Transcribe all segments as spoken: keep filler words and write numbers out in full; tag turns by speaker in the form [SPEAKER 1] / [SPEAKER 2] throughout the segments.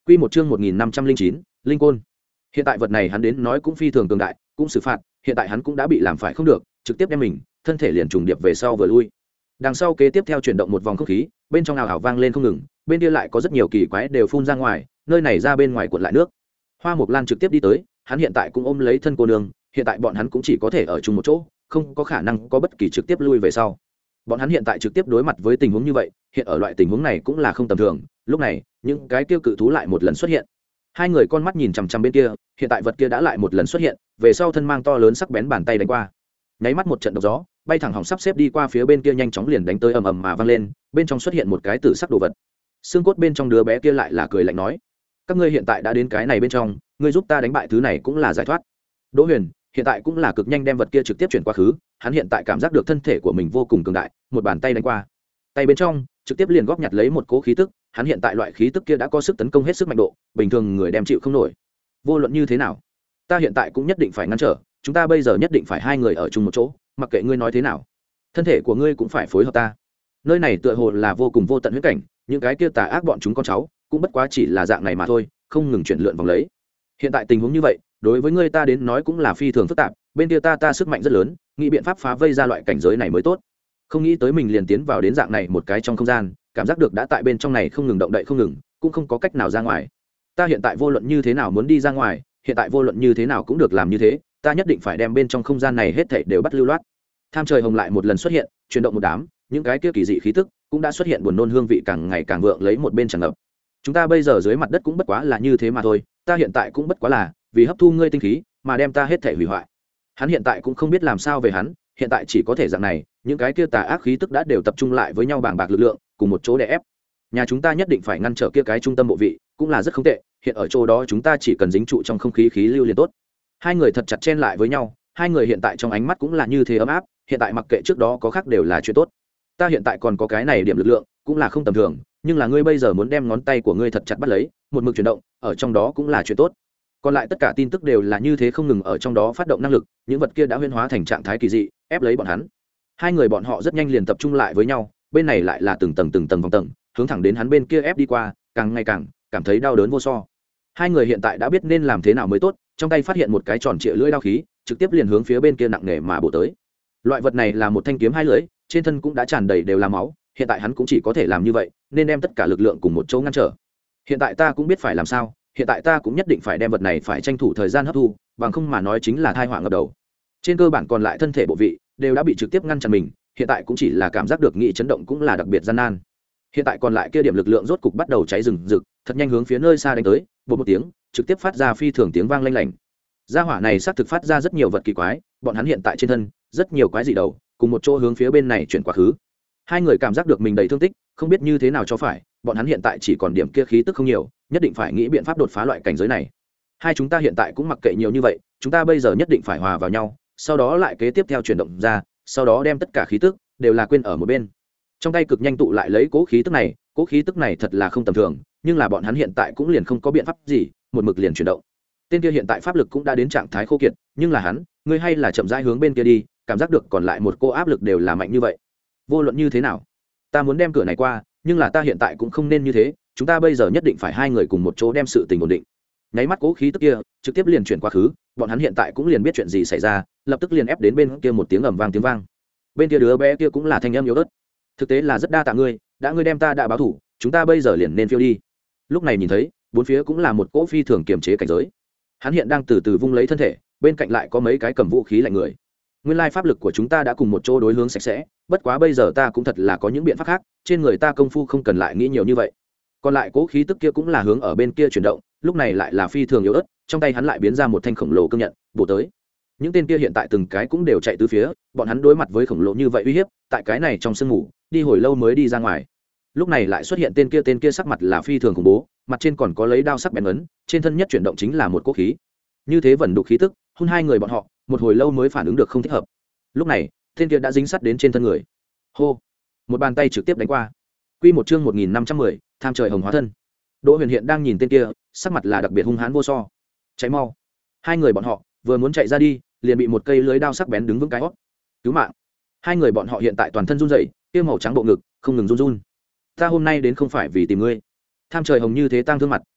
[SPEAKER 1] Quy một chương một nghìn năm trăm linh chín, linh côn. Hiện tại vật này hắn đến nói cũng phi thường cường đại, cũng xử phạt, hiện tại hắn cũng đã bị làm phải không được, trực tiếp đem mình, thân thể liền trùng điệp về sau vừa lui. Đằng sau kế tiếp theo chuyển động một vòng không khí, bên trong ảo ảo vang lên không ngừng, bên kia lại có rất nhiều kỳ quái đều phun ra ngoài, nơi này ra bên ngoài cuộn lại nước. Hoa Mộc Lan trực tiếp đi tới, hắn hiện tại cũng ôm lấy thân cô nương, hiện tại bọn hắn cũng chỉ có thể ở chung một chỗ, không có khả năng có bất kỳ trực tiếp lui về sau. Bọn hắn hiện tại trực tiếp đối mặt với tình huống như vậy, hiện ở loại tình huống này cũng là không tầm thường. Lúc này, những cái kia cự thú lại một lần xuất hiện. Hai người con mắt nhìn chằm chằm bên kia, hiện tại vật kia đã lại một lần xuất hiện, về sau thân mang to lớn sắc bén bàn tay đánh qua. Nháy mắt một trận độc gió, bay thẳng hỏng sắp xếp đi qua phía bên kia nhanh chóng liền đánh tới ầm ầm mà vang lên, bên trong xuất hiện một cái tử sắc đồ vật. Xương cốt bên trong đứa bé kia lại là cười lạnh nói: "Các ngươi hiện tại đã đến cái này bên trong, ngươi giúp ta đánh bại thứ này cũng là giải thoát." Đỗ Huyền hiện tại cũng là cực nhanh đem vật kia trực tiếp chuyển qua khứ, hắn hiện tại cảm giác được thân thể của mình vô cùng cường đại, một bàn tay đánh qua, tay bên trong trực tiếp liền góp nhặt lấy một cỗ khí tức, hắn hiện tại loại khí tức kia đã có sức tấn công hết sức mạnh độ, bình thường người đem chịu không nổi. Vô luận như thế nào, ta hiện tại cũng nhất định phải ngăn trở, chúng ta bây giờ nhất định phải hai người ở chung một chỗ, mặc kệ ngươi nói thế nào, thân thể của ngươi cũng phải phối hợp ta. Nơi này tựa hồ là vô cùng vô tận huyết cảnh, những cái kia tà ác bọn chúng con cháu cũng bất quá chỉ là dạng này mà thôi, không ngừng chuyển lượn vòng lấy. Hiện tại tình huống như vậy, đối với ngươi ta đến nói cũng là phi thường phức tạp, bên kia ta ta sức mạnh rất lớn, nghĩ biện pháp phá vây ra loại cảnh giới này mới tốt. Không nghĩ tới mình liền tiến vào đến dạng này một cái trong không gian, cảm giác được đã tại bên trong này không ngừng động đậy không ngừng, cũng không có cách nào ra ngoài. Ta hiện tại vô luận như thế nào muốn đi ra ngoài, hiện tại vô luận như thế nào cũng được làm như thế, ta nhất định phải đem bên trong không gian này hết thảy đều bắt lưu loát. Tham trời hồng lại một lần xuất hiện, chuyển động một đám, những cái kia kỳ dị khí tức cũng đã xuất hiện, buồn nôn hương vị càng ngày càng vượng lấy một bên tràn ngập. Chúng ta bây giờ dưới mặt đất cũng bất quá là như thế mà thôi, ta hiện tại cũng bất quá là vì hấp thu ngươi tinh khí mà đem ta hết thảy hủy hoại. Hắn hiện tại cũng không biết làm sao về hắn, hiện tại chỉ có thể dạng này, những cái kia tà ác khí tức đã đều tập trung lại với nhau bàng bạc lực lượng, cùng một chỗ để ép. Nhà chúng ta nhất định phải ngăn trở kia cái trung tâm bộ vị, cũng là rất không tệ, hiện ở chỗ đó chúng ta chỉ cần dính trụ trong không khí khí lưu liền tốt. Hai người thật chặt chen lại với nhau, hai người hiện tại trong ánh mắt cũng là như thế ấm áp, hiện tại mặc kệ trước đó có khác đều là chuyện tốt. Ta hiện tại còn có cái này điểm lực lượng, cũng là không tầm thường, nhưng là ngươi bây giờ muốn đem ngón tay của ngươi thật chặt bắt lấy, một mực chuyển động, ở trong đó cũng là chuyện tốt. Còn lại tất cả tin tức đều là như thế không ngừng ở trong đó phát động năng lực, những vật kia đã huyễn hóa thành trạng thái kỳ dị, ép lấy bọn hắn. Hai người bọn họ rất nhanh liền tập trung lại với nhau, bên này lại là từng tầng từng tầng vòng tầng, hướng thẳng đến hắn bên kia ép đi qua, càng ngày càng cảm thấy đau đớn vô so. Hai người hiện tại đã biết nên làm thế nào mới tốt, trong tay phát hiện một cái tròn trịa lưỡi đao khí, trực tiếp liền hướng phía bên kia nặng nề mà bổ tới. Loại vật này là một thanh kiếm hai lưỡi, trên thân cũng đã tràn đầy đều là máu, hiện tại hắn cũng chỉ có thể làm như vậy, nên đem tất cả lực lượng cùng một chỗ ngăn trở. Hiện tại ta cũng biết phải làm sao, hiện tại ta cũng nhất định phải đem vật này phải tranh thủ thời gian hấp thu, bằng không mà nói chính là tai họa ngập đầu. Trên cơ bản còn lại thân thể bộ vị đều đã bị trực tiếp ngăn chặn mình, hiện tại cũng chỉ là cảm giác được nghị chấn động cũng là đặc biệt gian nan. Hiện tại còn lại kia điểm lực lượng rốt cục bắt đầu cháy rừng rực, thật nhanh hướng phía nơi xa đánh tới, bột một tiếng, trực tiếp phát ra phi thường tiếng vang lanh lảnh. Gia hỏa này xác thực phát ra rất nhiều vật kỳ quái, bọn hắn hiện tại trên thân rất nhiều quái dị đầu, cùng một chỗ hướng phía bên này chuyển quá khứ. Hai người cảm giác được mình đầy thương tích, không biết như thế nào cho phải, bọn hắn hiện tại chỉ còn điểm kia khí tức không nhiều, nhất định phải nghĩ biện pháp đột phá loại cảnh giới này. Hai chúng ta hiện tại cũng mặc kệ nhiều như vậy, chúng ta bây giờ nhất định phải hòa vào nhau, sau đó lại kế tiếp theo chuyển động ra, sau đó đem tất cả khí tức đều là quên ở một bên. Trong tay cực nhanh tụ lại lấy cố khí tức này, cố khí tức này thật là không tầm thường, nhưng là bọn hắn hiện tại cũng liền không có biện pháp gì, một mực liền chuyển động. Tên kia hiện tại pháp lực cũng đã đến trạng thái khô kiệt, nhưng là hắn, ngươi hay là chậm rãi hướng bên kia đi, cảm giác được còn lại một cô áp lực đều là mạnh như vậy. Vô luận như thế nào, ta muốn đem cửa này qua, nhưng là ta hiện tại cũng không nên như thế, chúng ta bây giờ nhất định phải hai người cùng một chỗ đem sự tình ổn định. Nháy mắt cố khí tức kia trực tiếp liền chuyển quá khứ, bọn hắn hiện tại cũng liền biết chuyện gì xảy ra, lập tức liền ép đến bên kia một tiếng ầm vang tiếng vang. Bên kia đứa bé kia cũng là thanh âm yếu ớt, thực tế là rất đa tạ ngươi, đã ngươi đem ta đã báo thủ, chúng ta bây giờ liền nên phiêu đi. Lúc này nhìn thấy bốn phía cũng là một cỗ phi thường kiềm chế cảnh giới, hắn hiện đang từ từ vung lấy thân thể, bên cạnh lại có mấy cái cầm vũ khí lạnh người. Nguyên lai pháp lực của chúng ta đã cùng một chỗ đối hướng sạch sẽ, bất quá bây giờ ta cũng thật là có những biện pháp khác, trên người ta công phu không cần lại nghĩ nhiều như vậy. Còn lại cố khí tức kia cũng là hướng ở bên kia chuyển động, lúc này lại là phi thường yếu ớt, trong tay hắn lại biến ra một thanh khổng lồ cương nhận, bổ tới. Những tên kia hiện tại từng cái cũng đều chạy tứ phía, bọn hắn đối mặt với khổng lồ như vậy uy hiếp, tại cái này trong sương ngủ, đi hồi lâu mới đi ra ngoài. Lúc này lại xuất hiện tên kia, tên kia sắc mặt là phi thường khủng bố, mặt trên còn có lấy đao sắc bén ấn, trên thân nhất chuyển động chính là một cố khí. Như thế vẫn đục khí tức, hôn hai người bọn họ, một hồi lâu mới phản ứng được không thích hợp. Lúc này, tên kia đã dính sắt đến trên thân người. Hô, một bàn tay trực tiếp đánh qua. Quy một chương một nghìn năm trăm mười, tham trời hồng hóa thân. Đỗ Huyền hiện đang nhìn tên kia, sắc mặt là đặc biệt hung hãn vô so. Cháy mau. Hai người bọn họ vừa muốn chạy ra đi, liền bị một cây lưới đao sắc bén đứng vững cái hót. Cứu mạng. Hai người bọn họ hiện tại toàn thân run rẩy, kia màu trắng bộ ngực không ngừng run run. Ta hôm nay đến không phải vì tìm ngươi. Tham trời hồng như thế tăng thương mặt,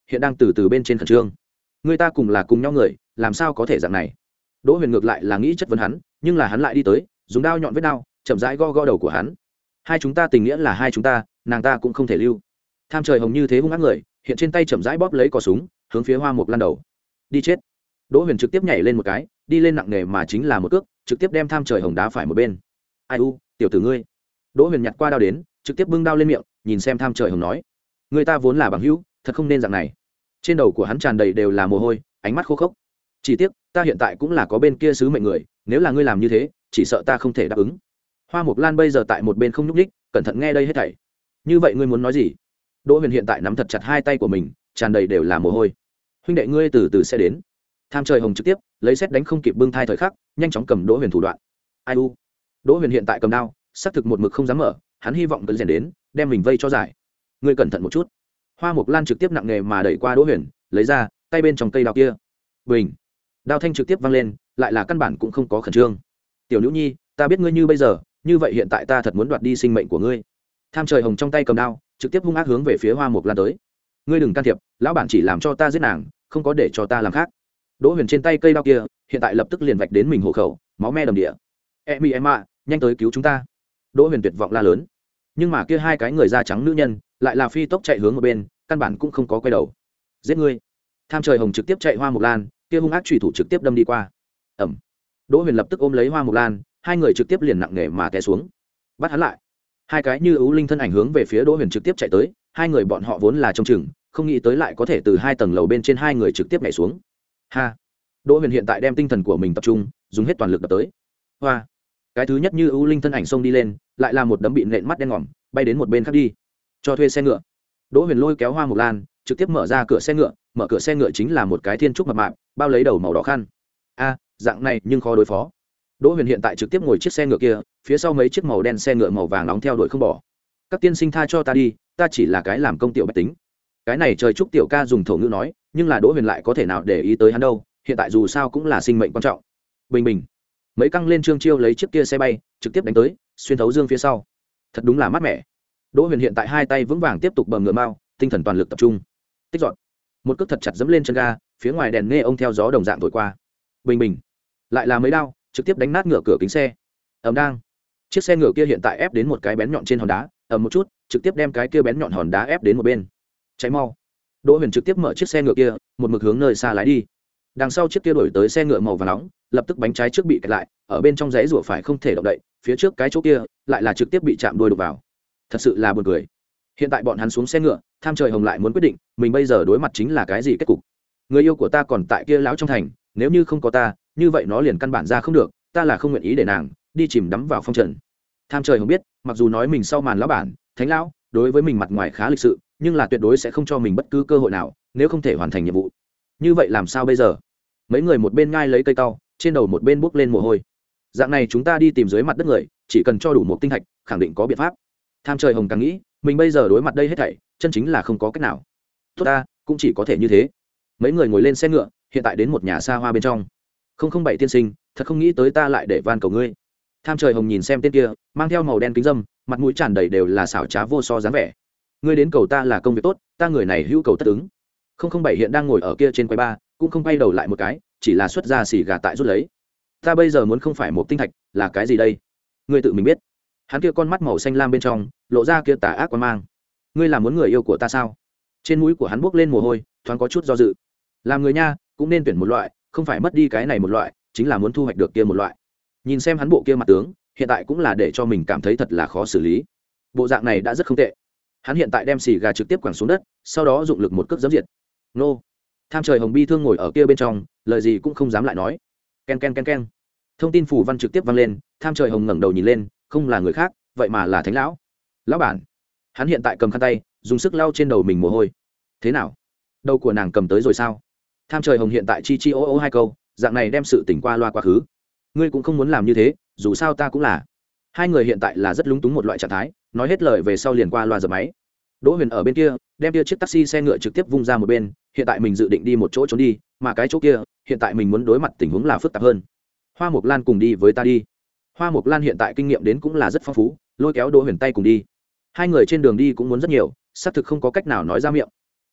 [SPEAKER 1] hiện đang từ từ bên trên khẩn trương. Người ta cùng là cùng nhau người, làm sao có thể dạng này? Đỗ Huyền ngược lại là nghĩ chất vấn hắn, nhưng là hắn lại đi tới, dùng đao nhọn vết đao chậm rãi gõ gõ đầu của hắn. Hai chúng ta tình nghĩa là hai chúng ta, nàng ta cũng không thể lưu. Tham Trời Hồng như thế hung ác người, hiện trên tay chậm rãi bóp lấy cò súng, hướng phía Hoa Mục Lan đầu. Đi chết. Đỗ Huyền trực tiếp nhảy lên một cái, đi lên nặng nề mà chính là một cước, trực tiếp đem Tham Trời Hồng đá phải một bên. Ai u, tiểu tử ngươi. Đỗ Huyền nhặt qua đao đến, trực tiếp bưng đao lên miệng, nhìn xem Tham Trời Hồng nói: người ta vốn là bằng hữu, thật không nên dạng này. Trên đầu của hắn tràn đầy đều là mồ hôi, ánh mắt khô khốc. Chỉ tiếc, ta hiện tại cũng là có bên kia sứ mệnh người, nếu là ngươi làm như thế, chỉ sợ ta không thể đáp ứng. Hoa Mộc Lan bây giờ tại một bên không nhúc nhích, cẩn thận nghe đây hết thảy. Như vậy ngươi muốn nói gì? Đỗ Huyền hiện tại nắm thật chặt hai tay của mình, tràn đầy đều là mồ hôi. Huynh đệ ngươi từ từ sẽ đến. Tham Trời Hồng trực tiếp lấy xét đánh không kịp bưng thai thời khắc, nhanh chóng cầm Đỗ Huyền thủ đoạn. Ai u? Đỗ Huyền hiện tại cầm đao, xác thực một mực không dám mở, hắn hy vọng cẩn rèn đến, đem mình vây cho giải. Ngươi cẩn thận một chút. Hoa Mộc Lan trực tiếp nặng nề mà đẩy qua Đỗ Huyền, lấy ra tay bên trong cây đao kia. Bình. Đao thanh trực tiếp văng lên, lại là căn bản cũng không có khẩn trương. Tiểu Nữ Nhi, ta biết ngươi như bây giờ, như vậy hiện tại ta thật muốn đoạt đi sinh mệnh của ngươi. Tham Trời Hồng trong tay cầm đao, trực tiếp hung ác hướng về phía Hoa Mộc Lan tới. Ngươi đừng can thiệp, lão bản chỉ làm cho ta giết nàng, không có để cho ta làm khác. Đỗ Huyền trên tay cây đao kia, hiện tại lập tức liền vạch đến mình hộ khẩu, máu me đầm địa. Em mi em ạ, nhanh tới cứu chúng ta. Đỗ Huyền tuyệt vọng la lớn. Nhưng mà kia hai cái người da trắng nữ nhân, lại là phi tốc chạy hướng một bên, căn bản cũng không có quay đầu. Giết ngươi. Tham Trời Hồng trực tiếp chạy Hoa Mộc Lan, kia hung ác chủy thủ trực tiếp đâm đi qua. Ầm. Đỗ Huyền lập tức ôm lấy Hoa Mộc Lan, hai người trực tiếp liền nặng nề mà té xuống. Bắt hắn lại. Hai cái như ưu linh thân ảnh hướng về phía Đỗ Huyền trực tiếp chạy tới, hai người bọn họ vốn là trông chừng, không nghĩ tới lại có thể từ hai tầng lầu bên trên hai người trực tiếp nhảy xuống. Ha. Đỗ Huyền hiện tại đem tinh thần của mình tập trung, dùng hết toàn lực đập tới. Hoa. Cái thứ nhất như ưu linh thân ảnh xông đi lên, lại là một đấm bị nện mắt đen ngòm, bay đến một bên khác đi. Cho thuê xe ngựa. Đỗ Huyền lôi kéo Hoa Mộc Lan, trực tiếp mở ra cửa xe ngựa, mở cửa xe ngựa chính là một cái thiên trúc mập mạp, bao lấy đầu màu đỏ khăn. A, dạng này nhưng khó đối phó. Đỗ Huyền hiện tại trực tiếp ngồi chiếc xe ngựa kia, phía sau mấy chiếc màu đen xe ngựa màu vàng nóng theo đuổi không bỏ. Các tiên sinh tha cho ta đi, ta chỉ là cái làm công tiểu bách tính. Cái này trời trúc tiểu ca dùng thổ ngữ nói, nhưng là Đỗ Huyền lại có thể nào để ý tới hắn đâu, hiện tại dù sao cũng là sinh mệnh quan trọng. Bình bình. Mấy căng lên trương chiêu lấy chiếc kia xe bay, trực tiếp đánh tới, xuyên thấu dương phía sau. Thật đúng là mát mẻ. Đỗ Huyền hiện tại hai tay vững vàng tiếp tục bầm ngựa mao, tinh thần toàn lực tập trung. Tích dọn. Một cước thật chặt giẫm lên chân ga, phía ngoài đèn nghe ông theo gió đồng dạng thổi qua. Bình bình. Lại là mấy đao, trực tiếp đánh nát ngựa cửa kính xe. Ầm đang. Chiếc xe ngựa kia hiện tại ép đến một cái bén nhọn trên hòn đá, ầm một chút, trực tiếp đem cái kia bén nhọn hòn đá ép đến một bên. Cháy mau. Đỗ Huyền trực tiếp mở chiếc xe ngựa kia, một mực hướng nơi xa lái đi. Đằng sau chiếc kia đổi tới xe ngựa màu vàng nóng, lập tức bánh trái trước bị kẹt lại, ở bên trong giấy rủa phải không thể động đậy, phía trước cái chỗ kia lại là trực tiếp bị chạm đuôi đục vào. Thật sự là buồn cười. Hiện tại bọn hắn xuống xe ngựa, Tham Trời Hồng lại muốn quyết định, mình bây giờ đối mặt chính là cái gì kết cục. Người yêu của ta còn tại kia lão trong thành, nếu như không có ta, như vậy nó liền căn bản ra không được, ta là không nguyện ý để nàng đi chìm đắm vào phong trần. Tham Trời Hồng biết, mặc dù nói mình sau màn lão bản, thánh lão, đối với mình mặt ngoài khá lịch sự, nhưng là tuyệt đối sẽ không cho mình bất cứ cơ hội nào, nếu không thể hoàn thành nhiệm vụ. Như vậy làm sao bây giờ? Mấy người một bên ngai lấy cây cau, trên đầu một bên bốc lên mồ hôi. Dạng này chúng ta đi tìm dưới mặt đất người, chỉ cần cho đủ một tinh thạch, khẳng định có biện pháp. Tham Trời Hồng càng nghĩ, mình bây giờ đối mặt đây hết thảy, chân chính là không có cách nào. Tốt ta, cũng chỉ có thể như thế. Mấy người ngồi lên xe ngựa, hiện tại đến một nhà xa hoa bên trong. Không không bảy tiên sinh, thật không nghĩ tới ta lại để van cầu ngươi. Tham Trời Hồng nhìn xem tên kia, mang theo màu đen kính dâm, mặt mũi tràn đầy đều là xảo trá vô so dáng vẻ. Ngươi đến cầu ta là công việc tốt, ta người này hữu cầu tất ứng. Không không bảy hiện đang ngồi ở kia trên quầy ba, cũng không quay đầu lại một cái, chỉ là xuất ra xì gà tại rút lấy. Ta bây giờ muốn không phải một tinh thạch, là cái gì đây? Ngươi tự mình biết. Hắn kia con mắt màu xanh lam bên trong lộ ra kia tà ác quan mang. Ngươi là muốn người yêu của ta sao? Trên mũi của hắn buốc lên mồ hôi, thoáng có chút do dự. Làm người nha, cũng nên tuyển một loại, không phải mất đi cái này một loại, chính là muốn thu hoạch được kia một loại. Nhìn xem hắn bộ kia mặt tướng, hiện tại cũng là để cho mình cảm thấy thật là khó xử lý. Bộ dạng này đã rất không tệ. Hắn hiện tại đem xì gà trực tiếp quẳng xuống đất, sau đó dụng lực một cước giẫm diệt. Nô. Tham Trời Hồng bi thương ngồi ở kia bên trong, lời gì cũng không dám lại nói. Ken ken ken ken. Thông tin phủ văn trực tiếp vang lên, Tham Trời Hồng ngẩng đầu nhìn lên, không là người khác, vậy mà là Thánh lão. Lão bản. Hắn hiện tại cầm khăn tay, dùng sức lau trên đầu mình mồ hôi. Thế nào? Đầu của nàng cầm tới rồi sao? Tham Trời Hồng hiện tại chi chi ô ô hai câu, dạng này đem sự tỉnh qua loa quá khứ. Ngươi cũng không muốn làm như thế, dù sao ta cũng là. Hai người hiện tại là rất lúng túng một loại trạng thái, nói hết lời về sau liền qua loa dập máy. Đỗ Huyền ở bên kia, đem kia chiếc taxi xe ngựa trực tiếp vung ra một bên, hiện tại mình dự định đi một chỗ trốn đi, mà cái chỗ kia, hiện tại mình muốn đối mặt tình huống là phức tạp hơn. Hoa Mộc Lan cùng đi với ta đi. Hoa Mộc Lan hiện tại kinh nghiệm đến cũng là rất phong phú, lôi kéo Đỗ Huyền tay cùng đi. Hai người trên đường đi cũng muốn rất nhiều, xác thực không có cách nào nói ra miệng.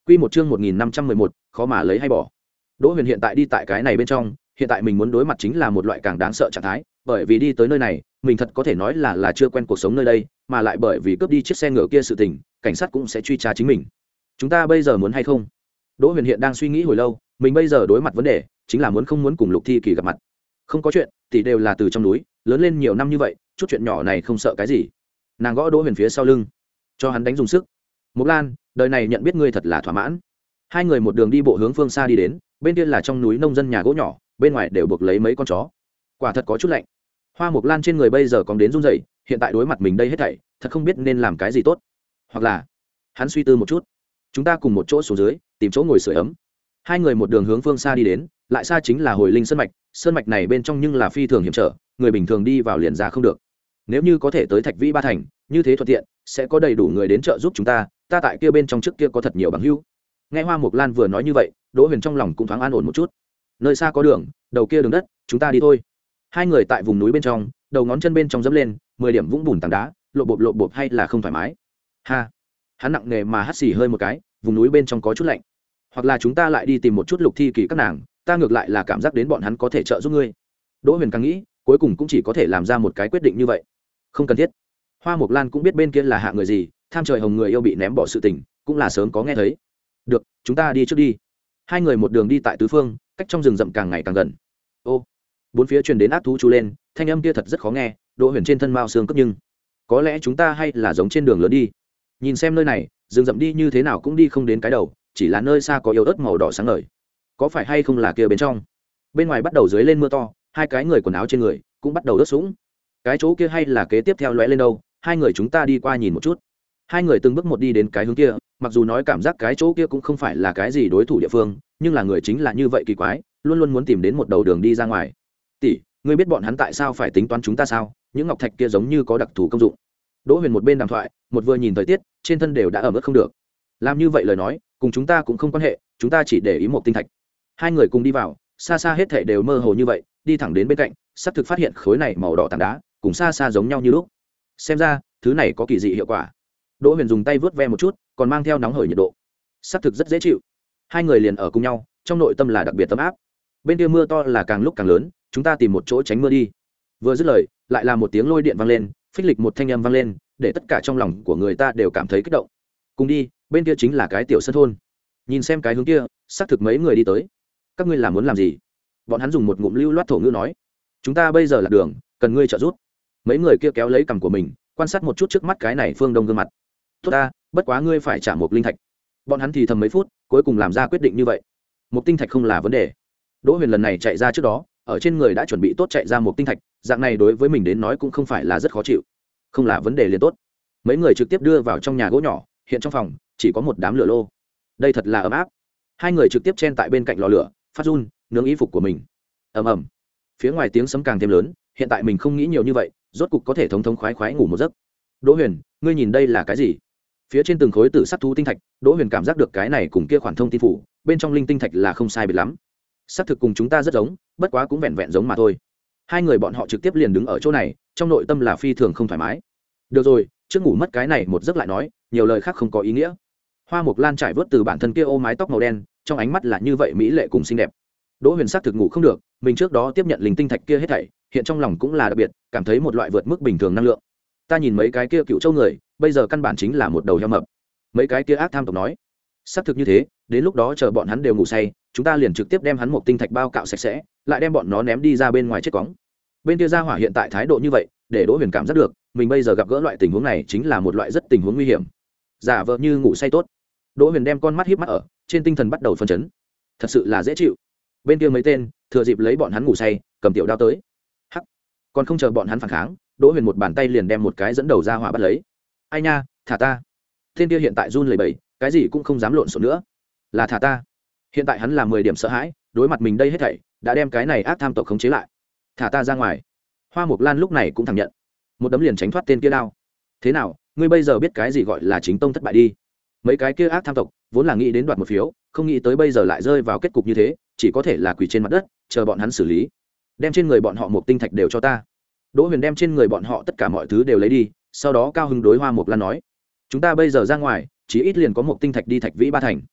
[SPEAKER 1] Quy một chương một nghìn năm trăm mười một, khó mà lấy hay bỏ. Đỗ Huyền hiện tại đi tại cái này bên trong, hiện tại mình muốn đối mặt chính là một loại càng đáng sợ trạng thái, bởi vì đi tới nơi này, mình thật có thể nói là là chưa quen cuộc sống nơi đây, mà lại bởi vì cướp đi chiếc xe ngựa kia sự tình, cảnh sát cũng sẽ truy tra chính mình. Chúng ta bây giờ muốn hay không? Đỗ Huyền hiện đang suy nghĩ hồi lâu, mình bây giờ đối mặt vấn đề chính là muốn không muốn cùng Lục Thi Kỳ gặp mặt. Không có chuyện, tỷ đều là từ trong núi, lớn lên nhiều năm như vậy, chút chuyện nhỏ này không sợ cái gì. Nàng gõ Đỗ Huyền phía sau lưng, cho hắn đánh dùng sức. Mộc Lan, đời này nhận biết ngươi thật là thỏa mãn. Hai người một đường đi bộ hướng phương xa đi đến, bên kia là trong núi nông dân nhà gỗ nhỏ, bên ngoài đều buộc lấy mấy con chó. Quả thật có chút lạnh. Hoa Mộc Lan trên người bây giờ còn đến run rẩy, hiện tại đối mặt mình đây hết thảy, thật không biết nên làm cái gì tốt. Hoặc là, hắn suy tư một chút, chúng ta cùng một chỗ xuống dưới, tìm chỗ ngồi sưởi ấm. Hai người một đường hướng phương xa đi đến, lại xa chính là Hồi Linh sơn mạch, sơn mạch này bên trong nhưng là phi thường hiểm trở, người bình thường đi vào liền ra không được. Nếu như có thể tới Thạch Vĩ Ba thành, như thế thuận tiện, sẽ có đầy đủ người đến trợ giúp chúng ta, ta tại kia bên trong trước kia có thật nhiều bằng hữu. Nghe Hoa Mộc Lan vừa nói như vậy, Đỗ Huyền trong lòng cũng thoáng an ổn một chút. Nơi xa có đường, đầu kia đường đất, chúng ta đi thôi. Hai người tại vùng núi bên trong, đầu ngón chân bên trong dẫm lên, mười điểm vũng bùn tảng đá, lộ bộp lộ bộp hay là không thoải mái. Ha. Hắn nặng nề mà hắt xì hơi một cái, vùng núi bên trong có chút lạnh. Hoặc là chúng ta lại đi tìm một chút Lục Thi Kỳ các nàng, ta ngược lại là cảm giác đến bọn hắn có thể trợ giúp ngươi. Đỗ Huyền càng nghĩ, cuối cùng cũng chỉ có thể làm ra một cái quyết định như vậy. Không cần thiết. Hoa Mộc Lan cũng biết bên kia là hạ người gì, tham trời hồng người yêu bị ném bỏ sự tình, cũng là sớm có nghe thấy. Được, chúng ta đi trước đi. Hai người một đường đi tại tứ phương, cách trong rừng rậm càng ngày càng gần. Ô, bốn phía truyền đến ác thú chú lên, thanh âm kia thật rất khó nghe. Đỗ Huyền trên thân mao xương cấp nhưng có lẽ chúng ta hay là giống trên đường lớn đi. Nhìn xem nơi này, rừng rậm đi như thế nào cũng đi không đến cái đầu, chỉ là nơi xa có yếu ớt màu đỏ sáng ngời. Có phải hay không là kia bên trong? Bên ngoài bắt đầu dưới lên mưa to, hai cái người quần áo trên người cũng bắt đầu ướt sũng. Cái chỗ kia hay là kế tiếp theo lóe lên đâu? Hai người chúng ta đi qua nhìn một chút. Hai người từng bước một đi đến cái hướng kia, mặc dù nói cảm giác cái chỗ kia cũng không phải là cái gì đối thủ địa phương, nhưng là người chính là như vậy kỳ quái, luôn luôn muốn tìm đến một đầu đường đi ra ngoài. Tỷ, ngươi biết bọn hắn tại sao phải tính toán chúng ta sao? Những ngọc thạch kia giống như có đặc thù công dụng. Đỗ Huyền một bên đàm thoại, một vừa nhìn thời tiết, trên thân đều đã ẩm ướt không được. Làm như vậy lời nói, cùng chúng ta cũng không quan hệ, chúng ta chỉ để ý một tinh thạch. Hai người cùng đi vào, xa xa hết thảy đều mơ hồ như vậy, đi thẳng đến bên cạnh, sắp thực phát hiện khối này màu đỏ tảng đá, cùng xa xa giống nhau như lúc. Xem ra, thứ này có kỳ dị hiệu quả. Đỗ Huyền dùng tay vớt ve một chút, còn mang theo nóng hởi nhiệt độ, sắp thực rất dễ chịu. Hai người liền ở cùng nhau, trong nội tâm là đặc biệt ấm áp. Bên kia mưa to là càng lúc càng lớn, chúng ta tìm một chỗ tránh mưa đi. Vừa dứt lời, lại là một tiếng lôi điện vang lên, phích lịch một thanh âm vang lên, để tất cả trong lòng của người ta đều cảm thấy kích động. Cùng đi, bên kia chính là cái tiểu sơn thôn. Nhìn xem cái hướng kia, xác thực mấy người đi tới. Các ngươi là muốn làm gì? Bọn hắn dùng một ngụm lưu loát thổ ngữ nói. Chúng ta bây giờ là đường, cần ngươi trợ giúp. Mấy người kia kéo lấy cằm của mình, quan sát một chút trước mắt cái này phương đông gương mặt. Tốt ta, bất quá ngươi phải trả một linh thạch. Bọn hắn thì thầm mấy phút, cuối cùng làm ra quyết định như vậy. Một tinh thạch không là vấn đề. Đỗ Huyền lần này chạy ra trước đó, ở trên người đã chuẩn bị tốt chạy ra một tinh thạch, dạng này đối với mình đến nói cũng không phải là rất khó chịu. Không là vấn đề liền tốt. Mấy người trực tiếp đưa vào trong nhà gỗ nhỏ, hiện trong phòng chỉ có một đám lửa lô. Đây thật là ấm áp. Hai người trực tiếp chen tại bên cạnh lò lửa, phát run, nướng y phục của mình. Ầm ầm. Phía ngoài tiếng sấm càng thêm lớn, hiện tại mình không nghĩ nhiều như vậy, rốt cục có thể thống thống khoái khoái ngủ một giấc. Đỗ Huyền, ngươi nhìn đây là cái gì? Phía trên từng khối tử sắc thú tinh thạch, Đỗ Huyền cảm giác được cái này cùng kia khoản thông tin phủ, bên trong linh tinh thạch là không sai biệt lắm. Sắc thực cùng chúng ta rất giống, bất quá cũng vẹn vẹn giống mà thôi. Hai người bọn họ trực tiếp liền đứng ở chỗ này, trong nội tâm là phi thường không thoải mái. Được rồi, trước ngủ mất cái này một giấc lại nói, nhiều lời khác không có ý nghĩa. Hoa Mộc Lan trải vớt từ bản thân kia ô mái tóc màu đen, trong ánh mắt là như vậy mỹ lệ cùng xinh đẹp. Đỗ Huyền sắc thực ngủ không được, mình trước đó tiếp nhận linh tinh thạch kia hết thảy, hiện trong lòng cũng là đặc biệt, cảm thấy một loại vượt mức bình thường năng lượng. Ta nhìn mấy cái kia cựu châu người, bây giờ căn bản chính là một đầu heo mập. Mấy cái kia ác tham tộc nói, sắc thực như thế, đến lúc đó chờ bọn hắn đều ngủ say, chúng ta liền trực tiếp đem hắn một tinh thạch bao cạo sạch sẽ, lại đem bọn nó ném đi ra bên ngoài chết cóng. Bên kia gia hỏa hiện tại thái độ như vậy, để Đỗ Huyền cảm giác được, mình bây giờ gặp gỡ loại tình huống này chính là một loại rất tình huống nguy hiểm. Giả vờ như ngủ say tốt. Đỗ Huyền đem con mắt híp mắt ở, trên tinh thần bắt đầu phân chấn. Thật sự là dễ chịu. Bên kia mấy tên, thừa dịp lấy bọn hắn ngủ say, cầm tiểu đao tới. Hắc. Còn không chờ bọn hắn phản kháng, Đỗ Huyền một bàn tay liền đem một cái dẫn đầu ra hỏa bắt lấy. Ai nha, thả ta. Tên kia hiện tại run lẩy bẩy, cái gì cũng không dám lộn xộn nữa. Là thả ta. Hiện tại hắn là mười điểm sợ hãi, đối mặt mình đây hết thảy, đã đem cái này ác tham tộc khống chế lại. Thả ta ra ngoài. Hoa Mộc Lan lúc này cũng thẳng nhận, một đấm liền tránh thoát tên kia đao. Thế nào, ngươi bây giờ biết cái gì gọi là chính tông thất bại đi? Mấy cái kia ác tham tộc vốn là nghĩ đến đoạt một phiếu, không nghĩ tới bây giờ lại rơi vào kết cục như thế, chỉ có thể là quỳ trên mặt đất, chờ bọn hắn xử lý. Đem trên người bọn họ một tinh thạch đều cho ta. Đỗ Huyền đem trên người bọn họ tất cả mọi thứ đều lấy đi, sau đó cao hứng đối Hoa Mộc Lan nói: chúng ta bây giờ ra ngoài, chỉ ít liền có một tinh thạch đi Thạch Vĩ Ba thành.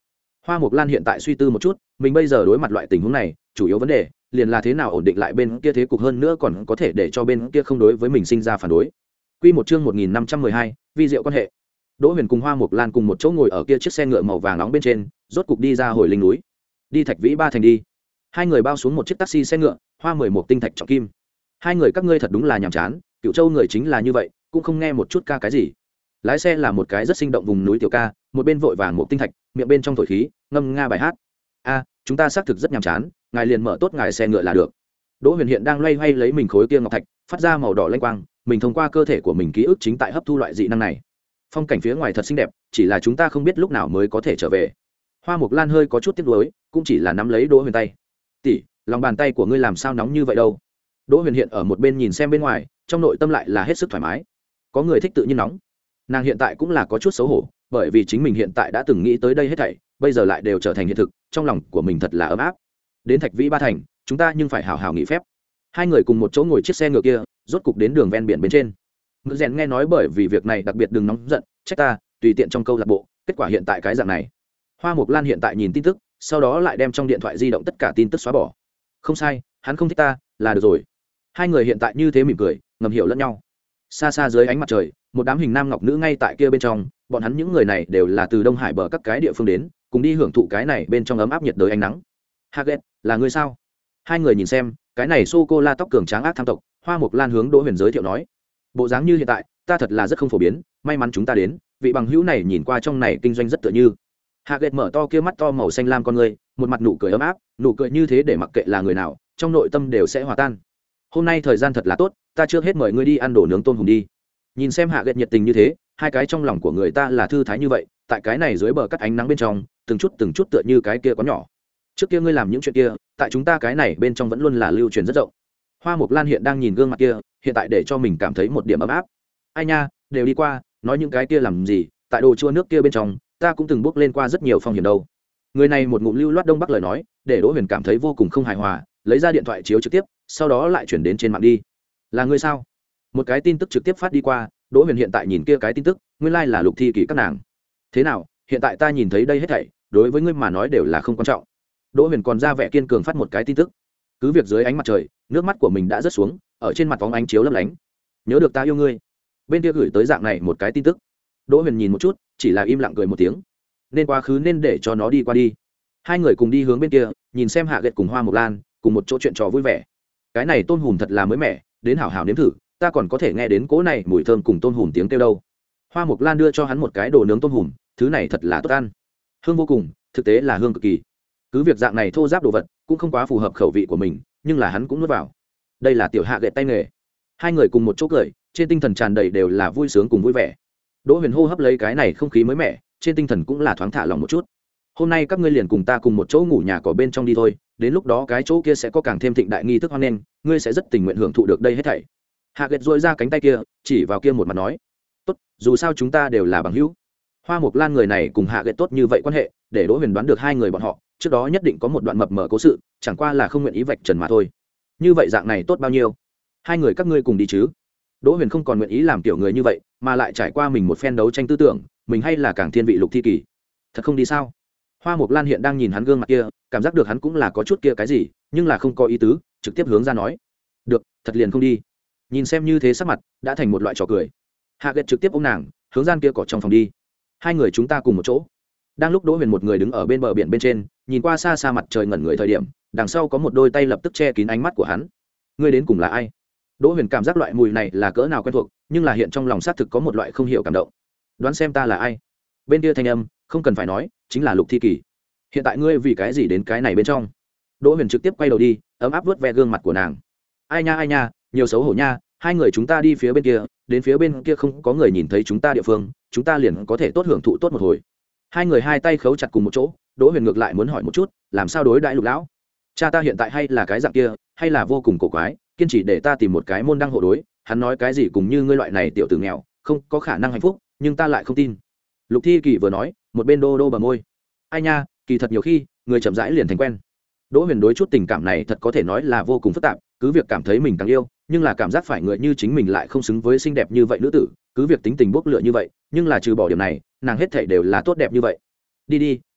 [SPEAKER 1] Hoa Mộc Lan hiện tại suy tư một chút, mình bây giờ đối mặt loại tình huống này chủ yếu vấn đề liền là thế nào ổn định lại bên kia thế cục, hơn nữa còn có thể để cho bên kia không đối với mình sinh ra phản đối. Quy một chương một nghìn năm trăm mười hai, vi diệu quan hệ. Đỗ Huyền cùng Hoa Mộc Lan cùng một chỗ ngồi ở kia chiếc xe ngựa màu vàng nóng bên trên, rốt cục đi ra hồi linh núi. Đi Thạch Vĩ Ba thành đi. Hai người bao xuống một chiếc taxi xe ngựa, hoa mười một tinh thạch trọng kim. Hai người các ngươi thật đúng là nhàm chán, Cựu Châu người chính là như vậy, cũng không nghe một chút ca cái gì. Lái xe là một cái rất sinh động vùng núi tiểu ca, một bên vội vàng một tinh thạch, miệng bên trong thổi khí, ngâm nga bài hát. A, chúng ta xác thực rất nhàm chán, ngài liền mở tốt ngài xe ngựa là được. Đỗ Huyền hiện đang loay hoay lấy mình khối kia ngọc thạch, phát ra màu đỏ lanh quang, mình thông qua cơ thể của mình ký ức chính tại hấp thu loại dị năng này. Phong cảnh phía ngoài thật xinh đẹp, chỉ là chúng ta không biết lúc nào mới có thể trở về. Hoa Mộc Lan hơi có chút tiếc nuối, cũng chỉ là nắm lấy Đỗ Huyền tay. Tỷ, lòng bàn tay của ngươi làm sao nóng như vậy đâu? Đỗ Huyền hiện ở một bên nhìn xem bên ngoài, trong nội tâm lại là hết sức thoải mái. Có người thích tự nhiên nóng. Nàng hiện tại cũng là có chút xấu hổ, bởi vì chính mình hiện tại đã từng nghĩ tới đây hết thảy, bây giờ lại đều trở thành hiện thực, trong lòng của mình thật là ấm áp. Đến Thạch Vĩ Ba thành, chúng ta nhưng phải hào hào nghỉ phép. Hai người cùng một chỗ ngồi chiếc xe ngựa kia, rốt cục đến đường ven biển bên trên. Ngự rèn nghe nói bởi vì việc này đặc biệt đừng nóng giận, trách ta, tùy tiện trong câu lạc bộ, kết quả hiện tại cái dạng này. Hoa Mộc Lan hiện tại nhìn tin tức, sau đó lại đem trong điện thoại di động tất cả tin tức xóa bỏ. Không sai, hắn không thích ta, là được rồi. Hai người hiện tại như thế mỉm cười, ngầm hiểu lẫn nhau. Xa xa dưới ánh mặt trời, một đám hình nam ngọc nữ ngay tại kia bên trong, bọn hắn những người này đều là từ Đông Hải bờ các cái địa phương đến, cùng đi hưởng thụ cái này bên trong ấm áp nhiệt đới ánh nắng. Haget, là người sao? Hai người nhìn xem, cái này sô cô la tóc cường tráng ác tham tộc, Hoa Mộc Lan hướng Đỗ Huyền giới thiệu nói, bộ dáng như hiện tại, ta thật là rất không phổ biến, may mắn chúng ta đến, vị bằng hữu này nhìn qua trong này kinh doanh rất tựa như. Haget mở to kia mắt to màu xanh lam con người, một mặt nụ cười ấm áp, nụ cười như thế để mặc kệ là người nào, trong nội tâm đều sẽ hòa tan. Hôm nay thời gian thật là tốt, ta trước hết mời ngươi đi ăn đồ nướng tôm hùm đi. Nhìn xem Haget nhiệt tình như thế, hai cái trong lòng của người ta là thư thái như vậy, tại cái này dưới bờ cắt ánh nắng bên trong, từng chút từng chút tựa như cái kia có nhỏ. Trước kia ngươi làm những chuyện kia, tại chúng ta cái này bên trong vẫn luôn là lưu truyền rất rộng. Hoa Mộc Lan hiện đang nhìn gương mặt kia, hiện tại để cho mình cảm thấy một điểm ấm áp. Ai nha, đều đi qua, nói những cái kia làm gì, tại đồ chua nước kia bên trong, ta cũng từng bước lên qua rất nhiều phong hiểm đâu. Người này một ngụm lưu loát đông bắc lời nói, để Đỗ Huyền cảm thấy vô cùng không hài hòa, lấy ra điện thoại chiếu trực tiếp, sau đó lại chuyển đến trên mạng đi. Là ngươi sao? Một cái tin tức trực tiếp phát đi qua, Đỗ Huyền hiện tại nhìn kia cái tin tức, nguyên lai like là Lục Thi Kỳ các nàng. Thế nào, hiện tại ta nhìn thấy đây hết thảy, đối với ngươi mà nói đều là không quan trọng. Đỗ Huyền còn ra vẻ kiên cường phát một cái tin tức. Cứ việc dưới ánh mặt trời, nước mắt của mình đã rớt xuống, ở trên mặt bóng ánh chiếu lấp lánh. Nhớ được ta yêu ngươi. Bên kia gửi tới dạng này một cái tin tức. Đỗ Huyền nhìn một chút, chỉ là im lặng cười một tiếng. Nên quá khứ nên để cho nó đi qua đi. Hai người cùng đi hướng bên kia, nhìn xem Haget cùng Hoa Mộc Lan, cùng một chỗ chuyện trò vui vẻ. Cái này tôm hùm thật là mới mẻ, đến hảo hảo nếm thử, ta còn có thể nghe đến cỗ này mùi thơm cùng tôm hùm tiếng kêu đâu. Hoa Mộc Lan đưa cho hắn một cái đồ nướng tôm hùm, thứ này thật là tốt ăn, hương vô cùng, thực tế là hương cực kỳ. Cứ việc dạng này thô giáp đồ vật cũng không quá phù hợp khẩu vị của mình, nhưng là hắn cũng nuốt vào. Đây là tiểu Haget tay nghề. Hai người cùng một chỗ cười, trên tinh thần tràn đầy đều là vui sướng cùng vui vẻ. Đỗ Huyền hô hấp lấy cái này không khí mới mẻ, trên tinh thần cũng là thoáng thả lòng một chút. Hôm nay các ngươi liền cùng ta cùng một chỗ ngủ nhà cỏ bên trong đi thôi, đến lúc đó cái chỗ kia sẽ có càng thêm thịnh đại nghi thức hoan nghênh, ngươi sẽ rất tình nguyện hưởng thụ được đây hết thảy. Haget duỗi ra cánh tay kia, chỉ vào kia một mặt nói, tốt, dù sao chúng ta đều là bằng hữu. Hoa Mộc Lan người này cùng Haget tốt như vậy quan hệ, để Đỗ Huyền đoán được hai người bọn họ trước đó nhất định có một đoạn mập mờ cố sự, chẳng qua là không nguyện ý vạch trần mà thôi. Như vậy dạng này tốt bao nhiêu? Hai người các ngươi cùng đi chứ? Đỗ Huyền không còn nguyện ý làm tiểu người như vậy, mà lại trải qua mình một phen đấu tranh tư tưởng, mình hay là càng thiên vị Lục Thi Kỳ. Thật không đi sao? Hoa Mộc Lan hiện đang nhìn hắn gương mặt kia, cảm giác được hắn cũng là có chút kia cái gì, nhưng là không có ý tứ, trực tiếp hướng ra nói, được, thật liền không đi. Nhìn xem như thế sắc mặt đã thành một loại trò cười. Haget trực tiếp ôm nàng hướng gian kia cỏ trong phòng đi. Hai người chúng ta cùng một chỗ. Đang lúc Đỗ Huyền một người đứng ở bên bờ biển bên trên, nhìn qua xa xa mặt trời ngẩn người thời điểm, đằng sau có một đôi tay lập tức che kín ánh mắt của hắn. Ngươi đến cùng là ai? Đỗ Huyền cảm giác loại mùi này là cỡ nào quen thuộc, nhưng là hiện trong lòng xác thực có một loại không hiểu cảm động. Đoán xem ta là ai? Bên kia thanh âm không cần phải nói, chính là Lục Thi Kỳ. Hiện tại ngươi vì cái gì đến cái này bên trong? Đỗ Huyền trực tiếp quay đầu đi, ấm áp vuốt ve gương mặt của nàng. Ai nha ai nha, nhiều xấu hổ nha, hai người chúng ta đi phía bên kia, đến phía bên kia không có người nhìn thấy chúng ta địa phương, chúng ta liền có thể tốt hưởng thụ tốt một hồi. Hai người hai tay khấu chặt cùng một chỗ, Đỗ Huyền ngược lại muốn hỏi một chút, làm sao đối đãi Lục lão? Cha ta hiện tại hay là cái dạng kia, hay là vô cùng cổ quái, kiên trì để ta tìm một cái môn đăng hộ đối, hắn nói cái gì cùng như ngươi loại này tiểu tử nghèo, không có khả năng hạnh phúc, nhưng ta lại không tin. Lục Thi Kỳ vừa nói, một bên đô đô bờ môi. Ai nha, kỳ thật nhiều khi người chậm rãi liền thành quen. Đỗ Huyền đối chút tình cảm này thật có thể nói là vô cùng phức tạp, cứ việc cảm thấy mình càng yêu, nhưng là cảm giác phải người như chính mình lại không xứng với xinh đẹp như vậy nữ tử, cứ việc tính tình bốc lửa như vậy, nhưng là trừ bỏ điểm này, nàng hết thảy đều là tốt đẹp như vậy. Đi đi,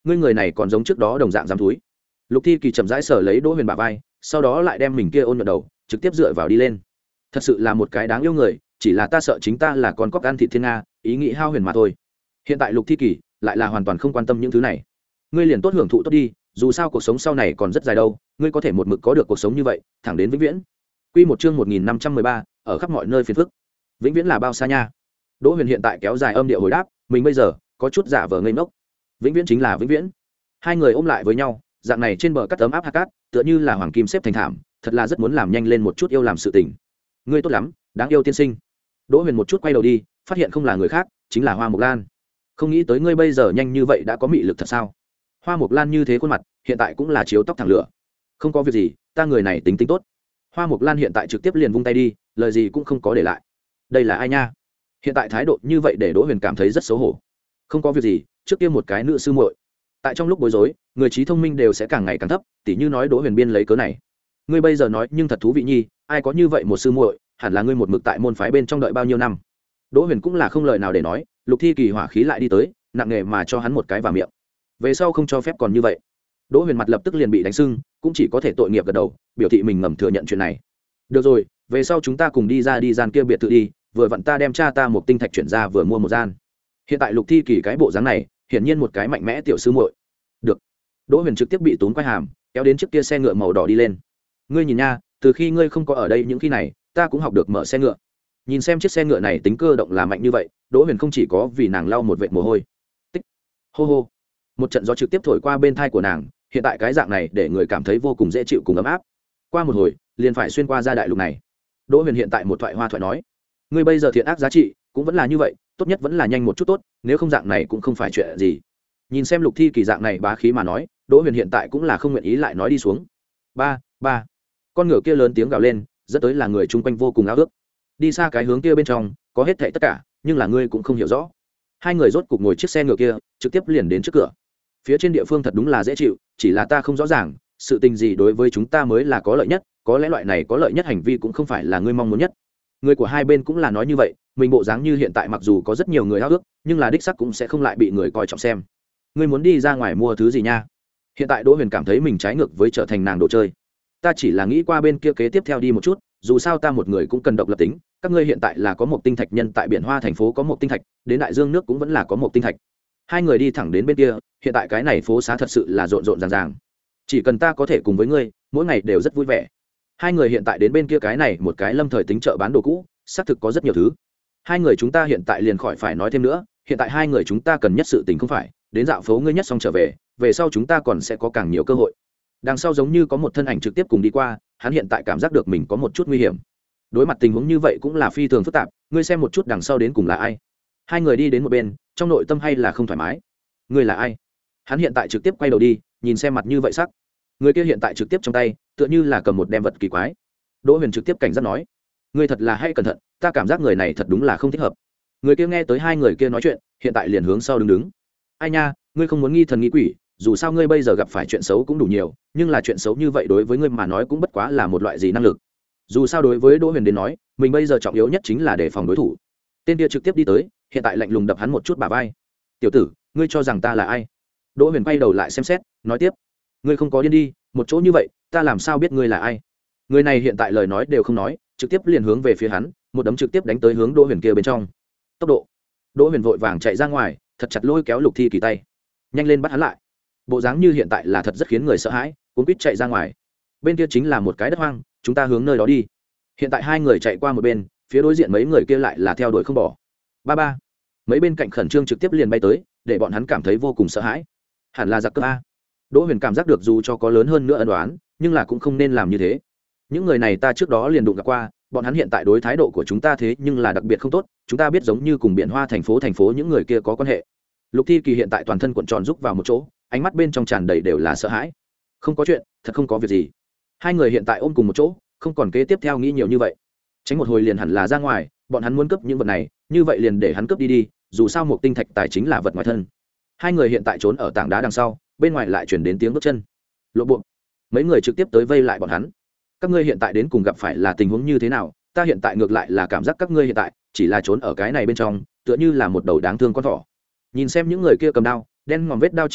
[SPEAKER 1] ngươi người này còn giống trước đó đồng dạng dám túi. Lục Thi Kỳ chậm rãi sờ lấy Đỗ Huyền bả vai, sau đó lại đem mình kia ôn nhuận đầu trực tiếp dựa vào đi lên. Thật sự là một cái đáng yêu người, chỉ là ta sợ chính ta là con cóc ăn thịt thiên nga, ý nghĩ hao huyền mà thôi. Hiện tại Lục Thi Kỳ lại là hoàn toàn không quan tâm những thứ này. Ngươi liền tốt hưởng thụ tốt đi, dù sao cuộc sống sau này còn rất dài đâu, ngươi có thể một mực có được cuộc sống như vậy thẳng đến vĩnh viễn. Quy một chương một nghìn năm trăm mười ba, ở khắp mọi nơi phiền phức. Vĩnh viễn là bao xa nha? Đỗ Huyền hiện tại kéo dài âm điệu hồi đáp, mình bây giờ có chút giả vờ ngây ngốc. Vĩnh viễn chính là vĩnh viễn. Hai người ôm lại với nhau, dạng này trên bờ cắt tấm áp hạt cát, tựa như là hoàng kim xếp thành thảm, thật là rất muốn làm nhanh lên một chút yêu làm sự tình. Ngươi tốt lắm, đáng yêu tiên sinh. Đỗ Huyền một chút quay đầu đi, phát hiện không là người khác, chính là Hoa Mộc Lan. Không nghĩ tới ngươi bây giờ nhanh như vậy đã có mị lực thật sao? Hoa Mộc Lan như thế khuôn mặt, hiện tại cũng là chiếu tóc thẳng lửa. Không có việc gì, ta người này tính tính tốt. Hoa Mộc Lan hiện tại trực tiếp liền vung tay đi, lời gì cũng không có để lại. Đây là ai nha? Hiện tại thái độ như vậy để Đỗ Huyền cảm thấy rất xấu hổ. Không có việc gì, trước kia một cái nữ sư muội. Tại trong lúc bối rối, người trí thông minh đều sẽ càng ngày càng thấp, tỉ như nói Đỗ Huyền biên lấy cớ này. Ngươi bây giờ nói nhưng thật thú vị nhi, ai có như vậy một sư muội, hẳn là ngươi một mực tại môn phái bên trong đợi bao nhiêu năm. Đỗ Huyền cũng là không lời nào để nói, Lục Thi Kỳ hỏa khí lại đi tới, nặng nề mà cho hắn một cái vào miệng. Về sau không cho phép còn như vậy. Đỗ Huyền mặt lập tức liền bị đánh sưng, cũng chỉ có thể tội nghiệp gật đầu, biểu thị mình ngầm thừa nhận chuyện này. Được rồi, về sau chúng ta cùng đi ra đi gian kia biệt thự đi, vừa vặn ta đem cha ta một tinh thạch chuyển ra vừa mua một gian. Hiện tại Lục Thi Kỳ cái bộ dáng này, hiển nhiên một cái mạnh mẽ tiểu sư muội. Được. Đỗ Huyền trực tiếp bị tốn quay hàm, kéo đến chiếc kia xe ngựa màu đỏ đi lên. Ngươi nhìn nha, từ khi ngươi không có ở đây những khi này, ta cũng học được mở xe ngựa. Nhìn xem chiếc xe ngựa này tính cơ động là mạnh như vậy, Đỗ Huyền không chỉ có vì nàng lau một vệt mồ hôi. Tích. Hô hô. Một trận gió trực tiếp thổi qua bên thai của nàng, hiện tại cái dạng này để người cảm thấy vô cùng dễ chịu cùng ấm áp. Qua một hồi, liền phải xuyên qua ra đại lục này. Đỗ Huyền hiện tại một thoại hoa thoại nói, ngươi bây giờ thiện ác giá trị cũng vẫn là như vậy, tốt nhất vẫn là nhanh một chút tốt, nếu không dạng này cũng không phải chuyện gì. Nhìn xem Lục Thi Kỳ dạng này bá khí mà nói, Đỗ Huyền hiện tại cũng là không nguyện ý lại nói đi xuống. Ba, ba. Con ngựa kia lớn tiếng gào lên, dẫn tới là người chung quanh vô cùng ao ước. Đi xa cái hướng kia bên trong, có hết thảy tất cả, nhưng là ngươi cũng không hiểu rõ. Hai người rốt cục ngồi chiếc xe ngựa kia, trực tiếp liền đến trước cửa. Phía trên địa phương thật đúng là dễ chịu, chỉ là ta không rõ ràng, sự tình gì đối với chúng ta mới là có lợi nhất, có lẽ loại này có lợi nhất hành vi cũng không phải là ngươi mong muốn nhất. Người của hai bên cũng là nói như vậy, mình bộ dáng như hiện tại mặc dù có rất nhiều người ao ước, nhưng là đích xác cũng sẽ không lại bị người coi trọng xem. Ngươi muốn đi ra ngoài mua thứ gì nha? Hiện tại Đỗ Huyền cảm thấy mình trái ngược với trở thành nàng đồ chơi. Ta chỉ là nghĩ qua bên kia kế tiếp theo đi một chút, dù sao ta một người cũng cần độc lập tính, các ngươi hiện tại là có một tinh thạch nhân tại biển Hoa thành phố có một tinh thạch, đến đại dương nước cũng vẫn là có một tinh thạch. Hai người đi thẳng đến bên kia, hiện tại cái này phố xá thật sự là rộn rộn ràng ràng. Chỉ cần ta có thể cùng với ngươi, mỗi ngày đều rất vui vẻ. Hai người hiện tại đến bên kia cái này một cái lâm thời tính chợ bán đồ cũ, xác thực có rất nhiều thứ. Hai người chúng ta hiện tại liền khỏi phải nói thêm nữa, hiện tại hai người chúng ta cần nhất sự tình không phải đến dạo phố ngươi nhất xong trở về, về sau chúng ta còn sẽ có càng nhiều cơ hội. Đằng sau giống như có một thân ảnh trực tiếp cùng đi qua, hắn hiện tại cảm giác được mình có một chút nguy hiểm. Đối mặt tình huống như vậy cũng là phi thường phức tạp, ngươi xem một chút đằng sau đến cùng là ai. Hai người đi đến một bên, trong nội tâm hay là không thoải mái. Ngươi là ai? Hắn hiện tại trực tiếp quay đầu đi, nhìn xem mặt như vậy sắc. Người kia hiện tại trực tiếp trong tay, tựa như là cầm một đem vật kỳ quái. Đỗ Huyền trực tiếp cảnh giác nói, ngươi thật là hay cẩn thận, ta cảm giác người này thật đúng là không thích hợp. Người kia nghe tới hai người kia nói chuyện, hiện tại liền hướng sau đứng đứng. Ai nha, ngươi không muốn nghi thần nghi quỷ, dù sao ngươi bây giờ gặp phải chuyện xấu cũng đủ nhiều, nhưng là chuyện xấu như vậy đối với ngươi mà nói cũng bất quá là một loại gì năng lực. Dù sao đối với Đỗ Huyền đến nói, mình bây giờ trọng yếu nhất chính là đề phòng đối thủ. Tên kia trực tiếp đi tới, hiện tại lạnh lùng đập hắn một chút bả vai. Tiểu tử, ngươi cho rằng ta là ai? Đỗ Huyền quay đầu lại xem xét, nói tiếp, ngươi không có điên đi, một chỗ như vậy, ta làm sao biết ngươi là ai? Người này hiện tại lời nói đều không nói, trực tiếp liền hướng về phía hắn, một đấm trực tiếp đánh tới hướng Đỗ Huyền kia bên trong. Tốc độ. Đỗ Huyền vội vàng chạy ra ngoài, thật chặt lôi kéo Lục Thi Kỳ tay, nhanh lên bắt hắn lại. Bộ dáng như hiện tại là thật rất khiến người sợ hãi, cuống quýt chạy ra ngoài. Bên kia chính là một cái đất hoang, chúng ta hướng nơi đó đi. Hiện tại hai người chạy qua một bên, phía đối diện mấy người kia lại là theo đuổi không bỏ. Ba ba. Mấy bên cạnh khẩn trương trực tiếp liền bay tới, để bọn hắn cảm thấy vô cùng sợ hãi. Hẳn là giặc cướp a. Đỗ Huyền cảm giác được dù cho có lớn hơn nữa ân đoán, nhưng là cũng không nên làm như thế. Những người này ta trước đó liền đụng gặp qua, bọn hắn hiện tại đối thái độ của chúng ta thế nhưng là đặc biệt không tốt, chúng ta biết giống như cùng biển Hoa thành phố thành phố những người kia có quan hệ. Lục Thi Kỳ hiện tại toàn thân cuộn tròn rúc vào một chỗ, ánh mắt bên trong tràn đầy đều là sợ hãi. Không có chuyện, thật không có việc gì. Hai người hiện tại ôm cùng một chỗ, không còn kế tiếp theo nghĩ nhiều như vậy. Tránh một hồi liền hẳn là ra ngoài, bọn hắn muốn cướp những vật này, như vậy liền để hắn cướp đi đi, dù sao một tinh thạch tài chính là vật ngoài thân. Hai người hiện tại trốn ở tảng đá đằng sau, bên ngoài lại chuyển đến tiếng bước chân. Lộ bộ. Mấy người trực tiếp tới vây lại bọn hắn. Các ngươi hiện tại đến cùng gặp phải là tình huống như thế nào? Ta hiện tại ngược lại là cảm giác các ngươi hiện tại chỉ là trốn ở cái này bên trong, tựa như là một đầu đáng thương con thỏ. Nhìn xem những người kia cầm đao, đen ngòm vết đao chỉ mình,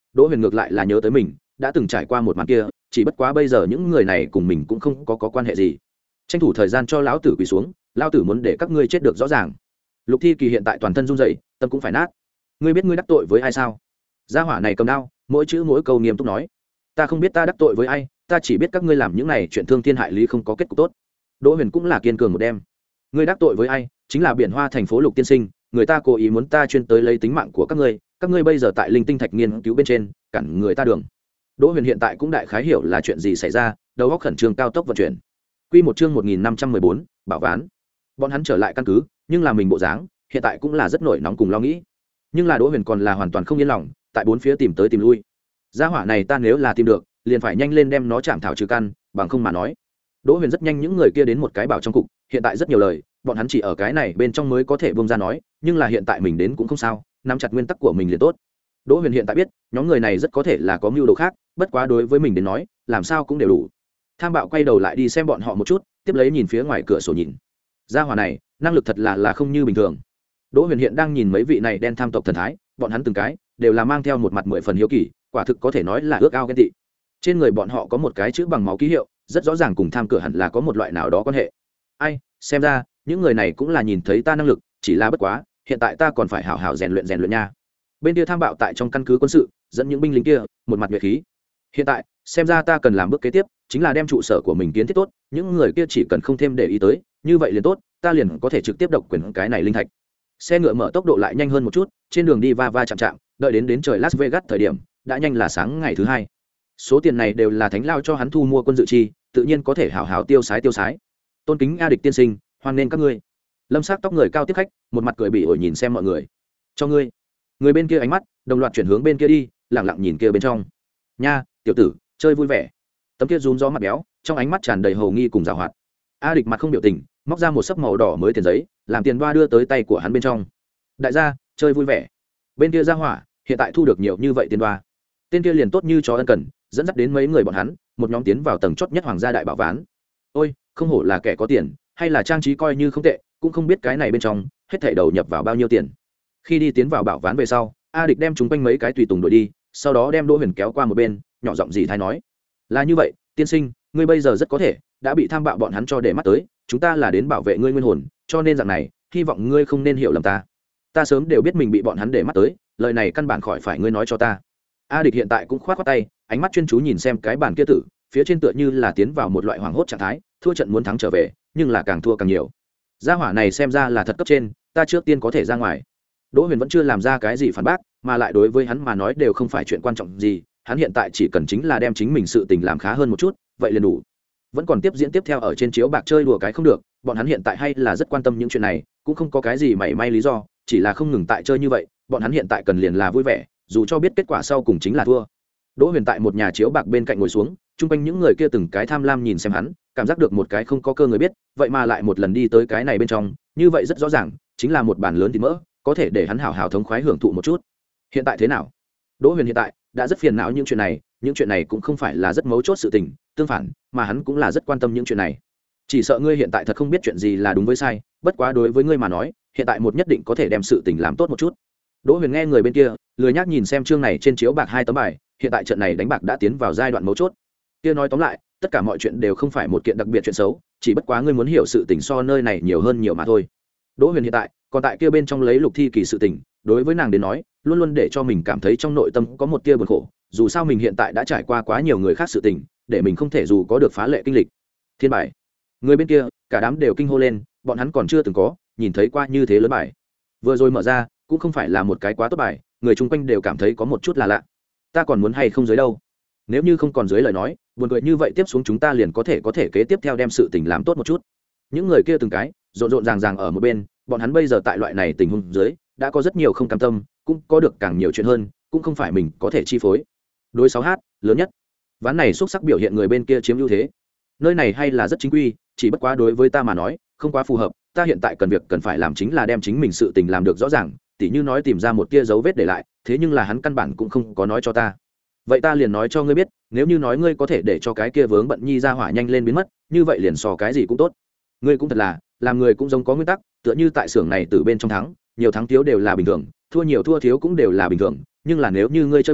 [SPEAKER 1] Đỗ Huyền ngược lại là nhớ tới mình đã từng trải qua một màn kia, chỉ bất quá bây giờ những người này cùng mình cũng không có, có quan hệ gì. Tranh thủ thời gian cho lão tử quỳ xuống, lão tử muốn để các ngươi chết được rõ ràng. Lục Thi Kỳ hiện tại toàn thân run rẩy, tâm cũng phải nát. Ngươi biết ngươi đắc tội với ai sao? Gia hỏa này cầm đao, mỗi chữ mỗi câu nghiêm túc nói. Ta không biết ta đắc tội với ai, ta chỉ biết các ngươi làm những này chuyện thương thiên hại lý không có kết cục tốt. Đỗ Huyền cũng là kiên cường một đêm. Ngươi đắc tội với ai? Chính là Biển Hoa thành phố Lục tiên sinh, người ta cố ý muốn ta chuyên tới lấy tính mạng của các ngươi, các ngươi bây giờ tại Linh Tinh Thạch nghiên cứu bên trên, cản người ta đường. Đỗ Huyền hiện tại cũng đại khái hiểu là chuyện gì xảy ra, đầu óc khẩn trương cao tốc vận chuyển. Quy một chương một nghìn năm trăm mười bốn, bảo ván. Bọn hắn trở lại căn cứ, nhưng là mình bộ dáng, hiện tại cũng là rất nổi nóng cùng lo nghĩ. Nhưng là Đỗ Huyền còn là hoàn toàn không yên lòng, tại bốn phía tìm tới tìm lui. Gia hỏa này ta nếu là tìm được, liền phải nhanh lên đem nó chạm thảo trừ căn, bằng không mà nói. Đỗ Huyền rất nhanh những người kia đến một cái bảo trong cục, hiện tại rất nhiều lời, bọn hắn chỉ ở cái này bên trong mới có thể buông ra nói, nhưng là hiện tại mình đến cũng không sao, nắm chặt nguyên tắc của mình liền tốt. Đỗ Huyền hiện tại biết, nhóm người này rất có thể là có mưu đồ khác, bất quá đối với mình đến nói, làm sao cũng đều đủ. Tham Bạo quay đầu lại đi xem bọn họ một chút, tiếp lấy nhìn phía ngoài cửa sổ nhìn. Gia hỏa này, năng lực thật là là không như bình thường. Đỗ Huyền hiện đang nhìn mấy vị này đen tham tộc thần thái, bọn hắn từng cái đều là mang theo một mặt mười phần hiếu kỳ, quả thực có thể nói là ước ao ghen tị. Trên người bọn họ có một cái chữ bằng máu ký hiệu, rất rõ ràng cùng tham cửa hẳn là có một loại nào đó quan hệ. Ai, xem ra những người này cũng là nhìn thấy ta năng lực, chỉ là bất quá, hiện tại ta còn phải hảo hảo rèn luyện rèn luyện nha. Bên kia Tham Bạo tại trong căn cứ quân sự, dẫn những binh lính kia, một mặt nhuệ khí. Hiện tại, xem ra ta cần làm bước kế tiếp, chính là đem trụ sở của mình kiến thiết tốt, những người kia chỉ cần không thêm để ý tới, như vậy liền tốt, ta liền có thể trực tiếp độc quyền cái này linh thạch. Xe ngựa mở tốc độ lại nhanh hơn một chút, trên đường đi va va chạm chạm, đợi đến đến trời Las Vegas thời điểm, đã nhanh là sáng ngày thứ hai. Số tiền này đều là Thánh Lao cho hắn thu mua quân dự chi, tự nhiên có thể hảo hảo tiêu xái tiêu xái. Tôn kính A Địch tiên sinh, hoan nên các ngươi. Lâm Sắc tóc người cao tiếp khách, một mặt cười bỉ ổi nhìn xem mọi người. Cho ngươi. Người bên kia ánh mắt đồng loạt chuyển hướng bên kia đi, lặng lặng nhìn kia bên trong. Nha, tiểu tử, chơi vui vẻ. Tấm kia rún gió mặt béo, trong ánh mắt tràn đầy hầu nghi cùng giảo hoạt. A Địch mặt không biểu tình, móc ra một sấp màu đỏ mới tiền giấy, làm tiền đoa đưa tới tay của hắn bên trong. Đại gia, chơi vui vẻ. Bên kia ra hỏa, hiện tại thu được nhiều như vậy tiền đoa. Tên kia liền tốt như chó ân cần, dẫn dắt đến mấy người bọn hắn, một nhóm tiến vào tầng chót nhất hoàng gia đại bảo ván. Ôi, không hổ là kẻ có tiền, hay là trang trí coi như không tệ, cũng không biết cái này bên trong hết thảy đầu nhập vào bao nhiêu tiền. Khi đi tiến vào bảo ván về sau, A Địch đem chúng quanh mấy cái tùy tùng đuổi đi, sau đó đem Đỗ Huyền kéo qua một bên, nhỏ giọng gì thay nói: "Là như vậy, tiên sinh, ngươi bây giờ rất có thể đã bị Tham Bạo bọn hắn cho để mắt tới, chúng ta là đến bảo vệ ngươi nguyên hồn, cho nên dạng này, hy vọng ngươi không nên hiểu lầm ta. Ta sớm đều biết mình bị bọn hắn để mắt tới, lời này căn bản khỏi phải ngươi nói cho ta." A Địch hiện tại cũng khoát khoát tay, ánh mắt chuyên chú nhìn xem cái bàn kia tử, phía trên tựa như là tiến vào một loại hoảng hốt trạng thái, thua trận muốn thắng trở về, nhưng là càng thua càng nhiều. Gia hỏa này xem ra là thật cấp trên, ta trước tiên có thể ra ngoài. Đỗ Huyền vẫn chưa làm ra cái gì phản bác, mà lại đối với hắn mà nói đều không phải chuyện quan trọng gì, hắn hiện tại chỉ cần chính là đem chính mình sự tình làm khá hơn một chút, vậy liền đủ. Vẫn còn tiếp diễn tiếp theo ở trên chiếu bạc chơi đùa cái không được, bọn hắn hiện tại hay là rất quan tâm những chuyện này, cũng không có cái gì mảy may lý do, chỉ là không ngừng tại chơi như vậy, bọn hắn hiện tại cần liền là vui vẻ, dù cho biết kết quả sau cùng chính là thua. Đỗ Huyền tại một nhà chiếu bạc bên cạnh ngồi xuống, chung quanh những người kia từng cái tham lam nhìn xem hắn, cảm giác được một cái không có cơ người biết, vậy mà lại một lần đi tới cái này bên trong, như vậy rất rõ ràng, chính là một bàn lớn thịt mỡ, có thể để hắn hảo hảo thống khoái hưởng thụ một chút. Hiện tại thế nào? Đỗ Huyền hiện tại đã rất phiền não những chuyện này, những chuyện này cũng không phải là rất mấu chốt sự tình, tương phản, mà hắn cũng là rất quan tâm những chuyện này. Chỉ sợ ngươi hiện tại thật không biết chuyện gì là đúng với sai, bất quá đối với ngươi mà nói, hiện tại một nhất định có thể đem sự tình làm tốt một chút. Đỗ Huyền nghe người bên kia, lười nhác nhìn xem chương này trên chiếu bạc hai tấm bài, hiện tại trận này đánh bạc đã tiến vào giai đoạn mấu chốt. Kia nói tóm lại, tất cả mọi chuyện đều không phải một kiện đặc biệt chuyện xấu, chỉ bất quá ngươi muốn hiểu sự tình so nơi này nhiều hơn nhiều mà thôi. Đỗ Huyền hiện tại, còn tại kia bên trong lấy Lục Thi Kỳ sự tình, đối với nàng đến nói, luôn luôn để cho mình cảm thấy trong nội tâm có một tia buồn khổ, dù sao mình hiện tại đã trải qua quá nhiều người khác sự tình, để mình không thể dù có được phá lệ kinh lịch. Thiên bài. Người bên kia, cả đám đều kinh hô lên, bọn hắn còn chưa từng có nhìn thấy qua như thế lớn bài. Vừa rồi mở ra, cũng không phải là một cái quá tốt bài, người chung quanh đều cảm thấy có một chút là lạ. Ta còn muốn hay không dưới đâu? Nếu như không còn dưới lời nói, buồn cười như vậy tiếp xuống chúng ta liền có thể có thể kế tiếp theo đem sự tình làm tốt một chút. Những người kia từng cái rộn rộn ràng ràng ở một bên, bọn hắn bây giờ tại loại này tình huống dưới, đã có rất nhiều không cam tâm, cũng có được càng nhiều chuyện hơn, cũng không phải mình có thể chi phối. Đối sáu h lớn nhất, ván này xuất sắc biểu hiện người bên kia chiếm ưu thế. Nơi này hay là rất chính quy, chỉ bất quá đối với ta mà nói, không quá phù hợp, ta hiện tại cần việc cần phải làm chính là đem chính mình sự tình làm được rõ ràng, tỉ như nói tìm ra một tia dấu vết để lại, thế nhưng là hắn căn bản cũng không có nói cho ta. Vậy ta liền nói cho ngươi biết, nếu như nói ngươi có thể để cho cái kia vướng bận nhi ra hỏa nhanh lên biến mất, như vậy liền so cái gì cũng tốt. Ngươi cũng thật là, làm người cũng giống có nguyên tắc, tựa như tại xưởng này từ bên trong thắng, nhiều thắng thiếu đều là bình thường, thua nhiều thua thiếu cũng đều là bình thường, nhưng là nếu như ngươi chơi bẩn,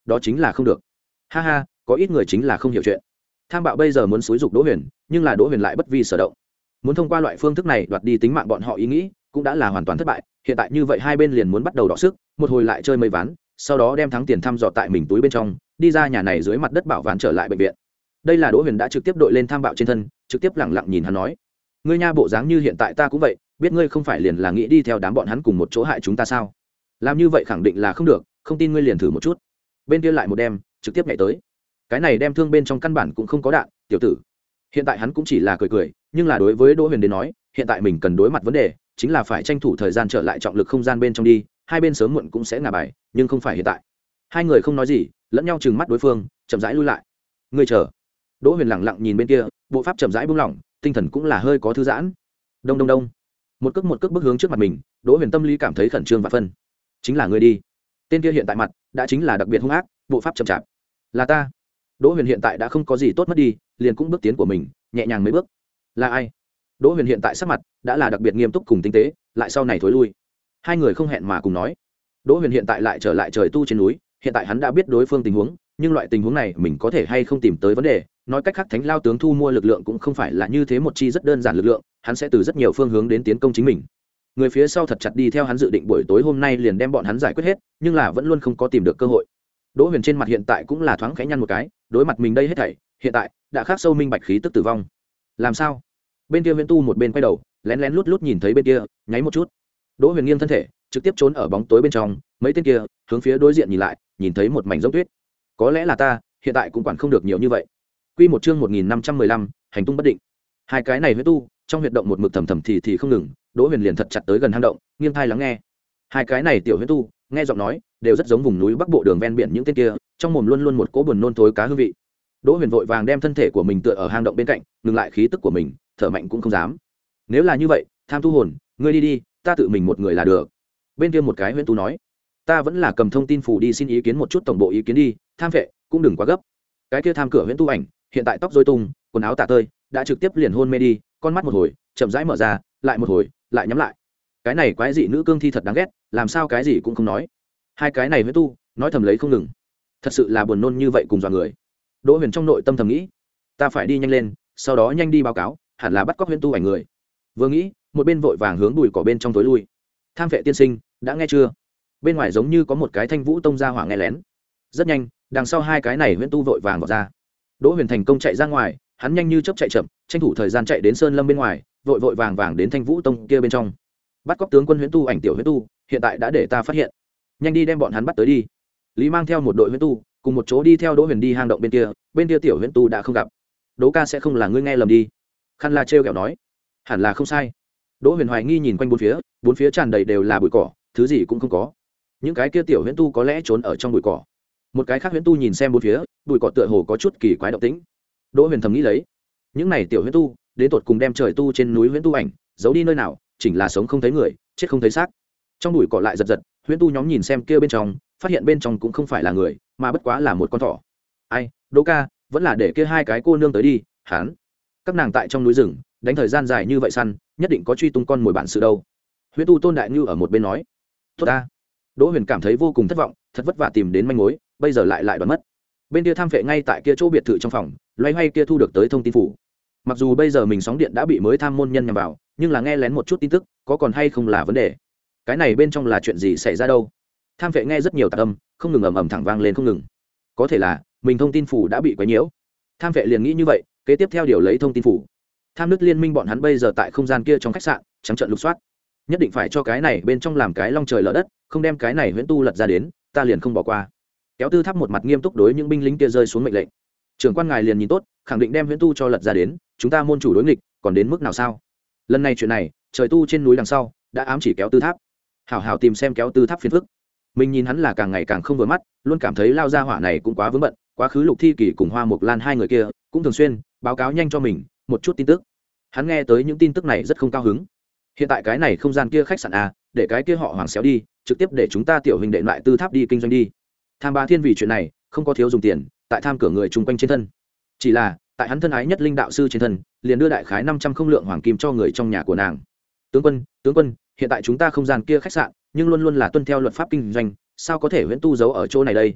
[SPEAKER 1] đó chính là không được. Ha ha, có ít người chính là không hiểu chuyện. Tham bạo bây giờ muốn xúi dục Đỗ Huyền, nhưng là Đỗ Huyền lại bất vi sở động. Muốn thông qua loại phương thức này đoạt đi tính mạng bọn họ ý nghĩ, cũng đã là hoàn toàn thất bại. Hiện tại như vậy hai bên liền muốn bắt đầu đọ sức, một hồi lại chơi mấy ván, sau đó đem thắng tiền thăm dò tại mình túi bên trong, đi ra nhà này dưới mặt đất bảo ván trở lại bệnh viện. Đây là Đỗ Huyền đã trực tiếp đội lên tham bạo trên thân, trực tiếp lẳng lặng nhìn hắn nói: ngươi nha bộ dáng như hiện tại ta cũng vậy, biết ngươi không phải liền là nghĩ đi theo đám bọn hắn cùng một chỗ hại chúng ta sao? Làm như vậy khẳng định là không được, không tin ngươi liền thử một chút. Bên kia lại một đem trực tiếp nhảy tới, cái này đem thương bên trong căn bản cũng không có đạn. Tiểu tử, hiện tại hắn cũng chỉ là cười cười, nhưng là đối với Đỗ Huyền đến nói, hiện tại mình cần đối mặt vấn đề chính là phải tranh thủ thời gian trở lại trọng lực không gian bên trong đi, hai bên sớm muộn cũng sẽ ngả bài, nhưng không phải hiện tại. Hai người không nói gì, lẫn nhau trừng mắt đối phương, chậm rãi lui lại. Ngươi chờ. Đỗ Huyền lẳng lặng nhìn bên kia, bộ pháp chậm rãi buông lỏng, tinh thần cũng là hơi có thư giãn. Đông đông đông, một cước một cước bước hướng trước mặt mình. Đỗ Huyền tâm lý cảm thấy khẩn trương và phân. Chính là ngươi đi. Tên kia hiện tại mặt đã chính là đặc biệt hung ác, bộ pháp chậm chạp. Là ta. Đỗ Huyền hiện tại đã không có gì tốt mất đi, liền cũng bước tiến của mình nhẹ nhàng mấy bước. Là ai? Đỗ Huyền hiện tại sắc mặt đã là đặc biệt nghiêm túc cùng tinh tế, lại sau này thối lui. Hai người không hẹn mà cùng nói. Đỗ Huyền hiện tại lại trở lại trời tu trên núi, hiện tại hắn đã biết đối phương tình huống, nhưng loại tình huống này mình có thể hay không tìm tới vấn đề. Nói cách khác, Thánh Lao tướng thu mua lực lượng cũng không phải là như thế một chi rất đơn giản lực lượng, hắn sẽ từ rất nhiều phương hướng đến tiến công chính mình. Người phía sau thật chặt đi theo hắn dự định buổi tối hôm nay liền đem bọn hắn giải quyết hết, nhưng là vẫn luôn không có tìm được cơ hội. Đỗ Huyền trên mặt hiện tại cũng là thoáng khẽ nhăn một cái, đối mặt mình đây hết thảy, hiện tại đã khắc sâu minh bạch khí tức tử vong. Làm sao? Bên kia Viễn Tu một bên quay đầu, lén lén lút lút nhìn thấy bên kia, nháy một chút. Đỗ Huyền nghiêng thân thể, trực tiếp trốn ở bóng tối bên trong, mấy tên kia hướng phía đối diện nhìn lại, nhìn thấy một mảnh giống tuyết. Có lẽ là ta, hiện tại cũng quản không được nhiều như vậy. Quy một chương một nghìn năm trăm mười lăm, hành tung bất định. Hai cái này Viễn Tu, trong huyệt động một mực thầm thầm thì thì không ngừng, Đỗ Huyền liền thật chặt tới gần hang động, nghiêng tai lắng nghe. Hai cái này tiểu Viễn Tu, nghe giọng nói, đều rất giống vùng núi Bắc Bộ đường ven biển những tên kia, trong mồm luôn luôn một cỗ buồn nôn thối cá hương vị. Đỗ Huyền vội vàng đem thân thể của mình tựa ở hang động bên cạnh, ngừng lại khí tức của mình, thở mạnh cũng không dám. Nếu là như vậy, Tham Tu hồn, ngươi đi đi, ta tự mình một người là được. Bên kia một cái Huyễn Tu nói, ta vẫn là cầm thông tin phủ đi xin ý kiến một chút tổng bộ ý kiến đi, Tham vệ cũng đừng quá gấp. Cái kia Tham cửa Huyễn Tu ảnh, hiện tại tóc rối tung, quần áo tả tơi, đã trực tiếp liền hôn mê đi, con mắt một hồi chậm rãi mở ra, lại một hồi lại nhắm lại. Cái này quái dị nữ cương thi thật đáng ghét, làm sao cái gì cũng không nói. Hai cái này Huyễn Tu nói thầm lấy không ngừng, thật sự là buồn nôn như vậy cùng dọa người. Đỗ Huyền trong nội tâm thầm nghĩ, ta phải đi nhanh lên, sau đó nhanh đi báo cáo, hẳn là bắt cóc Huyễn Tu ảnh người. Vừa nghĩ, một bên vội vàng hướng bụi cỏ bên trong tối lui. Tham vệ tiên sinh, đã nghe chưa? Bên ngoài giống như có một cái Thanh Vũ tông ra hỏa nghe lén. Rất nhanh, đằng sau hai cái này Huyễn Tu vội vàng vọt ra. Đỗ Huyền thành công chạy ra ngoài, hắn nhanh như chớp chạy chậm, tranh thủ thời gian chạy đến sơn lâm bên ngoài, vội vội vàng vàng đến Thanh Vũ tông kia bên trong. Bắt cóc tướng quân Huyễn Tu ảnh tiểu Huyễn Tu, hiện tại đã để ta phát hiện. Nhanh đi đem bọn hắn bắt tới đi. Lý mang theo một đội Huyễn Tu, cùng một chỗ đi theo Đỗ Huyền đi hang động bên kia, bên kia tiểu Huyễn Tu đã không gặp. Đỗ ca sẽ không là ngươi nghe lầm đi. Khăn La trêu ghẹo nói, hẳn là không sai. Đỗ Huyền hoài nghi nhìn quanh bốn phía, bốn phía tràn đầy đều là bụi cỏ, thứ gì cũng không có. Những cái kia tiểu Huyễn Tu có lẽ trốn ở trong bụi cỏ. Một cái khác Huyễn Tu nhìn xem bốn phía, bụi cỏ tựa hồ có chút kỳ quái động tĩnh. Đỗ Huyền thầm nghĩ lấy, những này tiểu Huyễn Tu đến tột cùng đem trời tu trên núi Huyễn Tu ảnh giấu đi nơi nào, chỉnh là sống không thấy người, chết không thấy xác. Trong bụi cỏ lại giật giật, Huyễn Tu nhóm nhìn xem kia bên trong, phát hiện bên trong cũng không phải là người, mà bất quá là một con thỏ. Ai, Đỗ ca, vẫn là để kia hai cái cô nương tới đi, hắn. Các nàng tại trong núi rừng đánh thời gian dài như vậy săn, nhất định có truy tung con mồi bản sự đâu. Huyễn Tu Tôn Đại Ngưu ở một bên nói, tốt ta. Đỗ Huyền cảm thấy vô cùng thất vọng, thật vất vả tìm đến manh mối, bây giờ lại lại đoán mất. Bên kia tham vệ ngay tại kia chỗ biệt thự trong phòng, loay hoay kia thu được tới thông tin phủ. Mặc dù bây giờ mình sóng điện đã bị mới tham môn nhân nhằm vào, nhưng là nghe lén một chút tin tức, có còn hay không là vấn đề. Cái này bên trong là chuyện gì xảy ra đâu? Tham vệ nghe rất nhiều tạp âm, không ngừng ầm ầm thẳng vang lên không ngừng. Có thể là mình thông tin phủ đã bị quấy nhiễu. Tham vệ liền nghĩ như vậy, kế tiếp theo điều lấy thông tin phủ. Tham nước liên minh bọn hắn bây giờ tại không gian kia trong khách sạn trắng trợn lục soát, nhất định phải cho cái này bên trong làm cái long trời lở đất, không đem cái này Huyễn Tu lật ra đến, ta liền không bỏ qua. Kéo Tư Tháp một mặt nghiêm túc đối những binh lính kia rơi xuống mệnh lệnh. Trưởng quan ngài liền nhìn tốt, khẳng định đem Huyễn Tu cho lật ra đến, chúng ta môn chủ đối nghịch, còn đến mức nào sao? Lần này chuyện này, trời tu trên núi đằng sau đã ám chỉ Kéo Tư Tháp. Hảo hảo tìm xem Kéo Tư Tháp phiền phức. Mình nhìn hắn là càng ngày càng không vừa mắt, luôn cảm thấy lao ra hỏa này cũng quá vướng bận, quá khứ Lục Thi Kỳ cùng Hoa Mộc Lan hai người kia cũng thường xuyên báo cáo nhanh cho mình một chút tin tức. Hắn nghe tới những tin tức này rất không cao hứng. Hiện tại cái này không gian kia khách sạn a, để cái kia họ Hoàng xéo đi, trực tiếp để chúng ta tiểu huynh đệ lại Tư Tháp đi kinh doanh đi. Tham Bá Thiên vì chuyện này không có thiếu dùng tiền, tại tham cửa người chung quanh trên thân. Chỉ là tại hắn thân ái nhất linh đạo sư trên thân, liền đưa đại khái năm trăm không lượng hoàng kim cho người trong nhà của nàng. Tướng quân, tướng quân, hiện tại chúng ta không gian kia khách sạn, nhưng luôn luôn là tuân theo luật pháp kinh doanh, sao có thể Huyễn Tu giấu ở chỗ này đây?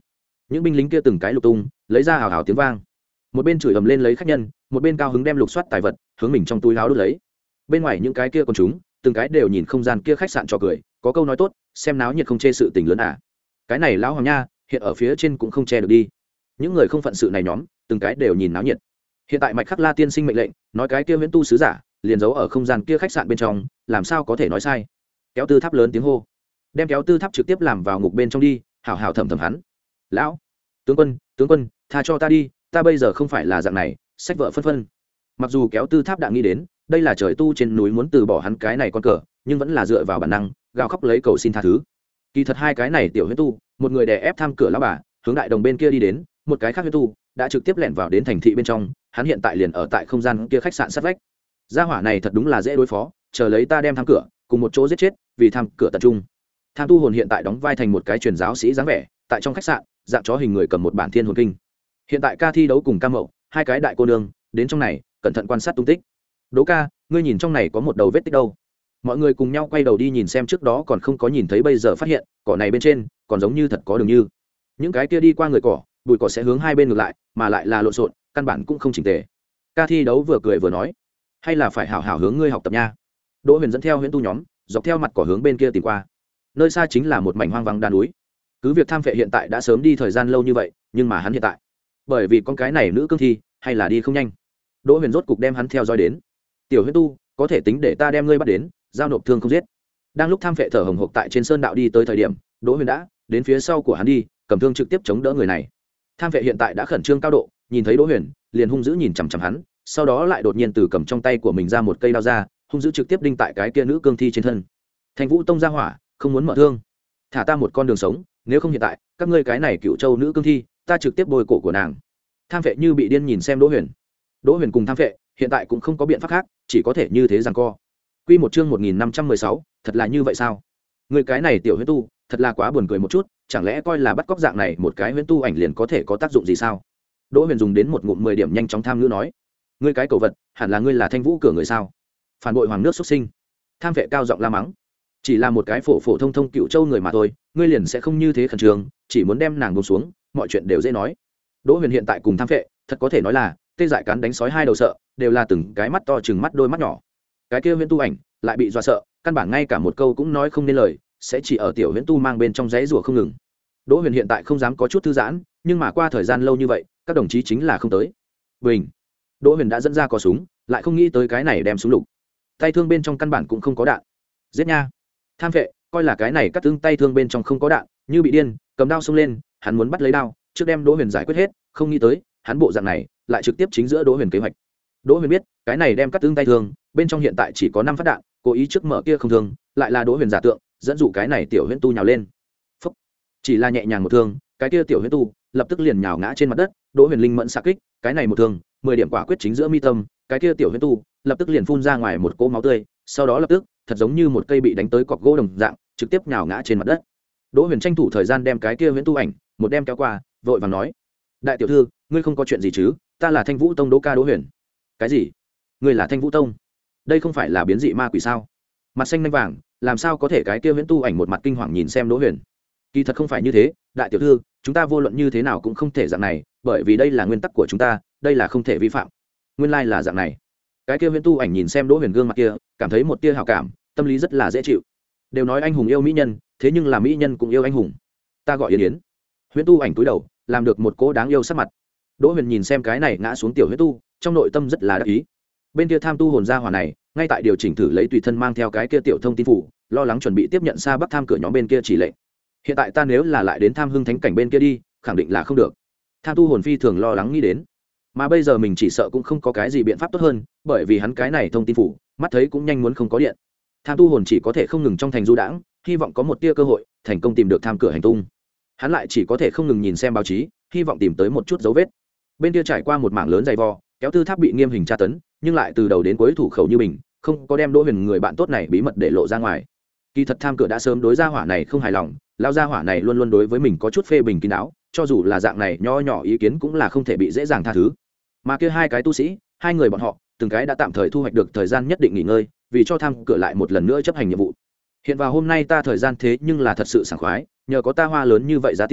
[SPEAKER 1] những binh lính kia từng cái lục tung lấy ra hào hào tiếng vang, một bên chửi ầm lên lấy khách nhân, một bên cao hứng đem lục soát tài vật hướng mình trong túi áo đốt lấy. Bên ngoài những cái kia còn chúng từng cái đều nhìn không gian kia khách sạn trò cười, có câu nói tốt, xem náo nhiệt không chê sự tình lớn à. Cái này lão hoàng nha hiện ở phía trên cũng không che được đi. Những người không phận sự này nhóm từng cái đều nhìn náo nhiệt. Hiện tại Mạch Khắc La tiên sinh mệnh lệnh nói cái kia viễn tu sứ giả liền giấu ở không gian kia khách sạn bên trong, làm sao có thể nói sai. Kéo tư tháp lớn tiếng hô, đem kéo tư tháp trực tiếp làm vào ngục bên trong đi, hảo hảo thẩm thẩm hắn. Lão tướng quân, tướng quân, tha cho ta đi, ta bây giờ không phải là dạng này. Sách vợ phân phân. Mặc dù kéo tư tháp đã nghĩ đến đây là trời tu trên núi muốn từ bỏ hắn cái này con cờ, nhưng vẫn là dựa vào bản năng gào khóc lấy cầu xin tha thứ. Kỳ thật hai cái này tiểu huyết tu, một người đè ép tham cửa lão bà hướng đại đồng bên kia đi đến, một cái khác huyết tu đã trực tiếp lẻn vào đến thành thị bên trong, hắn hiện tại liền ở tại không gian kia khách sạn sát vách. Gia hỏa này thật đúng là dễ đối phó, chờ lấy ta đem tham cửa cùng một chỗ giết chết, vì tham cửa tập trung. Tham tu hồn hiện tại đóng vai thành một cái truyền giáo sĩ dáng vẻ, tại trong khách sạn dạng chó hình người cầm một bản thiên hồn kinh. Hiện tại ca thi đấu cùng ca mậu hai cái đại cô nương đến trong này cẩn thận quan sát tung tích. Đỗ ca, ngươi nhìn trong này có một đầu vết tích đâu? Mọi người cùng nhau quay đầu đi nhìn xem, trước đó còn không có nhìn thấy, bây giờ phát hiện cỏ này bên trên còn giống như thật có đường như. Những cái kia đi qua người cỏ, bụi cỏ sẽ hướng hai bên ngược lại, mà lại là lộn xộn, căn bản cũng không chỉnh tề. Ca thi đấu vừa cười vừa nói, hay là phải hảo hảo hướng ngươi học tập nha. Đỗ Huyền dẫn theo huyễn tu nhóm dọc theo mặt cỏ hướng bên kia tìm qua. Nơi xa chính là một mảnh hoang vắng đá núi. Cứ việc tham phệ hiện tại đã sớm đi thời gian lâu như vậy, nhưng mà hắn hiện tại bởi vì con cái này nữ cương thi hay là đi không nhanh. Đỗ Huyền rốt cục đem hắn theo dõi đến. Tiểu huyễn tu, có thể tính để ta đem ngươi bắt đến, giao nộp thương không giết. Đang lúc tham phệ thở hồng hộc tại trên sơn đạo đi tới thời điểm, Đỗ Huyền đã đến phía sau của hắn đi, cầm thương trực tiếp chống đỡ người này. Tham phệ hiện tại đã khẩn trương cao độ, nhìn thấy Đỗ Huyền liền hung dữ nhìn chằm chằm hắn, sau đó lại đột nhiên từ cầm trong tay của mình ra một cây đao ra, hung dữ trực tiếp đinh tại cái kia nữ cương thi trên thân. Thanh Vũ tông ra hỏa, không muốn mở thương, thả ta một con đường sống, nếu không hiện tại các ngươi cái này Cựu Châu nữ cương thi, ta trực tiếp bôi cổ của nàng. Tham phệ như bị điên nhìn xem Đỗ Huyền. Đỗ Huyền cùng tham phệ hiện tại cũng không có biện pháp khác, chỉ có thể như thế giằng co. Quy một chương một nghìn năm trăm mười sáu, thật là như vậy sao? Người cái này tiểu huyễn tu, thật là quá buồn cười một chút, chẳng lẽ coi là bắt cóc dạng này một cái huyễn tu ảnh liền có thể có tác dụng gì sao? Đỗ Huyền dùng đến một ngụm mười điểm nhanh chóng tham ngữ nói, ngươi cái cầu vật, hẳn là ngươi là Thanh Vũ cửa người sao? Phản bội hoàng nước xuất sinh. Tham phệ cao giọng la mắng, chỉ là một cái phổ phổ thông thông Cựu Châu người mà thôi, ngươi liền sẽ không như thế khẩn trương, chỉ muốn đem nàng buông xuống, mọi chuyện đều dễ nói. Đỗ Huyền hiện tại cùng tham phệ, thật có thể nói là tê dại cắn đánh sói hai đầu sợ, đều là từng cái mắt to chừng mắt đôi mắt nhỏ. Cái kia huyễn tu ảnh lại bị dọa sợ, căn bản ngay cả một câu cũng nói không nên lời, sẽ chỉ ở tiểu huyễn tu mang bên trong giấy rủa không ngừng. Đỗ Huyền hiện tại không dám có chút thư giãn, nhưng mà qua thời gian lâu như vậy, các đồng chí chính là không tới. Bình. Đỗ Huyền đã dẫn ra cò súng, lại không nghĩ tới cái này đem súng lục. Tay thương bên trong căn bản cũng không có đạn. Giết nha. Tham phệ, coi là cái này cắt tương tay thương bên trong không có đạn, như bị điên, cầm đao xông lên, hắn muốn bắt lấy đao, trước đem Đỗ Huyền giải quyết hết, không nghĩ tới, hắn bộ dạng này, lại trực tiếp chính giữa Đỗ Huyền kế hoạch. Đỗ Huyền biết, cái này đem cắt tương tay thương, bên trong hiện tại chỉ có năm phát đạn, cố ý trước mở kia không thương, lại là Đỗ Huyền giả tượng, dẫn dụ cái này tiểu huyễn tu nhào lên. Phúc. Chỉ là nhẹ nhàng một thương, cái kia tiểu huyễn tu lập tức liền nhào ngã trên mặt đất. Đỗ Huyền linh mẫn xạ kích, cái này một thương, mười điểm quả quyết chính giữa mi tâm, cái kia tiểu huyễn tu lập tức liền phun ra ngoài một cỗ máu tươi, sau đó lập tức, thật giống như một cây bị đánh tới cọc gỗ đồng dạng, trực tiếp nhào ngã trên mặt đất. Đỗ Huyền tranh thủ thời gian đem cái kia huyễn tu ảnh, một đem kéo qua, vội vàng nói: "Đại tiểu thư, ngươi không có chuyện gì chứ? Ta là Thanh Vũ tông Đỗ ca Đỗ Huyền." "Cái gì? Ngươi là Thanh Vũ tông? Đây không phải là biến dị ma quỷ sao?" Mặt xanh nhanh vàng, làm sao có thể? Cái kia huyễn tu ảnh một mặt kinh hoàng nhìn xem Đỗ Huyền. "Kỳ thật không phải như thế, đại tiểu thư, chúng ta vô luận như thế nào cũng không thể dạng này, bởi vì đây là nguyên tắc của chúng ta, đây là không thể vi phạm." Nguyên lai là dạng này. Cái kia huyễn tu ảnh nhìn xem Đỗ Huyền gương mặt kia, cảm thấy một tia hảo cảm, tâm lý rất là dễ chịu. Đều nói anh hùng yêu mỹ nhân, thế nhưng là mỹ nhân cũng yêu anh hùng. Ta gọi Yến Yến. Huyễn tu ảnh cúi đầu, làm được một cô đáng yêu sắc mặt. Đỗ Huyền nhìn xem cái này ngã xuống tiểu huyễn tu, trong nội tâm rất là đắc ý. Bên kia tham tu hồn gia hỏa này, ngay tại điều chỉnh thử lấy tùy thân mang theo cái kia tiểu thông tin phủ, lo lắng chuẩn bị tiếp nhận xa bắc tham cửa nhóm bên kia chỉ lệnh. Hiện tại ta nếu là lại đến tham hưng thánh cảnh bên kia đi, khẳng định là không được. Tham tu hồn phi thường lo lắng nghĩ đến, mà bây giờ mình chỉ sợ cũng không có cái gì biện pháp tốt hơn, bởi vì hắn cái này thông tin phủ, mắt thấy cũng nhanh muốn không có điện. Tham tu hồn chỉ có thể không ngừng trong thành du đãng, hy vọng có một tia cơ hội thành công tìm được tham cửa hành tung. Hắn lại chỉ có thể không ngừng nhìn xem báo chí, hy vọng tìm tới một chút dấu vết. Bên kia trải qua một mảng lớn dày vò, kéo tư tháp bị nghiêm hình tra tấn, nhưng lại từ đầu đến cuối thủ khẩu như mình, không có đem Đỗ Huyền người bạn tốt này bí mật để lộ ra ngoài. Kỳ thật tham cửa đã sớm đối gia hỏa này không hài lòng, lao gia hỏa này luôn luôn đối với mình có chút phê bình kín đáo, cho dù là dạng này nho nhỏ ý kiến cũng là không thể bị dễ dàng tha thứ. Mà kia hai cái tu sĩ, hai người bọn họ, từng cái đã tạm thời thu hoạch được thời gian nhất định nghỉ ngơi, vì cho tham cửa lại một lần nữa chấp hành nhiệm vụ. Hiện vào hôm nay ta thời gian thế nhưng là thật sự sảng khoái, nhờ có ta hoa lớn như vậy giá tiền,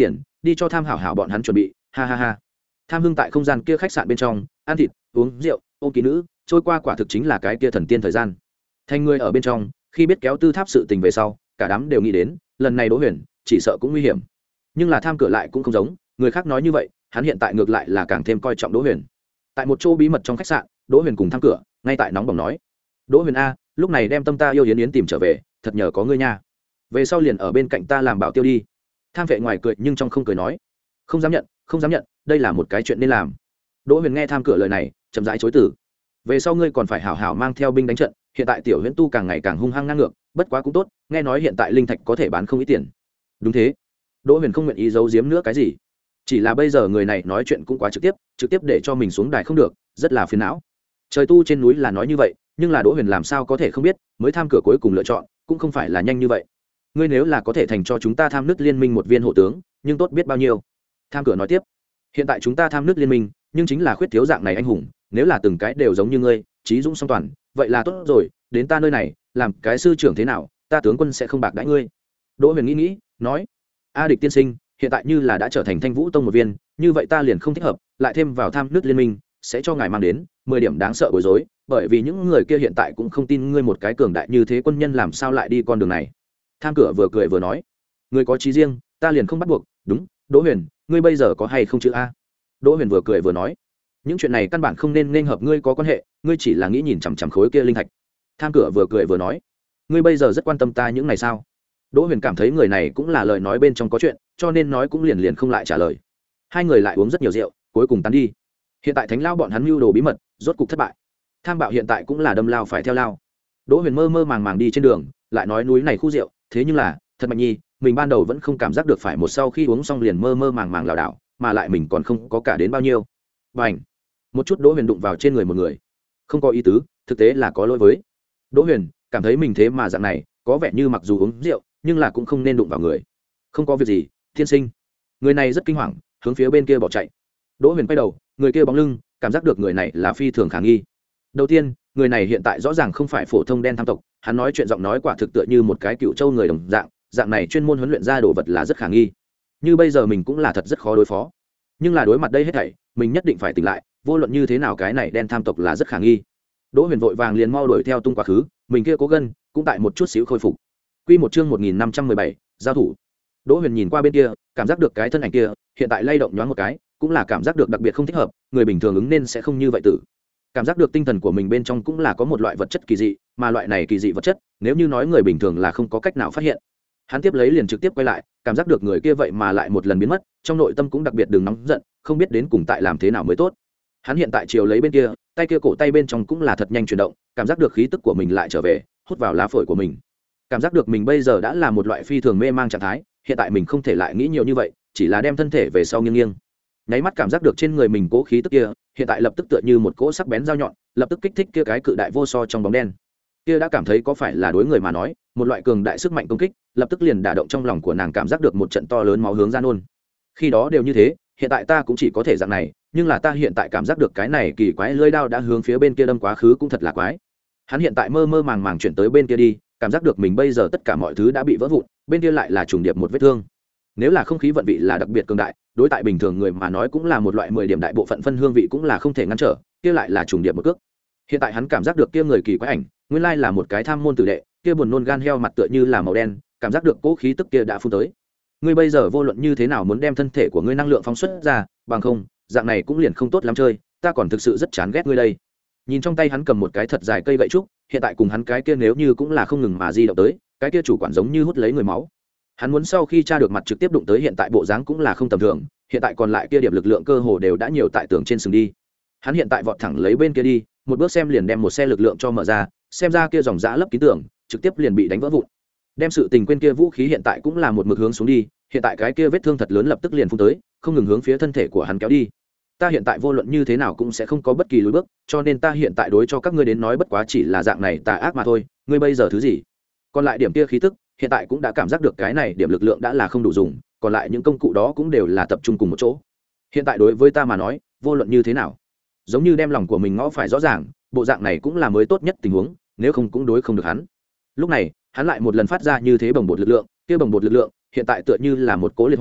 [SPEAKER 1] đi cho tham hảo hảo bọn hắn chuẩn bị, ha ha ha. Tham Hưng tại không gian kia khách sạn bên trong ăn thịt uống rượu ôm kỹ nữ, trôi qua quả thực chính là cái kia thần tiên thời gian. Thành người ở bên trong khi biết kéo tư tháp sự tình về sau, cả đám đều nghĩ đến lần này Đỗ Huyền chỉ sợ cũng nguy hiểm. Nhưng là Tham cửa lại cũng không giống người khác nói như vậy, hắn hiện tại ngược lại là càng thêm coi trọng Đỗ Huyền. Tại một chỗ bí mật trong khách sạn, Đỗ Huyền cùng Tham cửa ngay tại nóng bỏng nói: Đỗ Huyền a, lúc này đem tâm ta yêu yến yến tìm trở về, thật nhờ có ngươi nha. Về sau liền ở bên cạnh ta làm bảo tiêu đi. Tham vệ ngoài cười nhưng trong không cười nói: không dám nhận, không dám nhận, đây là một cái chuyện nên làm. Đỗ Huyền nghe Tham cửa lời này chậm rãi chối từ: về sau ngươi còn phải hảo hảo mang theo binh đánh trận, hiện tại tiểu huyễn tu càng ngày càng hung hăng ngang ngược, bất quá cũng tốt, nghe nói hiện tại linh thạch có thể bán không ít tiền. Đúng thế. Đỗ Huyền không nguyện ý giấu giếm nữa cái gì, chỉ là bây giờ người này nói chuyện cũng quá trực tiếp, trực tiếp để cho mình xuống đài không được, rất là phiền não. Trời tu trên núi là nói như vậy, nhưng là Đỗ Huyền làm sao có thể không biết, mới Tham cửa cuối cùng lựa chọn cũng không phải là nhanh như vậy. Ngươi nếu là có thể thành cho chúng ta Tham nước liên minh một viên hộ tướng, nhưng tốt biết bao nhiêu. Tham cửa nói tiếp: hiện tại chúng ta Tham nước liên minh, nhưng chính là khuyết thiếu dạng này anh hùng, nếu là từng cái đều giống như ngươi, trí dũng song toàn, vậy là tốt rồi, đến ta nơi này làm cái sư trưởng thế nào, ta tướng quân sẽ không bạc đãi ngươi. Đỗ Huyền nghĩ nghĩ nói: a Địch tiên sinh, hiện tại như là đã trở thành Thanh Vũ tông một viên, như vậy ta liền không thích hợp lại thêm vào Tham nước liên minh, sẽ cho ngài mang đến mười điểm đáng sợ bối rối, bởi vì những người kia hiện tại cũng không tin ngươi một cái cường đại như thế quân nhân làm sao lại đi con đường này. Tham cửa vừa cười vừa nói: ngươi có chí riêng, ta liền không bắt buộc. Đúng, Đỗ Huyền, ngươi bây giờ có hay không chữ a? Đỗ Huyền vừa cười vừa nói: những chuyện này căn bản không nên nên hợp ngươi có quan hệ, ngươi chỉ là nghĩ nhìn chằm chằm khối kia linh thạch. Tham cửa vừa cười vừa nói: ngươi bây giờ rất quan tâm ta những này sao? Đỗ Huyền cảm thấy người này cũng là lời nói bên trong có chuyện, cho nên nói cũng liền liền không lại trả lời. Hai người lại uống rất nhiều rượu, cuối cùng tán đi. Hiện tại Thánh Lao bọn hắn mưu đồ bí mật, rốt cục thất bại. Tham Bạo hiện tại cũng là đâm lao phải theo lao. Đỗ Huyền mơ mơ màng màng đi trên đường, lại nói núi này khu rượu, thế nhưng là, thật mạnh nhi, mình ban đầu vẫn không cảm giác được phải một sau khi uống xong liền mơ mơ màng màng lảo đảo, mà lại mình còn không có cả đến bao nhiêu. Bành! Một chút Đỗ Huyền đụng vào trên người một người. Không có ý tứ, thực tế là có lỗi với. Đỗ Huyền cảm thấy mình thế mà dạng này, có vẻ như mặc dù uống rượu, nhưng là cũng không nên đụng vào người. Không có việc gì, tiên sinh. Người này rất kinh hoàng, hướng phía bên kia bỏ chạy. Đỗ Huyền quay đầu, người kia bóng lưng, cảm giác được người này là phi thường khả nghi. Đầu tiên, người này hiện tại rõ ràng không phải phổ thông đen tham tộc, hắn nói chuyện giọng nói quả thực tựa như một cái cựu châu người đồng dạng, dạng này chuyên môn huấn luyện ra đồ vật là rất khả nghi. Như bây giờ mình cũng là thật rất khó đối phó. Nhưng là đối mặt đây hết thảy, mình nhất định phải tỉnh lại, vô luận như thế nào cái này đen tham tộc là rất khả nghi. Đỗ Huyền vội vàng liền mau đuổi theo tung quá khứ, mình kia cố gân cũng tại một chút xíu khôi phục. Quy một chương một nghìn năm trăm mười bảy, giao thủ. Đỗ Huyền nhìn qua bên kia, cảm giác được cái thân ảnh kia hiện tại lay động nhoáng một cái, cũng là cảm giác được đặc biệt không thích hợp, người bình thường ứng nên sẽ không như vậy tử. Cảm giác được tinh thần của mình bên trong cũng là có một loại vật chất kỳ dị, mà loại này kỳ dị vật chất, nếu như nói người bình thường là không có cách nào phát hiện. Hắn tiếp lấy liền trực tiếp quay lại, cảm giác được người kia vậy mà lại một lần biến mất, trong nội tâm cũng đặc biệt đừng nóng giận, không biết đến cùng tại làm thế nào mới tốt. Hắn hiện tại chiều lấy bên kia, tay kia cổ tay bên trong cũng là thật nhanh chuyển động, cảm giác được khí tức của mình lại trở về, hút vào lá phổi của mình. Cảm giác được mình bây giờ đã là một loại phi thường mê mang trạng thái, hiện tại mình không thể lại nghĩ nhiều như vậy, chỉ là đem thân thể về sau nghiêng nghiêng. Nháy mắt cảm giác được trên người mình cố khí tức kia, hiện tại lập tức tựa như một cỗ sắc bén dao nhọn, lập tức kích thích kia cái cự đại vô so trong bóng đen. Kia đã cảm thấy có phải là đối người mà nói, một loại cường đại sức mạnh công kích, lập tức liền đả động trong lòng của nàng, cảm giác được một trận to lớn máu hướng ra nôn. Khi đó đều như thế, hiện tại ta cũng chỉ có thể dạng này, nhưng là ta hiện tại cảm giác được cái này kỳ quái lưỡi đao đã hướng phía bên kia đâm quá khứ cũng thật là quái. Hắn hiện tại mơ mơ màng màng chuyển tới bên kia đi, cảm giác được mình bây giờ tất cả mọi thứ đã bị vỡ vụn, bên kia lại là trùng điệp một vết thương. Nếu là không khí vận vị là đặc biệt cường đại, đối tại bình thường người mà nói cũng là một loại mười điểm đại bộ phận phân hương vị cũng là không thể ngăn trở, kia lại là trùng điệp một cước. Hiện tại hắn cảm giác được kia người kỳ quái ảnh, nguyên lai là một cái tham môn tử đệ, kia buồn nôn gan heo mặt tựa như là màu đen, cảm giác được cố khí tức kia đã phun tới. Ngươi bây giờ vô luận như thế nào muốn đem thân thể của ngươi năng lượng phóng xuất ra, bằng không, dạng này cũng liền không tốt lắm chơi, ta còn thực sự rất chán ghét ngươi đây. Nhìn trong tay hắn cầm một cái thật dài cây gậy trúc, hiện tại cùng hắn cái kia nếu như cũng là không ngừng mà di động tới, cái kia chủ quản giống như hút lấy người máu. Hắn muốn sau khi tra được mặt trực tiếp đụng tới hiện tại bộ dáng cũng là không tầm thường, hiện tại còn lại kia điểm lực lượng cơ hồ đều đã nhiều tại tường trên sừng đi. Hắn hiện tại vọt thẳng lấy bên kia đi, một bước xem liền đem một xe lực lượng cho mở ra, xem ra kia dòng dã lấp kín tường, trực tiếp liền bị đánh vỡ vụn. Đem sự tình quên kia vũ khí hiện tại cũng là một mực hướng xuống đi, hiện tại cái kia vết thương thật lớn lập tức liền phun tới, không ngừng hướng phía thân thể của hắn kéo đi. Ta hiện tại vô luận như thế nào cũng sẽ không có bất kỳ lùi bước, cho nên ta hiện tại đối cho các ngươi đến nói bất quá chỉ là dạng này tà ác mà thôi, ngươi bây giờ thứ gì? Còn lại điểm kia khí tức, hiện tại cũng đã cảm giác được cái này điểm lực lượng đã là không đủ dùng, còn lại những công cụ đó cũng đều là tập trung cùng một chỗ. Hiện tại đối với ta mà nói, vô luận như thế nào, giống như đem lòng của mình ngõ phải rõ ràng, bộ dạng này cũng là mới tốt nhất tình huống, nếu không cũng đối không được hắn. Lúc này, hắn lại một lần phát ra như thế bồng bột lực lượng, kia bồng bột lực lượng, hiện tại tựa như là một cỗ liệt hỏa,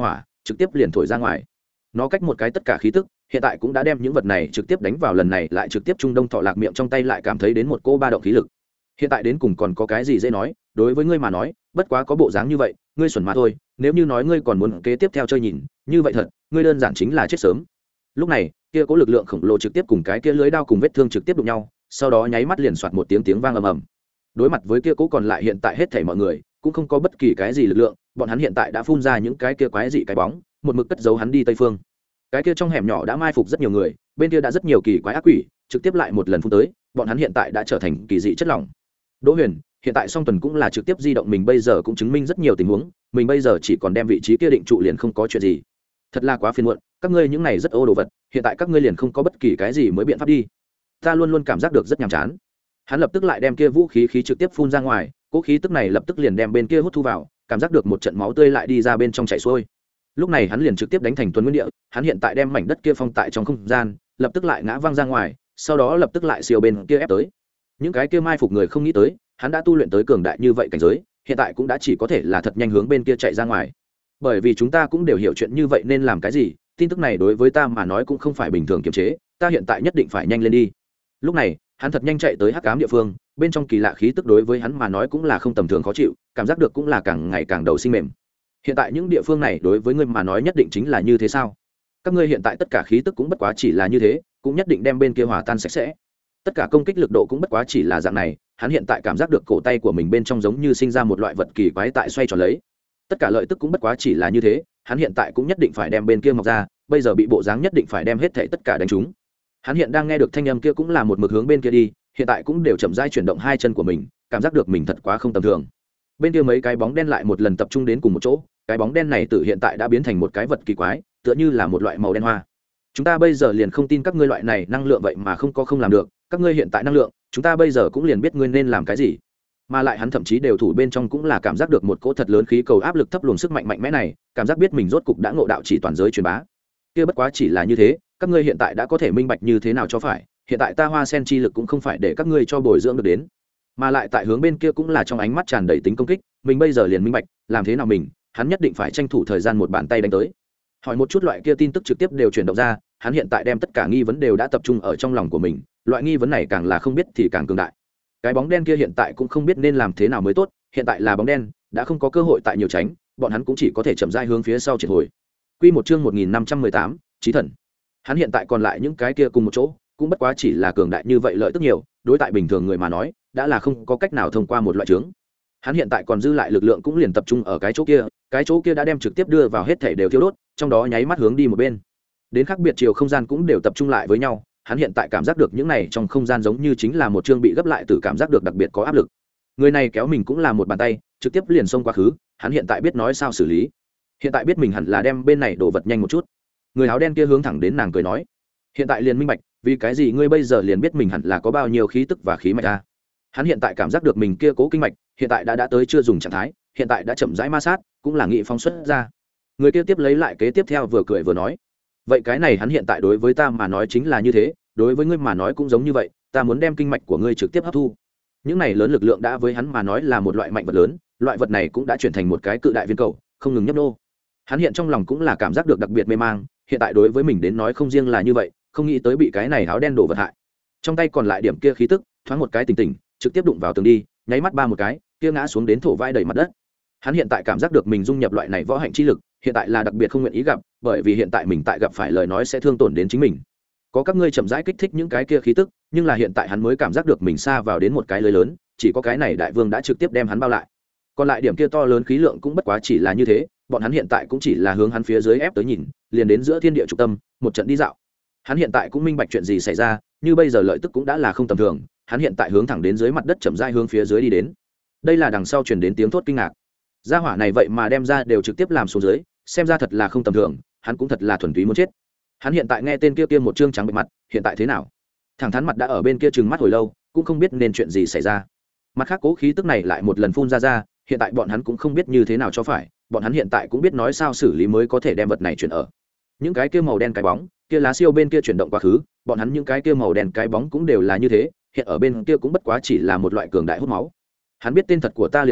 [SPEAKER 1] trực tiếp liền thổi ra ngoài. Nó cách một cái tất cả khí tức, hiện tại cũng đã đem những vật này trực tiếp đánh vào, lần này lại trực tiếp Trung Đông Thọ Lạc miệng trong tay lại cảm thấy đến một cô ba động khí lực. Hiện tại đến cùng còn có cái gì dễ nói, đối với ngươi mà nói bất quá có bộ dáng như vậy, ngươi xuẩn mà thôi, nếu như nói ngươi còn muốn kế tiếp theo chơi nhìn như vậy thật, ngươi đơn giản chính là chết sớm. Lúc này kia có lực lượng khổng lồ trực tiếp cùng cái kia lưới đao cùng vết thương trực tiếp đụng nhau, sau đó nháy mắt liền soạt một tiếng tiếng vang ầm ầm. Đối mặt với kia cố còn lại hiện tại hết thảy mọi người cũng không có bất kỳ cái gì lực lượng, bọn hắn hiện tại đã phun ra những cái kia quái dị cái bóng, một mực cất giấu hắn đi tây phương. Cái kia trong hẻm nhỏ đã mai phục rất nhiều người, bên kia đã rất nhiều kỳ quái ác quỷ trực tiếp lại một lần phun tới, bọn hắn hiện tại đã trở thành kỳ dị chất lỏng. Đỗ Huyền hiện tại song tuần cũng là trực tiếp di động, mình bây giờ cũng chứng minh rất nhiều tình huống, mình bây giờ chỉ còn đem vị trí kia định trụ liền không có chuyện gì. Thật là quá phiền muộn, các ngươi những này rất ô đồ vật, hiện tại các ngươi liền không có bất kỳ cái gì mới biện pháp đi. Ta luôn luôn cảm giác được rất nhàm chán. Hắn lập tức lại đem kia vũ khí khí trực tiếp phun ra ngoài, cỗ khí tức này lập tức liền đem bên kia hút thu vào, cảm giác được một trận máu tươi lại đi ra bên trong chảy xuôi. Lúc này hắn liền trực tiếp đánh thành tuần nguyên địa, hắn hiện tại đem mảnh đất kia phong tại trong không gian, lập tức lại ngã văng ra ngoài, sau đó lập tức lại siêu bên kia ép tới. Những cái kia mai phục người không nghĩ tới, hắn đã tu luyện tới cường đại như vậy cảnh giới, hiện tại cũng đã chỉ có thể là thật nhanh hướng bên kia chạy ra ngoài. Bởi vì chúng ta cũng đều hiểu chuyện như vậy nên làm cái gì, tin tức này đối với ta mà nói cũng không phải bình thường kiềm chế, ta hiện tại nhất định phải nhanh lên đi. Lúc này hắn thật nhanh chạy tới hắc ám địa phương, bên trong kỳ lạ khí tức đối với hắn mà nói cũng là không tầm thường khó chịu, cảm giác được cũng là càng ngày càng đầu sinh mềm. Hiện tại những địa phương này đối với ngươi mà nói nhất định chính là như thế sao? Các ngươi hiện tại tất cả khí tức cũng bất quá chỉ là như thế, cũng nhất định đem bên kia hòa tan sạch sẽ. Tất cả công kích lực độ cũng bất quá chỉ là dạng này, hắn hiện tại cảm giác được cổ tay của mình bên trong giống như sinh ra một loại vật kỳ quái tại xoay tròn lấy. Tất cả lợi tức cũng bất quá chỉ là như thế, hắn hiện tại cũng nhất định phải đem bên kia mọc ra, bây giờ bị bộ dáng nhất định phải đem hết thảy tất cả đánh trúng. Hắn hiện đang nghe được thanh âm kia cũng là một mực hướng bên kia đi, hiện tại cũng đều chậm rãi chuyển động hai chân của mình, cảm giác được mình thật quá không tầm thường. Bên kia mấy cái bóng đen lại một lần tập trung đến cùng một chỗ, cái bóng đen này từ hiện tại đã biến thành một cái vật kỳ quái, tựa như là một loại màu đen hoa. Chúng ta bây giờ liền không tin các ngươi loại này năng lượng vậy mà không có không làm được, các ngươi hiện tại năng lượng, chúng ta bây giờ cũng liền biết ngươi nên làm cái gì. Mà lại hắn thậm chí đều thủ bên trong cũng là cảm giác được một cỗ thật lớn khí cầu áp lực thấp luồng sức mạnh mạnh mẽ này, cảm giác biết mình rốt cục đã ngộ đạo chỉ toàn giới truyền bá. Kia bất quá chỉ là như thế, các ngươi hiện tại đã có thể minh bạch như thế nào cho phải, hiện tại ta Hoa Sen chi lực cũng không phải để các ngươi cho bồi dưỡng được đến, mà lại tại hướng bên kia cũng là trong ánh mắt tràn đầy tính công kích, mình bây giờ liền minh bạch, làm thế nào mình, hắn nhất định phải tranh thủ thời gian một bàn tay đánh tới. Hỏi một chút loại kia tin tức trực tiếp đều chuyển động ra, hắn hiện tại đem tất cả nghi vấn đều đã tập trung ở trong lòng của mình, loại nghi vấn này càng là không biết thì càng cường đại. Cái bóng đen kia hiện tại cũng không biết nên làm thế nào mới tốt, hiện tại là bóng đen, đã không có cơ hội tại nhiều tránh, bọn hắn cũng chỉ có thể chậm rãi hướng phía sau triệt hồi. Quy một chương một nghìn năm trăm mười tám, Chí Thần. Hắn hiện tại còn lại những cái kia cùng một chỗ, cũng bất quá chỉ là cường đại như vậy lợi tức nhiều, đối tại bình thường người mà nói, đã là không có cách nào thông qua một loại chứng. Hắn hiện tại còn dư lại lực lượng cũng liền tập trung ở cái chỗ kia, cái chỗ kia đã đem trực tiếp đưa vào hết thể đều thiêu đốt, trong đó nháy mắt hướng đi một bên. Đến khác biệt chiều không gian cũng đều tập trung lại với nhau, hắn hiện tại cảm giác được những này trong không gian giống như chính là một chương bị gấp lại, từ cảm giác được đặc biệt có áp lực. Người này kéo mình cũng là một bàn tay, trực tiếp liền xông quá khứ, hắn hiện tại biết nói sao xử lý. Hiện tại biết mình hẳn là đem bên này đổ vật nhanh một chút. Người áo đen kia hướng thẳng đến nàng cười nói, hiện tại liền minh bạch, vì cái gì ngươi bây giờ liền biết mình hẳn là có bao nhiêu khí tức và khí mạch a. Hắn hiện tại cảm giác được mình kia cố kinh mạch, hiện tại đã đã tới chưa dùng trạng thái, hiện tại đã chậm rãi ma sát, cũng là nghị phong xuất ra. Người kia tiếp lấy lại kế tiếp theo vừa cười vừa nói, vậy cái này hắn hiện tại đối với ta mà nói chính là như thế, đối với ngươi mà nói cũng giống như vậy, ta muốn đem kinh mạch của ngươi trực tiếp hấp thu. Những này lớn lực lượng đã với hắn mà nói là một loại mạnh vật lớn, loại vật này cũng đã chuyển thành một cái cự đại viên cầu, không ngừng nhấp nô. Hắn hiện trong lòng cũng là cảm giác được đặc biệt mê mang, hiện tại đối với mình đến nói không riêng là như vậy, không nghĩ tới bị cái này áo đen đổ vật hại. Trong tay còn lại điểm kia khí tức, thoáng một cái tỉnh tỉnh, trực tiếp đụng vào tường đi, nháy mắt ba một cái, kia ngã xuống đến thổ vai đầy mặt đất. Hắn hiện tại cảm giác được mình dung nhập loại này võ hạnh chi lực, hiện tại là đặc biệt không nguyện ý gặp, bởi vì hiện tại mình tại gặp phải lời nói sẽ thương tổn đến chính mình. Có các ngươi chậm rãi kích thích những cái kia khí tức, nhưng là hiện tại hắn mới cảm giác được mình xa vào đến một cái lưới lớn, chỉ có cái này đại vương đã trực tiếp đem hắn bao lại. Còn lại điểm kia to lớn khí lượng cũng bất quá chỉ là như thế, bọn hắn hiện tại cũng chỉ là hướng hắn phía dưới ép tới nhìn, liền đến giữa thiên địa trung tâm, một trận đi dạo. Hắn hiện tại cũng minh bạch chuyện gì xảy ra, như bây giờ lợi tức cũng đã là không tầm thường, hắn hiện tại hướng thẳng đến dưới mặt đất chậm rãi hướng phía dưới đi đến. Đây là đằng sau truyền đến tiếng thốt kinh ngạc. Gia hỏa này vậy mà đem ra đều trực tiếp làm xuống dưới, xem ra thật là không tầm thường, hắn cũng thật là thuần túy muốn chết. Hắn hiện tại nghe tên kia kia một trương trắng bệ mặt, hiện tại thế nào? Thẳng thắn mặt đã ở bên kia trừng mắt hồi lâu, cũng không biết nên chuyện gì xảy ra. Mặt khác cố khí tức này lại một lần phun ra ra, hiện tại bọn hắn cũng không biết như thế nào cho phải, bọn hắn hiện tại cũng biết nói sao xử lý mới có thể đem vật này chuyển ở. Những cái kia màu đen cái bóng, kia lá siêu bên kia chuyển động quá khứ, bọn hắn những cái kia màu đen cái bóng cũng đều là như thế, hiện ở bên kia cũng bất quá chỉ là một loại cường đại hút máu. Hắn biết tên thật của ta liền tốt,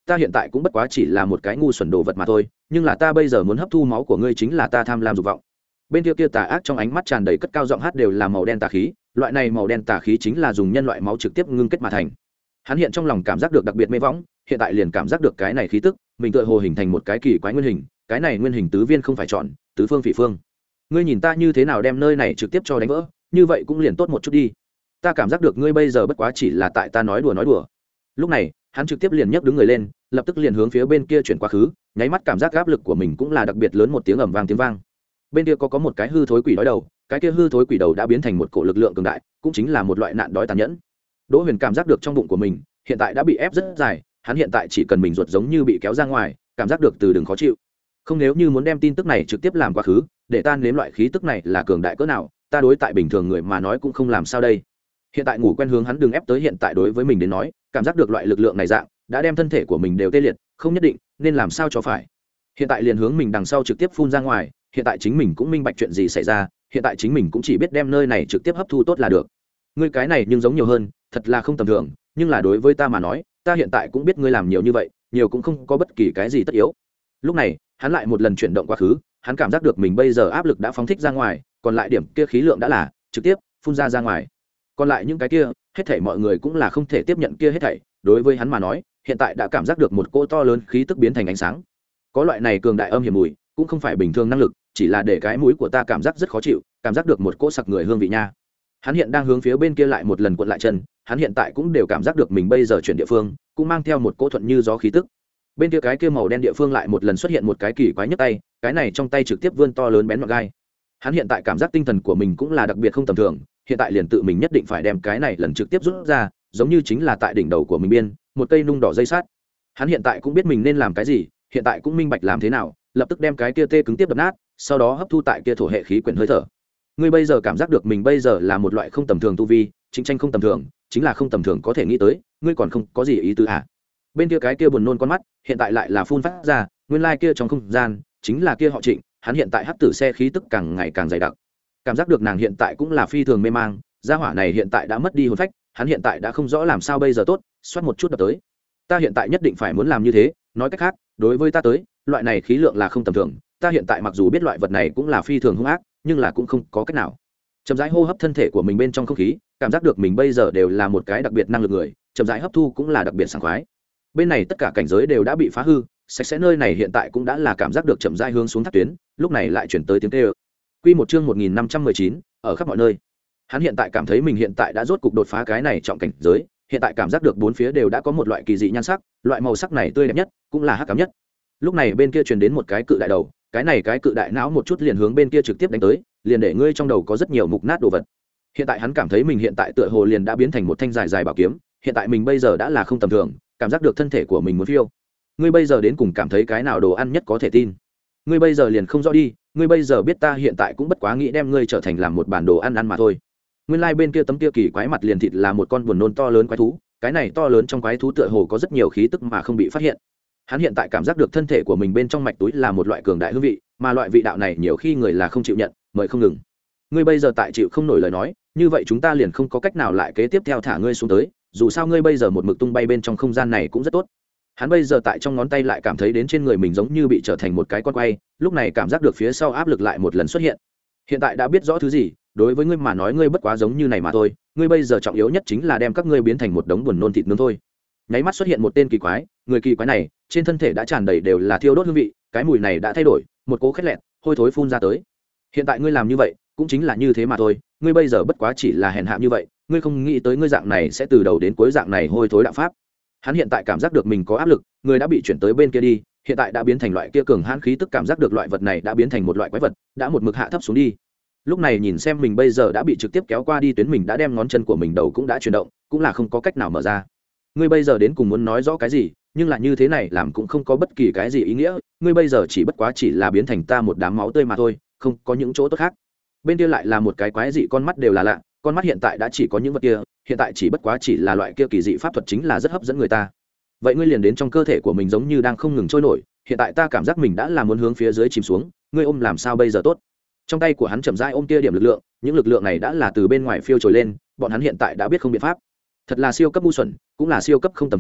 [SPEAKER 1] ta hiện tại cũng bất quá chỉ là một cái ngu xuẩn đồ vật mà thôi, nhưng là ta bây giờ muốn hấp thu máu của ngươi chính là ta tham lam dục vọng. Bên kia kia tà ác trong ánh mắt tràn đầy cất cao giọng hát đều là màu đen tà khí, loại này màu đen tà khí chính là dùng nhân loại máu trực tiếp ngưng kết mà thành. Hắn hiện trong lòng cảm giác được đặc biệt mê võng, hiện tại liền cảm giác được cái này khí tức, mình tựa hồ hình thành một cái kỳ quái nguyên hình, cái này nguyên hình tứ viên không phải chọn, tứ phương phỉ phương. Ngươi nhìn ta như thế nào đem nơi này trực tiếp cho đánh vỡ, như vậy cũng liền tốt một chút đi. Ta cảm giác được ngươi bây giờ bất quá chỉ là tại ta nói đùa nói đùa. Lúc này, hắn trực tiếp liền nhấc đứng người lên, lập tức liền hướng phía bên kia chuyển quá khứ, nháy mắt cảm giác áp lực của mình cũng là đặc biệt lớn, một tiếng ầm vang tiếng vang. Bên kia có có một cái hư thối quỷ đói đầu, cái kia hư thối quỷ đầu đã biến thành một cổ lực lượng cường đại, cũng chính là một loại nạn đói tàn nhẫn. Đỗ Huyền cảm giác được trong bụng của mình hiện tại đã bị ép rất dài, hắn hiện tại chỉ cần mình ruột giống như bị kéo ra ngoài, cảm giác được từ đường khó chịu. Không, nếu như muốn đem tin tức này trực tiếp làm quá khứ, để ta nếm loại khí tức này là cường đại cỡ nào, ta đối tại bình thường người mà nói cũng không làm sao đây. Hiện tại ngủ quen hướng hắn đừng ép tới, hiện tại đối với mình đến nói, cảm giác được loại lực lượng này dạng đã đem thân thể của mình đều tê liệt, không nhất định nên làm sao cho phải. Hiện tại liền hướng mình đằng sau trực tiếp phun ra ngoài, hiện tại chính mình cũng minh bạch chuyện gì xảy ra, hiện tại chính mình cũng chỉ biết đem nơi này trực tiếp hấp thu tốt là được. Ngươi cái này nhưng giống nhiều hơn, thật là không tầm thường, nhưng là đối với ta mà nói, ta hiện tại cũng biết ngươi làm nhiều như vậy, nhiều cũng không có bất kỳ cái gì tất yếu. Lúc này, hắn lại một lần chuyển động quá khứ, hắn cảm giác được mình bây giờ áp lực đã phóng thích ra ngoài, còn lại điểm kia khí lượng đã là trực tiếp phun ra ra ngoài. Còn lại những cái kia, hết thảy mọi người cũng là không thể tiếp nhận kia hết thảy, đối với hắn mà nói, hiện tại đã cảm giác được một cỗ to lớn khí tức biến thành ánh sáng. Có loại này cường đại âm hiểm mùi, cũng không phải bình thường năng lực, chỉ là để cái mũi của ta cảm giác rất khó chịu, cảm giác được một cỗ sặc người hương vị nha. Hắn hiện đang hướng phía bên kia lại một lần cuộn lại chân, hắn hiện tại cũng đều cảm giác được mình bây giờ chuyển địa phương, cũng mang theo một cỗ thuận như gió khí tức. Bên kia cái kia màu đen địa phương lại một lần xuất hiện một cái kỳ quái nhấc tay, cái này trong tay trực tiếp vươn to lớn bén nhọn gai. Hắn hiện tại cảm giác tinh thần của mình cũng là đặc biệt không tầm thường, hiện tại liền tự mình nhất định phải đem cái này lần trực tiếp rút ra, giống như chính là tại đỉnh đầu của mình biên một cây nung đỏ dây sắt. Hắn hiện tại cũng biết mình nên làm cái gì, hiện tại cũng minh bạch làm thế nào, lập tức đem cái kia tê cứng tiếp đập nát, sau đó hấp thu tại kia thổ hệ khí quyển hơi thở. Ngươi bây giờ cảm giác được mình bây giờ là một loại không tầm thường tu vi, chính tranh không tầm thường, chính là không tầm thường có thể nghĩ tới, ngươi còn không có gì ý tứ à? Bên kia cái kia buồn nôn con mắt, hiện tại lại là phun phát ra, nguyên lai kia trong không gian, chính là kia họ Trịnh, hắn hiện tại hắc tử xe khí tức càng ngày càng dày đặc. Cảm giác được nàng hiện tại cũng là phi thường mê mang, gia hỏa này hiện tại đã mất đi hồn phách, hắn hiện tại đã không rõ làm sao bây giờ tốt, xoát một chút đập tới. Ta hiện tại nhất định phải muốn làm như thế, nói cách khác, đối với ta tới, loại này khí lượng là không tầm thường, ta hiện tại mặc dù biết loại vật này cũng là phi thường hung ác, nhưng là cũng không có cách nào. Chậm rãi hô hấp thân thể của mình bên trong không khí, cảm giác được mình bây giờ đều là một cái đặc biệt năng lực người, chậm rãi hấp thu cũng là đặc biệt sảng khoái. Bên này tất cả cảnh giới đều đã bị phá hư, sạch sẽ nơi này hiện tại cũng đã là cảm giác được chậm rãi hướng xuống thác tuyến, lúc này lại chuyển tới tiếng kêu. Quy một chương một nghìn năm trăm mười chín, ở khắp mọi nơi. Hắn hiện tại cảm thấy mình hiện tại đã rốt cục đột phá cái này trọng cảnh giới, hiện tại cảm giác được bốn phía đều đã có một loại kỳ dị nhan sắc, loại màu sắc này tươi đẹp nhất, cũng là hắc ám nhất. Lúc này bên kia truyền đến một cái cự đại đầu, cái này cái cự đại não một chút liền hướng bên kia trực tiếp đánh tới, liền để ngươi trong đầu có rất nhiều mục nát đồ vật. Hiện tại hắn cảm thấy mình hiện tại tựa hồ liền đã biến thành một thanh dài dài bảo kiếm, hiện tại mình bây giờ đã là không tầm thường, cảm giác được thân thể của mình muốn phiêu. Ngươi bây giờ đến cùng cảm thấy cái nào đồ ăn nhất có thể tin? Ngươi bây giờ liền không rõ đi, ngươi bây giờ biết ta hiện tại cũng bất quá nghĩ đem ngươi trở thành làm một bản đồ ăn ăn mà thôi. Nguyên lai like bên kia tấm kia kỳ quái mặt liền thịt là một con buồn nôn to lớn quái thú, cái này to lớn trong quái thú tựa hồ có rất nhiều khí tức mà không bị phát hiện. Hắn hiện tại cảm giác được thân thể của mình bên trong mạch túi là một loại cường đại hương vị, mà loại vị đạo này nhiều khi người là không chịu nhận, mời không ngừng. Ngươi bây giờ tại chịu không nổi lời nói, như vậy chúng ta liền không có cách nào lại kế tiếp theo thả ngươi xuống tới, dù sao ngươi bây giờ một mực tung bay bên trong không gian này cũng rất tốt. Hắn bây giờ tại trong ngón tay lại cảm thấy đến trên người mình giống như bị trở thành một cái con quay, lúc này cảm giác được phía sau áp lực lại một lần xuất hiện. Hiện tại đã biết rõ thứ gì, đối với ngươi mà nói ngươi bất quá giống như này mà thôi, ngươi bây giờ trọng yếu nhất chính là đem các ngươi biến thành một đống buồn nôn thịt nướng thôi. Nháy mắt xuất hiện một tên kỳ quái, người kỳ quái này trên thân thể đã tràn đầy đều là thiêu đốt hương vị, cái mùi này đã thay đổi, một cỗ khét lẹt, hôi thối phun ra tới. Hiện tại ngươi làm như vậy, cũng chính là như thế mà thôi, ngươi bây giờ bất quá chỉ là hèn hạ như vậy, ngươi không nghĩ tới ngươi dạng này sẽ từ đầu đến cuối dạng này hôi thối đạo pháp. Hắn hiện tại cảm giác được mình có áp lực, người đã bị chuyển tới bên kia đi, hiện tại đã biến thành loại kia cường hãn khí tức, cảm giác được loại vật này đã biến thành một loại quái vật, đã một mực hạ thấp xuống đi. Lúc này nhìn xem mình bây giờ đã bị trực tiếp kéo qua đi tuyến, mình đã đem ngón chân của mình đầu cũng đã chuyển động, cũng là không có cách nào mở ra. Ngươi bây giờ đến cùng muốn nói rõ cái gì, nhưng là như thế này làm cũng không có bất kỳ cái gì ý nghĩa, ngươi bây giờ chỉ bất quá chỉ là biến thành ta một đám máu tươi mà thôi, không có những chỗ tốt khác. Bên kia lại là một cái quái dị, con mắt đều là lạ, con mắt hiện tại đã chỉ có những vật kia, hiện tại chỉ bất quá chỉ là loại kia kỳ dị pháp thuật chính là rất hấp dẫn người ta. Vậy ngươi liền đến trong cơ thể của mình giống như đang không ngừng trôi nổi, hiện tại ta cảm giác mình đã là muốn hướng phía dưới chìm xuống, ngươi ôm làm sao bây giờ tốt. Trong tay của hắn chậm rãi ôm kia điểm lực lượng, những lực lượng này đã là từ bên ngoài phiêu trồi lên, bọn hắn hiện tại đã biết không biện pháp. Thật là siêu cấp ngu xuẩn, cũng là siêu cấp không tầm thường,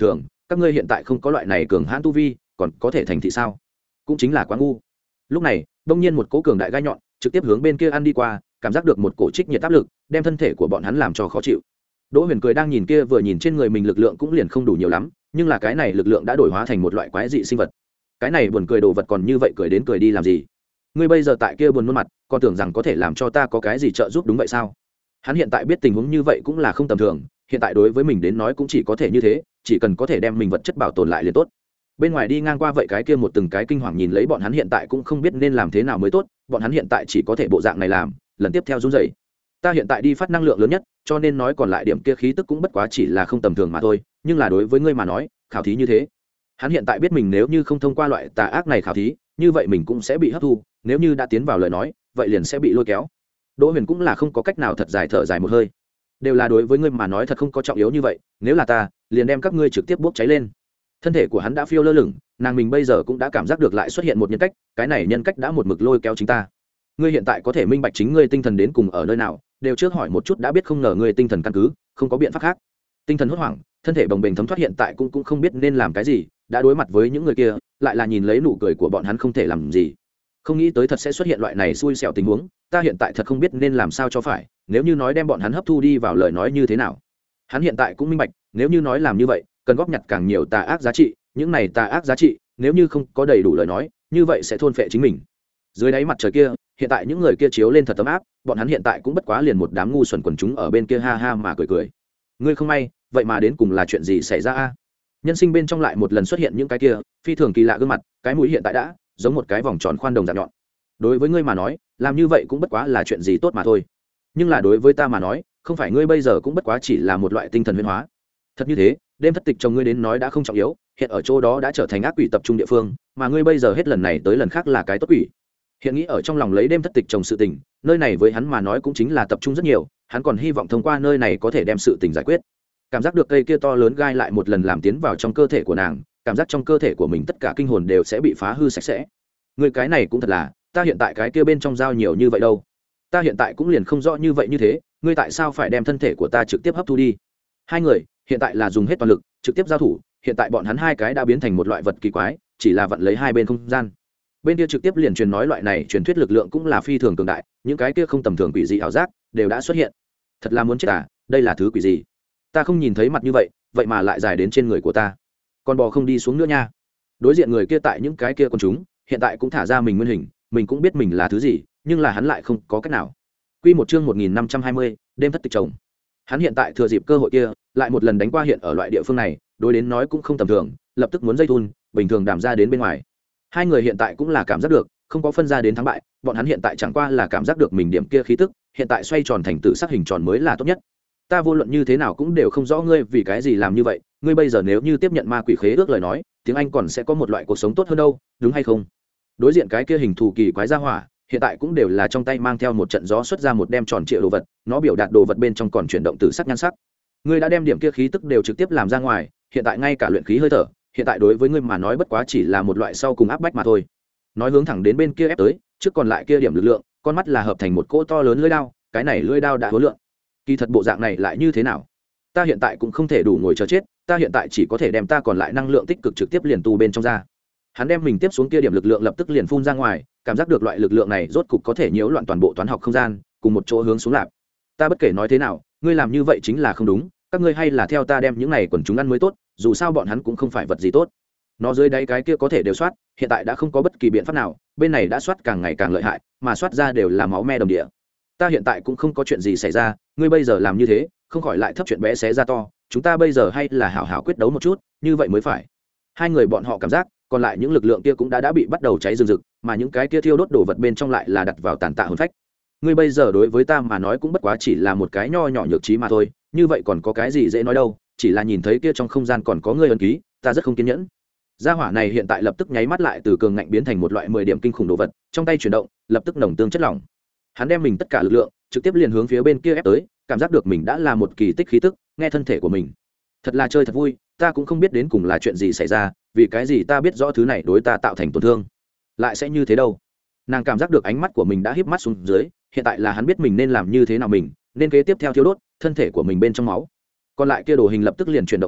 [SPEAKER 1] các ngươi hiện tại không có loại này cường hãn tu vi còn có thể thành thị sao? Cũng chính là quá ngu. Lúc này đông nhiên một cỗ cường đại gai nhọn trực tiếp hướng bên kia ăn đi qua, cảm giác được một cổ trích nhiệt áp lực đem thân thể của bọn hắn làm cho khó chịu. Đỗ Huyền cười đang nhìn kia vừa nhìn trên người mình lực lượng cũng liền không đủ nhiều lắm, nhưng là cái này lực lượng đã đổi hóa thành một loại quái dị sinh vật. Cái này buồn cười đồ vật còn như vậy cười đến cười đi làm gì? Ngươi bây giờ tại kia buồn nôn mặt, còn tưởng rằng có thể làm cho ta có cái gì trợ giúp đúng vậy sao? Hắn hiện tại biết tình huống như vậy cũng là không tầm thường, hiện tại đối với mình đến nói cũng chỉ có thể như thế, chỉ cần có thể đem mình vật chất bảo tồn lại liền tốt. Bên ngoài đi ngang qua vậy cái kia một từng cái kinh hoàng nhìn lấy bọn hắn hiện tại cũng không biết nên làm thế nào mới tốt, bọn hắn hiện tại chỉ có thể bộ dạng này làm, lần tiếp theo run rẩy. Ta hiện tại đi phát năng lượng lớn nhất, cho nên nói còn lại điểm kia khí tức cũng bất quá chỉ là không tầm thường mà thôi, nhưng là đối với ngươi mà nói, khảo thí như thế. Hắn hiện tại biết mình nếu như không thông qua loại tà ác này khảo thí, như vậy mình cũng sẽ bị hấp thu, nếu như đã tiến vào lời nói, vậy liền sẽ bị lôi kéo. Đỗ Huyền cũng là không có cách nào thật dài thở dài một hơi. Đều là đối với ngươi mà nói thật không có trọng yếu như vậy, nếu là ta, liền đem các ngươi trực tiếp bốc cháy lên. Thân thể của hắn đã phiêu lơ lửng, nàng mình bây giờ cũng đã cảm giác được lại xuất hiện một nhân cách, cái này nhân cách đã một mực lôi kéo chính ta. Ngươi hiện tại có thể minh bạch chính ngươi tinh thần đến cùng ở nơi nào, đều trước hỏi một chút đã biết không ngờ ngươi tinh thần căn cứ, không có biện pháp khác. Tinh thần hốt hoảng, thân thể bồng bềnh thấm thoát hiện tại cũng cũng không biết nên làm cái gì, đã đối mặt với những người kia, lại là nhìn lấy nụ cười của bọn hắn không thể làm gì. Không nghĩ tới thật sẽ xuất hiện loại này xui xẻo tình huống, ta hiện tại thật không biết nên làm sao cho phải, nếu như nói đem bọn hắn hấp thu đi vào lời nói như thế nào. Hắn hiện tại cũng minh bạch, nếu như nói làm như vậy, cần góp nhặt càng nhiều tà ác giá trị, những này tà ác giá trị, nếu như không có đầy đủ lời nói, như vậy sẽ thôn phệ chính mình. Dưới đáy mặt trời kia, hiện tại những người kia chiếu lên thật ấm áp, bọn hắn hiện tại cũng bất quá liền một đám ngu xuẩn quần chúng ở bên kia ha ha mà cười cười. Ngươi không may, vậy mà đến cùng là chuyện gì xảy ra a? Nhân sinh bên trong lại một lần xuất hiện những cái kia, phi thường kỳ lạ gương mặt, cái mũi hiện tại đã giống một cái vòng tròn khoan đồng dạng nhọn. Đối với ngươi mà nói, làm như vậy cũng bất quá là chuyện gì tốt mà thôi. Nhưng là đối với ta mà nói, không phải ngươi bây giờ cũng bất quá chỉ là một loại tinh thần huyễn hóa. Thật như thế, đêm thất tịch chồng ngươi đến nói đã không trọng yếu, hiện ở chỗ đó đã trở thành ác quỷ tập trung địa phương, mà ngươi bây giờ hết lần này tới lần khác là cái tốt quỷ. Hiện nghĩ ở trong lòng lấy đêm thất tịch chồng sự tình, nơi này với hắn mà nói cũng chính là tập trung rất nhiều, hắn còn hy vọng thông qua nơi này có thể đem sự tình giải quyết. Cảm giác được cây kia to lớn gai lại một lần làm tiến vào trong cơ thể của nàng, cảm giác trong cơ thể của mình tất cả kinh hồn đều sẽ bị phá hư sạch sẽ. Người cái này cũng thật là, ta hiện tại cái kia bên trong dao nhiều như vậy đâu, ta hiện tại cũng liền không rõ như vậy như thế, ngươi tại sao phải đem thân thể của ta trực tiếp hấp thu đi? Hai người hiện tại là dùng hết toàn lực trực tiếp giao thủ, hiện tại bọn hắn hai cái đã biến thành một loại vật kỳ quái, chỉ là vận lấy hai bên không gian. Bên kia trực tiếp liền truyền nói loại này truyền thuyết lực lượng cũng là phi thường cường đại, những cái kia không tầm thường quỷ dị ảo giác đều đã xuất hiện. Thật là muốn chết à, đây là thứ quỷ gì? Ta không nhìn thấy mặt như vậy, vậy mà lại dài đến trên người của ta, con bò không đi xuống nữa nha. Đối diện người kia tại những cái kia con chúng hiện tại cũng thả ra mình nguyên hình, mình cũng biết mình là thứ gì, nhưng là hắn lại không có cách nào. Quy một chương một nghìn năm trăm hai mươi, đêm thất tịch chồng. Hắn hiện tại thừa dịp cơ hội kia, lại một lần đánh qua hiện ở loại địa phương này, đối đến nói cũng không tầm thường, lập tức muốn dây thun, bình thường đàm ra đến bên ngoài. Hai người hiện tại cũng là cảm giác được, không có phân ra đến thắng bại, bọn hắn hiện tại chẳng qua là cảm giác được mình điểm kia khí tức, hiện tại xoay tròn thành tự sắc hình tròn mới là tốt nhất. Ta vô luận như thế nào cũng đều không rõ ngươi vì cái gì làm như vậy, ngươi bây giờ nếu như tiếp nhận ma quỷ khế ước lời nói, tiếng Anh còn sẽ có một loại cuộc sống tốt hơn đâu, đúng hay không? Đối diện cái kia hình thù kỳ quái ra hỏa, hiện tại cũng đều là trong tay mang theo một trận gió xuất ra một đem tròn trịa đồ vật, nó biểu đạt đồ vật bên trong còn chuyển động từ sắc nhan sắc. Ngươi đã đem điểm kia khí tức đều trực tiếp làm ra ngoài, hiện tại ngay cả luyện khí hơi thở, hiện tại đối với ngươi mà nói bất quá chỉ là một loại sau cùng áp bách mà thôi. Nói hướng thẳng đến bên kia ép tới, trước còn lại kia điểm lực lượng, con mắt là hợp thành một cỗ to lớn lưỡi đao, cái này lưỡi đao đã hối lượng. Kỳ thật bộ dạng này lại như thế nào? Ta hiện tại cũng không thể đủ ngồi chờ chết, ta hiện tại chỉ có thể đem ta còn lại năng lượng tích cực trực tiếp liền tu bên trong ra. Hắn đem mình tiếp xuống kia điểm lực lượng lập tức liền phun ra ngoài, cảm giác được loại lực lượng này rốt cục có thể nhiễu loạn toàn bộ toán học không gian, cùng một chỗ hướng xuống lạp. Ta bất kể nói thế nào, ngươi làm như vậy chính là không đúng, các ngươi hay là theo ta đem những này quần chúng ăn mới tốt, dù sao bọn hắn cũng không phải vật gì tốt. Nó dưới đáy cái kia có thể đều soát, hiện tại đã không có bất kỳ biện pháp nào, bên này đã soát càng ngày càng lợi hại, mà soát ra đều là máu me đồng địa. Ta hiện tại cũng không có chuyện gì xảy ra, ngươi bây giờ làm như thế, không khỏi lại thấp chuyện bé xé ra to, chúng ta bây giờ hay là hảo hảo quyết đấu một chút, như vậy mới phải. Hai người bọn họ cảm giác, còn lại những lực lượng kia cũng đã đã bị bắt đầu cháy rừng rực, mà những cái kia thiêu đốt đồ vật bên trong lại là đặt vào tàn tạ hồn phách. Ngươi bây giờ đối với ta mà nói cũng bất quá chỉ là một cái nho nhỏ nhược trí mà thôi, như vậy còn có cái gì dễ nói đâu, chỉ là nhìn thấy kia trong không gian còn có ngươi ấn ký, ta rất không kiên nhẫn. Gia hỏa này hiện tại lập tức nháy mắt lại từ cường ngạnh biến thành một loại mười điểm kinh khủng đồ vật, trong tay chuyển động, lập tức nồng tương chất lỏng. Hắn đem mình tất cả lực lượng trực tiếp liền hướng phía bên kia ép tới, cảm giác được mình đã là một kỳ tích khí tức, nghe thân thể của mình. Thật là chơi thật vui, ta cũng không biết đến cùng là chuyện gì xảy ra, vì cái gì ta biết rõ thứ này đối ta tạo thành tổn thương, lại sẽ như thế đâu. Nàng cảm giác được ánh mắt của mình đã híp mắt xuống dưới, hiện tại là hắn biết mình nên làm như thế nào, mình nên kế tiếp theo thiêu đốt thân thể của mình bên trong máu. Còn lại kia đồ hình lập tức liền chuyển động ra,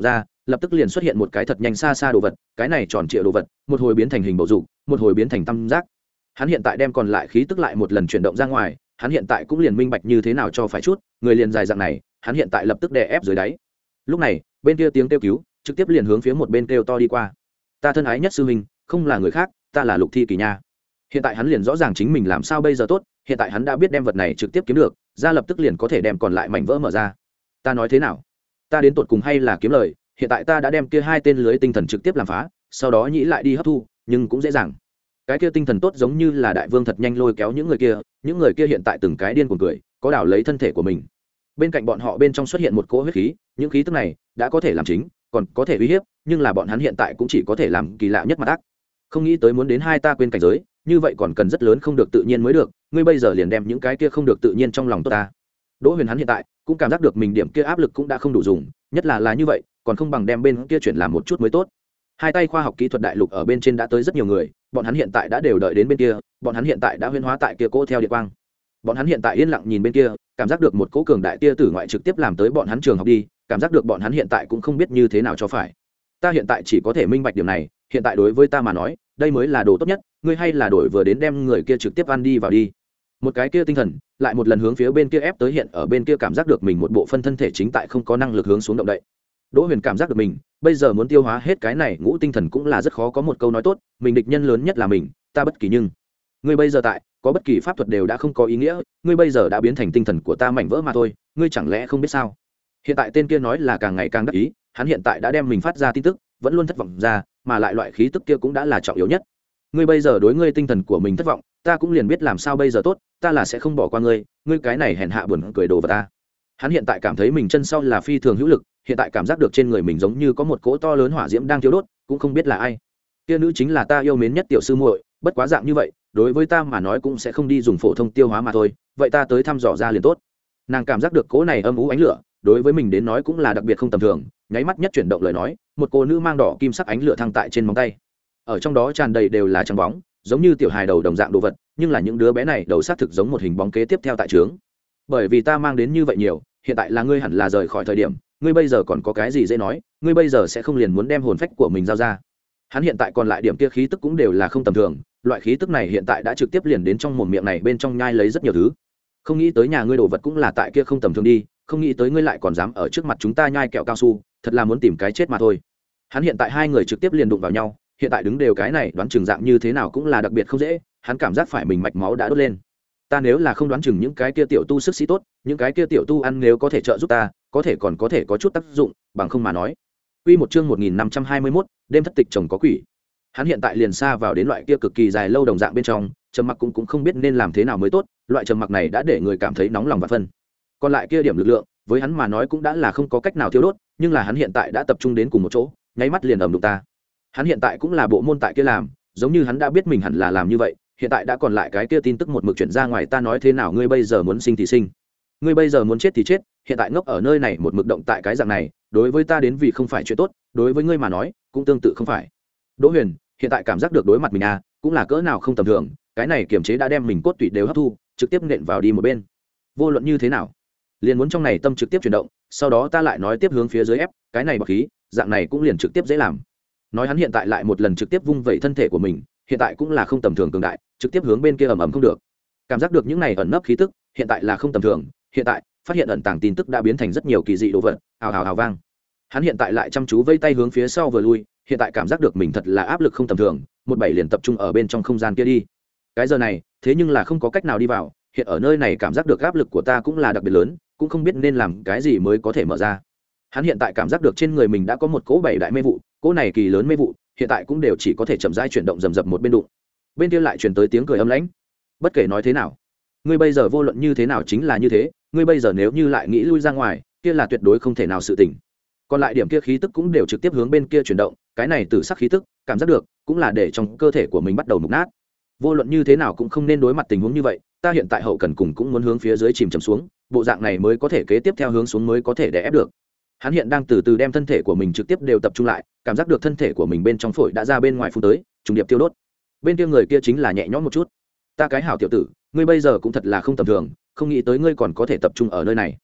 [SPEAKER 1] lập tức liền xuất hiện một cái thật nhanh xa xa đồ vật, cái này tròn trịa đồ vật một hồi biến thành hình bầu dục, một hồi biến thành tam giác. Hắn hiện tại đem còn lại khí tức lại một lần chuyển động ra ngoài, hắn hiện tại cũng liền minh bạch như thế nào cho phải chút, người liền dài dạng này, hắn hiện tại lập tức đè ép dưới đáy. Lúc này, bên kia tiếng kêu cứu, trực tiếp liền hướng phía một bên kêu to đi qua. Ta thân ái nhất sư huynh, không là người khác, ta là Lục Thi Kỳ nha. Hiện tại hắn liền rõ ràng chính mình làm sao bây giờ tốt, hiện tại hắn đã biết đem vật này trực tiếp kiếm được, ra lập tức liền có thể đem còn lại mảnh vỡ mở ra. Ta nói thế nào? Ta đến tột cùng hay là kiếm lời, hiện tại ta đã đem kia hai tên lưới tinh thần trực tiếp làm phá, sau đó nhĩ lại đi hấp thu, nhưng cũng dễ dàng. Cái kia tinh thần tốt giống như là đại vương thật nhanh lôi kéo những người kia, những người kia hiện tại từng cái điên cuồng cười, có đảo lấy thân thể của mình. Bên cạnh bọn họ bên trong xuất hiện một cỗ huyết khí, những khí tức này đã có thể làm chính, còn có thể uy hiếp, nhưng là bọn hắn hiện tại cũng chỉ có thể làm kỳ lạ nhất mặt ác. Không nghĩ tới muốn đến hai ta quên cảnh giới, như vậy còn cần rất lớn không được tự nhiên mới được, ngươi bây giờ liền đem những cái kia không được tự nhiên trong lòng tốt ta. Đỗ Huyền hắn hiện tại cũng cảm giác được mình điểm kia áp lực cũng đã không đủ dùng, nhất là là như vậy, còn không bằng đem bên kia chuyển làm một chút mới tốt. Hai tay khoa học kỹ thuật đại lục ở bên trên đã tới rất nhiều người, bọn hắn hiện tại đã đều đợi đến bên kia, bọn hắn hiện tại đã huyễn hóa tại kia cỗ theo điện quang. Bọn hắn hiện tại yên lặng nhìn bên kia, cảm giác được một cỗ cường đại tia tử ngoại trực tiếp làm tới bọn hắn trường học đi, cảm giác được bọn hắn hiện tại cũng không biết như thế nào cho phải. Ta hiện tại chỉ có thể minh bạch điểm này, hiện tại đối với ta mà nói, đây mới là đồ tốt nhất, ngươi hay là đổi vừa đến đem người kia trực tiếp ăn đi vào đi. Một cái kia tinh thần lại một lần hướng phía bên kia ép tới, hiện ở bên kia cảm giác được mình một bộ phân thân thể chính tại không có năng lực hướng xuống động đậy. Đỗ Huyền cảm giác được mình bây giờ muốn tiêu hóa hết cái này ngũ tinh thần cũng là rất khó, có một câu nói tốt, mình địch nhân lớn nhất là mình, ta bất kỳ nhưng ngươi bây giờ tại có bất kỳ pháp thuật đều đã không có ý nghĩa, ngươi bây giờ đã biến thành tinh thần của ta mảnh vỡ mà thôi, ngươi chẳng lẽ không biết sao? Hiện tại tên kia nói là càng ngày càng đắc ý, hắn hiện tại đã đem mình phát ra tin tức vẫn luôn thất vọng ra, mà lại loại khí tức kia cũng đã là trọng yếu nhất. Ngươi bây giờ đối ngươi tinh thần của mình thất vọng, ta cũng liền biết làm sao bây giờ tốt, ta là sẽ không bỏ qua ngươi, ngươi cái này hèn hạ buồn cười đồ vật ta. Hắn hiện tại cảm thấy mình chân sau là phi thường hữu lực, hiện tại cảm giác được trên người mình giống như có một cỗ to lớn hỏa diễm đang thiêu đốt, cũng không biết là ai. Kia nữ chính là ta yêu mến nhất tiểu sư muội, bất quá dạng như vậy, đối với ta mà nói cũng sẽ không đi dùng phổ thông tiêu hóa mà thôi, vậy ta tới thăm dò ra liền tốt. Nàng cảm giác được cỗ này âm u ánh lửa, đối với mình đến nói cũng là đặc biệt không tầm thường, nháy mắt nhất chuyển động lời nói, một cô nữ mang đỏ kim sắc ánh lửa thăng tại trên móng tay. Ở trong đó tràn đầy đều là trắng bóng, giống như tiểu hài đầu đồng dạng đồ vật, nhưng là những đứa bé này đầu xác thực giống một hình bóng kế tiếp theo tại trướng. Bởi vì ta mang đến như vậy nhiều, hiện tại là ngươi hẳn là rời khỏi thời điểm, ngươi bây giờ còn có cái gì dễ nói, ngươi bây giờ sẽ không liền muốn đem hồn phách của mình giao ra. Hắn hiện tại còn lại điểm kia khí tức cũng đều là không tầm thường, loại khí tức này hiện tại đã trực tiếp liền đến trong mồm miệng này bên trong nhai lấy rất nhiều thứ. Không nghĩ tới nhà ngươi đồ vật cũng là tại kia không tầm thường đi, không nghĩ tới ngươi lại còn dám ở trước mặt chúng ta nhai kẹo cao su, thật là muốn tìm cái chết mà thôi. Hắn hiện tại hai người trực tiếp liền đụng vào nhau, hiện tại đứng đều cái này đoán chừng dạng như thế nào cũng là đặc biệt không dễ, hắn cảm giác phải mình mạch máu đã đốt lên. Ta nếu là không đoán chừng những cái kia tiểu tu sức sĩ tốt, những cái kia tiểu tu ăn nếu có thể trợ giúp ta, có thể còn có thể có chút tác dụng, bằng không mà nói. Quy một chương một nghìn năm trăm hai mươi mốt, đêm thất tịch chồng có quỷ. Hắn hiện tại liền xa vào đến loại kia cực kỳ dài lâu đồng dạng bên trong, trầm mặc cũng cũng không biết nên làm thế nào mới tốt, loại trầm mặc này đã để người cảm thấy nóng lòng và phân. Còn lại kia điểm lực lượng, với hắn mà nói cũng đã là không có cách nào tiêu đốt, nhưng là hắn hiện tại đã tập trung đến cùng một chỗ, nháy mắt liền ầm đụng ta. Hắn hiện tại cũng là bộ môn tại kia làm, giống như hắn đã biết mình hẳn là làm như vậy, hiện tại đã còn lại cái kia tin tức một mực chuyển ra ngoài, ta nói thế nào ngươi bây giờ muốn sinh thì sinh, ngươi bây giờ muốn chết thì chết, hiện tại ngốc ở nơi này một mực động tại cái dạng này, đối với ta đến vì không phải chuyện tốt, đối với ngươi mà nói cũng tương tự không phải. Đỗ Huyền hiện tại cảm giác được đối mặt mình à, cũng là cỡ nào không tầm thường, cái này kiềm chế đã đem mình cốt tủy đều hấp thu, trực tiếp nện vào đi một bên. Vô luận như thế nào, liền muốn trong này tâm trực tiếp chuyển động, sau đó ta lại nói tiếp hướng phía dưới ép, cái này bọc khí, dạng này cũng liền trực tiếp dễ làm. Nói hắn hiện tại lại một lần trực tiếp vung vẩy thân thể của mình, hiện tại cũng là không tầm thường cường đại, trực tiếp hướng bên kia ầm ầm không được. Cảm giác được những này ẩn nấp khí tức, hiện tại là không tầm thường, hiện tại phát hiện ẩn tàng tin tức đã biến thành rất nhiều kỳ dị đồ vật, ào ào ào vang. Hắn hiện tại lại chăm chú vây tay hướng phía sau vừa lui, hiện tại cảm giác được mình thật là áp lực không tầm thường, một bảy liền tập trung ở bên trong không gian kia đi. Cái giờ này, thế nhưng là không có cách nào đi vào, hiện ở nơi này cảm giác được áp lực của ta cũng là đặc biệt lớn, cũng không biết nên làm cái gì mới có thể mở ra. Hắn hiện tại cảm giác được trên người mình đã có một cỗ bảy đại mê vụ, cỗ này kỳ lớn mê vụ, hiện tại cũng đều chỉ có thể chậm rãi chuyển động rầm rập một bên đụng. Bên kia lại truyền tới tiếng cười âm lãnh. Bất kể nói thế nào, ngươi bây giờ vô luận như thế nào chính là như thế, ngươi bây giờ nếu như lại nghĩ lui ra ngoài, kia là tuyệt đối không thể nào sự tình. Còn lại điểm kia khí tức cũng đều trực tiếp hướng bên kia chuyển động, cái này tử sắc khí tức, cảm giác được, cũng là để trong cơ thể của mình bắt đầu mục nát. Vô luận như thế nào cũng không nên đối mặt tình huống như vậy, ta hiện tại hậu cần cùng cũng muốn hướng phía dưới chìm chầm xuống, bộ dạng này mới có thể kế tiếp theo hướng xuống mới có thể đè ép được. Hắn hiện đang từ từ đem thân thể của mình trực tiếp đều tập trung lại, cảm giác được thân thể của mình bên trong phổi đã ra bên ngoài phun tới, trùng điệp tiêu đốt. Bên kia người kia chính là nhẹ nhõm một chút. Ta cái hảo tiểu tử, ngươi bây giờ cũng thật là không tầm thường, không nghĩ tới ngươi còn có thể tập trung ở nơi này.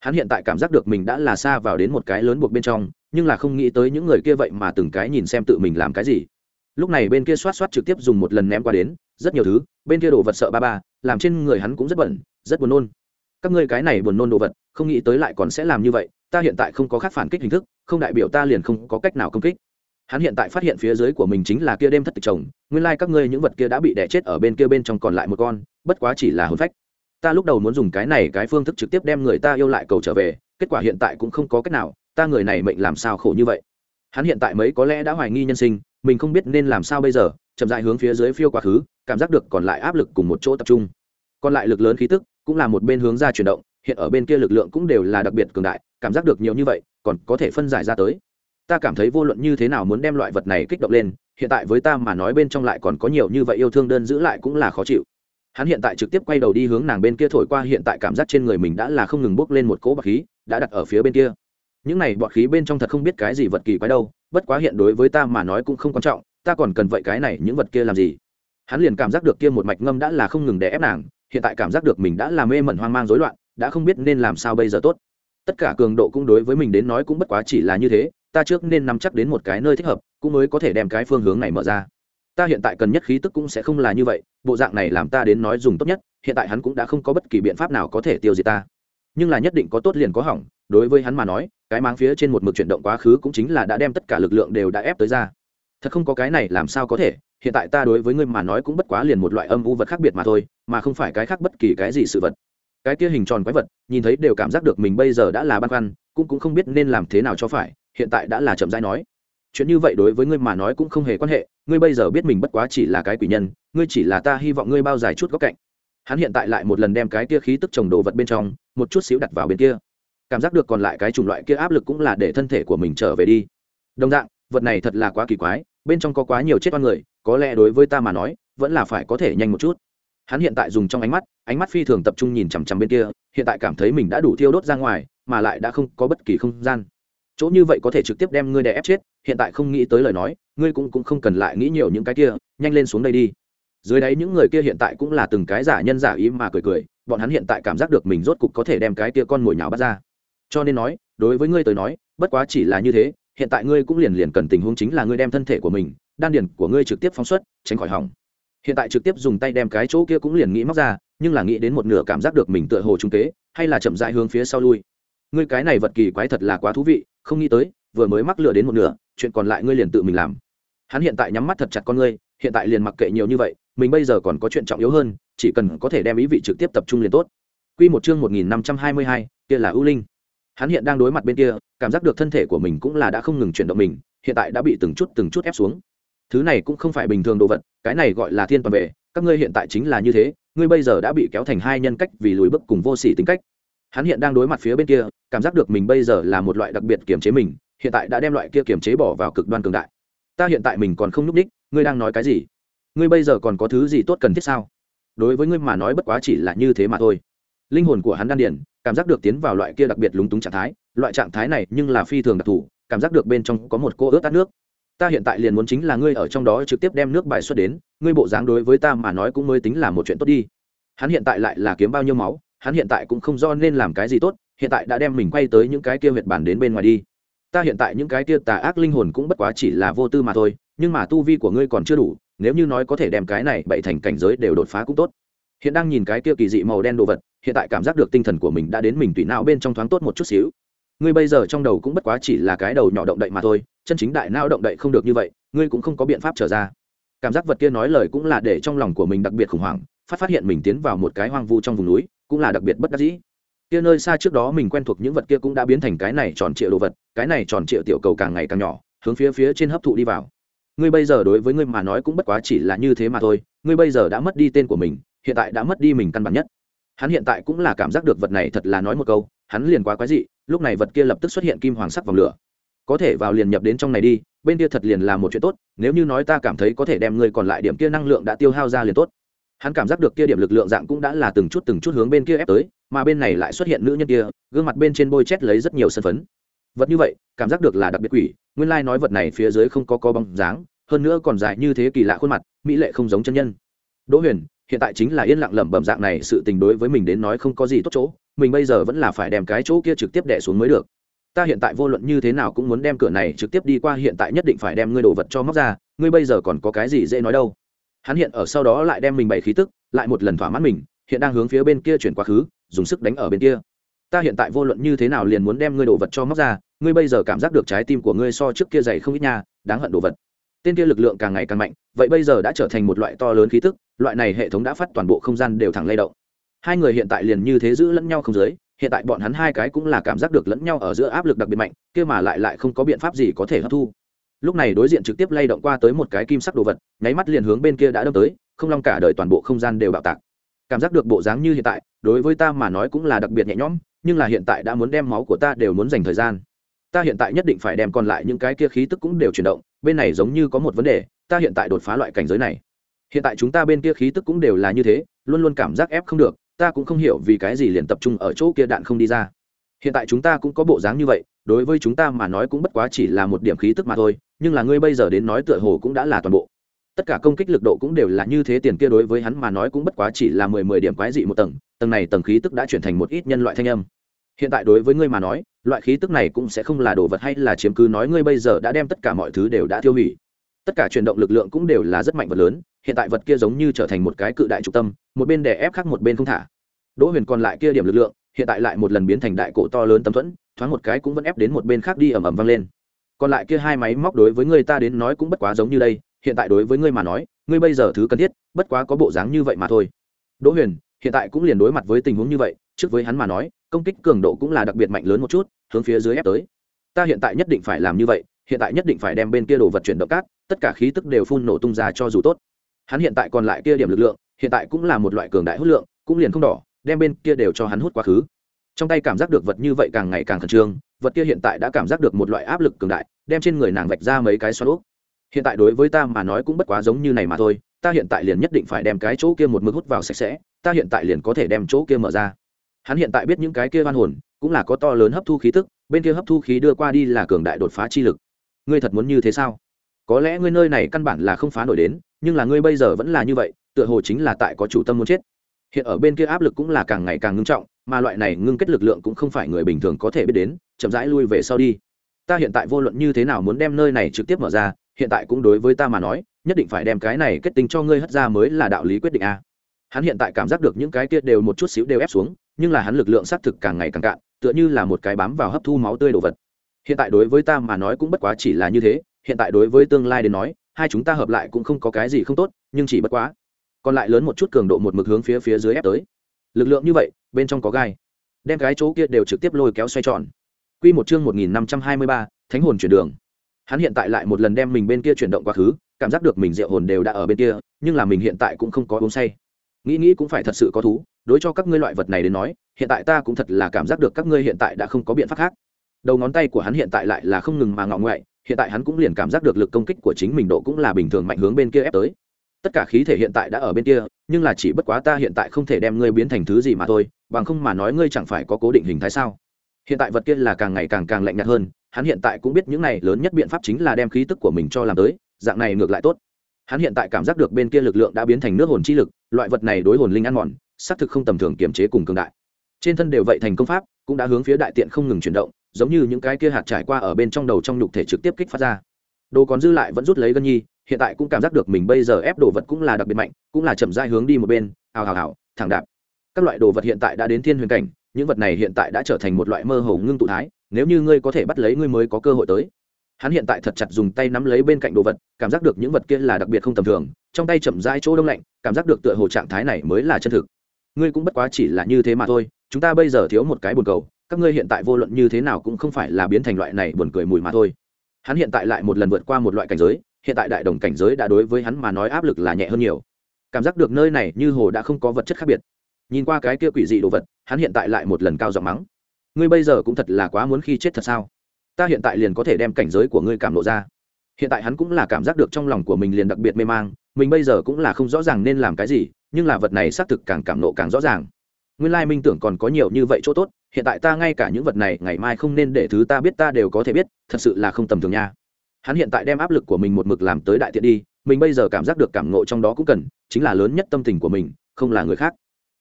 [SPEAKER 1] Hắn hiện tại cảm giác được mình đã là xa vào đến một cái lớn buộc bên trong, nhưng là không nghĩ tới những người kia vậy mà từng cái nhìn xem tự mình làm cái gì. Lúc này bên kia xoát xoát trực tiếp dùng một lần ném qua đến rất nhiều thứ, bên kia đồ vật sợ ba ba làm trên người hắn cũng rất bẩn, rất buồn nôn. Các ngươi cái này buồn nôn đồ vật, không nghĩ tới lại còn sẽ làm như vậy. Ta hiện tại không có khác phản kích hình thức, không đại biểu ta liền không có cách nào công kích. Hắn hiện tại phát hiện phía dưới của mình chính là kia đêm thất tịch chồng, nguyên lai các ngươi những vật kia đã bị đè chết ở bên kia, bên trong còn lại một con, bất quá chỉ là hồn phách. Ta lúc đầu muốn dùng cái này cái phương thức trực tiếp đem người ta yêu lại cầu trở về, kết quả hiện tại cũng không có cách nào, ta người này mệnh làm sao khổ như vậy. Hắn hiện tại mấy có lẽ đã hoài nghi nhân sinh, mình không biết nên làm sao bây giờ, chậm rãi hướng phía dưới phiêu quá khứ, cảm giác được còn lại áp lực cùng một chỗ tập trung. Còn lại lực lớn khí tức cũng là một bên hướng ra chuyển động, hiện ở bên kia lực lượng cũng đều là đặc biệt cường đại, cảm giác được nhiều như vậy, còn có thể phân giải ra tới. Ta cảm thấy vô luận như thế nào muốn đem loại vật này kích động lên, hiện tại với ta mà nói bên trong lại còn có nhiều như vậy yêu thương đơn giữ lại cũng là khó chịu. Hắn hiện tại trực tiếp quay đầu đi hướng nàng bên kia thổi qua, hiện tại cảm giác trên người mình đã là không ngừng bốc lên một cỗ bọt khí, đã đặt ở phía bên kia. Những này bọt khí bên trong thật không biết cái gì vật kỳ quái đâu, bất quá hiện đối với ta mà nói cũng không quan trọng, ta còn cần vậy cái này những vật kia làm gì. Hắn liền cảm giác được kia một mạch ngâm đã là không ngừng đè ép nàng, hiện tại cảm giác được mình đã là mê mẩn hoang mang rối loạn, đã không biết nên làm sao bây giờ tốt. Tất cả cường độ cũng đối với mình đến nói cũng bất quá chỉ là như thế, ta trước nên nắm chắc đến một cái nơi thích hợp, cũng mới có thể đem cái phương hướng này mở ra. Ta hiện tại cần nhất khí tức cũng sẽ không là như vậy, bộ dạng này làm ta đến nói dùng tốt nhất, hiện tại hắn cũng đã không có bất kỳ biện pháp nào có thể tiêu diệt ta. Nhưng là nhất định có tốt liền có hỏng, đối với hắn mà nói, cái máng phía trên một mực chuyển động quá khứ cũng chính là đã đem tất cả lực lượng đều đã ép tới ra. Thật không có cái này làm sao có thể, hiện tại ta đối với ngươi mà nói cũng bất quá liền một loại âm u vật khác biệt mà thôi, mà không phải cái khác bất kỳ cái gì sự vật. Cái kia hình tròn quái vật, nhìn thấy đều cảm giác được mình bây giờ đã là băn khoăn, cũng cũng không biết nên làm thế nào cho phải, hiện tại đã là chậm rãi nói. Chuyện như vậy đối với ngươi mà nói cũng không hề quan hệ, ngươi bây giờ biết mình bất quá chỉ là cái quỷ nhân, ngươi chỉ là ta hy vọng ngươi bao dài chút góc cạnh. Hắn hiện tại lại một lần đem cái kia khí tức trồng đồ vật bên trong, một chút xíu đặt vào bên kia. Cảm giác được còn lại cái chủng loại kia áp lực cũng là để thân thể của mình trở về đi. Đồng dạng, vật này thật là quá kỳ quái, bên trong có quá nhiều chết oan người, có lẽ đối với ta mà nói, vẫn là phải có thể nhanh một chút. Hắn hiện tại dùng trong ánh mắt, ánh mắt phi thường tập trung nhìn chằm chằm bên kia, hiện tại cảm thấy mình đã đủ thiêu đốt ra ngoài, mà lại đã không có bất kỳ không gian. Chỗ như vậy có thể trực tiếp đem ngươi đè ép chết, hiện tại không nghĩ tới lời nói, ngươi cũng cũng không cần lại nghĩ nhiều những cái kia, nhanh lên xuống đây đi. Dưới đáy những người kia hiện tại cũng là từng cái giả nhân giả ý mà cười cười, bọn hắn hiện tại cảm giác được mình rốt cục có thể đem cái kia con mồi nhào bắt ra. Cho nên nói, đối với ngươi tới nói, bất quá chỉ là như thế, hiện tại ngươi cũng liền liền cần tình huống chính là ngươi đem thân thể của mình, đan điền của ngươi trực tiếp phóng xuất, tránh khỏi hỏng. Hiện tại trực tiếp dùng tay đem cái chỗ kia cũng liền nghĩ móc ra, nhưng là nghĩ đến một nửa cảm giác được mình tựa hồ trung kế, hay là chậm rãi hướng phía sau lui. Ngươi cái này vật kỳ quái thật là quá thú vị, không nghĩ tới, vừa mới mắc lừa đến một nửa, chuyện còn lại ngươi liền tự mình làm. Hắn hiện tại nhắm mắt thật chặt con ngươi, hiện tại liền mặc kệ nhiều như vậy, mình bây giờ còn có chuyện trọng yếu hơn, chỉ cần có thể đem ý vị trực tiếp tập trung liền tốt. Quy một chương một nghìn năm trăm hai mươi hai, kia là ưu linh. Hắn hiện đang đối mặt bên kia, cảm giác được thân thể của mình cũng là đã không ngừng chuyển động mình, hiện tại đã bị từng chút từng chút ép xuống. Thứ này cũng không phải bình thường đồ vật, cái này gọi là thiên toàn vệ, các ngươi hiện tại chính là như thế, ngươi bây giờ đã bị kéo thành hai nhân cách vì lùi bước cùng vô sỉ tính cách. Hắn hiện đang đối mặt phía bên kia, cảm giác được mình bây giờ là một loại đặc biệt kiềm chế mình, hiện tại đã đem loại kia kiềm chế bỏ vào cực đoan cường đại. Ta hiện tại mình còn không núp đích, ngươi đang nói cái gì? Ngươi bây giờ còn có thứ gì tốt cần thiết sao? Đối với ngươi mà nói bất quá chỉ là như thế mà thôi. Linh hồn của hắn đan điền cảm giác được tiến vào loại kia đặc biệt lúng túng trạng thái, loại trạng thái này nhưng là phi thường đặc thù, cảm giác được bên trong có một cô ướt át nước. Ta hiện tại liền muốn chính là ngươi ở trong đó trực tiếp đem nước bài xuất đến, ngươi bộ dáng đối với ta mà nói cũng mới tính là một chuyện tốt đi. Hắn hiện tại lại là kiếm bao nhiêu máu, hắn hiện tại cũng không do nên làm cái gì tốt, hiện tại đã đem mình quay tới những cái kia huyệt bản đến bên ngoài đi. Ta hiện tại những cái kia tà ác linh hồn cũng bất quá chỉ là vô tư mà thôi, nhưng mà tu vi của ngươi còn chưa đủ, nếu như nói có thể đem cái này bảy thành cảnh giới đều đột phá cũng tốt. Hiện đang nhìn cái kia kỳ dị màu đen đồ vật, hiện tại cảm giác được tinh thần của mình đã đến mình tùy não bên trong thoáng tốt một chút xíu. Ngươi bây giờ trong đầu cũng bất quá chỉ là cái đầu nhỏ động đậy mà thôi, chân chính đại não động đậy không được như vậy, ngươi cũng không có biện pháp trở ra. Cảm giác vật kia nói lời cũng là để trong lòng của mình đặc biệt khủng hoảng, phát phát hiện mình tiến vào một cái hoang vu trong vùng núi, cũng là đặc biệt bất đắc dĩ. Kia nơi xa trước đó mình quen thuộc những vật kia cũng đã biến thành cái này tròn trịa đồ vật, cái này tròn trịa tiểu cầu càng ngày càng nhỏ, hướng phía phía trên hấp thụ đi vào. Ngươi bây giờ đối với ngươi mà nói cũng bất quá chỉ là như thế mà thôi, ngươi bây giờ đã mất đi tên của mình, hiện tại đã mất đi mình căn bản nhất. Hắn hiện tại cũng là cảm giác được vật này thật là nói một câu, hắn liền quá quái dị, lúc này vật kia lập tức xuất hiện kim hoàng sắc vòng lửa. Có thể vào liền nhập đến trong này đi, bên kia thật liền là một chuyện tốt, nếu như nói ta cảm thấy có thể đem ngươi còn lại điểm kia năng lượng đã tiêu hao ra liền tốt. Hắn cảm giác được kia điểm lực lượng dạng cũng đã là từng chút từng chút hướng bên kia ép tới, mà bên này lại xuất hiện nữ nhân kia, gương mặt bên trên bôi chét lấy rất nhiều sân phấn. Vật như vậy, cảm giác được là đặc biệt quỷ, nguyên lai nói vật này phía dưới không có có bóng dáng, hơn nữa còn dài như thế kỳ lạ khuôn mặt, mỹ lệ không giống chân nhân. Đỗ Huyền hiện tại chính là yên lặng lẩm bẩm dạng này sự tình đối với mình đến nói không có gì tốt chỗ, mình bây giờ vẫn là phải đem cái chỗ kia trực tiếp đẻ xuống mới được. Ta hiện tại vô luận như thế nào cũng muốn đem cửa này trực tiếp đi qua, hiện tại nhất định phải đem ngươi đồ vật cho móc ra, ngươi bây giờ còn có cái gì dễ nói đâu. Hắn hiện ở sau đó lại đem mình bày khí tức, lại một lần thỏa mãn mình, hiện đang hướng phía bên kia chuyển quá khứ, dùng sức đánh ở bên kia. Ta hiện tại vô luận như thế nào liền muốn đem ngươi đồ vật cho móc ra, ngươi bây giờ cảm giác được trái tim của ngươi so trước kia dày không ít nha, đáng hận đồ vật. Tên kia lực lượng càng ngày càng mạnh, vậy bây giờ đã trở thành một loại to lớn khí tức, loại này hệ thống đã phát toàn bộ không gian đều thẳng lay động. Hai người hiện tại liền như thế giữ lẫn nhau không dưới, hiện tại bọn hắn hai cái cũng là cảm giác được lẫn nhau ở giữa áp lực đặc biệt mạnh, kia mà lại lại không có biện pháp gì có thể hấp thu. Lúc này đối diện trực tiếp lay động qua tới một cái kim sắc đồ vật, nháy mắt liền hướng bên kia đã đâm tới, không long cả đời toàn bộ không gian đều bạo tạc. Cảm giác được bộ dáng như hiện tại, đối với ta mà nói cũng là đặc biệt nhẹ nhõm, nhưng là hiện tại đã muốn đem máu của ta đều muốn dành thời gian. Ta hiện tại nhất định phải đem còn lại những cái kia khí tức cũng đều chuyển động, bên này giống như có một vấn đề, ta hiện tại đột phá loại cảnh giới này. Hiện tại chúng ta bên kia khí tức cũng đều là như thế, luôn luôn cảm giác ép không được, ta cũng không hiểu vì cái gì liền tập trung ở chỗ kia đạn không đi ra. Hiện tại chúng ta cũng có bộ dáng như vậy, đối với chúng ta mà nói cũng bất quá chỉ là một điểm khí tức mà thôi, nhưng là ngươi bây giờ đến nói tựa hồ cũng đã là toàn bộ. Tất cả công kích lực độ cũng đều là như thế, tiền kia đối với hắn mà nói cũng bất quá chỉ là mười mười điểm quái dị một tầng, tầng này tầng khí tức đã chuyển thành một ít nhân loại thanh âm. Hiện tại đối với ngươi mà nói, loại khí tức này cũng sẽ không là đồ vật hay là chiếm cứ, nói ngươi bây giờ đã đem tất cả mọi thứ đều đã tiêu hủy. Tất cả chuyển động lực lượng cũng đều là rất mạnh vật lớn, hiện tại vật kia giống như trở thành một cái cự đại trục tâm, một bên đè ép khác một bên không thả. Đỗ Huyền còn lại kia điểm lực lượng, hiện tại lại một lần biến thành đại cổ to lớn tấm thuẫn, thoáng một cái cũng vẫn ép đến một bên khác đi, ầm ầm vang lên. Còn lại kia hai máy móc đối với ngươi ta đến nói cũng bất quá giống như đây, hiện tại đối với ngươi mà nói, ngươi bây giờ thứ cần thiết, bất quá có bộ dáng như vậy mà thôi. Đỗ Huyền hiện tại cũng liền đối mặt với tình huống như vậy, trước với hắn mà nói, công kích cường độ cũng là đặc biệt mạnh lớn một chút, hướng phía dưới ép tới. Ta hiện tại nhất định phải làm như vậy, hiện tại nhất định phải đem bên kia đồ vật chuyển động cát, tất cả khí tức đều phun nổ tung ra cho dù tốt. Hắn hiện tại còn lại kia điểm lực lượng, hiện tại cũng là một loại cường đại hút lượng, cũng liền không đỏ, đem bên kia đều cho hắn hút quá khứ. Trong tay cảm giác được vật như vậy càng ngày càng khẩn trương, vật kia hiện tại đã cảm giác được một loại áp lực cường đại, đem trên người nàng vạch ra mấy cái xoắn ốc. Hiện tại đối với ta mà nói cũng bất quá giống như này mà thôi, ta hiện tại liền nhất định phải đem cái chỗ kia một mực hút vào sạch sẽ, ta hiện tại liền có thể đem chỗ kia mở ra. Hắn hiện tại biết những cái kia oan hồn cũng là có to lớn hấp thu khí tức, bên kia hấp thu khí đưa qua đi là cường đại đột phá chi lực. Ngươi thật muốn như thế sao? Có lẽ ngươi nơi này căn bản là không phá nổi đến, nhưng là ngươi bây giờ vẫn là như vậy, tựa hồ chính là tại có chủ tâm muốn chết. Hiện ở bên kia áp lực cũng là càng ngày càng ngưng trọng, mà loại này ngưng kết lực lượng cũng không phải người bình thường có thể biết đến, chậm rãi lui về sau đi. Ta hiện tại vô luận như thế nào muốn đem nơi này trực tiếp mở ra, hiện tại cũng đối với ta mà nói, nhất định phải đem cái này kết tinh cho ngươi hất ra mới là đạo lý quyết định a. Hắn hiện tại cảm giác được những cái kia đều một chút xíu đều ép xuống, nhưng là hắn lực lượng xác thực càng ngày càng cạn, tựa như là một cái bám vào hấp thu máu tươi đồ vật. Hiện tại đối với ta mà nói cũng bất quá chỉ là như thế, hiện tại đối với tương lai đến nói, hai chúng ta hợp lại cũng không có cái gì không tốt, nhưng chỉ bất quá còn lại lớn một chút cường độ một mực hướng phía phía dưới ép tới. Lực lượng như vậy, bên trong có gai, đem cái chỗ kia đều trực tiếp lôi kéo xoay tròn. Quy một chương một nghìn năm trăm hai mươi ba, Thánh hồn chuyển đường. Hắn hiện tại lại một lần đem mình bên kia chuyển động quá khứ, cảm giác được mình diệu hồn đều đã ở bên kia, nhưng là mình hiện tại cũng không có uống say. Nghĩ nghĩ cũng phải thật sự có thú, đối cho các ngươi loại vật này đến nói, hiện tại ta cũng thật là cảm giác được các ngươi hiện tại đã không có biện pháp khác. Đầu ngón tay của hắn hiện tại lại là không ngừng mà ngọ ngoại, hiện tại hắn cũng liền cảm giác được lực công kích của chính mình độ cũng là bình thường mạnh hướng bên kia ép tới. Tất cả khí thể hiện tại đã ở bên kia, nhưng là chỉ bất quá ta hiện tại không thể đem ngươi biến thành thứ gì mà thôi, bằng không mà nói ngươi chẳng phải có cố định hình thái sao? Hiện tại vật kia là càng ngày càng càng lạnh nhạt hơn, hắn hiện tại cũng biết những này lớn nhất biện pháp chính là đem khí tức của mình cho làm tới, dạng này ngược lại tốt. Hắn hiện tại cảm giác được bên kia lực lượng đã biến thành nước hồn chi lực, loại vật này đối hồn linh ăn mòn, xác thực không tầm thường, kiểm chế cùng cường đại. Trên thân đều vậy thành công pháp, cũng đã hướng phía đại tiện không ngừng chuyển động, giống như những cái kia hạt trải qua ở bên trong đầu trong nhục thể trực tiếp kích phát ra. Đồ còn dư lại vẫn rút lấy gân nhi, hiện tại cũng cảm giác được mình bây giờ ép đồ vật cũng là đặc biệt mạnh, cũng là chậm rãi hướng đi một bên, ào ào ào, thẳng đạp. Các loại đồ vật hiện tại đã đến thiên huyền cảnh, những vật này hiện tại đã trở thành một loại mơ hồ ngưng tụ thái, nếu như ngươi có thể bắt lấy ngươi mới có cơ hội tới. Hắn hiện tại thật chặt dùng tay nắm lấy bên cạnh đồ vật, cảm giác được những vật kia là đặc biệt không tầm thường, trong tay chậm rãi chỗ đông lạnh, cảm giác được tựa hồ trạng thái này mới là chân thực. Ngươi cũng bất quá chỉ là như thế mà thôi, chúng ta bây giờ thiếu một cái buồn cầu, các ngươi hiện tại vô luận như thế nào cũng không phải là biến thành loại này buồn cười mùi mà thôi. Hắn hiện tại lại một lần vượt qua một loại cảnh giới, hiện tại đại đồng cảnh giới đã đối với hắn mà nói áp lực là nhẹ hơn nhiều. Cảm giác được nơi này như hồ đã không có vật chất khác biệt. Nhìn qua cái kia quỷ dị đồ vật, hắn hiện tại lại một lần cao giọng mắng: ngươi bây giờ cũng thật là quá muốn khi chết thật sao? Ta hiện tại liền có thể đem cảnh giới của ngươi cảm lộ ra. Hiện tại hắn cũng là cảm giác được trong lòng của mình liền đặc biệt mê mang, mình bây giờ cũng là không rõ ràng nên làm cái gì, nhưng là vật này xác thực càng cảm nộ càng rõ ràng. Nguyên lai minh tưởng còn có nhiều như vậy chỗ tốt, hiện tại ta ngay cả những vật này ngày mai không nên để thứ ta biết ta đều có thể biết, thật sự là không tầm thường nha. Hắn hiện tại đem áp lực của mình một mực làm tới đại tiện đi, mình bây giờ cảm giác được cảm nộ trong đó cũng cần, chính là lớn nhất tâm tình của mình, không là người khác.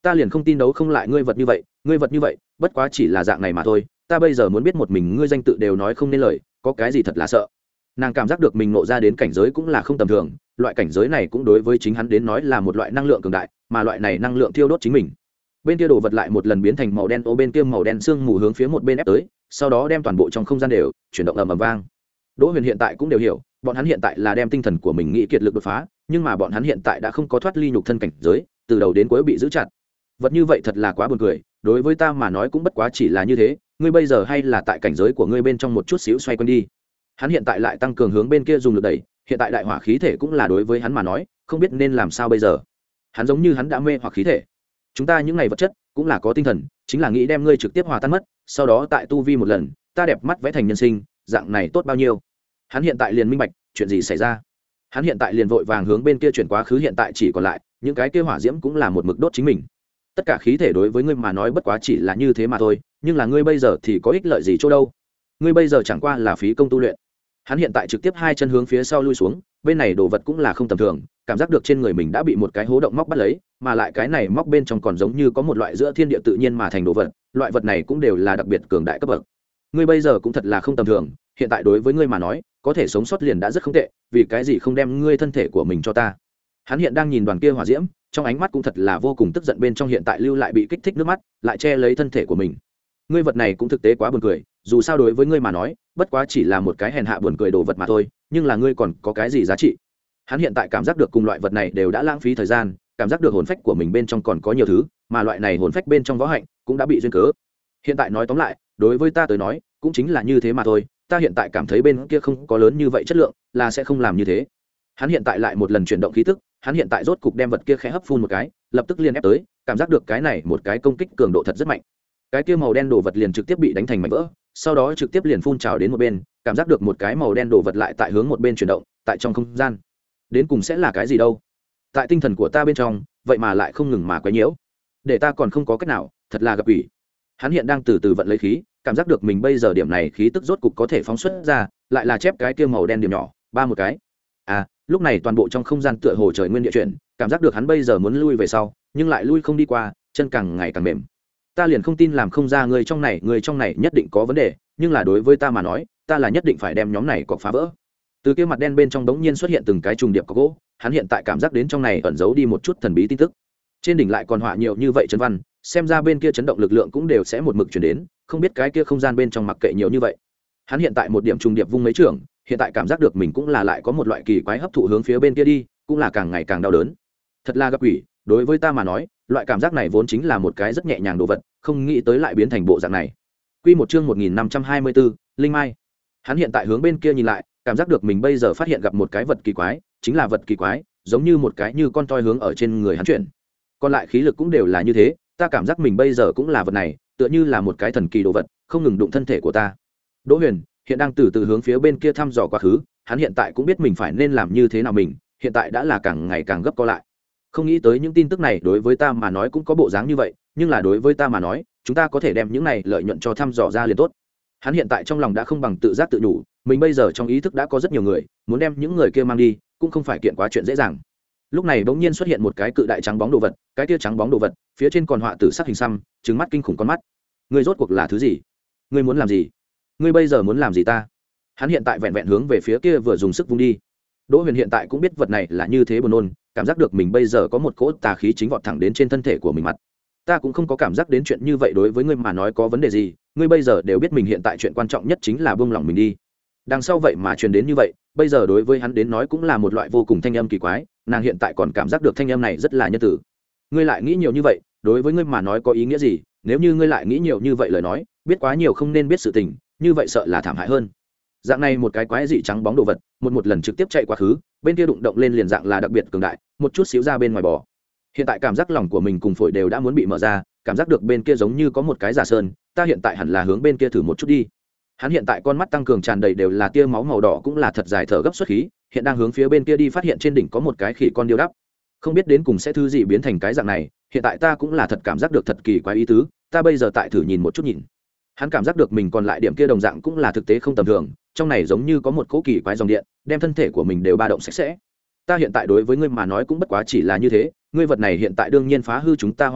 [SPEAKER 1] ta liền không tin đấu không lại ngươi vật như vậy, ngươi vật như vậy bất quá chỉ là dạng này mà thôi. Ta bây giờ muốn biết một mình ngươi danh tự đều nói không nên lời, có cái gì thật là sợ. Nàng cảm giác được mình ngộ ra đến cảnh giới cũng là không tầm thường, loại cảnh giới này cũng đối với chính hắn đến nói là một loại năng lượng cường đại, mà loại này năng lượng thiêu đốt chính mình. Bên kia đồ vật lại một lần biến thành màu đen, ô bên kia màu đen sương mù hướng phía một bên ép tới, sau đó đem toàn bộ trong không gian đều chuyển động ầm ầm vang. Đỗ Huyền hiện tại cũng đều hiểu, bọn hắn hiện tại là đem tinh thần của mình nghĩ kiệt lực đột phá, nhưng mà bọn hắn hiện tại đã không có thoát ly nhục thân cảnh giới, từ đầu đến cuối bị giữ chặt. Vật như vậy thật là quá buồn cười, đối với ta mà nói cũng bất quá chỉ là như thế, ngươi bây giờ hay là tại cảnh giới của ngươi bên trong một chút xíu xoay quanh đi. Hắn hiện tại lại tăng cường hướng bên kia dùng lực đẩy, hiện tại đại hỏa khí thể cũng là đối với hắn mà nói, không biết nên làm sao bây giờ. Hắn giống như hắn đã mê hoặc khí thể. Chúng ta những ngày vật chất cũng là có tinh thần, chính là nghĩ đem ngươi trực tiếp hòa tan mất, sau đó tại tu vi một lần, ta đẹp mắt vẽ thành nhân sinh, dạng này tốt bao nhiêu. Hắn hiện tại liền minh bạch chuyện gì xảy ra. Hắn hiện tại liền vội vàng hướng bên kia chuyển quá khứ, hiện tại chỉ còn lại những cái kia hỏa diễm cũng là một mực đốt chính mình. Tất cả khí thể đối với ngươi mà nói bất quá chỉ là như thế mà thôi, nhưng là ngươi bây giờ thì có ích lợi gì chỗ đâu. Ngươi bây giờ chẳng qua là phí công tu luyện. Hắn hiện tại trực tiếp hai chân hướng phía sau lui xuống, bên này đồ vật cũng là không tầm thường, cảm giác được trên người mình đã bị một cái hố động móc bắt lấy, mà lại cái này móc bên trong còn giống như có một loại giữa thiên địa tự nhiên mà thành đồ vật, loại vật này cũng đều là đặc biệt cường đại cấp bậc. Ngươi bây giờ cũng thật là không tầm thường, hiện tại đối với ngươi mà nói, có thể sống sót liền đã rất không tệ, vì cái gì không đem ngươi thân thể của mình cho ta. Hắn hiện đang nhìn đoàn kia hỏa diễm, trong ánh mắt cũng thật là vô cùng tức giận, bên trong hiện tại lưu lại bị kích thích nước mắt, lại che lấy thân thể của mình. Ngươi vật này cũng thực tế quá buồn cười, dù sao đối với ngươi mà nói, bất quá chỉ là một cái hèn hạ buồn cười đồ vật mà thôi, nhưng là ngươi còn có cái gì giá trị. Hắn hiện tại cảm giác được cùng loại vật này đều đã lãng phí thời gian, cảm giác được hồn phách của mình bên trong còn có nhiều thứ, mà loại này hồn phách bên trong võ hạnh cũng đã bị duyên cớ. Hiện tại nói tóm lại, đối với ta tới nói, cũng chính là như thế mà thôi, ta hiện tại cảm thấy bên kia không có lớn như vậy chất lượng, là sẽ không làm như thế. Hắn hiện tại lại một lần chuyển động khí tức, hắn hiện tại rốt cục đem vật kia khẽ hấp phun một cái, lập tức liền ép tới, cảm giác được cái này một cái công kích cường độ thật rất mạnh. Cái kia màu đen đồ vật liền trực tiếp bị đánh thành mảnh vỡ, sau đó trực tiếp liền phun trào đến một bên, cảm giác được một cái màu đen đồ vật lại tại hướng một bên chuyển động, tại trong không gian. Đến cùng sẽ là cái gì đâu? Tại tinh thần của ta bên trong, vậy mà lại không ngừng mà quấy nhiễu. Để ta còn không có cách nào, thật là gặp ủy. Hắn hiện đang từ từ vận lấy khí, cảm giác được mình bây giờ điểm này khí tức rốt cục có thể phóng xuất ra, lại là chép cái kia màu đen điểm nhỏ, ba một cái. À, lúc này toàn bộ trong không gian tựa hồ trời nguyên địa chuyển, cảm giác được hắn bây giờ muốn lui về sau, nhưng lại lui không đi qua, chân càng ngày càng mềm. Ta liền không tin làm không ra người trong này, người trong này nhất định có vấn đề, nhưng là đối với ta mà nói, ta là nhất định phải đem nhóm này cọc phá vỡ. Từ kia mặt đen bên trong đống nhiên xuất hiện từng cái trùng điệp có gỗ, hắn hiện tại cảm giác đến trong này ẩn giấu đi một chút thần bí tin tức. Trên đỉnh lại còn họa nhiều như vậy chấn văn, xem ra bên kia chấn động lực lượng cũng đều sẽ một mực chuyển đến, không biết cái kia không gian bên trong mặc kệ nhiều như vậy. Hắn hiện tại một điểm trùng điệp vung mấy trường, hiện tại cảm giác được mình cũng là lại có một loại kỳ quái hấp thụ hướng phía bên kia đi, cũng là càng ngày càng đau đớn. Thật là gặp quỷ, đối với ta mà nói, loại cảm giác này vốn chính là một cái rất nhẹ nhàng đồ vật, không nghĩ tới lại biến thành bộ dạng này. Quy một chương một nghìn năm trăm hai mươi bốn, Linh Mai. Hắn hiện tại hướng bên kia nhìn lại, cảm giác được mình bây giờ phát hiện gặp một cái vật kỳ quái, chính là vật kỳ quái, giống như một cái như con toy hướng ở trên người hắn chuyển. Còn lại khí lực cũng đều là như thế, ta cảm giác mình bây giờ cũng là vật này, tựa như là một cái thần kỳ đồ vật, không ngừng đụng thân thể của ta. Đỗ Huyền hiện đang từ từ hướng phía bên kia thăm dò quá khứ, hắn hiện tại cũng biết mình phải nên làm như thế nào, mình hiện tại đã là càng ngày càng gấp co lại. Không nghĩ tới những tin tức này đối với ta mà nói cũng có bộ dáng như vậy, nhưng là đối với ta mà nói, chúng ta có thể đem những này lợi nhuận cho thăm dò ra liền tốt. Hắn hiện tại trong lòng đã không bằng tự giác tự nhủ, mình bây giờ trong ý thức đã có rất nhiều người, muốn đem những người kia mang đi, cũng không phải kiện quá chuyện dễ dàng. Lúc này bỗng nhiên xuất hiện một cái cự đại trắng bóng đồ vật, cái kia trắng bóng đồ vật, phía trên còn họa tử sắc hình xăm, trừng mắt kinh khủng con mắt. Ngươi rốt cuộc là thứ gì? Ngươi muốn làm gì? Ngươi bây giờ muốn làm gì ta? Hắn hiện tại vẹn vẹn hướng về phía kia vừa dùng sức vung đi. Đỗ Huyền hiện tại cũng biết vật này là như thế buồn nôn, cảm giác được mình bây giờ có một cỗ tà khí chính vọt thẳng đến trên thân thể của mình mặt. Ta cũng không có cảm giác đến chuyện như vậy, đối với ngươi mà nói có vấn đề gì, ngươi bây giờ đều biết mình hiện tại chuyện quan trọng nhất chính là buông lòng mình đi. Đằng sau vậy mà truyền đến như vậy, bây giờ đối với hắn đến nói cũng là một loại vô cùng thanh âm kỳ quái, nàng hiện tại còn cảm giác được thanh âm này rất là nhân tử. Ngươi lại nghĩ nhiều như vậy, đối với ngươi mà nói có ý nghĩa gì? Nếu như ngươi lại nghĩ nhiều như vậy lời nói, biết quá nhiều không nên biết sự tình, như vậy sợ là thảm hại hơn. Dạng này một cái quái dị trắng bóng đồ vật, một một lần trực tiếp chạy quá khứ, bên kia đụng động lên liền dạng là đặc biệt cường đại, một chút xíu ra bên ngoài bò. Hiện tại cảm giác lòng của mình cùng phổi đều đã muốn bị mở ra, cảm giác được bên kia giống như có một cái giả sơn, ta hiện tại hẳn là hướng bên kia thử một chút đi. Hắn hiện tại con mắt tăng cường tràn đầy đều là tia máu màu đỏ, cũng là thật dài thở gấp xuất khí, hiện đang hướng phía bên kia đi, phát hiện trên đỉnh có một cái khỉ con điêu đắp. Không biết đến cùng sẽ thứ gì biến thành cái dạng này, hiện tại ta cũng là thật cảm giác được thật kỳ quái ý tứ, ta bây giờ tại thử nhìn một chút nhìn. Hắn cảm giác được mình còn lại điểm kia đồng dạng cũng là thực tế không tầm thường, trong này giống như có một cỗ kỳ quái dòng điện, đem thân thể của mình đều ba động sạch sẽ. Ta hiện tại đối với ngươi mà nói cũng bất quá chỉ là như thế, ngươi vật này hiện tại đương nhiên phá hư chúng ta Hoa Mai,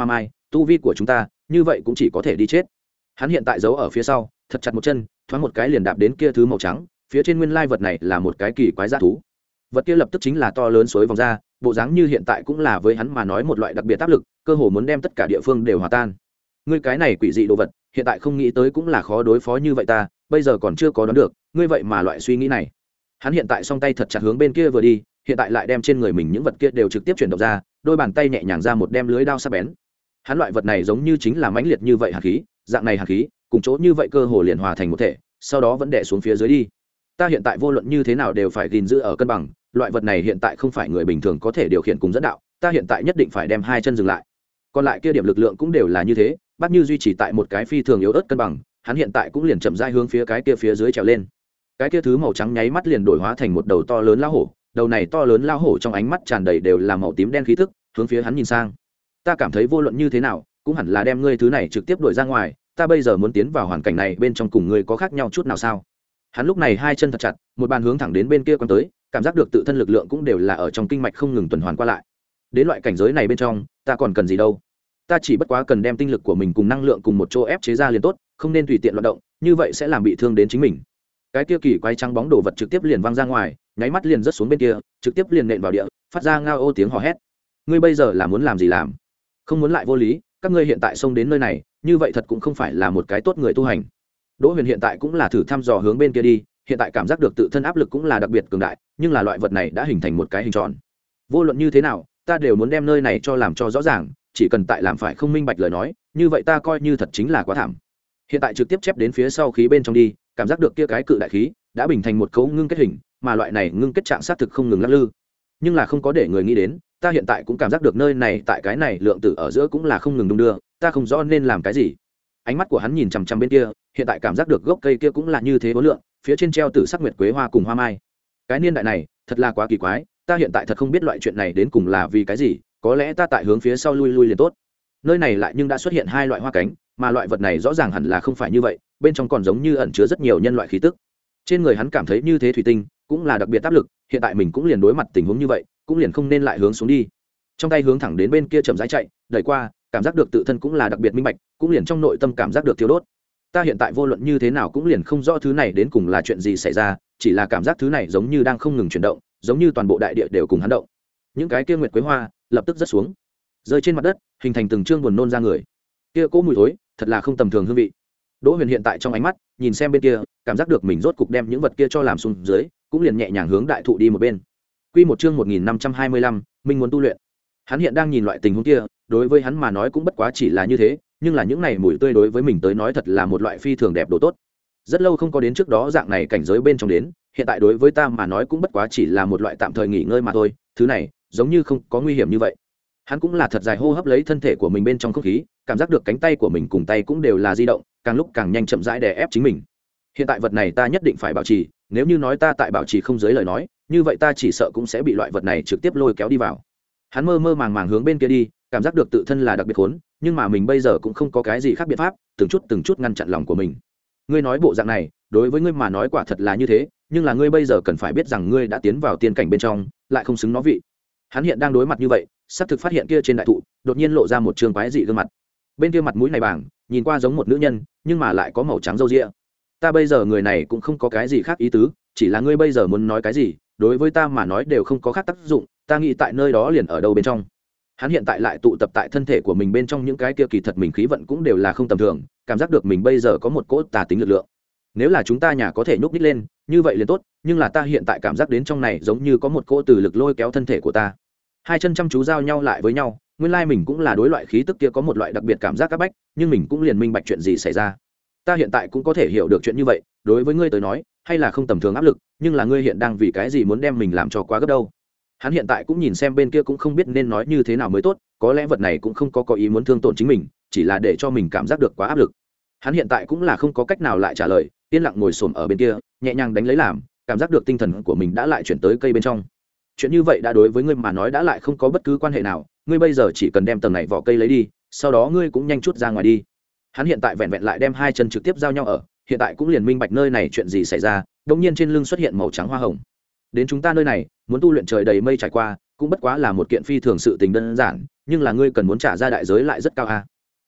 [SPEAKER 1] tu vi của chúng ta như vậy cũng chỉ có thể đi chết. Hắn hiện tại giấu ở phía sau, thật chặt một chân, thoáng một cái liền đạp đến kia thứ màu trắng, phía trên nguyên lai vật này là một cái kỳ quái dã thú. Vật kia lập tức chính là to lớn xối vòng ra, bộ dáng như hiện tại cũng là với hắn mà nói một loại đặc biệt áp lực, cơ hồ muốn đem tất cả địa phương đều hòa tan. Ngươi cái này quỷ dị đồ vật, hiện tại không nghĩ tới cũng là khó đối phó như vậy ta, bây giờ còn chưa có đoán được, ngươi vậy mà loại suy nghĩ này. Hắn hiện tại song tay thật chặt hướng bên kia vừa đi, hiện tại lại đem trên người mình những vật kia đều trực tiếp chuyển động ra, đôi bàn tay nhẹ nhàng ra một đem lưới đao sắc bén. Hắn loại vật này giống như chính là mãnh liệt như vậy hàn khí, dạng này hàn khí, cùng chỗ như vậy cơ hồ liền hòa thành một thể, sau đó vẫn đè xuống phía dưới đi. Ta hiện tại vô luận như thế nào đều phải gìn giữ ở cân bằng, loại vật này hiện tại không phải người bình thường có thể điều khiển cùng dẫn đạo, ta hiện tại nhất định phải đem hai chân dừng lại. Còn lại kia điểm lực lượng cũng đều là như thế, bắt như duy trì tại một cái phi thường yếu ớt cân bằng, hắn hiện tại cũng liền chậm rãi hướng phía cái kia phía dưới trèo lên. Cái kia thứ màu trắng nháy mắt liền đổi hóa thành một đầu to lớn lao hổ, đầu này to lớn lao hổ trong ánh mắt tràn đầy đều là màu tím đen khí tức, hướng phía hắn nhìn sang. Ta cảm thấy vô luận như thế nào cũng hẳn là đem ngươi thứ này trực tiếp đuổi ra ngoài, ta bây giờ muốn tiến vào hoàn cảnh này bên trong cùng ngươi có khác nhau chút nào sao? Hắn lúc này hai chân thật chặt, một bàn hướng thẳng đến bên kia quan tới, cảm giác được tự thân lực lượng cũng đều là ở trong kinh mạch không ngừng tuần hoàn qua lại. Đến loại cảnh giới này bên trong, ta còn cần gì đâu? Ta chỉ bất quá cần đem tinh lực của mình cùng năng lượng cùng một chỗ ép chế ra liền tốt, không nên tùy tiện loạn động, như vậy sẽ làm bị thương đến chính mình. Cái kia kỳ quái trắng bóng đồ vật trực tiếp liền văng ra ngoài, nháy mắt liền rớt xuống bên kia, trực tiếp liền nện vào địa, phát ra ngao ô tiếng hò hét. Ngươi bây giờ là muốn làm gì làm? Không muốn lại vô lý, các ngươi hiện tại xông đến nơi này, như vậy thật cũng không phải là một cái tốt người tu hành. Đỗ Huyền hiện tại cũng là thử thăm dò hướng bên kia đi, hiện tại cảm giác được tự thân áp lực cũng là đặc biệt cường đại, nhưng là loại vật này đã hình thành một cái hình tròn. Vô luận như thế nào, ta đều muốn đem nơi này cho làm cho rõ ràng, chỉ cần tại làm phải không minh bạch lời nói, như vậy ta coi như thật chính là quá thảm. Hiện tại trực tiếp chép đến phía sau khí bên trong đi, cảm giác được kia cái cự đại khí đã bình thành một cấu ngưng kết hình, mà loại này ngưng kết trạng sát thực không ngừng lắc lư. Nhưng là không có để người nghĩ đến, ta hiện tại cũng cảm giác được nơi này tại cái này lượng tử ở giữa cũng là không ngừng đung đưa, ta không rõ nên làm cái gì. Ánh mắt của hắn nhìn chằm chằm bên kia, hiện tại cảm giác được gốc cây kia cũng là như thế vô lượng, phía trên treo tử sắc nguyệt quế hoa cùng hoa mai. Cái niên đại này, thật là quá kỳ quái, ta hiện tại thật không biết loại chuyện này đến cùng là vì cái gì, có lẽ ta tại hướng phía sau lui lui liền tốt. Nơi này lại nhưng đã xuất hiện hai loại hoa cánh, mà loại vật này rõ ràng hẳn là không phải như vậy, bên trong còn giống như ẩn chứa rất nhiều nhân loại khí tức. Trên người hắn cảm thấy như thế thủy tinh, cũng là đặc biệt áp lực, hiện tại mình cũng liền đối mặt tình huống như vậy, cũng liền không nên lại hướng xuống đi. Trong tay hướng thẳng đến bên kia chậm rãi chạy, đẩy qua, cảm giác được tự thân cũng là đặc biệt minh bạch, cũng liền trong nội tâm cảm giác được thiếu đốt. Ta hiện tại vô luận như thế nào cũng liền không rõ thứ này đến cùng là chuyện gì xảy ra, chỉ là cảm giác thứ này giống như đang không ngừng chuyển động, giống như toàn bộ đại địa đều cùng hắn động. Những cái kia nguyệt quế hoa lập tức rớt xuống, rơi trên mặt đất, hình thành từng trương buồn nôn ra người. Kia cỗ mùi thối, thật là không tầm thường hương vị. Đỗ Huyền hiện tại trong ánh mắt, nhìn xem bên kia, cảm giác được mình rốt cục đem những vật kia cho làm xuống dưới, cũng liền nhẹ nhàng hướng đại thụ đi một bên. Quy một chương một nghìn năm trăm hai mươi lăm, minh muốn tu luyện. Hắn hiện đang nhìn loại tình huống kia, đối với hắn mà nói cũng bất quá chỉ là như thế, nhưng là những này mùi tươi đối với mình tới nói thật là một loại phi thường đẹp đồ tốt. Rất lâu không có đến trước đó dạng này cảnh giới bên trong đến, hiện tại đối với ta mà nói cũng bất quá chỉ là một loại tạm thời nghỉ ngơi mà thôi, thứ này giống như không có nguy hiểm như vậy. Hắn cũng là thật dài hô hấp lấy thân thể của mình bên trong không khí, cảm giác được cánh tay của mình cùng tay cũng đều là di động, càng lúc càng nhanh chậm rãi đè ép chính mình. Hiện tại vật này ta nhất định phải bảo trì, nếu như nói ta tại bảo trì không dưới lời nói, như vậy ta chỉ sợ cũng sẽ bị loại vật này trực tiếp lôi kéo đi vào. Hắn mơ mơ màng màng hướng bên kia đi, cảm giác được tự thân là đặc biệt khốn, nhưng mà mình bây giờ cũng không có cái gì khác biện pháp, từng chút từng chút ngăn chặn lòng của mình. Ngươi nói bộ dạng này, đối với ngươi mà nói quả thật là như thế, nhưng là ngươi bây giờ cần phải biết rằng ngươi đã tiến vào tiên cảnh bên trong, lại không xứng nó vị. Hắn hiện đang đối mặt như vậy, sắp thực phát hiện kia trên đại thụ, đột nhiên lộ ra một trường quái dị gương mặt. Bên kia mặt mũi này bảng, nhìn qua giống một nữ nhân, nhưng mà lại có màu trắng râu ria. Ta bây giờ người này cũng không có cái gì khác ý tứ, chỉ là ngươi bây giờ muốn nói cái gì, đối với ta mà nói đều không có khác tác dụng, ta nghĩ tại nơi đó liền ở đâu bên trong. Hắn hiện tại lại tụ tập tại thân thể của mình bên trong những cái kia kỳ thật mình khí vận cũng đều là không tầm thường, cảm giác được mình bây giờ có một cỗ tà tính lực lượng. Nếu là chúng ta nhà có thể nhúc nhích lên, như vậy liền tốt, nhưng là ta hiện tại cảm giác đến trong này giống như có một cỗ từ lực lôi kéo thân thể của ta. Hai chân chăm chú giao nhau lại với nhau, nguyên lai mình cũng là đối loại khí tức kia có một loại đặc biệt cảm giác áp bách, nhưng mình cũng liền minh bạch chuyện gì xảy ra. Ta hiện tại cũng có thể hiểu được chuyện như vậy, đối với ngươi tới nói, hay là không tầm thường áp lực, nhưng là ngươi hiện đang vì cái gì muốn đem mình làm cho quá gấp đâu. Hắn hiện tại cũng nhìn xem bên kia cũng không biết nên nói như thế nào mới tốt, có lẽ vật này cũng không có có ý muốn thương tổn chính mình, chỉ là để cho mình cảm giác được quá áp lực. Hắn hiện tại cũng là không có cách nào lại trả lời, yên lặng ngồi xổm ở bên kia, nhẹ nhàng đánh lấy làm, cảm giác được tinh thần của mình đã lại chuyển tới cây bên trong. Chuyện như vậy đã đối với ngươi mà nói đã lại không có bất cứ quan hệ nào, ngươi bây giờ chỉ cần đem tầng này vỏ cây lấy đi, sau đó ngươi cũng nhanh chút ra ngoài đi. Hắn hiện tại vẹn vẹn lại đem hai chân trực tiếp giao nhau ở, hiện tại cũng liền minh bạch nơi này chuyện gì xảy ra, đột nhiên trên lưng xuất hiện màu trắng hoa hồng. Đến chúng ta nơi này, muốn tu luyện trời đầy mây trải qua, cũng bất quá là một kiện phi thường sự tình đơn giản, nhưng là ngươi cần muốn trả ra đại giới lại rất cao a.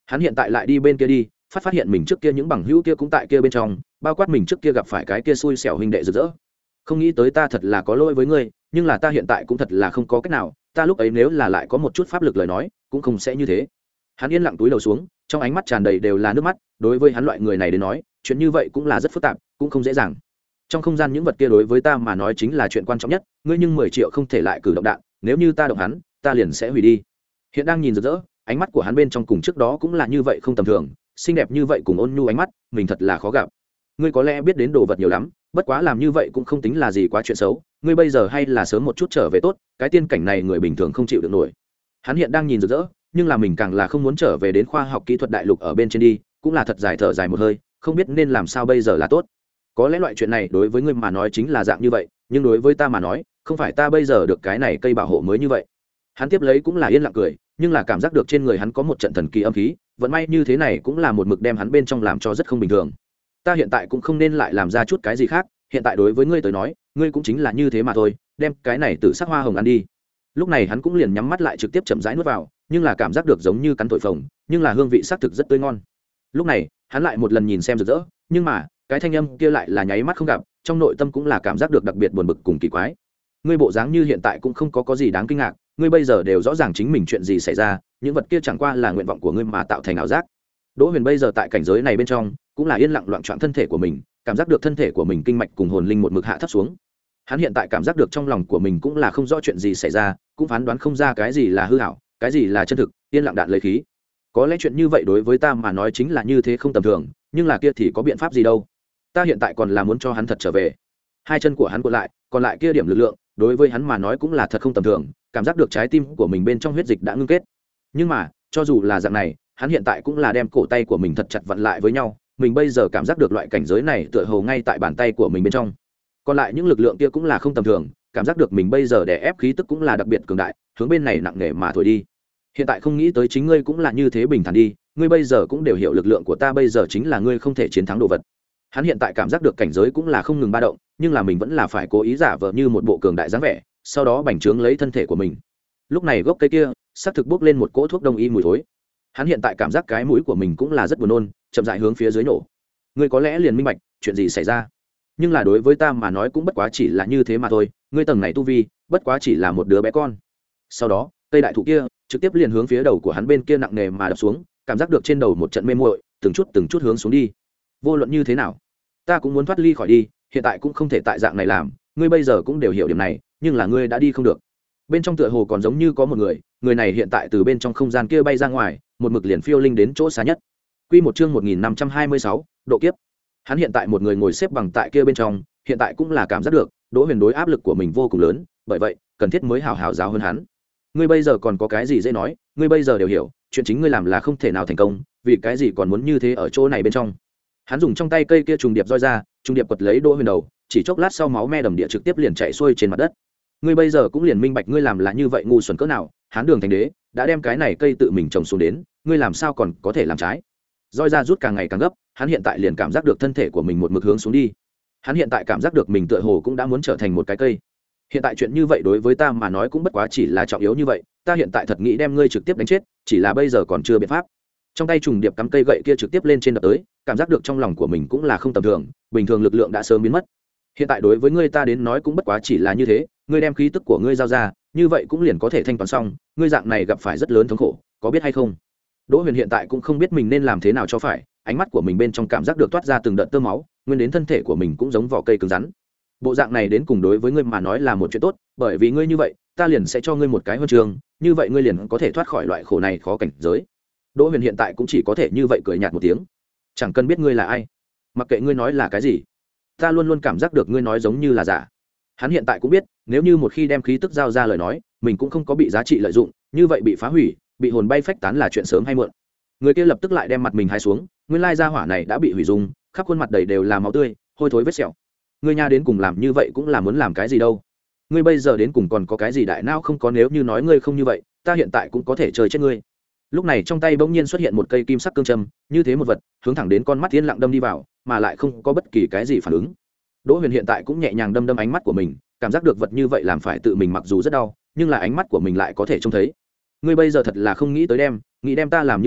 [SPEAKER 1] Hắn hiện tại lại đi bên kia đi, phát phát hiện mình trước kia những bằng hữu kia cũng tại kia bên trong, bao quát mình trước kia gặp phải cái kia xui xẻo huynh đệ rực rỡ. Không nghĩ tới ta thật là có lỗi với ngươi, nhưng là ta hiện tại cũng thật là không có cách nào, ta lúc ấy nếu là lại có một chút pháp lực lời nói, cũng không sẽ như thế. Hắn yên lặng túi đầu xuống, trong ánh mắt tràn đầy đều là nước mắt, đối với hắn loại người này đến nói, chuyện như vậy cũng là rất phức tạp, cũng không dễ dàng. Trong không gian những vật kia đối với ta mà nói chính là chuyện quan trọng nhất, ngươi nhưng mười triệu không thể lại cử động đạn, nếu như ta động hắn, ta liền sẽ hủy đi. Hiện đang nhìn rực rỡ, ánh mắt của hắn bên trong cùng trước đó cũng là như vậy không tầm thường, xinh đẹp như vậy cùng ôn nhu ánh mắt, mình thật là khó gặp. Ngươi có lẽ biết đến đồ vật nhiều lắm, bất quá làm như vậy cũng không tính là gì quá chuyện xấu, ngươi bây giờ hay là sớm một chút trở về tốt, cái tiên cảnh này người bình thường không chịu được nổi. Hắn hiện đang nhìn rực rỡ, nhưng là mình càng là không muốn trở về đến khoa học kỹ thuật đại lục ở bên trên đi, cũng là thật dài thở dài một hơi, không biết nên làm sao bây giờ là tốt. Có lẽ loại chuyện này đối với ngươi mà nói chính là dạng như vậy, nhưng đối với ta mà nói, không phải ta bây giờ được cái này cây bảo hộ mới như vậy. Hắn tiếp lấy cũng là yên lặng cười, nhưng là cảm giác được trên người hắn có một trận thần kỳ âm khí, vận may như thế này cũng là một mực đem hắn bên trong làm cho rất không bình thường. Ta hiện tại cũng không nên lại làm ra chút cái gì khác, hiện tại đối với ngươi tới nói, ngươi cũng chính là như thế mà thôi, đem cái này từ sắc hoa hồng ăn đi. Lúc này hắn cũng liền nhắm mắt lại trực tiếp chậm rãi nuốt vào, nhưng là cảm giác được giống như cắn thổi phồng, nhưng là hương vị xác thực rất tươi ngon. Lúc này hắn lại một lần nhìn xem rực rỡ, nhưng mà cái thanh âm kia lại là nháy mắt không gặp, trong nội tâm cũng là cảm giác được đặc biệt buồn bực cùng kỳ quái. Ngươi bộ dáng như hiện tại cũng không có có gì đáng kinh ngạc, ngươi bây giờ đều rõ ràng chính mình chuyện gì xảy ra, những vật kia chẳng qua là nguyện vọng của ngươi mà tạo thành ảo giác. Đỗ Huyền bây giờ tại cảnh giới này bên trong, cũng là yên lặng loạn trọn thân thể của mình, cảm giác được thân thể của mình kinh mạch cùng hồn linh một mực hạ thấp xuống. Hắn hiện tại cảm giác được trong lòng của mình cũng là không rõ chuyện gì xảy ra, cũng phán đoán không ra cái gì là hư ảo, cái gì là chân thực, yên lặng đạn lấy khí. Có lẽ chuyện như vậy đối với ta mà nói chính là như thế không tầm thường, nhưng là kia thì có biện pháp gì đâu. Ta hiện tại còn là muốn cho hắn thật trở về. Hai chân của hắn cuộn lại, còn lại kia điểm lực lượng, đối với hắn mà nói cũng là thật không tầm thường, cảm giác được trái tim của mình bên trong huyết dịch đã ngưng kết. Nhưng mà, cho dù là dạng này, hắn hiện tại cũng là đem cổ tay của mình thật chặt vặn lại với nhau, mình bây giờ cảm giác được loại cảnh giới này tựa hồ ngay tại bàn tay của mình bên trong. Còn lại những lực lượng kia cũng là không tầm thường, cảm giác được mình bây giờ đè ép khí tức cũng là đặc biệt cường đại, hướng bên này nặng nề mà thổi đi. Hiện tại không nghĩ tới chính ngươi cũng là như thế bình thản đi, ngươi bây giờ cũng đều hiểu lực lượng của ta bây giờ chính là ngươi không thể chiến thắng đồ vật. Hắn hiện tại cảm giác được cảnh giới cũng là không ngừng ba động, nhưng là mình vẫn là phải cố ý giả vờ như một bộ cường đại dáng vẻ, sau đó bành trướng lấy thân thể của mình. Lúc này gốc cây kia sắp thực bốc lên một cỗ thuốc đông y mùi thối. Hắn hiện tại cảm giác cái mũi của mình cũng là rất buồn nôn, chậm rãi hướng phía dưới nổ. Ngươi có lẽ liền minh bạch chuyện gì xảy ra, nhưng là đối với ta mà nói cũng bất quá chỉ là như thế mà thôi, ngươi tầng này tu vi bất quá chỉ là một đứa bé con. Sau đó cây đại thụ kia trực tiếp liền hướng phía đầu của hắn bên kia nặng nề mà đập xuống, cảm giác được trên đầu một trận mê muội, từng chút từng chút hướng xuống đi. Vô luận như thế nào, ta cũng muốn thoát ly khỏi đi, hiện tại cũng không thể tại dạng này làm, ngươi bây giờ cũng đều hiểu điểm này, nhưng là ngươi đã đi không được. Bên trong tựa hồ còn giống như có một người, người này hiện tại từ bên trong không gian kia bay ra ngoài, một mực liền phiêu linh đến chỗ xa nhất. Quy một chương một nghìn năm trăm hai mươi sáu, độ kiếp. Hắn hiện tại một người ngồi xếp bằng tại kia bên trong, hiện tại cũng là cảm giác được, Đỗ Huyền đối áp lực của mình vô cùng lớn, bởi vậy, cần thiết mới hảo hảo giáo hơn hắn. Ngươi bây giờ còn có cái gì dễ nói, ngươi bây giờ đều hiểu, chuyện chính ngươi làm là không thể nào thành công, vì cái gì còn muốn như thế ở chỗ này bên trong. Hắn dùng trong tay cây kia trùng điệp roi ra, trùng điệp quật lấy Đỗ Huyền đầu, chỉ chốc lát sau máu me đầm địa trực tiếp liền chảy xuôi trên mặt đất. Ngươi bây giờ cũng liền minh bạch ngươi làm là như vậy ngu xuẩn cỡ nào, Hán Đường Thành Đế đã đem cái này cây tự mình trồng xuống đến, ngươi làm sao còn có thể làm trái. Roi ra rút càng ngày càng gấp, hắn hiện tại liền cảm giác được thân thể của mình một mực hướng xuống đi. Hắn hiện tại cảm giác được mình tựa hồ cũng đã muốn trở thành một cái cây. Hiện tại chuyện như vậy đối với ta mà nói cũng bất quá chỉ là trọng yếu như vậy, ta hiện tại thật nghĩ đem ngươi trực tiếp đánh chết, chỉ là bây giờ còn chưa biện pháp. Trong tay trùng điệp cắm cây gậy kia trực tiếp lên trên đập tới, cảm giác được trong lòng của mình cũng là không tầm thường, bình thường lực lượng đã sớm biến mất. Hiện tại đối với ngươi ta đến nói cũng bất quá chỉ là như thế, ngươi đem khí tức của ngươi giao ra, như vậy cũng liền có thể thanh toán xong, ngươi dạng này gặp phải rất lớn thống khổ, có biết hay không? Đỗ Huyền hiện tại cũng không biết mình nên làm thế nào cho phải, ánh mắt của mình bên trong cảm giác được toát ra từng đợt tơ máu, nguyên đến thân thể của mình cũng giống vỏ cây cứng rắn. Bộ dạng này đến cùng đối với ngươi mà nói là một chuyện tốt, bởi vì ngươi như vậy, ta liền sẽ cho ngươi một cái huân chương, như vậy ngươi liền có thể thoát khỏi loại khổ này khó cảnh giới. Đỗ Huyền hiện tại cũng chỉ có thể như vậy cười nhạt một tiếng, chẳng cần biết ngươi là ai, mặc kệ ngươi nói là cái gì, ta luôn luôn cảm giác được ngươi nói giống như là giả. Hắn hiện tại cũng biết, nếu như một khi đem khí tức giao ra lời nói, mình cũng không có bị giá trị lợi dụng, như vậy bị phá hủy, bị hồn bay phách tán là chuyện sớm hay muộn. Người kia lập tức lại đem mặt mình hai xuống, nguyên lai gia hỏa này đã bị hủy dung, khắp khuôn mặt đầy đều là máu tươi, hôi thối vết sẹo. Ngươi nha đến cùng làm như vậy cũng là muốn làm cái gì đâu? Ngươi bây giờ đến cùng còn có cái gì đại não không có, nếu như nói ngươi không như vậy, ta hiện tại cũng có thể chơi chết ngươi. Lúc này trong tay bỗng nhiên xuất hiện một cây kim sắc cương châm, như thế một vật, hướng thẳng đến con mắt yên lặng đâm đi vào, mà lại không có bất kỳ cái gì phản ứng. Đỗ Huyền hiện tại cũng nhẹ nhàng đâm đâm ánh mắt của mình, cảm giác được vật như vậy làm phải tự mình mặc dù rất đau, nhưng là ánh mắt của mình lại có thể trông thấy. Ngươi bây giờ thật là không nghĩ tới đem, nghĩ đem ta làm như vậy,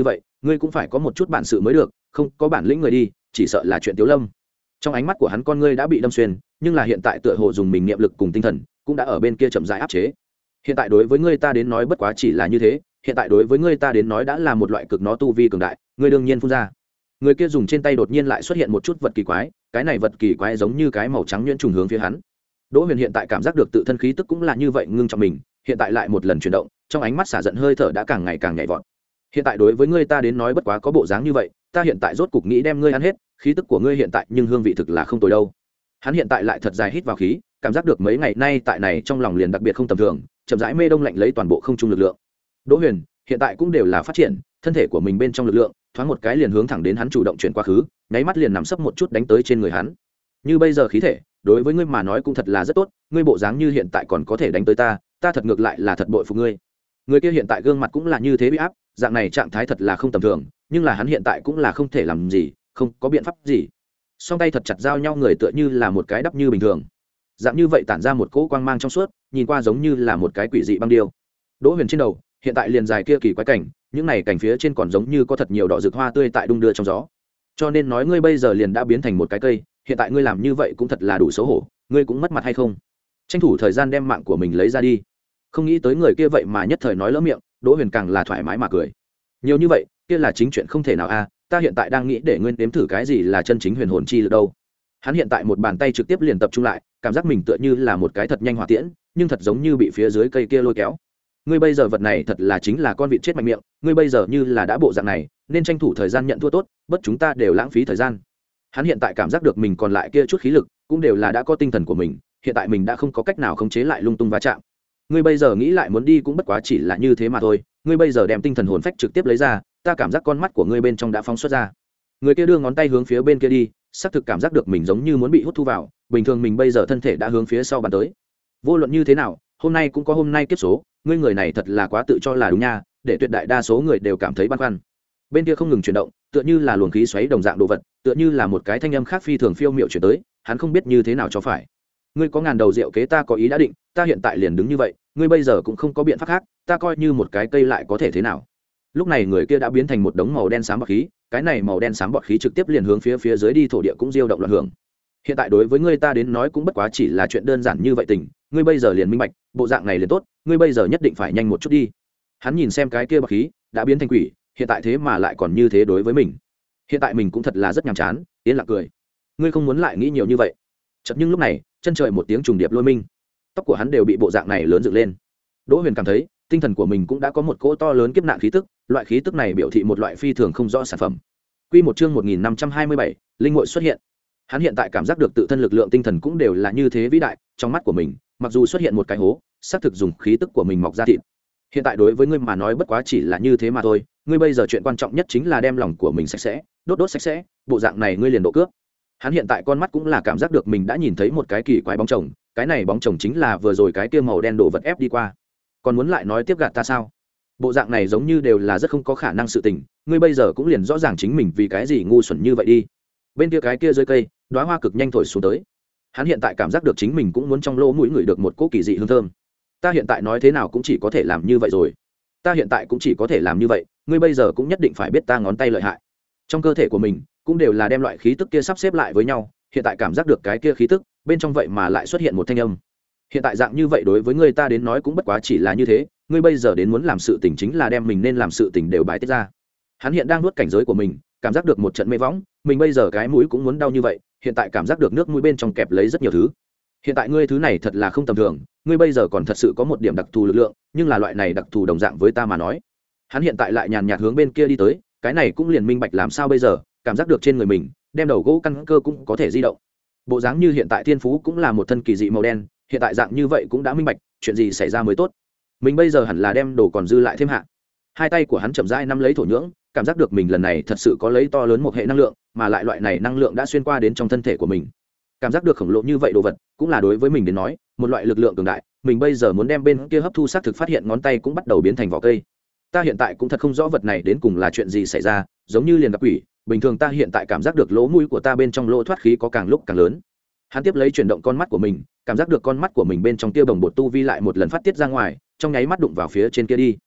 [SPEAKER 1] ngươi cũng phải có một chút bản sự mới được, không có bản lĩnh người đi chỉ sợ là chuyện tiếu lâm. Trong ánh mắt của hắn con ngươi đã bị đâm xuyên, nhưng là hiện tại tựa hồ dùng mình niệm lực cùng tinh thần cũng đã ở bên kia chậm rãi áp chế. Hiện tại đối với ngươi ta đến nói bất quá chỉ là như thế, hiện tại đối với ngươi ta đến nói đã là một loại cực nó tu vi cường đại, ngươi đương nhiên phun ra. Người kia dùng trên tay đột nhiên lại xuất hiện một chút vật kỳ quái, cái này vật kỳ quái giống như cái màu trắng nhuyễn trùng hướng phía hắn. Đỗ Huyền hiện tại cảm giác được tự thân khí tức cũng là như vậy ngưng trọng mình, hiện tại lại một lần chuyển động, trong ánh mắt xả giận hơi thở đã càng ngày càng nhảy vọt. Hiện tại đối với ngươi ta đến nói bất quá có bộ dáng như vậy, ta hiện tại rốt cục nghĩ đem ngươi ăn hết, khí tức của ngươi hiện tại nhưng hương vị thực là không tồi đâu. Hắn hiện tại lại thật dài hít vào khí, cảm giác được mấy ngày nay tại này trong lòng liền đặc biệt không tầm thường, chậm rãi mê đông lạnh lấy toàn bộ không trung lực lượng. Đỗ Huyền hiện tại cũng đều là phát triển thân thể của mình bên trong lực lượng, thoáng một cái liền hướng thẳng đến hắn chủ động chuyển qua khứ, nháy mắt liền nằm sấp một chút đánh tới trên người hắn. Như bây giờ khí thể đối với ngươi mà nói cũng thật là rất tốt, ngươi bộ dáng như hiện tại còn có thể đánh tới ta, ta thật ngược lại là thật bội phục ngươi. Người kia hiện tại gương mặt cũng là như thế bị áp, dạng này trạng thái thật là không tầm thường, nhưng là hắn hiện tại cũng là không thể làm gì, không có biện pháp gì. Song tay thật chặt giao nhau, người tựa như là một cái đắp như bình thường, dạng như vậy tản ra một cỗ quang mang trong suốt, nhìn qua giống như là một cái quỷ dị băng điêu. Đỗ Huyền trên đầu hiện tại liền dài kia kỳ quái cảnh, những này cảnh phía trên còn giống như có thật nhiều đỏ rực hoa tươi tại đung đưa trong gió. Cho nên nói ngươi bây giờ liền đã biến thành một cái cây, hiện tại ngươi làm như vậy cũng thật là đủ xấu hổ, ngươi cũng mất mặt hay không? Tranh thủ thời gian đem mạng của mình lấy ra đi. Không nghĩ tới người kia vậy mà nhất thời nói lỡ miệng, Đỗ Huyền càng là thoải mái mà cười. Nhiều như vậy, kia là chính chuyện không thể nào a, ta hiện tại đang nghĩ để ngươi nếm thử cái gì là chân chính huyền hồn chi lực đâu. Hắn hiện tại một bàn tay trực tiếp liền tập trung lại, cảm giác mình tựa như là một cái thật nhanh hỏa tiễn, nhưng thật giống như bị phía dưới cây kia lôi kéo. Ngươi bây giờ vật này thật là chính là con vịt chết mạnh miệng, ngươi bây giờ như là đã bộ dạng này, nên tranh thủ thời gian nhận thua tốt, bất chúng ta đều lãng phí thời gian. Hắn hiện tại cảm giác được mình còn lại kia chút khí lực, cũng đều là đã có tinh thần của mình, hiện tại mình đã không có cách nào khống chế lại lung tung va chạm. Ngươi bây giờ nghĩ lại muốn đi cũng bất quá chỉ là như thế mà thôi, ngươi bây giờ đem tinh thần hồn phách trực tiếp lấy ra, ta cảm giác con mắt của ngươi bên trong đã phóng xuất ra. Người kia đưa ngón tay hướng phía bên kia đi, xác thực cảm giác được mình giống như muốn bị hút thu vào, bình thường mình bây giờ thân thể đã hướng phía sau bàn tới. Vô luận như thế nào, hôm nay cũng có hôm nay kiếp số, ngươi người này thật là quá tự cho là đúng nha, để tuyệt đại đa số người đều cảm thấy băn khoăn. Bên kia không ngừng chuyển động, tựa như là luồng khí xoáy đồng dạng đồ vật, tựa như là một cái thanh âm khác phi thường phiêu miệu chuyển tới, hắn không biết như thế nào cho phải. Ngươi có ngàn đầu rượu kế ta có ý đã định, ta hiện tại liền đứng như vậy, ngươi bây giờ cũng không có biện pháp khác, ta coi như một cái cây lại có thể thế nào. Lúc này người kia đã biến thành một đống màu đen xám bọt khí, cái này màu đen xám bọt khí trực tiếp liền hướng phía phía dưới đi, thổ địa cũng diêu động loạn hưởng. Hiện tại đối với ngươi ta đến nói cũng bất quá chỉ là chuyện đơn giản như vậy tình, ngươi bây giờ liền minh bạch, bộ dạng này liền tốt, ngươi bây giờ nhất định phải nhanh một chút đi. Hắn nhìn xem cái kia bọt khí đã biến thành quỷ, hiện tại thế mà lại còn như thế đối với mình. Hiện tại mình cũng thật là rất nhàm chán, yên lặng cười. Ngươi không muốn lại nghĩ nhiều như vậy. Chợt nhưng lúc này, chân trời một tiếng trùng điệp lôi minh, tóc của hắn đều bị bộ dạng này lớn dựng lên. Đỗ Huyền cảm thấy tinh thần của mình cũng đã có một cỗ to lớn kiếp nạn khí tức, loại khí tức này biểu thị một loại phi thường không rõ sản phẩm. Quy một chương một nghìn năm trăm hai mươi bảy, linh ngội xuất hiện. Hắn hiện tại cảm giác được tự thân lực lượng tinh thần cũng đều là như thế vĩ đại, trong mắt của mình, mặc dù xuất hiện một cái hố, xác thực dùng khí tức của mình mọc ra thịt. Hiện tại đối với ngươi mà nói bất quá chỉ là như thế mà thôi, ngươi bây giờ chuyện quan trọng nhất chính là đem lòng của mình sạch sẽ, đốt đốt sạch sẽ, bộ dạng này ngươi liền độ cướp. Hắn hiện tại con mắt cũng là cảm giác được mình đã nhìn thấy một cái kỳ quái bóng chồng, cái này bóng chồng chính là vừa rồi cái kia màu đen đổ vật ép đi qua. Còn muốn lại nói tiếp gạt ta sao? Bộ dạng này giống như đều là rất không có khả năng sự tình, ngươi bây giờ cũng liền rõ ràng chính mình vì cái gì ngu xuẩn như vậy đi. Bên kia cái kia dưới cây, đóa hoa cực nhanh thổi xuống tới. Hắn hiện tại cảm giác được chính mình cũng muốn trong lỗ mũi ngửi được một cỗ kỳ dị hương thơm. Ta hiện tại nói thế nào cũng chỉ có thể làm như vậy rồi. Ta hiện tại cũng chỉ có thể làm như vậy, ngươi bây giờ cũng nhất định phải biết ta ngón tay lợi hại. Trong cơ thể của mình cũng đều là đem loại khí tức kia sắp xếp lại với nhau, hiện tại cảm giác được cái kia khí tức, bên trong vậy mà lại xuất hiện một thanh âm. Hiện tại dạng như vậy đối với ngươi ta đến nói cũng bất quá chỉ là như thế, ngươi bây giờ đến muốn làm sự tình chính là đem mình nên làm sự tình đều bài tiết ra. Hắn hiện đang nuốt cảnh giới của mình, cảm giác được một trận mê võng, mình bây giờ cái mũi cũng muốn đau như vậy, hiện tại cảm giác được nước mũi bên trong kẹp lấy rất nhiều thứ. Hiện tại ngươi thứ này thật là không tầm thường, ngươi bây giờ còn thật sự có một điểm đặc thù lực lượng, nhưng là loại này đặc thù đồng dạng với ta mà nói. Hắn hiện tại lại nhàn nhạt hướng bên kia đi tới, cái này cũng liền minh bạch làm sao bây giờ, cảm giác được trên người mình, đem đầu gỗ căn cơ cũng có thể di động. Bộ dáng như hiện tại thiên phú cũng là một thân kỳ dị màu đen, hiện tại dạng như vậy cũng đã minh bạch, chuyện gì xảy ra mới tốt. Mình bây giờ hẳn là đem đồ còn dư lại thêm hạ. Hai tay của hắn chậm rãi nắm lấy thổ nhưỡng, cảm giác được mình lần này thật sự có lấy to lớn một hệ năng lượng, mà lại loại này năng lượng đã xuyên qua đến trong thân thể của mình. Cảm giác được khổng lồ như vậy đồ vật, cũng là đối với mình đến nói, một loại lực lượng cường đại, mình bây giờ muốn đem bên kia hấp thu xác thực phát hiện ngón tay cũng bắt đầu biến thành vỏ cây. Ta hiện tại cũng thật không rõ vật này đến cùng là chuyện gì xảy ra, giống như liền gặp quỷ, bình thường ta hiện tại cảm giác được lỗ mũi của ta bên trong lỗ thoát khí có càng lúc càng lớn. Hắn tiếp lấy chuyển động con mắt của mình, cảm giác được con mắt của mình bên trong tia bồng bột tu vi lại một lần phát tiết ra ngoài, trong nháy mắt đụng vào phía trên kia đi.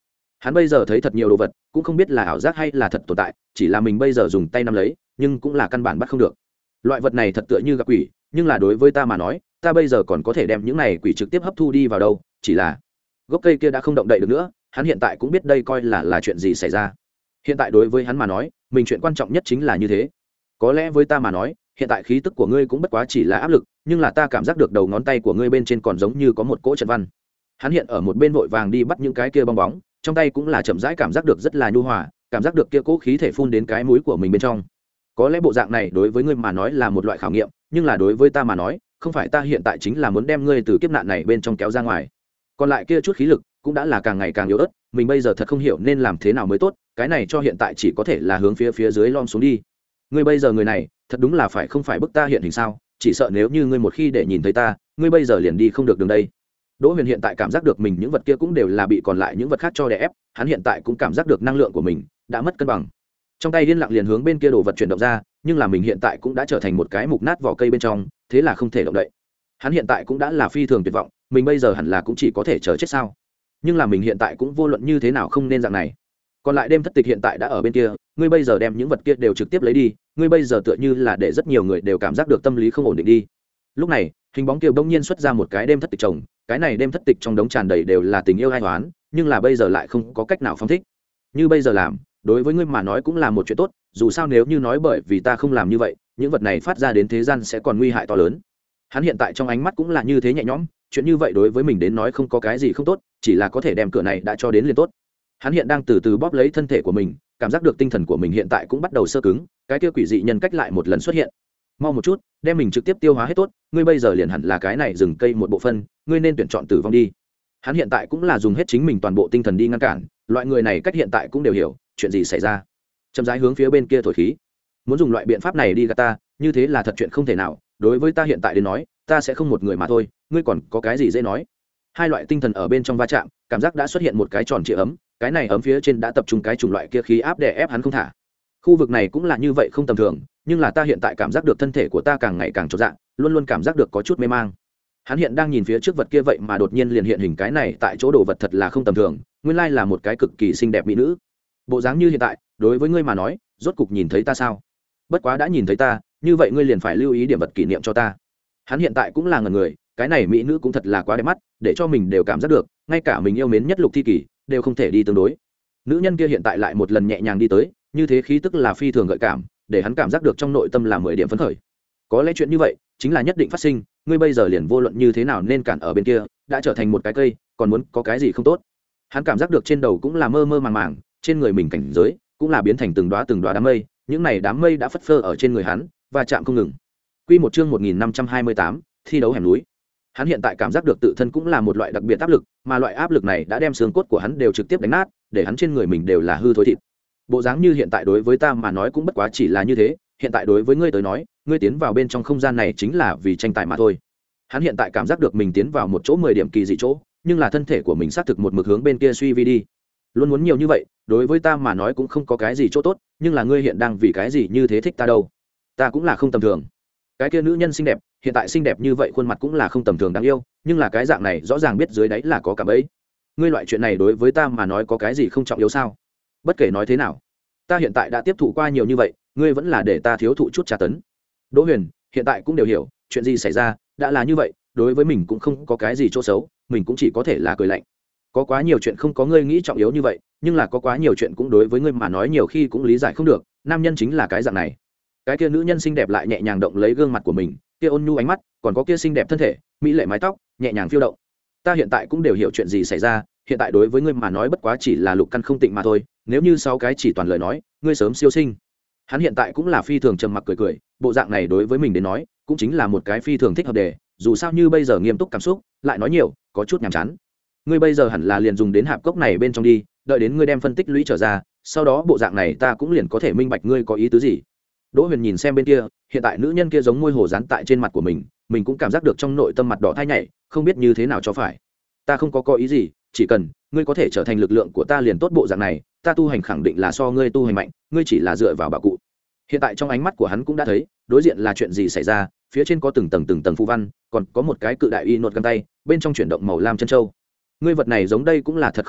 [SPEAKER 1] hắn bây giờ thấy thật nhiều đồ vật cũng không biết là ảo giác hay là thật tồn tại, chỉ là mình bây giờ dùng tay nắm lấy nhưng cũng là căn bản bắt không được. Loại vật này thật tựa như gặp quỷ, nhưng là đối với ta mà nói, ta bây giờ còn có thể đem những này quỷ trực tiếp hấp thu đi vào đâu, chỉ là gốc cây kia đã không động đậy được nữa. Hắn hiện tại cũng biết đây coi là là chuyện gì xảy ra. Hiện tại đối với hắn mà nói, mình chuyện quan trọng nhất chính là như thế. Có lẽ với ta mà nói, hiện tại khí tức của ngươi cũng bất quá chỉ là áp lực, nhưng là ta cảm giác được đầu ngón tay của ngươi bên trên còn giống như có một cỗ trận văn. Hắn hiện ở một bên vội vàng đi bắt những cái kia bong bóng, trong tay cũng là chậm rãi cảm giác được rất là nhu hòa, cảm giác được kia cỗ khí thể phun đến cái mũi của mình bên trong. Có lẽ bộ dạng này đối với ngươi mà nói là một loại khảo nghiệm, nhưng là đối với ta mà nói, không phải, ta hiện tại chính là muốn đem ngươi từ kiếp nạn này bên trong kéo ra ngoài. Còn lại kia chút khí lực cũng đã là càng ngày càng yếu ớt, mình bây giờ thật không hiểu nên làm thế nào mới tốt, cái này cho hiện tại chỉ có thể là hướng phía phía dưới lom xuống đi. Ngươi bây giờ người này, thật đúng là phải không phải bức ta hiện hình sao? Chỉ sợ nếu như ngươi một khi để nhìn thấy ta, ngươi bây giờ liền đi không được đường đây. Đỗ Huyền hiện tại cảm giác được mình những vật kia cũng đều là bị còn lại những vật khác cho đè ép, hắn hiện tại cũng cảm giác được năng lượng của mình đã mất cân bằng. Trong tay điên lặng liền hướng bên kia đồ vật chuyển động ra, nhưng là mình hiện tại cũng đã trở thành một cái mục nát vỏ cây bên trong, thế là không thể động đậy. Hắn hiện tại cũng đã là phi thường tuyệt vọng, mình bây giờ hẳn là cũng chỉ có thể chờ chết sao? Nhưng là mình hiện tại cũng vô luận như thế nào không nên dạng này. Còn lại đêm thất tịch hiện tại đã ở bên kia, ngươi bây giờ đem những vật kia đều trực tiếp lấy đi, ngươi bây giờ tựa như là để rất nhiều người đều cảm giác được tâm lý không ổn định đi. Lúc này, hình bóng kia bỗng nhiên xuất ra một cái đêm thất tịch chồng, cái này đêm thất tịch trong đống tràn đầy đều là tình yêu ai oán, nhưng là bây giờ lại không có cách nào phóng thích. Như bây giờ làm, đối với ngươi mà nói cũng là một chuyện tốt, dù sao nếu như nói bởi vì ta không làm như vậy, những vật này phát ra đến thế gian sẽ còn nguy hại to lớn. Hắn hiện tại trong ánh mắt cũng là như thế nhẹ nhõm, chuyện như vậy đối với mình đến nói không có cái gì không tốt, chỉ là có thể đem cửa này đã cho đến liền tốt. Hắn hiện đang từ từ bóp lấy thân thể của mình, cảm giác được tinh thần của mình hiện tại cũng bắt đầu sơ cứng, cái kia quỷ dị nhân cách lại một lần xuất hiện. Mau một chút, đem mình trực tiếp tiêu hóa hết tốt, ngươi bây giờ liền hẳn là cái này rừng cây một bộ phân, ngươi nên tuyển chọn tử vong đi. Hắn hiện tại cũng là dùng hết chính mình toàn bộ tinh thần đi ngăn cản, loại người này cách hiện tại cũng đều hiểu chuyện gì xảy ra. Chậm rãi hướng phía bên kia thổi khí, muốn dùng loại biện pháp này đi gạt ta, như thế là thật chuyện không thể nào. Đối với ta hiện tại đến nói, ta sẽ không một người mà thôi, ngươi còn có cái gì dễ nói. Hai loại tinh thần ở bên trong va chạm, cảm giác đã xuất hiện một cái tròn trịa ấm, cái này ấm phía trên đã tập trung cái chủng loại kia khí áp để ép hắn không thả. Khu vực này cũng là như vậy không tầm thường, nhưng là ta hiện tại cảm giác được thân thể của ta càng ngày càng trọn dạng, luôn luôn cảm giác được có chút mê mang. Hắn hiện đang nhìn phía trước vật kia vậy mà đột nhiên liền hiện hình cái này tại chỗ đồ vật thật là không tầm thường, nguyên lai là một cái cực kỳ xinh đẹp mỹ nữ. Bộ dáng như hiện tại, đối với ngươi mà nói, rốt cục nhìn thấy ta sao? Bất quá đã nhìn thấy ta, như vậy ngươi liền phải lưu ý điểm vật kỷ niệm cho ta. Hắn hiện tại cũng là ngần người, cái này mỹ nữ cũng thật là quá đẹp mắt, để cho mình đều cảm giác được, ngay cả mình yêu mến nhất Lục Thi Kỳ đều không thể đi tương đối. Nữ nhân kia hiện tại lại một lần nhẹ nhàng đi tới, như thế khí tức là phi thường gợi cảm, để hắn cảm giác được trong nội tâm là mười điểm phấn khởi. Có lẽ chuyện như vậy chính là nhất định phát sinh, ngươi bây giờ liền vô luận như thế nào nên cản ở bên kia, đã trở thành một cái cây, còn muốn có cái gì không tốt. Hắn cảm giác được trên đầu cũng là mơ mơ màng màng, trên người mình cảnh giới cũng là biến thành từng đóa từng đóa đám mây, những này đám mây đã phất phơ ở trên người hắn và chạm không ngừng. Quy một chương một nghìn năm trăm hai mươi tám, thi đấu hẻm núi. Hắn hiện tại cảm giác được tự thân cũng là một loại đặc biệt áp lực, mà loại áp lực này đã đem xương cốt của hắn đều trực tiếp đánh nát, để hắn trên người mình đều là hư thối thịt. Bộ dáng như hiện tại đối với ta mà nói cũng bất quá chỉ là như thế, hiện tại đối với ngươi tới nói, ngươi tiến vào bên trong không gian này chính là vì tranh tài mà thôi. Hắn hiện tại cảm giác được mình tiến vào một chỗ mười điểm kỳ dị chỗ, nhưng là thân thể của mình xác thực một mực hướng bên kia suy vi đi. Luôn muốn nhiều như vậy, đối với ta mà nói cũng không có cái gì chỗ tốt, nhưng là ngươi hiện đang vì cái gì như thế thích ta đâu? Ta cũng là không tầm thường. Cái kia nữ nhân xinh đẹp, hiện tại xinh đẹp như vậy khuôn mặt cũng là không tầm thường đáng yêu, nhưng là cái dạng này rõ ràng biết dưới đáy là có cảm ấy. Ngươi loại chuyện này đối với ta mà nói có cái gì không trọng yếu sao? Bất kể nói thế nào, ta hiện tại đã tiếp thụ qua nhiều như vậy, ngươi vẫn là để ta thiếu thụ chút tra tấn. Đỗ Huyền hiện tại cũng đều hiểu chuyện gì xảy ra, đã là như vậy, đối với mình cũng không có cái gì chỗ xấu, mình cũng chỉ có thể là cười lạnh. Có quá nhiều chuyện không có ngươi nghĩ trọng yếu như vậy, nhưng là có quá nhiều chuyện cũng đối với ngươi mà nói nhiều khi cũng lý giải không được, nam nhân chính là cái dạng này. Cái kia nữ nhân xinh đẹp lại nhẹ nhàng động lấy gương mặt của mình, kia ôn nhu ánh mắt, còn có kia xinh đẹp thân thể, mỹ lệ mái tóc, nhẹ nhàng phiêu động. Ta hiện tại cũng đều hiểu chuyện gì xảy ra, hiện tại đối với ngươi mà nói bất quá chỉ là lục căn không tịnh mà thôi, nếu như sáu cái chỉ toàn lời nói, ngươi sớm siêu sinh. Hắn hiện tại cũng là phi thường trầm mặc cười cười, bộ dạng này đối với mình đến nói, cũng chính là một cái phi thường thích hợp đề, dù sao như bây giờ nghiêm túc cảm xúc, lại nói nhiều, có chút nhàm chán. Ngươi bây giờ hẳn là liền dùng đến hạp cốc này bên trong đi, đợi đến ngươi đem phân tích lũy trở ra, sau đó bộ dạng này ta cũng liền có thể minh bạch ngươi có ý tứ gì. Đỗ Huyền nhìn xem bên kia, hiện tại nữ nhân kia giống môi hồ dán tại trên mặt của mình, mình cũng cảm giác được trong nội tâm mặt đỏ thay nhảy, không biết như thế nào cho phải. Ta không có có ý gì, chỉ cần ngươi có thể trở thành lực lượng của ta liền tốt, bộ dạng này, ta tu hành khẳng định là so ngươi tu hành mạnh, ngươi chỉ là dựa vào bảo cụ. Hiện tại trong ánh mắt của hắn cũng đã thấy, đối diện là chuyện gì xảy ra, phía trên có từng tầng từng tầng phù văn, còn có một cái cự đại y nột găng tay, bên trong chuyển động màu lam chân châu. Ngươi vật này giống đây cũng là thật không may,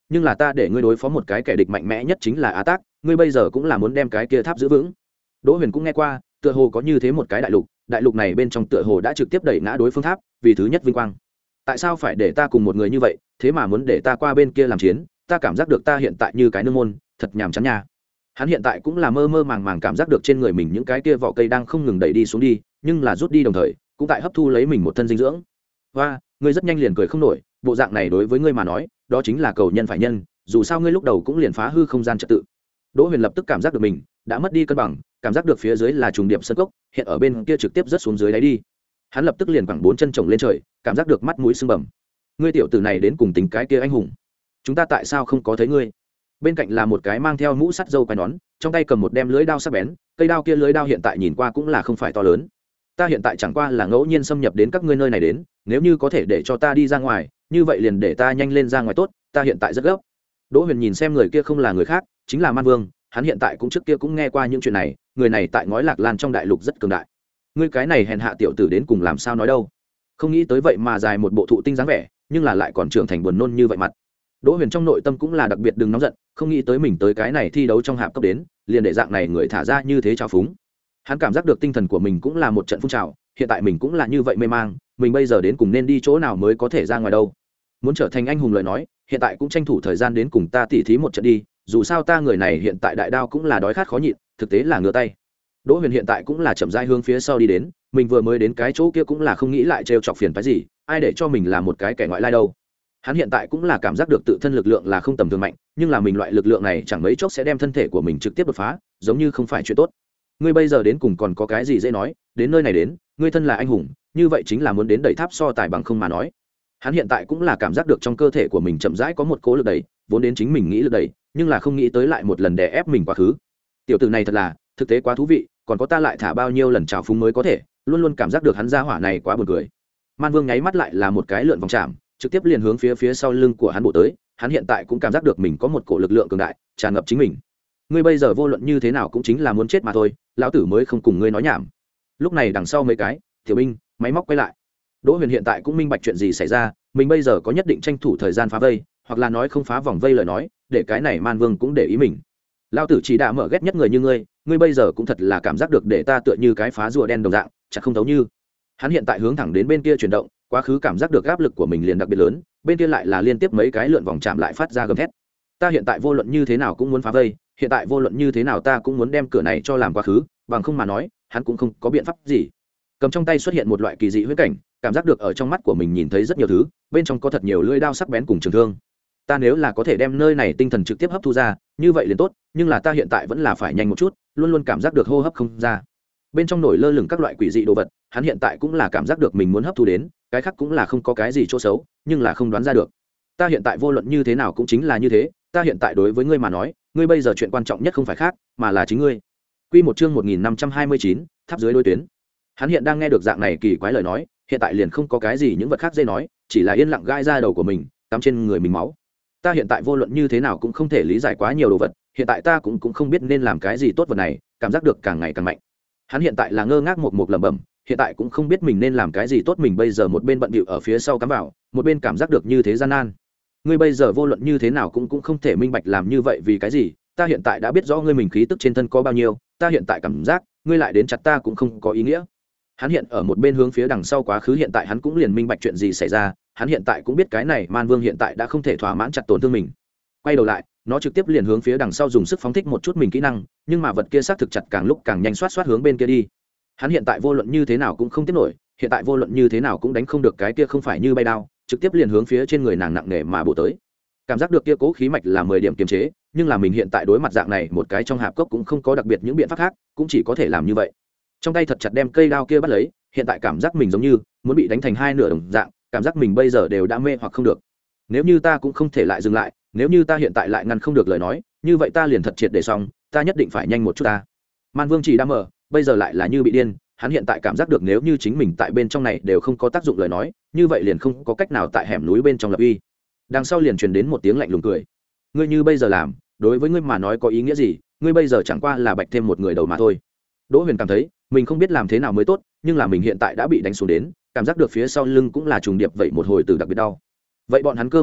[SPEAKER 1] nhưng là ta để ngươi đối phó một cái kẻ địch mạnh mẽ nhất chính là Á Tác, ngươi bây giờ cũng là muốn đem cái kia tháp giữ vững. Đỗ Huyền cũng nghe qua, tựa hồ có như thế một cái đại lục, đại lục này bên trong tựa hồ đã trực tiếp đẩy ngã đối phương tháp, vì thứ nhất vinh quang. Tại sao phải để ta cùng một người như vậy, thế mà muốn để ta qua bên kia làm chiến, ta cảm giác được ta hiện tại như cái nương môn, thật nhàm chán nha. Hắn hiện tại cũng là mơ mơ màng màng cảm giác được trên người mình những cái kia vỏ cây đang không ngừng đẩy đi xuống đi, nhưng là rút đi đồng thời, cũng tại hấp thu lấy mình một thân dinh dưỡng. Và, ngươi rất nhanh liền cười không nổi, bộ dạng này đối với ngươi mà nói, đó chính là cầu nhân phải nhân, dù sao ngươi lúc đầu cũng liền phá hư không gian trật tự. Đỗ Huyền lập tức cảm giác được mình đã mất đi cân bằng, cảm giác được phía dưới là trùng điệp sân cốc, hiện ở bên kia trực tiếp rớt xuống dưới đáy đi. Hắn lập tức liền quẳng bốn chân chồng lên trời, cảm giác được mắt mũi sưng bầm. Ngươi tiểu tử này đến cùng tính cái kia anh hùng, chúng ta tại sao không có thấy ngươi? Bên cạnh là một cái mang theo mũ sắt râu quai nón, trong tay cầm một đem lưới đao sắc bén, cây đao kia lưới đao hiện tại nhìn qua cũng là không phải to lớn. Ta hiện tại chẳng qua là ngẫu nhiên xâm nhập đến các ngươi nơi này đến, nếu như có thể để cho ta đi ra ngoài, như vậy liền để ta nhanh lên ra ngoài tốt, ta hiện tại rất gấp. Đỗ Huyền nhìn xem người kia không là người khác, chính là Man Vương, hắn hiện tại cũng trước kia cũng nghe qua những chuyện này, người này tại ngói Lạc Lan trong đại lục rất cường đại. Ngươi cái này hèn hạ tiểu tử đến cùng làm sao nói đâu? Không nghĩ tới vậy mà dài một bộ thụ tinh dáng vẻ, nhưng là lại còn trưởng thành buồn nôn như vậy mặt. Đỗ Huyền trong nội tâm cũng là đặc biệt đừng nóng giận, không nghĩ tới mình tới cái này thi đấu trong hạp cấp đến, liền để dạng này người thả ra như thế trào phúng. Hắn cảm giác được tinh thần của mình cũng là một trận phun trào, hiện tại mình cũng là như vậy mê mang, mình bây giờ đến cùng nên đi chỗ nào mới có thể ra ngoài đâu? Muốn trở thành anh hùng lời nói, hiện tại cũng tranh thủ thời gian đến cùng ta tỉ thí một trận đi, dù sao ta người này hiện tại đại đao cũng là đói khát khó nhịn, thực tế là ngửa tay. Đỗ Huyền hiện tại cũng là chậm rãi hướng phía sau đi đến, mình vừa mới đến cái chỗ kia cũng là không nghĩ lại trêu chọc phiền phức gì, ai để cho mình là một cái kẻ ngoại lai đâu. Hắn hiện tại cũng là cảm giác được tự thân lực lượng là không tầm thường mạnh, nhưng là mình loại lực lượng này chẳng mấy chốc sẽ đem thân thể của mình trực tiếp đột phá, giống như không phải chuyện tốt. Ngươi bây giờ đến cùng còn có cái gì dễ nói, đến nơi này đến, ngươi thân là anh hùng, như vậy chính là muốn đến đẩy tháp so tài bằng không mà nói. Hắn hiện tại cũng là cảm giác được trong cơ thể của mình chậm rãi có một cỗ lực đẩy, vốn đến chính mình nghĩ lực đẩy, nhưng là không nghĩ tới lại một lần đè ép mình quá khứ. Tiểu tử này thật là, thực tế quá thú vị, còn có ta lại thả bao nhiêu lần trào phúng mới có thể, luôn luôn cảm giác được hắn ra hỏa này quá buồn cười. Man Vương nháy mắt lại là một cái lượn vòng chạm, trực tiếp liền hướng phía phía sau lưng của hắn bổ tới, hắn hiện tại cũng cảm giác được mình có một cổ lực lượng cường đại tràn ngập chính mình. Ngươi bây giờ vô luận như thế nào cũng chính là muốn chết mà thôi, lão tử mới không cùng ngươi nói nhảm. Lúc này đằng sau mấy cái tiểu binh máy móc quay lại. Đỗ Huyền hiện tại cũng minh bạch chuyện gì xảy ra, mình bây giờ có nhất định tranh thủ thời gian phá vây, hoặc là nói không phá vòng vây lời nói, để cái này Man Vương cũng để ý mình. Lão tử chỉ đã mở ghét nhất người như ngươi, ngươi bây giờ cũng thật là cảm giác được để ta tựa như cái phá rùa đen đồng dạng, chắc không thấu như. Hắn hiện tại hướng thẳng đến bên kia chuyển động, quá khứ cảm giác được áp lực của mình liền đặc biệt lớn, bên kia lại là liên tiếp mấy cái lượn vòng chạm lại phát ra gầm thét. Ta hiện tại vô luận như thế nào cũng muốn phá vây, hiện tại vô luận như thế nào ta cũng muốn đem cửa này cho làm quá khứ, bằng không mà nói, hắn cũng không có biện pháp gì. Cầm trong tay xuất hiện một loại kỳ dị huyễn cảnh, cảm giác được ở trong mắt của mình nhìn thấy rất nhiều thứ, bên trong có thật nhiều lưỡi đao sắc bén cùng trường thương. Ta nếu là có thể đem nơi này tinh thần trực tiếp hấp thu ra, như vậy liền tốt, nhưng là ta hiện tại vẫn là phải nhanh một chút, luôn luôn cảm giác được hô hấp không ra. Bên trong nổi lơ lửng các loại quỷ dị đồ vật, hắn hiện tại cũng là cảm giác được mình muốn hấp thu đến, cái khác cũng là không có cái gì chỗ xấu, nhưng là không đoán ra được. Ta hiện tại vô luận như thế nào cũng chính là như thế, ta hiện tại đối với ngươi mà nói, ngươi bây giờ chuyện quan trọng nhất không phải khác, mà là chính ngươi. Quy một chương một nghìn năm trăm hai mươi chín, tháp dưới đối tuyến. Hắn hiện đang nghe được dạng này kỳ quái lời nói, hiện tại liền không có cái gì những vật khác dễ nói, chỉ là yên lặng gai ra đầu của mình, cắm trên người mình máu. Ta hiện tại vô luận như thế nào cũng không thể lý giải quá nhiều đồ vật, hiện tại ta cũng cũng không biết nên làm cái gì tốt vật này, cảm giác được càng ngày càng mạnh. Hắn hiện tại là ngơ ngác một một lẩm bẩm, hiện tại cũng không biết mình nên làm cái gì tốt, mình bây giờ một bên bận bịu ở phía sau cắm vào, một bên cảm giác được như thế gian nan. Ngươi bây giờ vô luận như thế nào cũng cũng không thể minh bạch làm như vậy vì cái gì, ta hiện tại đã biết rõ ngươi mình khí tức trên thân có bao nhiêu, ta hiện tại cảm giác, ngươi lại đến chặt ta cũng không có ý nghĩa. Hắn hiện ở một bên hướng phía đằng sau quá khứ, hiện tại hắn cũng liền minh bạch chuyện gì xảy ra, hắn hiện tại cũng biết cái này Man Vương hiện tại đã không thể thỏa mãn chặt tổn thương mình. Quay đầu lại, nó trực tiếp liền hướng phía đằng sau dùng sức phóng thích một chút mình kỹ năng, nhưng mà vật kia xác thực chặt càng lúc càng nhanh, xoát xoát hướng bên kia đi. Hắn hiện tại vô luận như thế nào cũng không tiếp nổi, hiện tại vô luận như thế nào cũng đánh không được cái kia không phải như bay đao, trực tiếp liền hướng phía trên người nàng nặng nề mà bổ tới. Cảm giác được kia cố khí mạch là mười điểm kiềm chế, nhưng là mình hiện tại đối mặt dạng này một cái trong hạp cốc cũng không có đặc biệt những biện pháp khác, cũng chỉ có thể làm như vậy. Trong tay thật chặt đem cây đao kia bắt lấy, hiện tại cảm giác mình giống như muốn bị đánh thành hai nửa đồng dạng, cảm giác mình bây giờ đều đã mê hoặc không được. Nếu như ta cũng không thể lại dừng lại, nếu như ta hiện tại lại ngăn không được lời nói, như vậy ta liền thật triệt để xong, ta nhất định phải nhanh một chút ta. Man Vương chỉ đã mở, bây giờ lại là như bị điên, hắn hiện tại cảm giác được nếu như chính mình tại bên trong này đều không có tác dụng lời nói, như vậy liền không có cách nào tại hẻm núi bên trong lập uy. Đằng sau liền truyền đến một tiếng lạnh lùng cười. Ngươi như bây giờ làm, đối với ngươi mà nói có ý nghĩa gì, ngươi bây giờ chẳng qua là bạch thêm một người đầu mà thôi. Đỗ Huyền cảm thấy mình không biết làm thế nào mới tốt, nhưng là mình hiện tại đã bị đánh xuống đến, cảm giác được phía sau lưng cũng là trùng điệp vậy một hồi từ đặc biệt đau. Vậy bọn hắn cơ hội này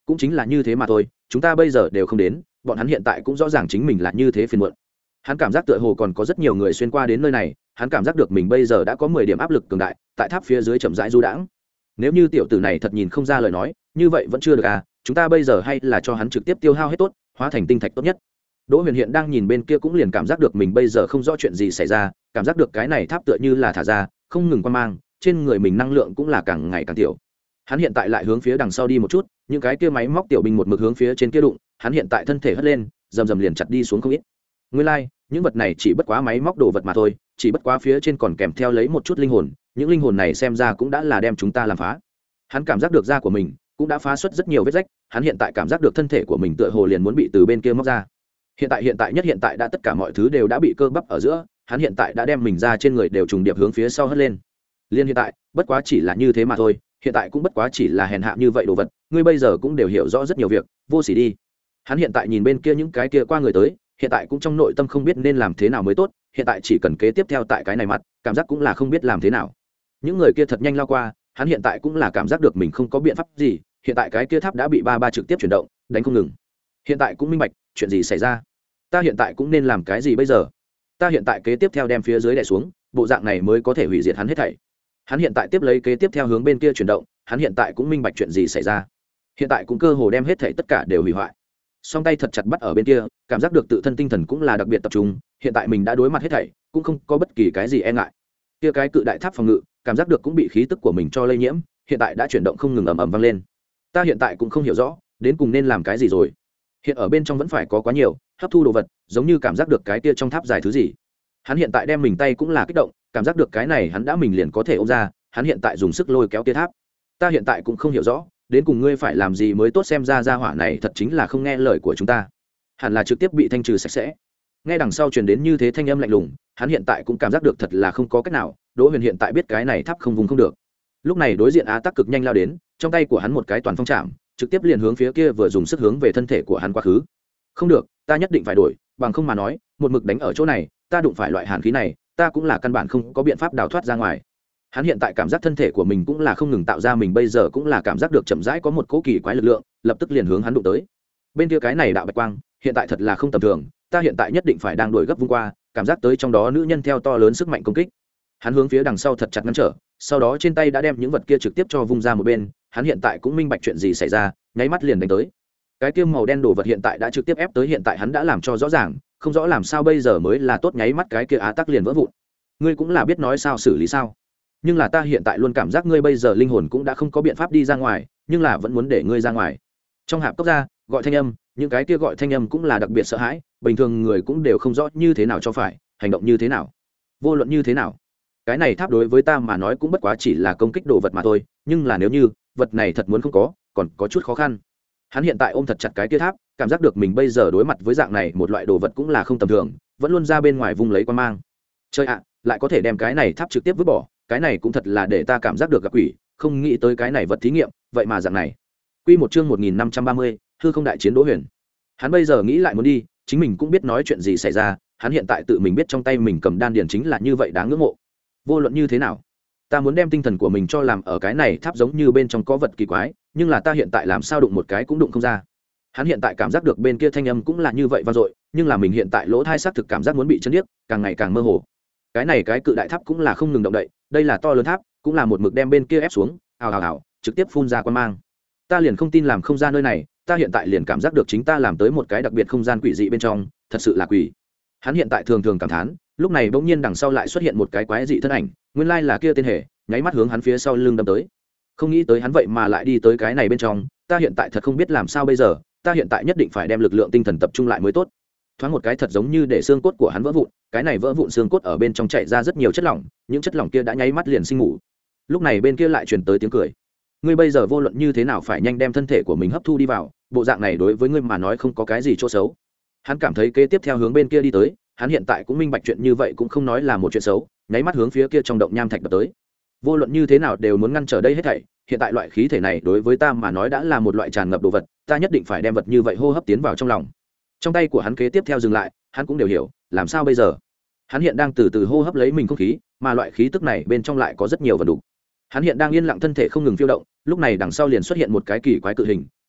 [SPEAKER 1] cũng chính là như thế mà thôi, chúng ta bây giờ đều không đến, bọn hắn hiện tại cũng rõ ràng chính mình là như thế phiền muộn. Hắn cảm giác tựa hồ còn có rất nhiều người xuyên qua đến nơi này, hắn cảm giác được mình bây giờ đã có mười điểm áp lực cường đại, tại tháp phía dưới chậm rãi du đãng. Nếu như tiểu tử này thật nhìn không ra lời nói, như vậy vẫn chưa được à, chúng ta bây giờ hay là cho hắn trực tiếp tiêu hao hết tốt, hóa thành tinh thạch tốt nhất. Đỗ Huyền hiện đang nhìn bên kia cũng liền cảm giác được mình bây giờ không rõ chuyện gì xảy ra, cảm giác được cái này tháp tựa như là thả ra, không ngừng quan mang, trên người mình năng lượng cũng là càng ngày càng tiểu. Hắn hiện tại lại hướng phía đằng sau đi một chút, những cái kia máy móc tiểu binh một mực hướng phía trên kia đụng, hắn hiện tại thân thể hất lên, rầm rầm liền chặt đi xuống không ít. Nguyên lai, like, những vật này chỉ bất quá máy móc đồ vật mà thôi, chỉ bất quá phía trên còn kèm theo lấy một chút linh hồn, những linh hồn này xem ra cũng đã là đem chúng ta làm phá. Hắn cảm giác được da của mình cũng đã phá xuất rất nhiều vết rách, hắn hiện tại cảm giác được thân thể của mình tựa hồ liền muốn bị từ bên kia móc ra. Hiện tại hiện tại nhất hiện tại đã tất cả mọi thứ đều đã bị cơ bắp ở giữa, hắn hiện tại đã đem mình ra trên người đều trùng điệp hướng phía sau hất lên. Liên hiện tại, bất quá chỉ là như thế mà thôi, hiện tại cũng bất quá chỉ là hèn hạ như vậy đồ vật, ngươi bây giờ cũng đều hiểu rõ rất nhiều việc, vô sỉ đi. Hắn hiện tại nhìn bên kia những cái kia qua người tới, hiện tại cũng trong nội tâm không biết nên làm thế nào mới tốt, hiện tại chỉ cần kế tiếp theo tại cái này mặt, cảm giác cũng là không biết làm thế nào. Những người kia thật nhanh lao qua, hắn hiện tại cũng là cảm giác được mình không có biện pháp gì, hiện tại cái kia tháp đã bị ba ba trực tiếp chuyển động, đánh không ngừng. Hiện tại cũng minh bạch, chuyện gì xảy ra? Ta hiện tại cũng nên làm cái gì bây giờ? Ta hiện tại kế tiếp theo đem phía dưới đè xuống, bộ dạng này mới có thể hủy diệt hắn hết thảy. Hắn hiện tại tiếp lấy kế tiếp theo hướng bên kia chuyển động, hắn hiện tại cũng minh bạch chuyện gì xảy ra. Hiện tại cũng cơ hồ đem hết thảy tất cả đều hủy hoại. Song tay thật chặt bắt ở bên kia, cảm giác được tự thân tinh thần cũng là đặc biệt tập trung, hiện tại mình đã đối mặt hết thảy, cũng không có bất kỳ cái gì e ngại. Kia cái cự đại tháp phòng ngự, cảm giác được cũng bị khí tức của mình cho lây nhiễm, hiện tại đã chuyển động không ngừng ầm ầm vang lên. Ta hiện tại cũng không hiểu rõ, đến cùng nên làm cái gì rồi. Hiện ở bên trong vẫn phải có quá nhiều hấp thu đồ vật, giống như cảm giác được cái kia trong tháp dài thứ gì. Hắn hiện tại đem mình tay cũng là kích động, cảm giác được cái này hắn đã mình liền có thể ôm ra, hắn hiện tại dùng sức lôi kéo kia tháp. Ta hiện tại cũng không hiểu rõ, đến cùng ngươi phải làm gì mới tốt, xem ra gia hỏa này thật chính là không nghe lời của chúng ta, hẳn là trực tiếp bị thanh trừ sạch sẽ. Nghe đằng sau truyền đến như thế thanh âm lạnh lùng, hắn hiện tại cũng cảm giác được thật là không có cách nào. Đỗ Huyền hiện tại biết cái này tháp không vùng không được. Lúc này đối diện Á Tắc cực nhanh lao đến, trong tay của hắn một cái toàn phong chạm, trực tiếp liền hướng phía kia vừa dùng sức hướng về thân thể của hắn quá khứ. Không được, ta nhất định phải đổi, bằng không mà nói, một mực đánh ở chỗ này, ta đụng phải loại hàn khí này, ta cũng là căn bản không có biện pháp đào thoát ra ngoài. Hắn hiện tại cảm giác thân thể của mình cũng là không ngừng tạo ra, mình bây giờ cũng là cảm giác được chậm rãi có một cỗ kỳ quái lực lượng, lập tức liền hướng hắn đụng tới. Bên kia cái này đạo bạch quang, hiện tại thật là không tầm thường, ta hiện tại nhất định phải đang đuổi gấp vung qua, cảm giác tới trong đó nữ nhân theo to lớn sức mạnh công kích. Hắn hướng phía đằng sau thật chặt ngăn trở, sau đó trên tay đã đem những vật kia trực tiếp cho vung ra một bên, hắn hiện tại cũng minh bạch chuyện gì xảy ra, nháy mắt liền đánh tới. Cái kia màu đen đồ vật hiện tại đã trực tiếp ép tới, hiện tại hắn đã làm cho rõ ràng, không rõ làm sao bây giờ mới là tốt, nháy mắt cái kia Á Tắc liền vỡ vụn. Ngươi cũng là biết nói sao xử lý sao? Nhưng là ta hiện tại luôn cảm giác ngươi bây giờ linh hồn cũng đã không có biện pháp đi ra ngoài, nhưng là vẫn muốn để ngươi ra ngoài. Trong hạp cốc ra, gọi thanh âm, những cái kia gọi thanh âm cũng là đặc biệt sợ hãi, bình thường người cũng đều không rõ như thế nào cho phải, hành động như thế nào, vô luận như thế nào. Cái này tháp đối với ta mà nói cũng bất quá chỉ là công kích đồ vật mà thôi, nhưng là nếu như vật này thật muốn không có, còn có chút khó khăn. Hắn hiện tại ôm thật chặt cái kia tháp, cảm giác được mình bây giờ đối mặt với dạng này một loại đồ vật cũng là không tầm thường, vẫn luôn ra bên ngoài vung lấy quan mang. Chơi ạ, lại có thể đem cái này tháp trực tiếp vứt bỏ, cái này cũng thật là để ta cảm giác được gặp quỷ, không nghĩ tới cái này vật thí nghiệm, vậy mà dạng này. Quy một chương một nghìn năm trăm ba mươi, hư không đại chiến Đỗ Huyền. Hắn bây giờ nghĩ lại muốn đi, chính mình cũng biết nói chuyện gì xảy ra, hắn hiện tại tự mình biết trong tay mình cầm đan điển chính là như vậy đáng ngưỡng mộ. Vô luận như thế nào, ta muốn đem tinh thần của mình cho làm ở cái này tháp, giống như bên trong có vật kỳ quái, nhưng là ta hiện tại làm sao đụng một cái cũng đụng không ra. Hắn hiện tại cảm giác được bên kia thanh âm cũng là như vậy vang dội, nhưng là mình hiện tại lỗ tai xác thực cảm giác muốn bị chấn điếc, càng ngày càng mơ hồ. Cái này cái cự đại tháp cũng là không ngừng động đậy, đây là to lớn tháp, cũng là một mực đem bên kia ép xuống, ào ào ào, trực tiếp phun ra quang mang. Ta liền không tin làm không ra nơi này, ta hiện tại liền cảm giác được chính ta làm tới một cái đặc biệt không gian quỷ dị bên trong, thật sự là quỷ. Hắn hiện tại thường thường cảm thán, lúc này bỗng nhiên đằng sau lại xuất hiện một cái quái dị thân ảnh, nguyên lai là kia tên hề, nháy mắt hướng hắn phía sau lưng đâm tới. Không nghĩ tới hắn vậy mà lại đi tới cái này bên trong, ta hiện tại thật không biết làm sao bây giờ, ta hiện tại nhất định phải đem lực lượng tinh thần tập trung lại mới tốt. Thoáng một cái thật giống như để xương cốt của hắn vỡ vụn, cái này vỡ vụn xương cốt ở bên trong chảy ra rất nhiều chất lỏng, những chất lỏng kia đã nháy mắt liền sinh ngủ. Lúc này bên kia lại truyền tới tiếng cười. Ngươi bây giờ vô luận như thế nào phải nhanh đem thân thể của mình hấp thu đi vào, bộ dạng này đối với ngươi mà nói không có cái gì chỗ xấu. Hắn cảm thấy kế tiếp theo hướng bên kia đi tới, hắn hiện tại cũng minh bạch chuyện như vậy cũng không nói là một chuyện xấu, nháy mắt hướng phía kia trong động nham thạch đập tới. Vô luận như thế nào đều muốn ngăn trở đây hết thảy, hiện tại loại khí thể này đối với ta mà nói đã là một loại tràn ngập đồ vật, ta nhất định phải đem vật như vậy hô hấp tiến vào trong lòng. Trong tay của hắn kế tiếp theo dừng lại, hắn cũng đều hiểu, làm sao bây giờ? Hắn hiện đang từ từ hô hấp lấy mình không khí, mà loại khí tức này bên trong lại có rất nhiều vật đủ. Hắn hiện đang yên lặng, thân thể không ngừng phiêu động, lúc này đằng sau liền xuất hiện một cái kỳ quái cự hình,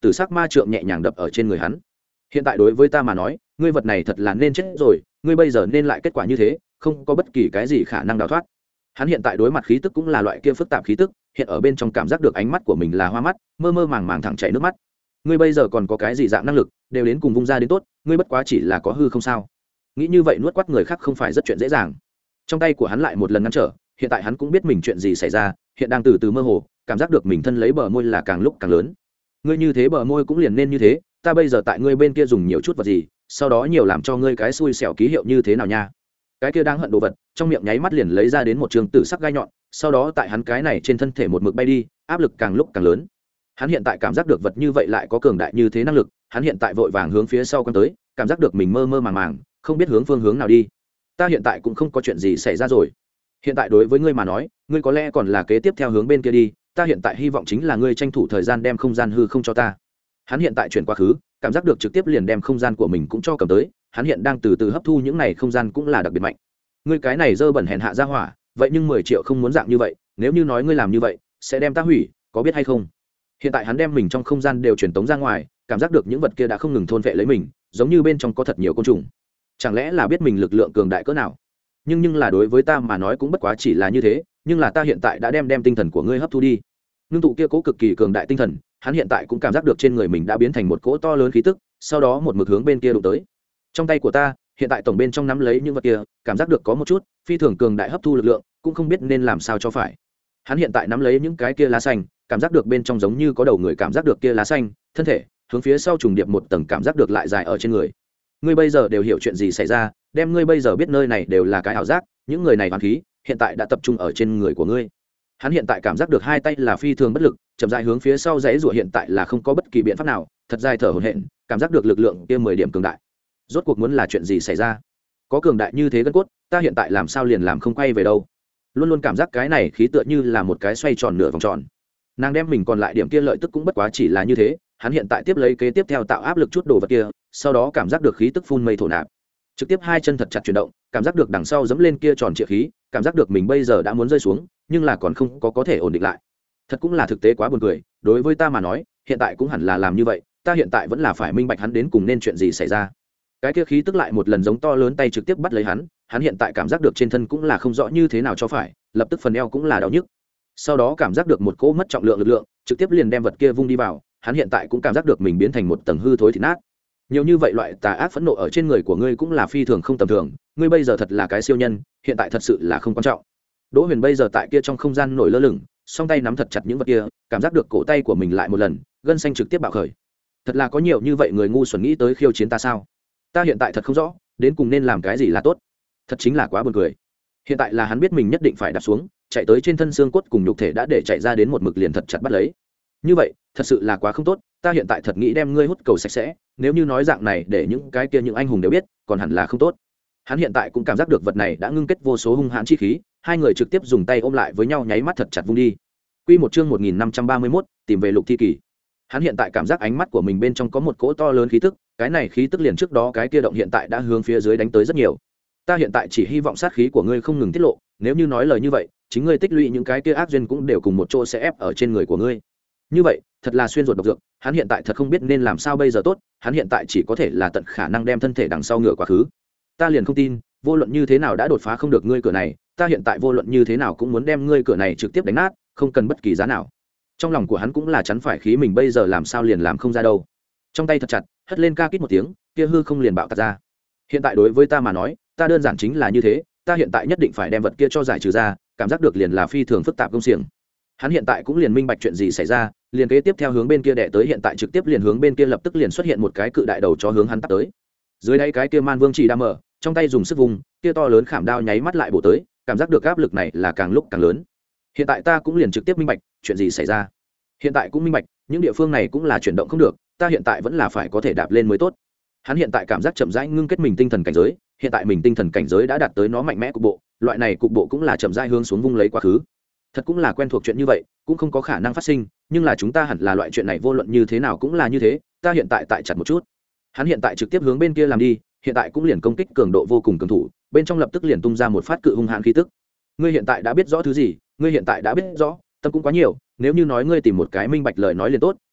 [SPEAKER 1] tử sắc ma trượng nhẹ nhàng đập ở trên người hắn. Hiện tại đối với ta mà nói, ngươi vật này thật là nên chết rồi, ngươi bây giờ nên lại kết quả như thế, không có bất kỳ cái gì khả năng đào thoát. Hắn hiện tại đối mặt khí tức cũng là loại kia phức tạp khí tức, hiện ở bên trong cảm giác được ánh mắt của mình là hoa mắt, mơ mơ màng màng thẳng chảy nước mắt. Ngươi bây giờ còn có cái gì dạng năng lực, đều đến cùng vung ra đến tốt, ngươi bất quá chỉ là có hư không sao? Nghĩ như vậy nuốt quát người khác không phải rất chuyện dễ dàng. Trong tay của hắn lại một lần ngăn trở, hiện tại hắn cũng biết mình chuyện gì xảy ra, hiện đang từ từ mơ hồ, cảm giác được mình thân lấy bờ môi là càng lúc càng lớn. Ngươi như thế bờ môi cũng liền nên như thế, ta bây giờ tại ngươi bên kia dùng nhiều chút vật gì, sau đó nhiều làm cho ngươi cái xui xẻo ký hiệu như thế nào nha. Cái kia đang hận đồ vật trong miệng nháy mắt liền lấy ra đến một trường tử sắc gai nhọn, sau đó tại hắn cái này trên thân thể một mực bay đi, áp lực càng lúc càng lớn. Hắn hiện tại cảm giác được vật như vậy lại có cường đại như thế năng lực, hắn hiện tại vội vàng hướng phía sau quan tới, cảm giác được mình mơ mơ màng màng, không biết hướng phương hướng nào đi. Ta hiện tại cũng không có chuyện gì xảy ra rồi. Hiện tại đối với ngươi mà nói, ngươi có lẽ còn là kế tiếp theo hướng bên kia đi, ta hiện tại hy vọng chính là ngươi tranh thủ thời gian đem không gian hư không cho ta. Hắn hiện tại chuyển quá khứ, cảm giác được trực tiếp liền đem không gian của mình cũng cho cầm tới, hắn hiện đang từ từ hấp thu những này không gian cũng là đặc biệt mạnh. Ngươi cái này dơ bẩn hèn hạ ra hỏa, vậy nhưng mười triệu không muốn dạng như vậy, nếu như nói ngươi làm như vậy, sẽ đem ta hủy, có biết hay không? Hiện tại hắn đem mình trong không gian đều truyền tống ra ngoài, cảm giác được những vật kia đã không ngừng thôn vệ lấy mình, giống như bên trong có thật nhiều côn trùng. Chẳng lẽ là biết mình lực lượng cường đại cỡ nào? Nhưng nhưng là đối với ta mà nói cũng bất quá chỉ là như thế, nhưng là ta hiện tại đã đem đem tinh thần của ngươi hấp thu đi. Nương tụ kia cố cực kỳ cường đại tinh thần, hắn hiện tại cũng cảm giác được trên người mình đã biến thành một cỗ to lớn khí tức, sau đó một mực hướng bên kia đụng tới. Trong tay của ta, hiện tại tổng bên trong nắm lấy những vật kia, cảm giác được có một chút phi thường cường đại hấp thu lực lượng, cũng không biết nên làm sao cho phải. Hắn hiện tại nắm lấy những cái kia lá xanh, cảm giác được bên trong giống như có đầu người, cảm giác được kia lá xanh, thân thể hướng phía sau trùng điệp một tầng, cảm giác được lại dài ở trên người. Ngươi bây giờ đều hiểu chuyện gì xảy ra, đem ngươi bây giờ biết nơi này đều là cái ảo giác, những người này hoàn khí hiện tại đã tập trung ở trên người của ngươi. Hắn hiện tại cảm giác được hai tay là phi thường bất lực, chậm rãi hướng phía sau rẽ rủa, hiện tại là không có bất kỳ biện pháp nào, thật dài thở hổn hển, cảm giác được lực lượng kia mười điểm cường đại. Rốt cuộc muốn là chuyện gì xảy ra? Có cường đại như thế gân cốt, ta hiện tại làm sao liền làm không quay về đâu? Luôn luôn cảm giác cái này khí tựa như là một cái xoay tròn nửa vòng tròn. Nàng đem mình còn lại điểm kia lợi tức cũng bất quá chỉ là như thế, hắn hiện tại tiếp lấy kế tiếp theo tạo áp lực chút đồ vật kia, sau đó cảm giác được khí tức phun mây thổ nạp. Trực tiếp hai chân thật chặt chuyển động, cảm giác được đằng sau dẫm lên kia tròn trịa khí, cảm giác được mình bây giờ đã muốn rơi xuống, nhưng là còn không có có thể ổn định lại. Thật cũng là thực tế quá buồn cười, đối với ta mà nói, hiện tại cũng hẳn là làm như vậy, ta hiện tại vẫn là phải minh bạch hắn đến cùng nên chuyện gì xảy ra. Cái kia khí tức lại một lần giống to lớn tay trực tiếp bắt lấy hắn, hắn hiện tại cảm giác được trên thân cũng là không rõ như thế nào cho phải, lập tức phần eo cũng là đau nhức. Sau đó cảm giác được một cỗ mất trọng lượng lực lượng, trực tiếp liền đem vật kia vung đi vào, hắn hiện tại cũng cảm giác được mình biến thành một tầng hư thối thịt nát. Nhiều như vậy loại tà ác phẫn nộ ở trên người của ngươi cũng là phi thường không tầm thường, ngươi bây giờ thật là cái siêu nhân, hiện tại thật sự là không quan trọng. Đỗ Huyền bây giờ tại kia trong không gian nổi lơ lửng, song tay nắm thật chặt những vật kia, cảm giác được cổ tay của mình lại một lần, gân xanh trực tiếp bạo khởi. Thật là có nhiều như vậy người ngu xuẩn nghĩ tới khiêu chiến ta sao? Ta hiện tại thật không rõ, đến cùng nên làm cái gì là tốt. Thật chính là quá buồn cười. Hiện tại là hắn biết mình nhất định phải đạp xuống, chạy tới trên thân xương cốt cùng nhục thể đã để chạy ra đến một mực liền thật chặt bắt lấy. Như vậy, thật sự là quá không tốt, ta hiện tại thật nghĩ đem ngươi hút cầu sạch sẽ, nếu như nói dạng này để những cái kia những anh hùng đều biết, còn hẳn là không tốt. Hắn hiện tại cũng cảm giác được vật này đã ngưng kết vô số hung hãn chi khí, hai người trực tiếp dùng tay ôm lại với nhau nháy mắt thật chặt vung đi. Quy một chương một nghìn năm trăm ba mươi mốt, tìm về Lục Thi Kỳ. Hắn hiện tại cảm giác ánh mắt của mình bên trong có một cỗ to lớn khí tức, cái này khí tức liền trước đó cái kia động hiện tại đã hướng phía dưới đánh tới rất nhiều. Ta hiện tại chỉ hy vọng sát khí của ngươi không ngừng tiết lộ, nếu như nói lời như vậy, chính ngươi tích lũy những cái kia ác duyên cũng đều cùng một chỗ sẽ ép ở trên người của ngươi. Như vậy, thật là xuyên ruột độc dược, hắn hiện tại thật không biết nên làm sao bây giờ tốt, hắn hiện tại chỉ có thể là tận khả năng đem thân thể đằng sau ngựa quá khứ. Ta liền không tin, vô luận như thế nào đã đột phá không được ngươi cửa này, ta hiện tại vô luận như thế nào cũng muốn đem ngươi cửa này trực tiếp đánh nát, không cần bất kỳ giá nào. Trong lòng của hắn cũng là chắn phải khí mình bây giờ làm sao liền làm không ra đâu. Trong tay thật chặt, hất lên ca kít một tiếng, kia hư không liền bạo tạc ra. Hiện tại đối với ta mà nói, ta đơn giản chính là như thế, ta hiện tại nhất định phải đem vật kia cho giải trừ ra, cảm giác được liền là phi thường phức tạp công xiềng. Hắn hiện tại cũng liền minh bạch chuyện gì xảy ra, liền kế tiếp theo hướng bên kia đè tới, hiện tại trực tiếp liền hướng bên kia lập tức liền xuất hiện một cái cự đại đầu chó hướng hắn tắt tới. Dưới đây cái kia Man Vương chỉ đam mở, trong tay dùng sức vùng, kia to lớn khảm đao nháy mắt lại bổ tới, cảm giác được áp lực này là càng lúc càng lớn. Hiện tại ta cũng liền trực tiếp minh bạch chuyện gì xảy ra. Hiện tại cũng minh bạch, những địa phương này cũng là chuyển động không được, ta hiện tại vẫn là phải có thể đạp lên mới tốt. Hắn hiện tại cảm giác chậm rãi ngưng kết mình tinh thần cảnh giới, hiện tại mình tinh thần cảnh giới đã đạt tới nó mạnh mẽ cục bộ, loại này cục bộ cũng là chậm rãi hướng xuống vung lấy quá khứ. Thật cũng là quen thuộc chuyện như vậy, cũng không có khả năng phát sinh, nhưng là chúng ta hẳn là loại chuyện này vô luận như thế nào cũng là như thế, ta hiện tại tại chặt một chút. Hắn hiện tại trực tiếp hướng bên kia làm đi, hiện tại cũng liền công kích cường độ vô cùng cường thủ, bên trong lập tức liền tung ra một phát cự hung hãn khí tức. Ngươi hiện tại đã biết rõ thứ gì, ngươi hiện tại đã biết rõ, tâm cũng quá nhiều, nếu như nói ngươi tìm một cái minh bạch lời nói liền tốt,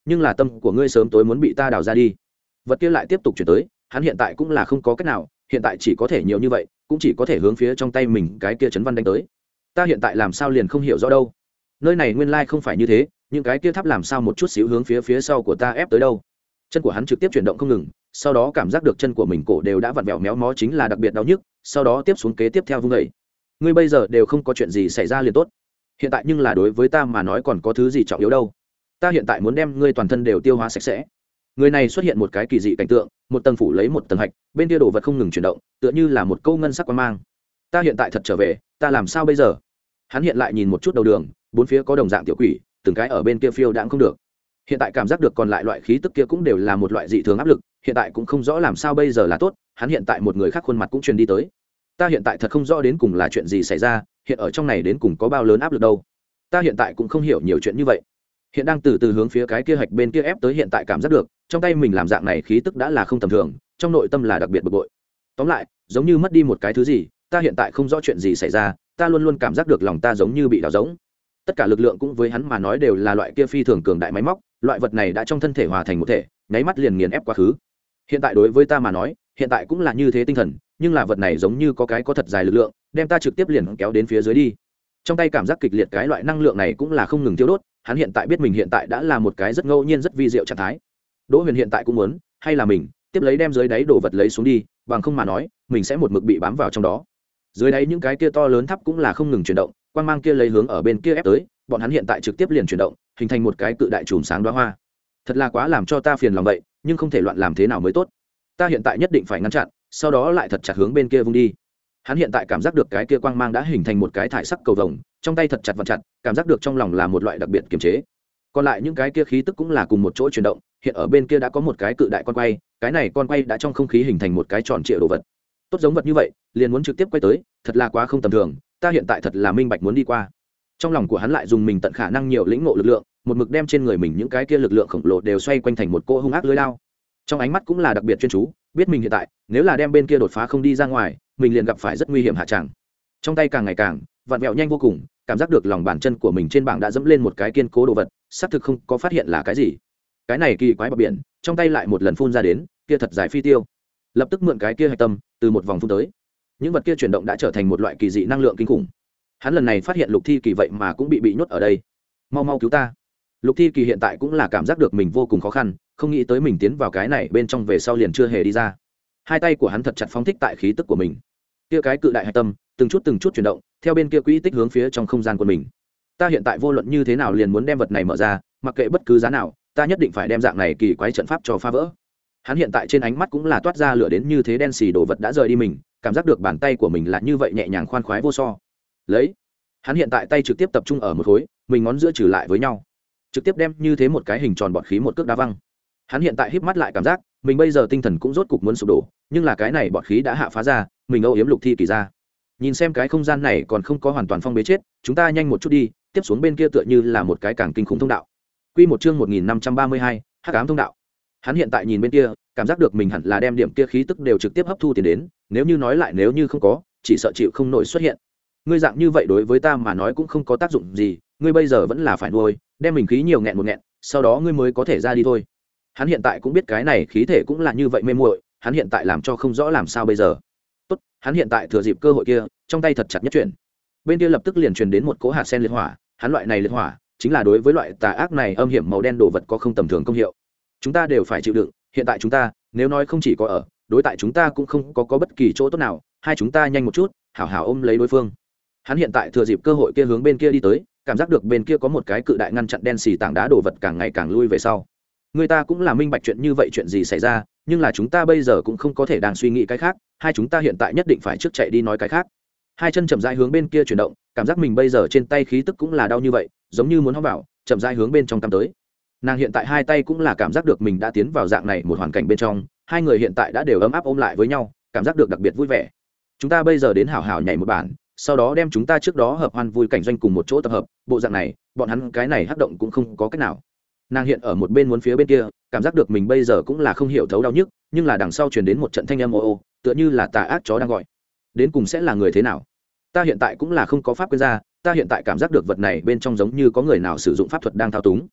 [SPEAKER 1] nhưng là tâm của ngươi sớm tối muốn bị ta đào ra đi. Vật kia lại tiếp tục chuyển tới, hắn hiện tại cũng là không có cách nào, hiện tại chỉ có thể nhiều như vậy, cũng chỉ có thể hướng phía trong tay mình cái kia chấn văn đánh tới. Ta hiện tại làm sao liền không hiểu rõ đâu. Nơi này nguyên lai không phải như thế, những cái kia tháp làm sao một chút xíu hướng phía phía sau của ta ép tới đâu. Chân của hắn trực tiếp chuyển động không ngừng, sau đó cảm giác được chân của mình cổ đều đã vặn vẹo méo mó, chính là đặc biệt đau nhức, sau đó tiếp xuống kế tiếp theo vung đẩy. Ngươi bây giờ đều không có chuyện gì xảy ra liền tốt. Hiện tại nhưng là đối với ta mà nói còn có thứ gì trọng yếu đâu. Ta hiện tại muốn đem ngươi toàn thân đều tiêu hóa sạch sẽ. Người này xuất hiện một cái kỳ dị cảnh tượng, một tầng phủ lấy một tầng hạch, bên kia đồ vật không ngừng chuyển động, tựa như là một câu ngân sắc quang mang. Ta hiện tại thật trở về, ta làm sao bây giờ? Hắn hiện lại nhìn một chút đầu đường, bốn phía có đồng dạng tiểu quỷ, từng cái ở bên kia phiêu đãng không được. Hiện tại cảm giác được còn lại loại khí tức kia cũng đều là một loại dị thường áp lực, hiện tại cũng không rõ làm sao bây giờ là tốt. Hắn hiện tại một người khác khuôn mặt cũng truyền đi tới. Ta hiện tại thật không rõ đến cùng là chuyện gì xảy ra, hiện ở trong này đến cùng có bao lớn áp lực đâu. Ta hiện tại cũng không hiểu nhiều chuyện như vậy. Hiện đang từ từ hướng phía cái kia hạch bên kia ép tới, hiện tại cảm giác được trong tay mình làm dạng này khí tức đã là không tầm thường, trong nội tâm là đặc biệt bực bội. Tóm lại, giống như mất đi một cái thứ gì, ta hiện tại không rõ chuyện gì xảy ra, ta luôn luôn cảm giác được lòng ta giống như bị đào rỗng. Tất cả lực lượng cũng với hắn mà nói đều là loại kia phi thường cường đại máy móc, loại vật này đã trong thân thể hòa thành một thể, nháy mắt liền nghiền ép quá khứ. Hiện tại đối với ta mà nói, hiện tại cũng là như thế tinh thần, nhưng là vật này giống như có cái có thật dài lực lượng, đem ta trực tiếp liền kéo đến phía dưới đi. Trong tay cảm giác kịch liệt, cái loại năng lượng này cũng là không ngừng tiêu đốt, hắn hiện tại biết mình hiện tại đã là một cái rất ngẫu nhiên rất vi diệu trạng thái. Đỗ Huyền hiện tại cũng muốn, hay là mình tiếp lấy đem dưới đáy đồ vật lấy xuống đi, bằng không mà nói, mình sẽ một mực bị bám vào trong đó. Dưới đáy những cái kia to lớn tháp cũng là không ngừng chuyển động, quang mang kia lấy hướng ở bên kia ép tới, bọn hắn hiện tại trực tiếp liền chuyển động, hình thành một cái cự đại chùm sáng đóa hoa. Thật là quá làm cho ta phiền lòng vậy, nhưng không thể loạn làm thế nào mới tốt. Ta hiện tại nhất định phải ngăn chặn, sau đó lại thật chặt hướng bên kia vung đi. Hắn hiện tại cảm giác được cái kia quang mang đã hình thành một cái thải sắc cầu vồng, trong tay thật chặt vặn chặt, cảm giác được trong lòng là một loại đặc biệt kiềm chế. Còn lại những cái kia khí tức cũng là cùng một chỗ chuyển động, hiện ở bên kia đã có một cái cự đại con quay, cái này con quay đã trong không khí hình thành một cái tròn trịa đồ vật. Tốt giống vật như vậy, liền muốn trực tiếp quay tới, thật là quá không tầm thường, ta hiện tại thật là minh bạch muốn đi qua. Trong lòng của hắn lại dùng mình tận khả năng nhiều lĩnh ngộ lực lượng, một mực đem trên người mình những cái kia lực lượng khổng lồ đều xoay quanh thành một cỗ hung ác lưỡi lao. Trong ánh mắt cũng là đặc biệt chuyên chú, biết mình hiện tại, nếu là đem bên kia đột phá không đi ra ngoài, mình liền gặp phải rất nguy hiểm hạ tràng. Trong tay càng ngày càng vặn vẹo nhanh vô cùng, cảm giác được lòng bàn chân của mình trên bảng đã dẫm lên một cái kiên cố đồ vật, xác thực không có phát hiện là cái gì. Cái này kỳ quái bờ biển, trong tay lại một lần phun ra đến, kia thật dài phi tiêu. Lập tức mượn cái kia hạch tâm, từ một vòng phun tới. Những vật kia chuyển động đã trở thành một loại kỳ dị năng lượng kinh khủng. Hắn lần này phát hiện Lục Thi Kỳ vậy mà cũng bị bị nhốt ở đây. Mau mau cứu ta. Lục Thi Kỳ hiện tại cũng là cảm giác được mình vô cùng khó khăn, không nghĩ tới mình tiến vào cái này bên trong về sau liền chưa hề đi ra. Hai tay của hắn thật chặt phóng thích tại khí tức của mình. Kia cái cự đại hạch tâm, từng chút từng chút chuyển động, theo bên kia quỹ tích hướng phía trong không gian của mình. Ta hiện tại vô luận như thế nào liền muốn đem vật này mở ra, mặc kệ bất cứ giá nào, ta nhất định phải đem dạng này kỳ quái trận pháp cho phá vỡ. Hắn hiện tại trên ánh mắt cũng là toát ra lửa đến như thế đen xì đồ vật đã rời đi mình, cảm giác được bàn tay của mình là như vậy nhẹ nhàng khoan khoái vô so. Lấy, hắn hiện tại tay trực tiếp tập trung ở một khối, mình ngón giữa trừ lại với nhau, trực tiếp đem như thế một cái hình tròn bọt khí một cước đá văng. Hắn hiện tại híp mắt lại cảm giác, mình bây giờ tinh thần cũng rốt cục muốn sụp đổ, nhưng là cái này bọt khí đã hạ phá ra, mình âu yếm Lục Thi Kỳ ra. Nhìn xem cái không gian này còn không có hoàn toàn phong bế chết, chúng ta nhanh một chút đi, tiếp xuống bên kia tựa như là một cái càng kinh khủng thông đạo. Quy một chương một nghìn năm trăm ba mươi hai, Hắc ám thông đạo. Hắn hiện tại nhìn bên kia, cảm giác được mình hẳn là đem điểm kia khí tức đều trực tiếp hấp thu tiền đến, nếu như nói lại nếu như không có, chỉ sợ chịu không nổi xuất hiện. Ngươi dạng như vậy đối với ta mà nói cũng không có tác dụng gì, ngươi bây giờ vẫn là phải nuôi, đem mình khí nhiều nghẹn một nghẹn, sau đó ngươi mới có thể ra đi thôi. Hắn hiện tại cũng biết cái này khí thể cũng là như vậy mê muội, hắn hiện tại làm cho không rõ làm sao bây giờ. Tốt, hắn hiện tại thừa dịp cơ hội kia, trong tay thật chặt nhất chuyển. Bên kia lập tức liền truyền đến một cỗ hạt sen liệt hỏa, hắn loại này liệt hỏa, chính là đối với loại tà ác này âm hiểm màu đen đồ vật có không tầm thường công hiệu. Chúng ta đều phải chịu đựng, hiện tại chúng ta, nếu nói không chỉ có ở, đối tại chúng ta cũng không có có bất kỳ chỗ tốt nào, hai chúng ta nhanh một chút, hảo hảo ôm lấy đối phương. Hắn hiện tại thừa dịp cơ hội kia hướng bên kia đi tới, cảm giác được bên kia có một cái cự đại ngăn chặn đen xì tảng đá đồ vật càng ngày càng lui về sau. Người ta cũng là minh bạch chuyện như vậy chuyện gì xảy ra, nhưng là chúng ta bây giờ cũng không có thể đang suy nghĩ cái khác, hai chúng ta hiện tại nhất định phải trước chạy đi nói cái khác. Hai chân chậm rãi hướng bên kia chuyển động, cảm giác mình bây giờ trên tay khí tức cũng là đau như vậy, giống như muốn hóng vào, chậm rãi hướng bên trong tăm tới. Nàng hiện tại hai tay cũng là cảm giác được mình đã tiến vào dạng này một hoàn cảnh bên trong, hai người hiện tại đã đều ấm áp ôm lại với nhau, cảm giác được đặc biệt vui vẻ. Chúng ta bây giờ đến hảo hảo nhảy một bản, sau đó đem chúng ta trước đó hợp hoan vui cảnh doanh cùng một chỗ tập hợp, bộ dạng này, bọn hắn cái này hắc động cũng không có cách nào. Nàng hiện ở một bên muốn phía bên kia, cảm giác được mình bây giờ cũng là không hiểu thấu đau nhức, nhưng là đằng sau truyền đến một trận thanh âm ô ô, tựa như là tà ác chó đang gọi. Đến cùng sẽ là người thế nào? Ta hiện tại cũng là không có pháp quên ra, ta hiện tại cảm giác được vật này bên trong giống như có người nào sử dụng pháp thuật đang thao túng.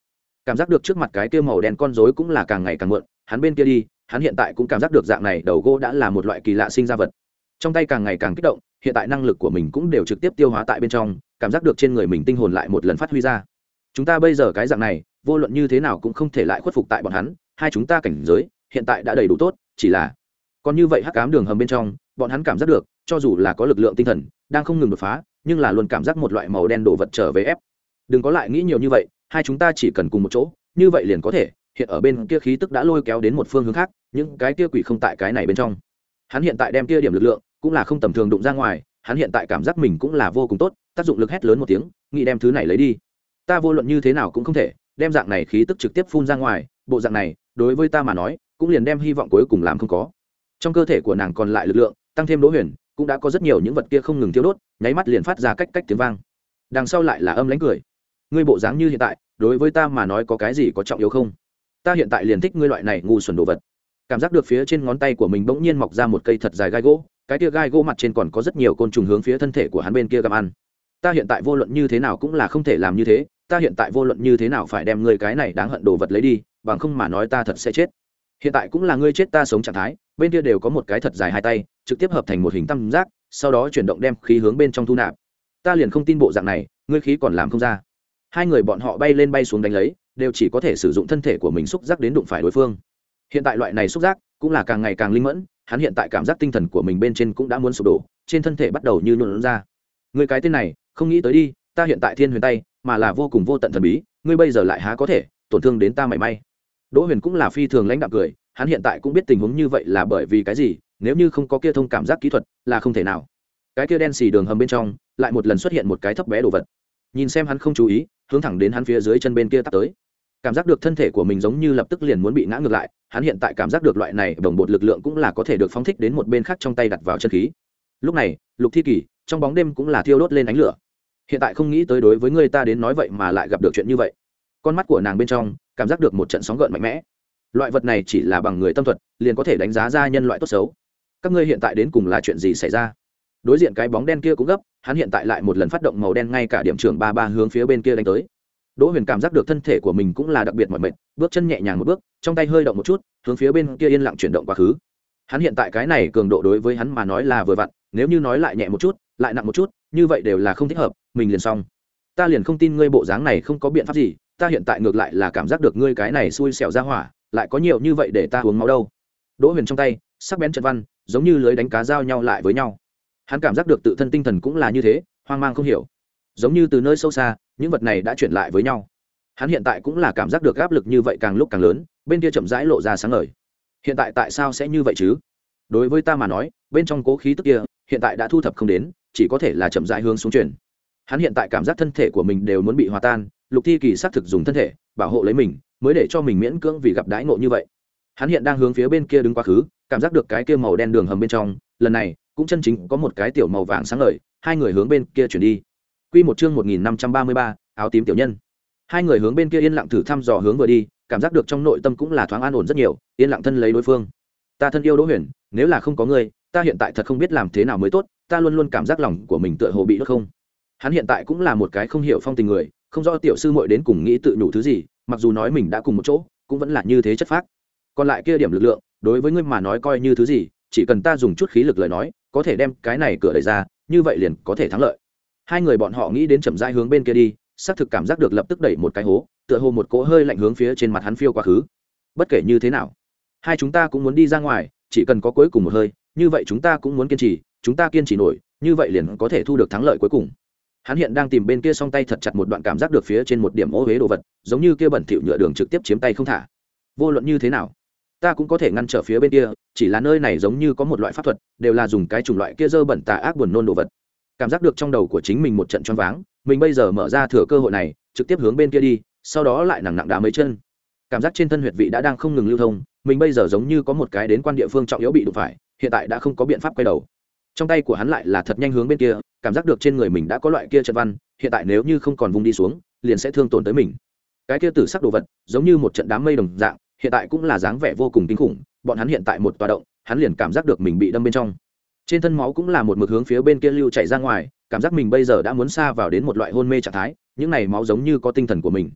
[SPEAKER 1] cảm giác được trước mặt cái kia màu đen con rối cũng là càng ngày càng muộn, hắn bên kia đi, hắn hiện tại cũng cảm giác được dạng này đầu gỗ đã là một loại kỳ lạ sinh ra vật, trong tay càng ngày càng kích động, hiện tại năng lực của mình cũng đều trực tiếp tiêu hóa tại bên trong, cảm giác được trên người mình tinh hồn lại một lần phát huy ra. Chúng ta bây giờ cái dạng này, vô luận như thế nào cũng không thể lại khuất phục tại bọn hắn, hai chúng ta cảnh giới hiện tại đã đầy đủ tốt, chỉ là còn như vậy hắc ám đường hầm bên trong, bọn hắn cảm giác được, cho dù là có lực lượng tinh thần đang không ngừng đột phá, nhưng là luôn cảm giác một loại màu đen đổ vật trở về ép. Đừng có lại nghĩ nhiều như vậy, hai chúng ta chỉ cần cùng một chỗ, như vậy liền có thể. Hiện ở bên kia khí tức đã lôi kéo đến một phương hướng khác, những cái kia quỷ không tại cái này bên trong. Hắn hiện tại đem kia điểm lực lượng cũng là không tầm thường đụng ra ngoài, hắn hiện tại cảm giác mình cũng là vô cùng tốt, tác dụng lực hét lớn một tiếng, nghĩ đem thứ này lấy đi. Ta vô luận như thế nào cũng không thể đem dạng này khí tức trực tiếp phun ra ngoài, bộ dạng này đối với ta mà nói cũng liền đem hy vọng cuối cùng làm không có. Trong cơ thể của nàng còn lại lực lượng tăng thêm Đỗ Huyền cũng đã có rất nhiều những vật kia không ngừng thiêu đốt, nháy mắt liền phát ra cách cách tiếng vang. Đằng sau lại là âm lãnh cười. Ngươi bộ dáng như hiện tại, đối với ta mà nói có cái gì có trọng yếu không? Ta hiện tại liền thích ngươi loại này ngu xuẩn đồ vật. Cảm giác được phía trên ngón tay của mình bỗng nhiên mọc ra một cây thật dài gai gỗ, cái kia gai gỗ mặt trên còn có rất nhiều côn trùng hướng phía thân thể của hắn bên kia gặm ăn. Ta hiện tại vô luận như thế nào cũng là không thể làm như thế, ta hiện tại vô luận như thế nào phải đem ngươi cái này đáng hận đồ vật lấy đi, bằng không mà nói ta thật sẽ chết. Hiện tại cũng là ngươi chết ta sống trạng thái, bên kia đều có một cái thật dài hai tay, trực tiếp hợp thành một hình tam giác, sau đó chuyển động đem khí hướng bên trong thu nạp. Ta liền không tin bộ dạng này, ngươi khí còn làm không ra. Hai người bọn họ bay lên bay xuống đánh lấy, đều chỉ có thể sử dụng thân thể của mình xúc giác đến đụng phải đối phương. Hiện tại loại này xúc giác cũng là càng ngày càng linh mẫn, hắn hiện tại cảm giác tinh thần của mình bên trên cũng đã muốn sụp đổ, trên thân thể bắt đầu như nhuộn ra. Ngươi cái tên này, không nghĩ tới đi, ta hiện tại thiên huyền tay, mà là vô cùng vô tận thần bí, ngươi bây giờ lại há có thể tổn thương đến ta mảy may. Đỗ Huyền cũng là phi thường lãnh đạm cười, hắn hiện tại cũng biết tình huống như vậy là bởi vì cái gì, nếu như không có kia thông cảm giác kỹ thuật là không thể nào. Cái kia đen xì đường hầm bên trong lại một lần xuất hiện một cái thấp bé đồ vật, nhìn xem hắn không chú ý, hướng thẳng đến hắn phía dưới chân bên kia tắt tới. Cảm giác được thân thể của mình giống như lập tức liền muốn bị ngã ngược lại, hắn hiện tại cảm giác được loại này đồng bột lực lượng cũng là có thể được phóng thích đến một bên khác trong tay đặt vào chân khí. Lúc này Lục Thi Kỳ trong bóng đêm cũng là thiêu đốt lên ánh lửa. Hiện tại không nghĩ tới đối với người ta đến nói vậy mà lại gặp được chuyện như vậy. Con mắt của nàng bên trong cảm giác được một trận sóng gợn mạnh mẽ. Loại vật này chỉ là bằng người tâm thuật liền có thể đánh giá ra nhân loại tốt xấu. Các ngươi hiện tại đến cùng là chuyện gì xảy ra? Đối diện cái bóng đen kia cũng gấp, hắn hiện tại lại một lần phát động màu đen ngay cả điểm trưởng ba ba hướng phía bên kia đánh tới. Đỗ Huyền cảm giác được thân thể của mình cũng là đặc biệt mỏi mệt, bước chân nhẹ nhàng một bước, trong tay hơi động một chút, hướng phía bên kia yên lặng chuyển động quá khứ. Hắn hiện tại cái này cường độ đối với hắn mà nói là vừa vặn, nếu như nói lại nhẹ một chút, lại nặng một chút, như vậy đều là không thích hợp, mình liền xong. Ta liền không tin ngươi bộ dáng này không có biện pháp gì, ta hiện tại ngược lại là cảm giác được ngươi cái này xui xẻo ra hỏa, lại có nhiều như vậy để ta uống máu đâu. Đỗ Huyền trong tay, sắc bén trận văn, giống như lưới đánh cá giao nhau lại với nhau. Hắn cảm giác được tự thân tinh thần cũng là như thế, hoang mang không hiểu. Giống như từ nơi sâu xa, những vật này đã chuyển lại với nhau. Hắn hiện tại cũng là cảm giác được áp lực như vậy càng lúc càng lớn, bên kia chậm rãi lộ ra sáng ngời. Hiện tại tại sao sẽ như vậy chứ? Đối với ta mà nói, bên trong cố khí tức kia, hiện tại đã thu thập không đến, chỉ có thể là chậm rãi hướng xuống chuyển. Hắn hiện tại cảm giác thân thể của mình đều muốn bị hòa tan, Lục Thi Kỳ xác thực dùng thân thể bảo hộ lấy mình, mới để cho mình miễn cưỡng vì gặp đãi ngộ như vậy. Hắn hiện đang hướng phía bên kia đứng quá khứ, cảm giác được cái kia màu đen đường hầm bên trong, lần này cũng chân chính có một cái tiểu màu vàng sáng ngời, hai người hướng bên kia chuyển đi. Quy một chương một nghìn năm trăm ba mươi ba, áo tím tiểu nhân. Hai người hướng bên kia yên lặng thử thăm dò hướng vừa đi, cảm giác được trong nội tâm cũng là thoáng an ổn rất nhiều, yên lặng thân lấy đối phương. Ta thân yêu Đỗ Huyền, nếu là không có ngươi, ta hiện tại thật không biết làm thế nào mới tốt, ta luôn luôn cảm giác lòng của mình tựa hồ bị đốt không. Hắn hiện tại cũng là một cái không hiểu phong tình người, không rõ tiểu sư muội đến cùng nghĩ tự nhủ thứ gì, mặc dù nói mình đã cùng một chỗ, cũng vẫn là như thế chất phác. Còn lại kia điểm lực lượng, đối với ngươi mà nói coi như thứ gì, chỉ cần ta dùng chút khí lực lời nói, có thể đem cái này cửa đẩy ra, như vậy liền có thể thắng lợi. Hai người bọn họ nghĩ đến chậm rãi hướng bên kia đi, xác thực cảm giác được lập tức đẩy một cái hố, tựa hồ một cỗ hơi lạnh hướng phía trên mặt hắn phiêu quá khứ. Bất kể như thế nào, hai chúng ta cũng muốn đi ra ngoài, chỉ cần có cuối cùng một hơi, như vậy chúng ta cũng muốn kiên trì, chúng ta kiên trì nổi, như vậy liền có thể thu được thắng lợi cuối cùng. Hắn hiện đang tìm bên kia song tay thật chặt một đoạn, cảm giác được phía trên một điểm ô huế đồ vật, giống như kia bẩn thỉu nhựa đường trực tiếp chiếm tay không thả. Vô luận như thế nào, ta cũng có thể ngăn trở phía bên kia, chỉ là nơi này giống như có một loại pháp thuật, đều là dùng cái chủng loại kia dơ bẩn tà ác buồn nôn đồ vật. Cảm giác được trong đầu của chính mình một trận choáng váng, mình bây giờ mở ra thừa cơ hội này, trực tiếp hướng bên kia đi, sau đó lại nặng nặng đá mấy chân. Cảm giác trên thân huyệt vị đã đang không ngừng lưu thông, mình bây giờ giống như có một cái đến quan địa phương trọng yếu bị đụng phải, hiện tại đã không có biện pháp quay đầu. Trong tay của hắn lại là thật nhanh hướng bên kia, cảm giác được trên người mình đã có loại kia trận văn, hiện tại nếu như không còn vùng đi xuống, liền sẽ thương tổn tới mình. Cái kia tử sắc đồ vật, giống như một trận đám mây đồng dạng, hiện tại cũng là dáng vẻ vô cùng kinh khủng, bọn hắn hiện tại một tọa động, hắn liền cảm giác được mình bị đâm bên trong. Trên thân máu cũng là một mực hướng phía bên kia lưu chảy ra ngoài, cảm giác mình bây giờ đã muốn xa vào đến một loại hôn mê trạng thái, những này máu giống như có tinh thần của mình.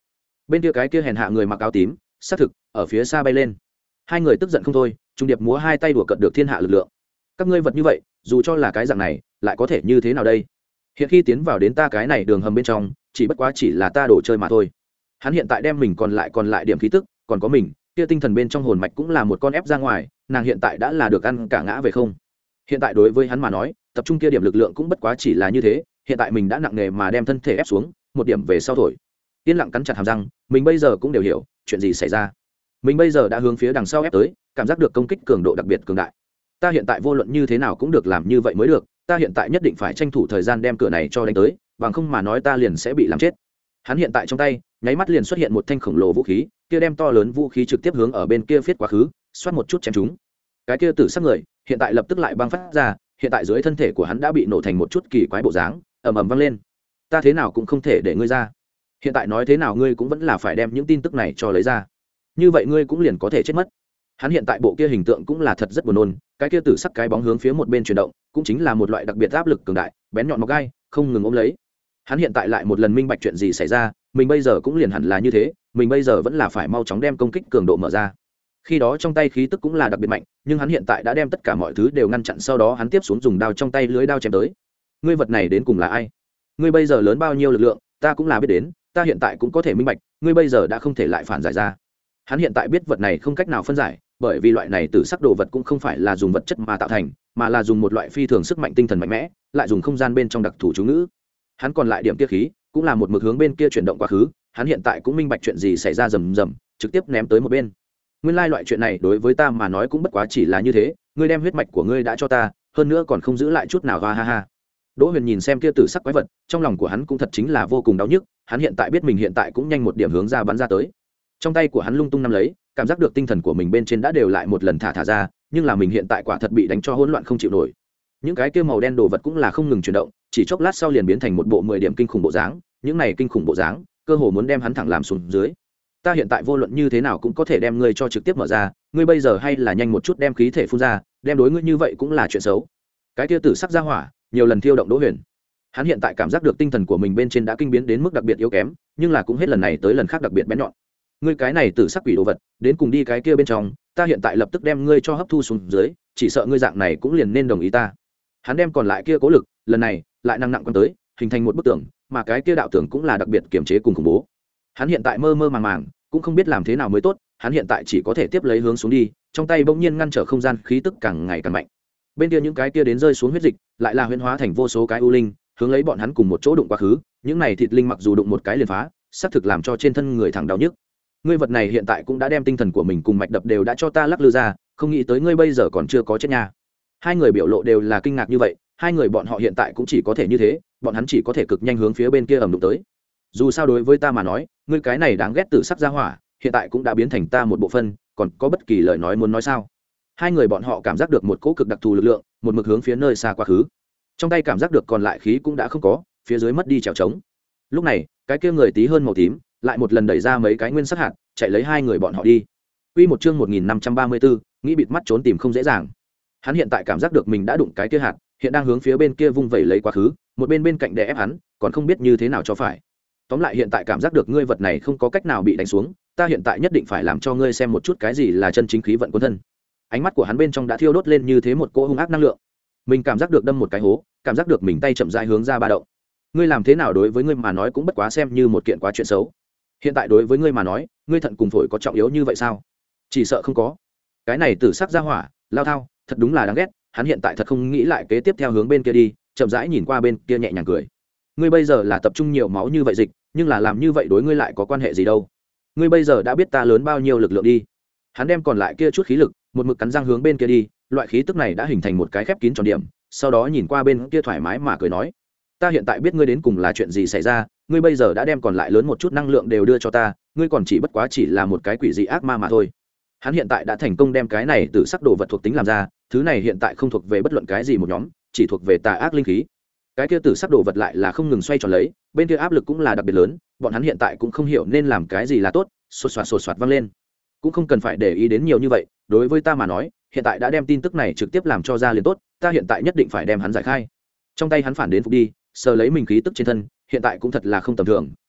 [SPEAKER 1] bên kia cái kia hèn hạ người mặc áo tím xác thực ở phía xa bay lên. Hai người tức giận không thôi, trung điệp múa hai tay đùa cợt được thiên hạ lực lượng. Các ngươi vật như vậy, dù cho là cái dạng này lại có thể như thế nào đây? Hiện khi tiến vào đến ta cái này đường hầm bên trong, chỉ bất quá chỉ là ta đồ chơi mà thôi. Hắn hiện tại đem mình còn lại còn lại điểm khí tức, còn có mình kia tinh thần bên trong hồn mạch cũng là một con ép ra ngoài, nàng hiện tại đã là được ăn cả ngã về không. Hiện tại đối với hắn mà nói, tập trung kia điểm lực lượng cũng bất quá chỉ là như thế, hiện tại mình đã nặng nề mà đem thân thể ép xuống một điểm về sau thổi. Yên lặng cắn chặt hàm răng, mình bây giờ cũng đều hiểu chuyện gì xảy ra. Mình bây giờ đã hướng phía đằng sau ép tới, cảm giác được công kích cường độ đặc biệt cường đại. Ta hiện tại vô luận như thế nào cũng được làm như vậy mới được, ta hiện tại nhất định phải tranh thủ thời gian đem cửa này cho đánh tới, bằng không mà nói ta liền sẽ bị làm chết. Hắn hiện tại trong tay nháy mắt liền xuất hiện một thanh khổng lồ vũ khí, kia đem to lớn vũ khí trực tiếp hướng ở bên kia phiết quá khứ, xoát một chút chém chúng. Cái kia tử sắc người hiện tại lập tức lại băng phát ra, hiện tại dưới thân thể của hắn đã bị nổ thành một chút kỳ quái bộ dáng, ầm ầm vang lên. Ta thế nào cũng không thể để ngươi ra. Hiện tại nói thế nào ngươi cũng vẫn là phải đem những tin tức này cho lấy ra, như vậy ngươi cũng liền có thể chết mất. Hắn hiện tại bộ kia hình tượng cũng là thật rất buồn nôn, cái kia tử sắc cái bóng hướng phía một bên chuyển động, cũng chính là một loại đặc biệt áp lực cường đại, bén nhọn mọc gai, không ngừng ôm lấy. Hắn hiện tại lại một lần minh bạch chuyện gì xảy ra, mình bây giờ cũng liền hẳn là như thế, mình bây giờ vẫn là phải mau chóng đem công kích cường độ mở ra. Khi đó trong tay khí tức cũng là đặc biệt mạnh, nhưng hắn hiện tại đã đem tất cả mọi thứ đều ngăn chặn, sau đó hắn tiếp xuống dùng đao trong tay lưới đao chém tới. Ngươi vật này đến cùng là ai? Ngươi bây giờ lớn bao nhiêu lực lượng, ta cũng là biết đến, ta hiện tại cũng có thể minh bạch, ngươi bây giờ đã không thể lại phản giải ra. Hắn hiện tại biết vật này không cách nào phân giải, bởi vì loại này tử sắc đồ vật cũng không phải là dùng vật chất mà tạo thành, mà là dùng một loại phi thường sức mạnh tinh thần mạnh mẽ, lại dùng không gian bên trong đặc thù chú ngữ. Hắn còn lại điểm kia khí, cũng là một mực hướng bên kia chuyển động quá khứ, hắn hiện tại cũng minh bạch chuyện gì xảy ra, rầm rầm, trực tiếp ném tới một bên. Nguyên lai loại chuyện này đối với ta mà nói cũng bất quá chỉ là như thế, ngươi đem huyết mạch của ngươi đã cho ta, hơn nữa còn không giữ lại chút nào, ha ha ha. Đỗ Huyền nhìn xem kia tử sắc quái vật, trong lòng của hắn cũng thật chính là vô cùng đau nhức, hắn hiện tại biết mình hiện tại cũng nhanh một điểm hướng ra bắn ra tới. Trong tay của hắn lung tung nắm lấy, cảm giác được tinh thần của mình bên trên đã đều lại một lần thả thả ra, nhưng là mình hiện tại quả thật bị đánh cho hỗn loạn không chịu nổi. Những cái kia màu đen đồ vật cũng là không ngừng chuyển động, chỉ chốc lát sau liền biến thành một bộ mười điểm kinh khủng bộ dáng, những này kinh khủng bộ dáng, cơ hồ muốn đem hắn thẳng làm xuống dưới. Ta hiện tại vô luận như thế nào cũng có thể đem ngươi cho trực tiếp mở ra, ngươi bây giờ hay là nhanh một chút đem khí thể phun ra, đem đối ngươi như vậy cũng là chuyện xấu. Cái kia tử sắc ra hỏa, nhiều lần thiêu động Đỗ Huyền. Hắn hiện tại cảm giác được tinh thần của mình bên trên đã kinh biến đến mức đặc biệt yếu kém, nhưng là cũng hết lần này tới lần khác đặc biệt bén nhọn. Ngươi cái này tử sắc quỷ đồ vật, đến cùng đi cái kia bên trong, ta hiện tại lập tức đem ngươi cho hấp thu xuống dưới, chỉ sợ ngươi dạng này cũng liền nên đồng ý ta. Hắn đem còn lại kia cố lực, lần này lại năng nặng quan tới, hình thành một bức tường, mà cái kia đạo tường cũng là đặc biệt kiềm chế cùng khủng bố. Hắn hiện tại mơ mơ màng màng, cũng không biết làm thế nào mới tốt, hắn hiện tại chỉ có thể tiếp lấy hướng xuống đi, trong tay bỗng nhiên ngăn trở không gian khí tức càng ngày càng mạnh. Bên kia những cái kia đến rơi xuống huyết dịch, lại là huyễn hóa thành vô số cái u linh, hướng lấy bọn hắn cùng một chỗ đụng quá khứ, những này thịt linh mặc dù đụng một cái liền phá, xác thực làm cho trên thân người thẳng đau nhức. Ngươi vật này hiện tại cũng đã đem tinh thần của mình cùng mạch đập đều đã cho ta lắc lư ra, không nghĩ tới ngươi bây giờ còn chưa có chết nha. Hai người biểu lộ đều là kinh ngạc như vậy, hai người bọn họ hiện tại cũng chỉ có thể như thế, bọn hắn chỉ có thể cực nhanh hướng phía bên kia ầm đụng tới. Dù sao đối với ta mà nói, ngươi cái này đáng ghét tử sắc ra hỏa, hiện tại cũng đã biến thành ta một bộ phận, còn có bất kỳ lời nói muốn nói sao? Hai người bọn họ cảm giác được một cỗ cực đặc thù lực lượng, một mực hướng phía nơi xa quá khứ. Trong tay cảm giác được còn lại khí cũng đã không có, phía dưới mất đi trèo trống. Lúc này, cái kia người tí hơn màu tím, lại một lần đẩy ra mấy cái nguyên sắc hạt, chạy lấy hai người bọn họ đi. Quy một chương một nghìn năm trăm ba mươi tư, nghĩ bịt mắt trốn tìm không dễ dàng. Hắn hiện tại cảm giác được mình đã đụng cái kia hạt, hiện đang hướng phía bên kia vung vẩy lấy quá khứ, một bên bên cạnh đè ép hắn, còn không biết như thế nào cho phải. Tóm lại hiện tại cảm giác được ngươi vật này không có cách nào bị đánh xuống, ta hiện tại nhất định phải làm cho ngươi xem một chút cái gì là chân chính khí vận quân thân. Ánh mắt của hắn bên trong đã thiêu đốt lên như thế một cỗ hung ác năng lượng. Mình cảm giác được đâm một cái hố, cảm giác được mình tay chậm rãi hướng ra ba động. Ngươi làm thế nào đối với ngươi mà nói cũng bất quá xem như một kiện quá chuyện xấu. Hiện tại đối với ngươi mà nói, ngươi thận cùng phổi có trọng yếu như vậy sao? Chỉ sợ không có. Cái này tử sắc ra hỏa, lao thao, thật đúng là đáng ghét. Hắn hiện tại thật không nghĩ lại kế tiếp theo hướng bên kia đi, chậm rãi nhìn qua bên kia nhẹ nhàng cười. Ngươi bây giờ là tập trung nhiều máu như vậy dịch, nhưng là làm như vậy đối ngươi lại có quan hệ gì đâu? Ngươi bây giờ đã biết ta lớn bao nhiêu lực lượng đi. Hắn đem còn lại kia chút khí lực, một mực cắn răng hướng bên kia đi, loại khí tức này đã hình thành một cái khép kín tròn điểm, sau đó nhìn qua bên kia thoải mái mà cười nói: ta hiện tại biết ngươi đến cùng là chuyện gì xảy ra, ngươi bây giờ đã đem còn lại lớn một chút năng lượng đều đưa cho ta, ngươi còn chỉ bất quá chỉ là một cái quỷ dị ác ma mà thôi. Hắn hiện tại đã thành công đem cái này từ sắc đồ vật thuộc tính làm ra, thứ này hiện tại không thuộc về bất luận cái gì một nhóm, chỉ thuộc về tà ác linh khí. Cái kia tử sắc đồ vật lại là không ngừng xoay tròn lấy, bên kia áp lực cũng là đặc biệt lớn, bọn hắn hiện tại cũng không hiểu nên làm cái gì là tốt, sột soạt sột soạt vang lên. Cũng không cần phải để ý đến nhiều như vậy, đối với ta mà nói, hiện tại đã đem tin tức này trực tiếp làm cho ra liền tốt, ta hiện tại nhất định phải đem hắn giải khai. Trong tay hắn phản đến phục đi, sờ lấy mình khí tức trên thân, hiện tại cũng thật là không tầm thường,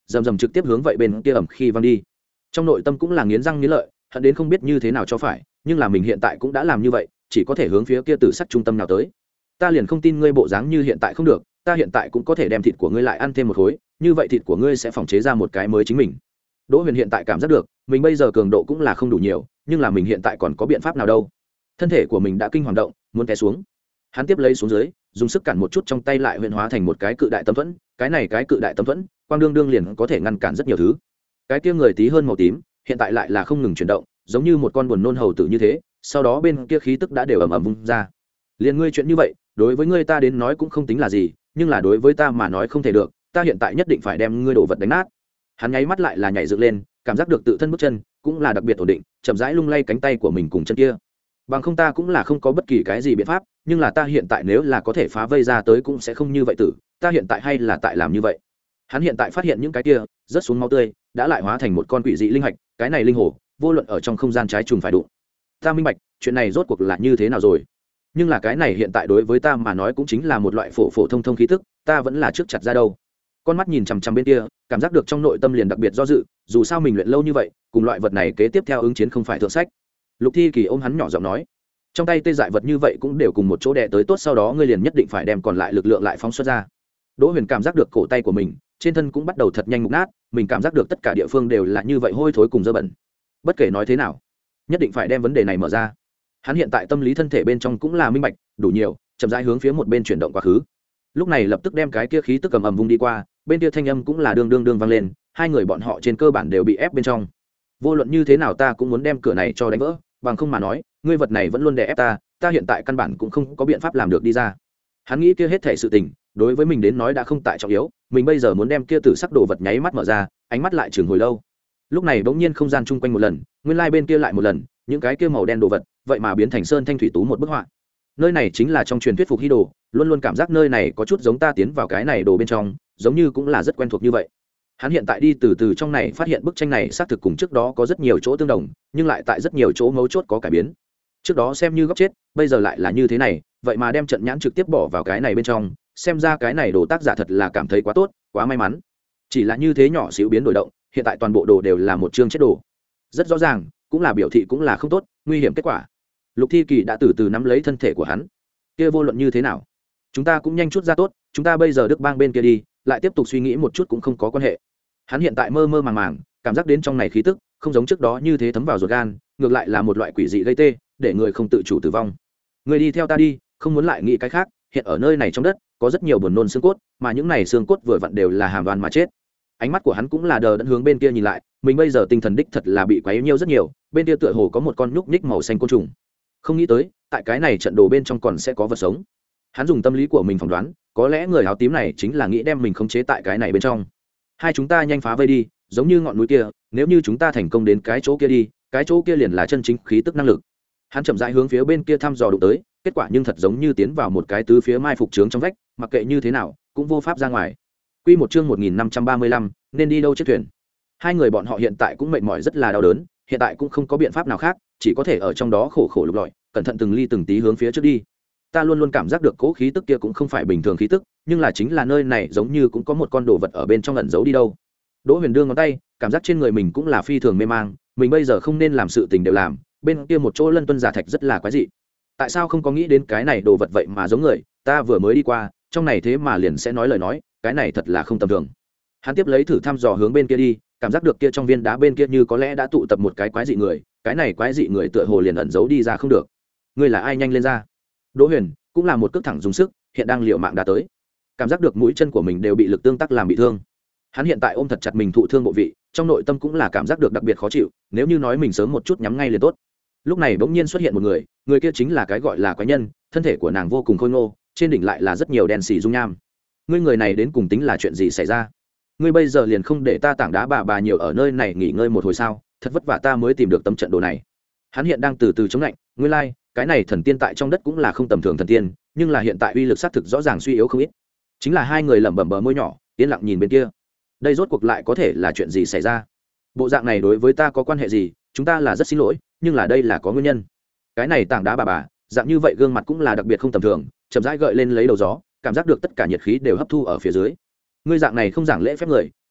[SPEAKER 1] rầm rầm trực tiếp hướng vậy bên kia ẩm khi văng đi. Trong nội tâm cũng là nghiến răng nghiến lợi, hận đến không biết như thế nào cho phải, nhưng là mình hiện tại cũng đã làm như vậy, chỉ có thể hướng phía kia tử sắc trung tâm nào tới. Ta liền không tin ngươi bộ dáng như hiện tại không được, ta hiện tại cũng có thể đem thịt của ngươi lại ăn thêm một khối, như vậy thịt của ngươi sẽ phòng chế ra một cái mới chính mình. Đỗ Huyền hiện tại cảm giác được, mình bây giờ cường độ cũng là không đủ nhiều, nhưng là mình hiện tại còn có biện pháp nào đâu? Thân thể của mình đã kinh hoàng động, muốn té xuống. Hắn tiếp lấy xuống dưới, dùng sức cản một chút trong tay lại huyền hóa thành một cái cự đại tâm thuẫn, cái này cái cự đại tâm thuẫn, quang đương đương liền có thể ngăn cản rất nhiều thứ. Cái kia người tí hơn màu tím, hiện tại lại là không ngừng chuyển động, giống như một con buồn nôn hầu tử như thế, sau đó bên kia khí tức đã đều ầm ầm vung ra. Liên ngươi chuyện như vậy, đối với ngươi ta đến nói cũng không tính là gì, nhưng là đối với ta mà nói không thể được, ta hiện tại nhất định phải đem ngươi đồ vật đánh nát. Hắn nháy mắt lại là nhảy dựng lên, cảm giác được tự thân bước chân cũng là đặc biệt ổn định, chậm rãi lung lay cánh tay của mình cùng chân kia. Bằng không ta cũng là không có bất kỳ cái gì biện pháp, nhưng là ta hiện tại nếu là có thể phá vây ra tới cũng sẽ không như vậy tử, ta hiện tại hay là tại làm như vậy. Hắn hiện tại phát hiện những cái kia rớt xuống máu tươi đã lại hóa thành một con quỷ dị linh hạch, cái này linh hồ vô luận ở trong không gian trái trùng phải đụng. Ta minh bạch chuyện này rốt cuộc là như thế nào rồi, nhưng là cái này hiện tại đối với ta mà nói cũng chính là một loại phổ phổ thông thông khí tức, ta vẫn là trước chặt ra đâu. Con mắt nhìn chằm chằm bên kia, cảm giác được trong nội tâm liền đặc biệt do dự, dù sao mình luyện lâu như vậy, cùng loại vật này kế tiếp theo ứng chiến không phải thượng sách. Lục Thi Kỳ ôm hắn nhỏ giọng nói, trong tay tê dại vật như vậy cũng đều cùng một chỗ đè tới tốt, sau đó ngươi liền nhất định phải đem còn lại lực lượng lại phóng xuất ra. Đỗ Huyền cảm giác được cổ tay của mình trên thân cũng bắt đầu thật nhanh mục nát, mình cảm giác được tất cả địa phương đều là như vậy hôi thối cùng dơ bẩn. Bất kể nói thế nào, nhất định phải đem vấn đề này mở ra. Hắn hiện tại tâm lý thân thể bên trong cũng là minh bạch đủ nhiều, chậm rãi hướng phía một bên chuyển động quá khứ. Lúc này lập tức đem cái kia khí tức cầm ầm vung đi qua, bên kia thanh âm cũng là đương đương đương vang lên, hai người bọn họ trên cơ bản đều bị ép bên trong. Vô luận như thế nào ta cũng muốn đem cửa này cho đánh vỡ, bằng không mà nói, ngươi vật này vẫn luôn đè ép ta, ta hiện tại căn bản cũng không có biện pháp làm được đi ra. Hắn nghĩ kia hết thể sự tình, đối với mình đến nói đã không tại trọng yếu, mình bây giờ muốn đem kia tử sắc đồ vật nháy mắt mở ra, ánh mắt lại chừng hồi lâu. Lúc này bỗng nhiên không gian chung quanh một lần, nguyên lai bên kia lại một lần, những cái kia màu đen đồ vật, vậy mà biến thành sơn thanh thủy tú một bức họa. Nơi này chính là trong truyền thuyết Phục Hy Đồ, luôn luôn cảm giác nơi này có chút giống ta tiến vào cái này đồ bên trong, giống như cũng là rất quen thuộc như vậy. Hắn hiện tại đi từ từ trong này phát hiện bức tranh này xác thực cùng trước đó có rất nhiều chỗ tương đồng, nhưng lại tại rất nhiều chỗ mấu chốt có cải biến. Trước đó xem như góc chết, bây giờ lại là như thế này, vậy mà đem trận nhãn trực tiếp bỏ vào cái này bên trong, xem ra cái này đồ tác giả thật là cảm thấy quá tốt, quá may mắn. Chỉ là như thế nhỏ xíu biến đổi động, hiện tại toàn bộ đồ đều là một chương chết đồ. Rất rõ ràng, cũng là biểu thị cũng là không tốt, nguy hiểm kết quả. Lục Thi Kỳ đã từ từ nắm lấy thân thể của hắn. Kia vô luận như thế nào, chúng ta cũng nhanh chút ra tốt, chúng ta bây giờ Đức Bang bên kia đi, lại tiếp tục suy nghĩ một chút cũng không có quan hệ. Hắn hiện tại mơ mơ màng màng, cảm giác đến trong này khí tức không giống trước đó như thế thấm vào ruột gan, ngược lại là một loại quỷ dị gây tê, để người không tự chủ tử vong. Người đi theo ta đi, không muốn lại nghĩ cái khác, hiện ở nơi này trong đất có rất nhiều buồn nôn xương cốt, mà những này xương cốt vừa vặn đều là hàm đoan mà chết. Ánh mắt của hắn cũng là đờ đẫn hướng bên kia nhìn lại, mình bây giờ tinh thần đích thật là bị quấy nhiễu rất nhiều, bên kia tựa hồ có một con nhúc nhích màu xanh côn trùng. Không nghĩ tới, tại cái này trận đồ bên trong còn sẽ có vật sống. Hắn dùng tâm lý của mình phỏng đoán, có lẽ người áo tím này chính là nghĩ đem mình khống chế tại cái này bên trong. Hai chúng ta nhanh phá vây đi, giống như ngọn núi kia, nếu như chúng ta thành công đến cái chỗ kia đi, cái chỗ kia liền là chân chính khí tức năng lực. Hắn chậm rãi hướng phía bên kia thăm dò đụng tới, kết quả nhưng thật giống như tiến vào một cái tứ phía mai phục trướng trong vách, mặc kệ như thế nào, cũng vô pháp ra ngoài. Quy một chương một nghìn năm trăm ba mươi lăm, nên đi đâu chiếc thuyền. Hai người bọn họ hiện tại cũng mệt mỏi rất là đau đớn, hiện tại cũng không có biện pháp nào khác, chỉ có thể ở trong đó khổ khổ lục lọi, cẩn thận từng ly từng tí hướng phía trước đi. Ta luôn luôn cảm giác được cố khí tức kia cũng không phải bình thường khí tức, nhưng là chính là nơi này giống như cũng có một con đồ vật ở bên trong ẩn giấu đi đâu. Đỗ Huyền đưa ngón tay, cảm giác trên người mình cũng là phi thường mê mang, mình bây giờ không nên làm sự tình đều làm, bên kia một chỗ lân tuân giả thạch rất là quái dị. Tại sao không có nghĩ đến cái này đồ vật vậy mà giống người, ta vừa mới đi qua, trong này thế mà liền sẽ nói lời nói, cái này thật là không tầm thường. Hắn tiếp lấy thử thăm dò hướng bên kia đi, cảm giác được kia trong viên đá bên kia như có lẽ đã tụ tập một cái quái dị người, cái này quái dị người tựa hồ liền ẩn giấu đi ra không được. Ngươi là ai, nhanh lên ra. Đỗ Huyền cũng là một cước thẳng dùng sức, hiện đang liều mạng đã tới. Cảm giác được mũi chân của mình đều bị lực tương tác làm bị thương. Hắn hiện tại ôm thật chặt mình thụ thương bộ vị, trong nội tâm cũng là cảm giác được đặc biệt khó chịu, nếu như nói mình sớm một chút nhắm ngay liền tốt. Lúc này bỗng nhiên xuất hiện một người, người kia chính là cái gọi là quái nhân, thân thể của nàng vô cùng khôi ngô, trên đỉnh lại là rất nhiều đèn xì dung nham. Ngươi người này đến cùng tính là chuyện gì xảy ra? Ngươi bây giờ liền không để ta tảng đá bà bà nhiều ở nơi này nghỉ ngơi một hồi sao? Thật vất vả ta mới tìm được tấm trận đồ này. Hắn hiện đang từ từ chống lạnh, ngươi lai, like, cái này thần tiên tại trong đất cũng là không tầm thường thần tiên, nhưng là hiện tại uy lực xác thực rõ ràng suy yếu không ít. Chính là hai người lẩm bẩm bờ môi nhỏ, yên lặng nhìn bên kia. Đây rốt cuộc lại có thể là chuyện gì xảy ra? Bộ dạng này đối với ta có quan hệ gì? Chúng ta là rất xin lỗi, nhưng là đây là có nguyên nhân. Cái này tảng đá bà bà, dạng như vậy gương mặt cũng là đặc biệt không tầm thường, chậm rãi gợi lên lấy đầu gió, cảm giác được tất cả nhiệt khí đều hấp thu ở phía dưới. Ngươi dạng này không giảng lễ phép người,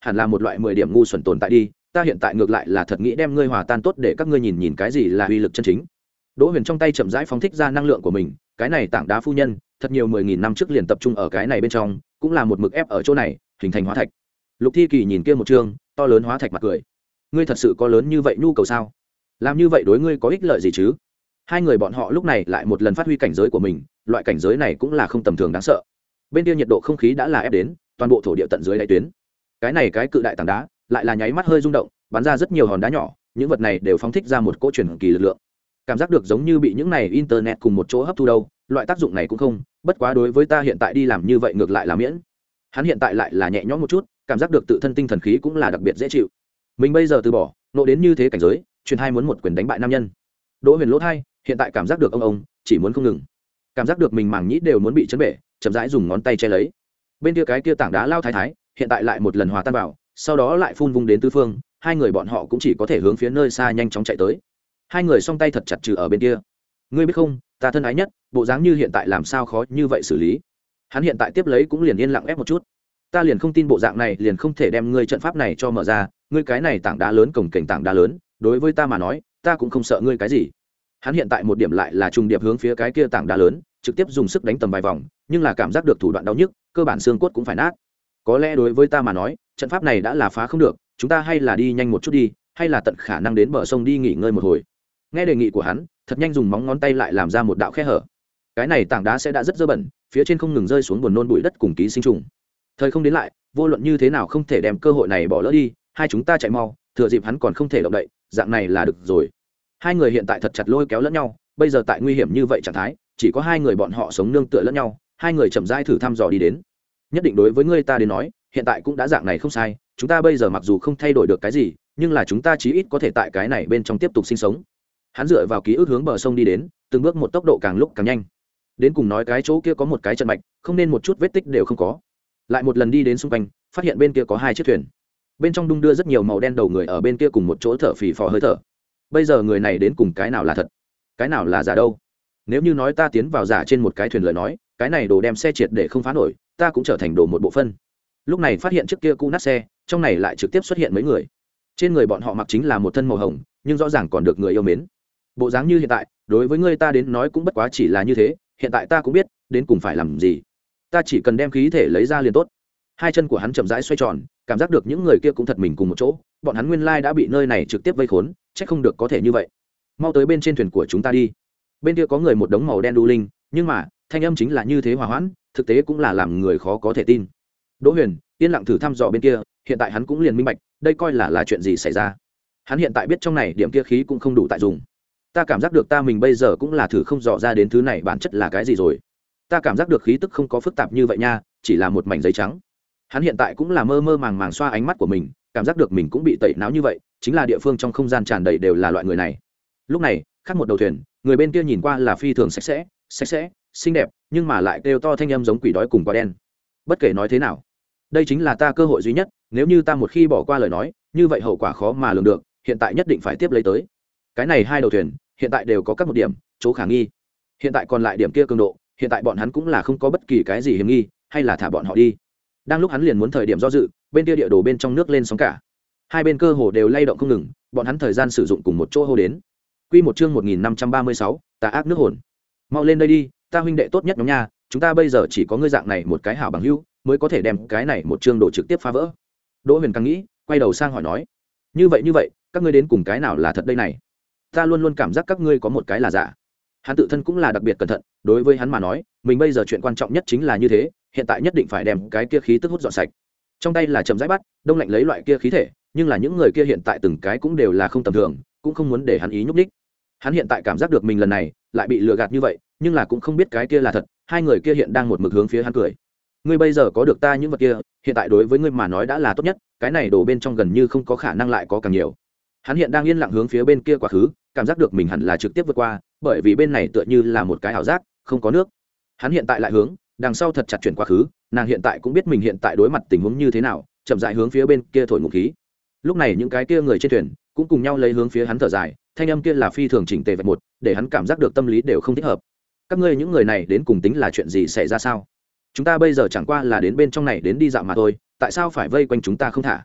[SPEAKER 1] hẳn là một loại mười điểm ngu xuẩn tồn tại đi, ta hiện tại ngược lại là thật nghĩ đem ngươi hòa tan tốt để các ngươi nhìn nhìn cái gì là uy lực chân chính. Đỗ Huyền trong tay chậm rãi phóng thích ra năng lượng của mình, cái này tảng đá phu nhân thật nhiều mười nghìn năm trước liền tập trung ở cái này bên trong, cũng là một mực ép ở chỗ này hình thành hóa thạch. Lục Thi Kỳ nhìn kia một chương to lớn hóa thạch mặt cười, ngươi thật sự có lớn như vậy nhu cầu sao? Làm như vậy đối ngươi có ích lợi gì chứ? Hai người bọn họ lúc này lại một lần phát huy cảnh giới của mình, loại cảnh giới này cũng là không tầm thường đáng sợ. Bên kia nhiệt độ không khí đã là ép đến toàn bộ thổ địa tận dưới đáy tuyến. Cái này cái cự đại tảng đá lại là nháy mắt hơi rung động, bắn ra rất nhiều hòn đá nhỏ, những vật này đều phóng thích ra một cỗ truyền kỳ lực lượng. Cảm giác được giống như bị những này internet cùng một chỗ hấp thu đâu, loại tác dụng này cũng không, bất quá đối với ta hiện tại đi làm như vậy ngược lại là miễn. Hắn hiện tại lại là nhẹ nhõm một chút, cảm giác được tự thân tinh thần khí cũng là đặc biệt dễ chịu. Mình bây giờ từ bỏ, nộ đến như thế cảnh giới, truyền hai muốn một quyền đánh bại nam nhân. Đỗ Huyền lỗ thay, hiện tại cảm giác được ông ông chỉ muốn không ngừng, cảm giác được mình màng nhĩ đều muốn bị chấn bể, chậm rãi dùng ngón tay che lấy. Bên kia cái kia tảng đá lao thái thái, hiện tại lại một lần hòa tan vào, sau đó lại phun vung đến tứ phương, hai người bọn họ cũng chỉ có thể hướng phía nơi xa nhanh chóng chạy tới. Hai người song tay thật chặt trừ ở bên kia. Ngươi biết không, ta thân ái nhất, bộ dáng như hiện tại làm sao khó như vậy xử lý. Hắn hiện tại tiếp lấy cũng liền yên lặng ép một chút. Ta liền không tin bộ dạng này liền không thể đem ngươi trận pháp này cho mở ra, ngươi cái này tảng đá lớn cổng cảnh tảng đá lớn, đối với ta mà nói, ta cũng không sợ ngươi cái gì. Hắn hiện tại một điểm lại là trùng điệp hướng phía cái kia tảng đá lớn, trực tiếp dùng sức đánh tầm vài vòng, nhưng là cảm giác được thủ đoạn đau nhức, cơ bản xương cốt cũng phải nát. Có lẽ đối với ta mà nói, trận pháp này đã là phá không được, chúng ta hay là đi nhanh một chút đi, hay là tận khả năng đến bờ sông đi nghỉ ngơi một hồi. Nghe đề nghị của hắn, thật nhanh dùng móng ngón tay lại làm ra một đạo khe hở. Cái này tảng đá sẽ đã rất dơ bẩn, phía trên không ngừng rơi xuống buồn nôn bụi đất cùng ký sinh trùng. Thời không đến lại, vô luận như thế nào không thể đem cơ hội này bỏ lỡ đi, hai chúng ta chạy mau, thừa dịp hắn còn không thể động đậy, dạng này là được rồi. Hai người hiện tại thật chặt lôi kéo lẫn nhau, bây giờ tại nguy hiểm như vậy trạng thái, chỉ có hai người bọn họ sống nương tựa lẫn nhau, hai người chậm rãi thử thăm dò đi đến. Nhất định đối với ngươi ta đến nói, hiện tại cũng đã dạng này không sai, chúng ta bây giờ mặc dù không thay đổi được cái gì, nhưng là chúng ta chí ít có thể tại cái này bên trong tiếp tục sinh sống. Hắn dựa vào ký ức hướng bờ sông đi đến, từng bước một tốc độ càng lúc càng nhanh. Đến cùng nói cái chỗ kia có một cái trận mạch, không nên một chút vết tích đều không có. Lại một lần đi đến xung quanh, phát hiện bên kia có hai chiếc thuyền, bên trong đung đưa rất nhiều màu đen đầu người ở bên kia cùng một chỗ thở phì phò hơi thở. Bây giờ người này đến cùng cái nào là thật, cái nào là giả đâu? Nếu như nói ta tiến vào giả trên một cái thuyền lời nói, cái này đồ đem xe triệt để không phá nổi, ta cũng trở thành đồ một bộ phân. Lúc này phát hiện chiếc kia cũ nát xe, trong này lại trực tiếp xuất hiện mấy người. Trên người bọn họ mặc chính là một thân màu hồng, nhưng rõ ràng còn được người yêu mến. Bộ dáng như hiện tại, đối với người ta đến nói cũng bất quá chỉ là như thế, hiện tại ta cũng biết đến cùng phải làm gì. Ta chỉ cần đem khí thể lấy ra liền tốt. Hai chân của hắn chậm rãi xoay tròn, cảm giác được những người kia cũng thật mình cùng một chỗ, bọn hắn nguyên lai đã bị nơi này trực tiếp vây khốn, chắc không được có thể như vậy. Mau tới bên trên thuyền của chúng ta đi. Bên kia có người một đống màu đen đu linh, nhưng mà thanh âm chính là như thế hòa hoãn, thực tế cũng là làm người khó có thể tin. Đỗ Huyền yên lặng thử thăm dò bên kia, hiện tại hắn cũng liền minh bạch, đây coi là là chuyện gì xảy ra. Hắn hiện tại biết trong này điểm kia khí cũng không đủ tại dùng. Ta cảm giác được ta mình bây giờ cũng là thử không dò ra đến thứ này bản chất là cái gì rồi. Ta cảm giác được khí tức không có phức tạp như vậy nha, chỉ là một mảnh giấy trắng. Hắn hiện tại cũng là mơ mơ màng màng xoa ánh mắt của mình, cảm giác được mình cũng bị tẩy não như vậy, chính là địa phương trong không gian tràn đầy đều là loại người này. Lúc này khác một đầu thuyền, người bên kia nhìn qua là phi thường sạch sẽ sạch sẽ xinh đẹp, nhưng mà lại kêu to thanh âm giống quỷ đói cùng quả đen. Bất kể nói thế nào, đây chính là ta cơ hội duy nhất, nếu như ta một khi bỏ qua lời nói, như vậy hậu quả khó mà lường được, hiện tại nhất định phải tiếp lấy tới. Cái này hai đầu thuyền hiện tại đều có các một điểm chỗ khả nghi, hiện tại còn lại điểm kia cường độ, hiện tại bọn hắn cũng là không có bất kỳ cái gì hiểm nghi, hay là thả bọn họ đi. Đang lúc hắn liền muốn thời điểm do dự, bên kia địa đồ bên trong nước lên sóng cả, hai bên cơ hồ đều lay động không ngừng, bọn hắn thời gian sử dụng cùng một chỗ hô đến. Quy một chương một nghìn năm trăm ba mươi sáu, tà ác nước hồn. Mau lên đây đi, ta huynh đệ tốt nhất nhóm nha, chúng ta bây giờ chỉ có ngươi dạng này một cái hảo bằng hữu, mới có thể đem cái này một chương đồ trực tiếp phá vỡ. Đỗ Huyền càng nghĩ, quay đầu sang hỏi nói, như vậy như vậy, các ngươi đến cùng cái nào là thật đây này? Ta luôn luôn cảm giác các ngươi có một cái là giả. Hắn tự thân cũng là đặc biệt cẩn thận, đối với hắn mà nói, mình bây giờ chuyện quan trọng nhất chính là như thế, hiện tại nhất định phải đem cái kia khí tức hút dọn sạch. Trong tay là chậm rãi bắt, đông lạnh lấy loại kia khí thể, nhưng là những người kia hiện tại từng cái cũng đều là không tầm thường, cũng không muốn để hắn ý nhúc nhích. Hắn hiện tại cảm giác được mình lần này lại bị lừa gạt như vậy, nhưng là cũng không biết cái kia là thật, hai người kia hiện đang một mực hướng phía hắn cười. Ngươi bây giờ có được ta những vật kia, hiện tại đối với ngươi mà nói đã là tốt nhất, cái này đổ bên trong gần như không có khả năng lại có càng nhiều. Hắn hiện đang yên lặng hướng phía bên kia quá khứ, cảm giác được mình hẳn là trực tiếp vượt qua, bởi vì bên này tựa như là một cái ảo giác, không có nước. Hắn hiện tại lại hướng đằng sau thật chặt chuyển quá khứ, nàng hiện tại cũng biết mình hiện tại đối mặt tình huống như thế nào, chậm rãi hướng phía bên kia thổi ngụ khí. Lúc này những cái kia người trên thuyền cũng cùng nhau lấy hướng phía hắn thở dài, thanh âm kia là phi thường chỉnh tề vạch một, để hắn cảm giác được tâm lý đều không thích hợp. Các ngươi những người này đến cùng tính là chuyện gì xảy ra sao? Chúng ta bây giờ chẳng qua là đến bên trong này đến đi dạo mà thôi, tại sao phải vây quanh chúng ta không thả?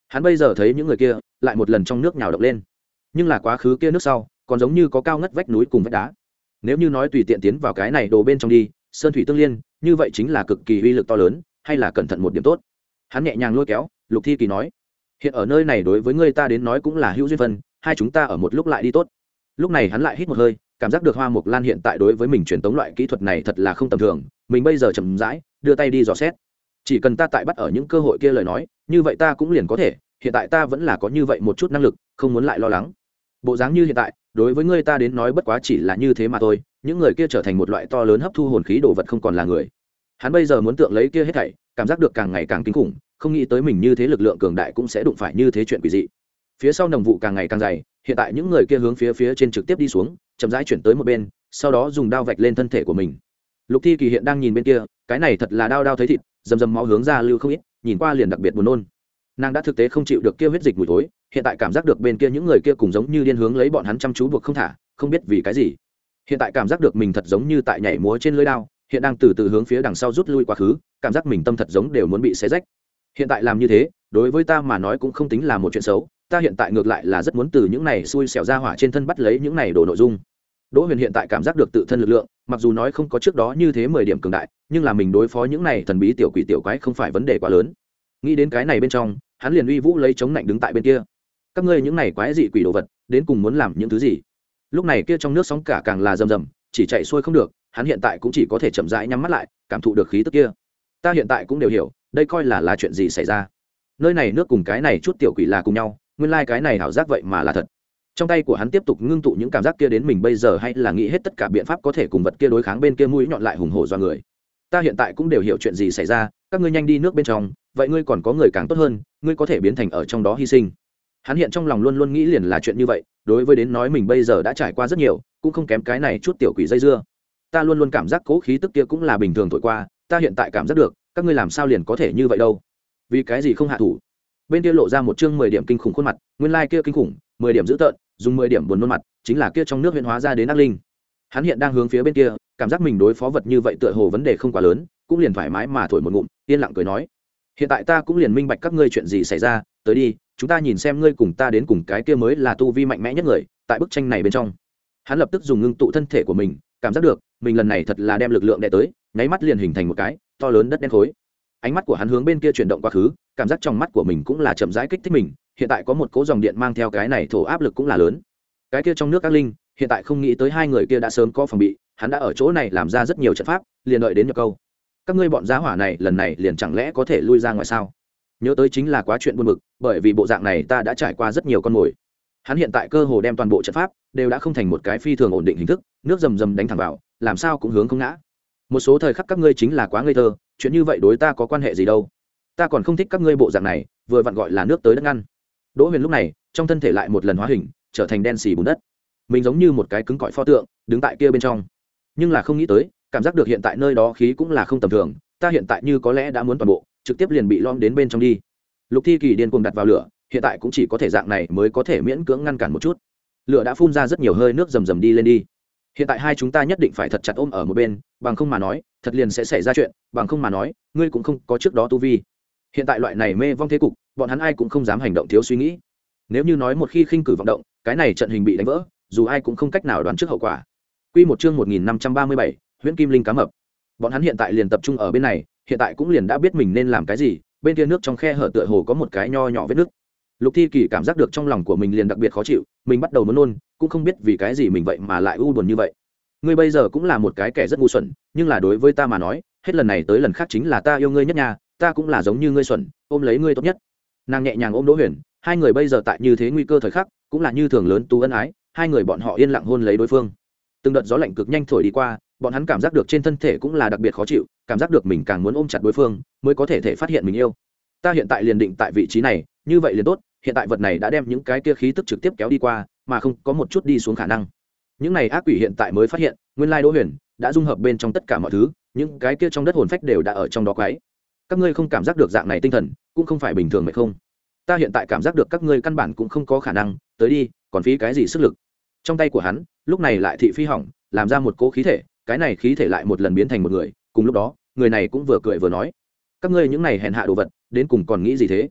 [SPEAKER 1] hắn bây giờ thấy những người kia lại một lần trong nước nhào động lên, nhưng là quá khứ kia nước sau còn giống như có cao ngất vách núi cùng vách đá. Nếu như nói tùy tiện tiến vào cái này đồ bên trong đi, sơn thủy tương liên, như vậy chính là cực kỳ uy lực to lớn, hay là cẩn thận một điểm tốt. Hắn nhẹ nhàng lôi kéo Lục Thi Kỳ nói, hiện ở nơi này đối với ngươi ta đến nói cũng là hữu duyên phân, hai chúng ta ở một lúc lại đi tốt. Lúc này hắn lại hít một hơi, cảm giác được Hoa Mộc Lan hiện tại đối với mình truyền tống loại kỹ thuật này thật là không tầm thường, mình bây giờ chậm rãi đưa tay đi dò xét, chỉ cần ta tại bắt ở những cơ hội kia lời nói, như vậy ta cũng liền có thể, hiện tại ta vẫn là có như vậy một chút năng lực, không muốn lại lo lắng. Bộ dáng như hiện tại đối với ngươi ta đến nói bất quá chỉ là như thế mà thôi, những người kia trở thành một loại to lớn hấp thu hồn khí đồ vật không còn là người. Hắn bây giờ muốn tượng lấy kia hết thảy, cảm giác được càng ngày càng kinh khủng, không nghĩ tới mình như thế lực lượng cường đại cũng sẽ đụng phải như thế chuyện quỷ dị. Phía sau nồng vụ càng ngày càng dày, hiện tại những người kia hướng phía phía trên trực tiếp đi xuống, chậm rãi chuyển tới một bên, sau đó dùng đao vạch lên thân thể của mình. Lục Thi Kỳ hiện đang nhìn bên kia, cái này thật là đao đao thấy thịt, dầm dầm máu hướng ra lưu không ít, nhìn qua liền đặc biệt buồn nôn. Nàng đã thực tế không chịu được kia huyết dịch mùi thối, hiện tại cảm giác được bên kia những người kia cùng giống như điên hướng lấy bọn hắn chăm chú buộc không thả, không biết vì cái gì. Hiện tại cảm giác được mình thật giống như tại nhảy múa trên lưỡi đao, hiện đang từ từ hướng phía đằng sau rút lui quá khứ, cảm giác mình tâm thật giống đều muốn bị xé rách. Hiện tại làm như thế, đối với ta mà nói cũng không tính là một chuyện xấu, ta hiện tại ngược lại là rất muốn từ những này xui xẻo ra hỏa trên thân bắt lấy những này đồ nội dung. Đỗ Huyền hiện tại cảm giác được tự thân lực lượng, mặc dù nói không có trước đó như thế mười điểm cường đại, nhưng là mình đối phó những này thần bí tiểu quỷ tiểu quái không phải vấn đề quá lớn. Nghĩ đến cái này bên trong, hắn liền uy vũ lấy chống nạnh đứng tại bên kia. Các ngươi những này quái dị quỷ đồ vật, đến cùng muốn làm những thứ gì? Lúc này kia trong nước sóng cả càng là rầm rầm, chỉ chạy xuôi không được, hắn hiện tại cũng chỉ có thể chậm rãi nhắm mắt lại, cảm thụ được khí tức kia. Ta hiện tại cũng đều hiểu, đây coi là là chuyện gì xảy ra. Nơi này nước cùng cái này chút tiểu quỷ là cùng nhau, nguyên lai like cái này hảo giác vậy mà là thật. Trong tay của hắn tiếp tục ngưng tụ những cảm giác kia đến mình bây giờ hay là nghĩ hết tất cả biện pháp có thể cùng vật kia đối kháng bên kia mũi nhọn lại hùng hổ do người. Ta hiện tại cũng đều hiểu chuyện gì xảy ra, các ngươi nhanh đi nước bên trong, vậy ngươi còn có người càng tốt hơn, ngươi có thể biến thành ở trong đó hy sinh. Hắn hiện trong lòng luôn luôn nghĩ liền là chuyện như vậy, đối với đến nói mình bây giờ đã trải qua rất nhiều, cũng không kém cái này chút tiểu quỷ dây dưa. Ta luôn luôn cảm giác cố khí tức kia cũng là bình thường thổi qua, ta hiện tại cảm giác được, các ngươi làm sao liền có thể như vậy đâu? Vì cái gì không hạ thủ? Bên kia lộ ra một chương mười điểm kinh khủng khuôn mặt, nguyên lai kia kinh khủng, mười điểm dữ tợn, dùng mười điểm buồn nôn mặt, chính là kia trong nước huyễn hóa ra đến ác linh. Hắn hiện đang hướng phía bên kia, cảm giác mình đối phó vật như vậy tựa hồ vấn đề không quá lớn, cũng liền thoải mái mà thổi một ngụm, yên lặng cười nói: "Hiện tại ta cũng liền minh bạch các ngươi chuyện gì xảy ra, tới đi, chúng ta nhìn xem ngươi cùng ta đến cùng cái kia mới là tu vi mạnh mẽ nhất người, tại bức tranh này bên trong." Hắn lập tức dùng ngưng tụ thân thể của mình, cảm giác được, mình lần này thật là đem lực lượng đè tới, nháy mắt liền hình thành một cái to lớn đất đen khối. Ánh mắt của hắn hướng bên kia chuyển động quá khứ, cảm giác trong mắt của mình cũng là chậm rãi kích thích mình, hiện tại có một cỗ dòng điện mang theo cái này thổ áp lực cũng là lớn. Cái kia trong nước các linh, hiện tại không nghĩ tới hai người kia đã sớm có phòng bị, hắn đã ở chỗ này làm ra rất nhiều trận pháp, liền đợi đến nhập câu. Các ngươi bọn giá hỏa này lần này liền chẳng lẽ có thể lui ra ngoài sao? Nhớ tới chính là quá chuyện buồn bực, bởi vì bộ dạng này ta đã trải qua rất nhiều con mồi. Hắn hiện tại cơ hồ đem toàn bộ trận pháp đều đã không thành một cái phi thường ổn định hình thức, nước rầm rầm đánh thẳng vào, làm sao cũng hướng không ngã. Một số thời khắc các ngươi chính là quá ngây thơ, chuyện như vậy đối ta có quan hệ gì đâu? Ta còn không thích các ngươi bộ dạng này, vừa vặn gọi là nước tới đất ngăn. Đỗ Huyền lúc này, trong thân thể lại một lần hóa hình, trở thành đen xì bùn đất. Mình giống như một cái cứng cỏi pho tượng, đứng tại kia bên trong. Nhưng là không nghĩ tới, cảm giác được hiện tại nơi đó khí cũng là không tầm thường, ta hiện tại như có lẽ đã muốn toàn bộ, trực tiếp liền bị lom đến bên trong đi. Lục Thi Kỳ điên cuồng đặt vào lửa, hiện tại cũng chỉ có thể dạng này mới có thể miễn cưỡng ngăn cản một chút. Lửa đã phun ra rất nhiều hơi nước rầm rầm đi lên đi. Hiện tại hai chúng ta nhất định phải thật chặt ôm ở một bên, bằng không mà nói, thật liền sẽ xảy ra chuyện, bằng không mà nói, ngươi cũng không có trước đó tu vi. Hiện tại loại này mê vong thế cục, bọn hắn ai cũng không dám hành động thiếu suy nghĩ. Nếu như nói một khi khinh cử vọng động, cái này trận hình bị đánh vỡ, dù ai cũng không cách nào đoán trước hậu quả. Quy một chương một nghìn năm trăm ba mươi bảy, Huyễn Kim Linh cá mập. Bọn hắn hiện tại liền tập trung ở bên này, hiện tại cũng liền đã biết mình nên làm cái gì, bên kia nước trong khe hở tựa hồ có một cái nho nhỏ vết nước. Lục Thi Kỳ cảm giác được trong lòng của mình liền đặc biệt khó chịu, mình bắt đầu muốn nôn, cũng không biết vì cái gì mình vậy mà lại u buồn như vậy. Ngươi bây giờ cũng là một cái kẻ rất ngu xuẩn, nhưng là đối với ta mà nói, hết lần này tới lần khác chính là ta yêu ngươi nhất nha, ta cũng là giống như ngươi xuẩn, ôm lấy ngươi tốt nhất. Nàng nhẹ nhàng ôm Đỗ Huyền, hai người bây giờ tại như thế nguy cơ thời khắc, cũng là như thường lớn tú ân ái, hai người bọn họ yên lặng hôn lấy đối phương. Từng đợt gió lạnh cực nhanh thổi đi qua, bọn hắn cảm giác được trên thân thể cũng là đặc biệt khó chịu, cảm giác được mình càng muốn ôm chặt đối phương, mới có thể thể phát hiện mình yêu. Ta hiện tại liền định tại vị trí này, như vậy liền tốt, hiện tại vật này đã đem những cái kia khí tức trực tiếp kéo đi qua, mà không có một chút đi xuống khả năng. Những này ác quỷ hiện tại mới phát hiện, nguyên lai Đỗ Huyền đã dung hợp bên trong tất cả mọi thứ, những cái kia trong đất hồn phách đều đã ở trong đó quái. Các ngươi không cảm giác được dạng này tinh thần, cũng không phải bình thường mệt không? Ta hiện tại cảm giác được các ngươi căn bản cũng không có khả năng, tới đi, còn phí cái gì sức lực? Trong tay của hắn, lúc này lại thị phi hỏng, làm ra một cỗ khí thể, cái này khí thể lại một lần biến thành một người, cùng lúc đó, người này cũng vừa cười vừa nói: "Các ngươi những này hèn hạ đồ vật, đến cùng còn nghĩ gì thế?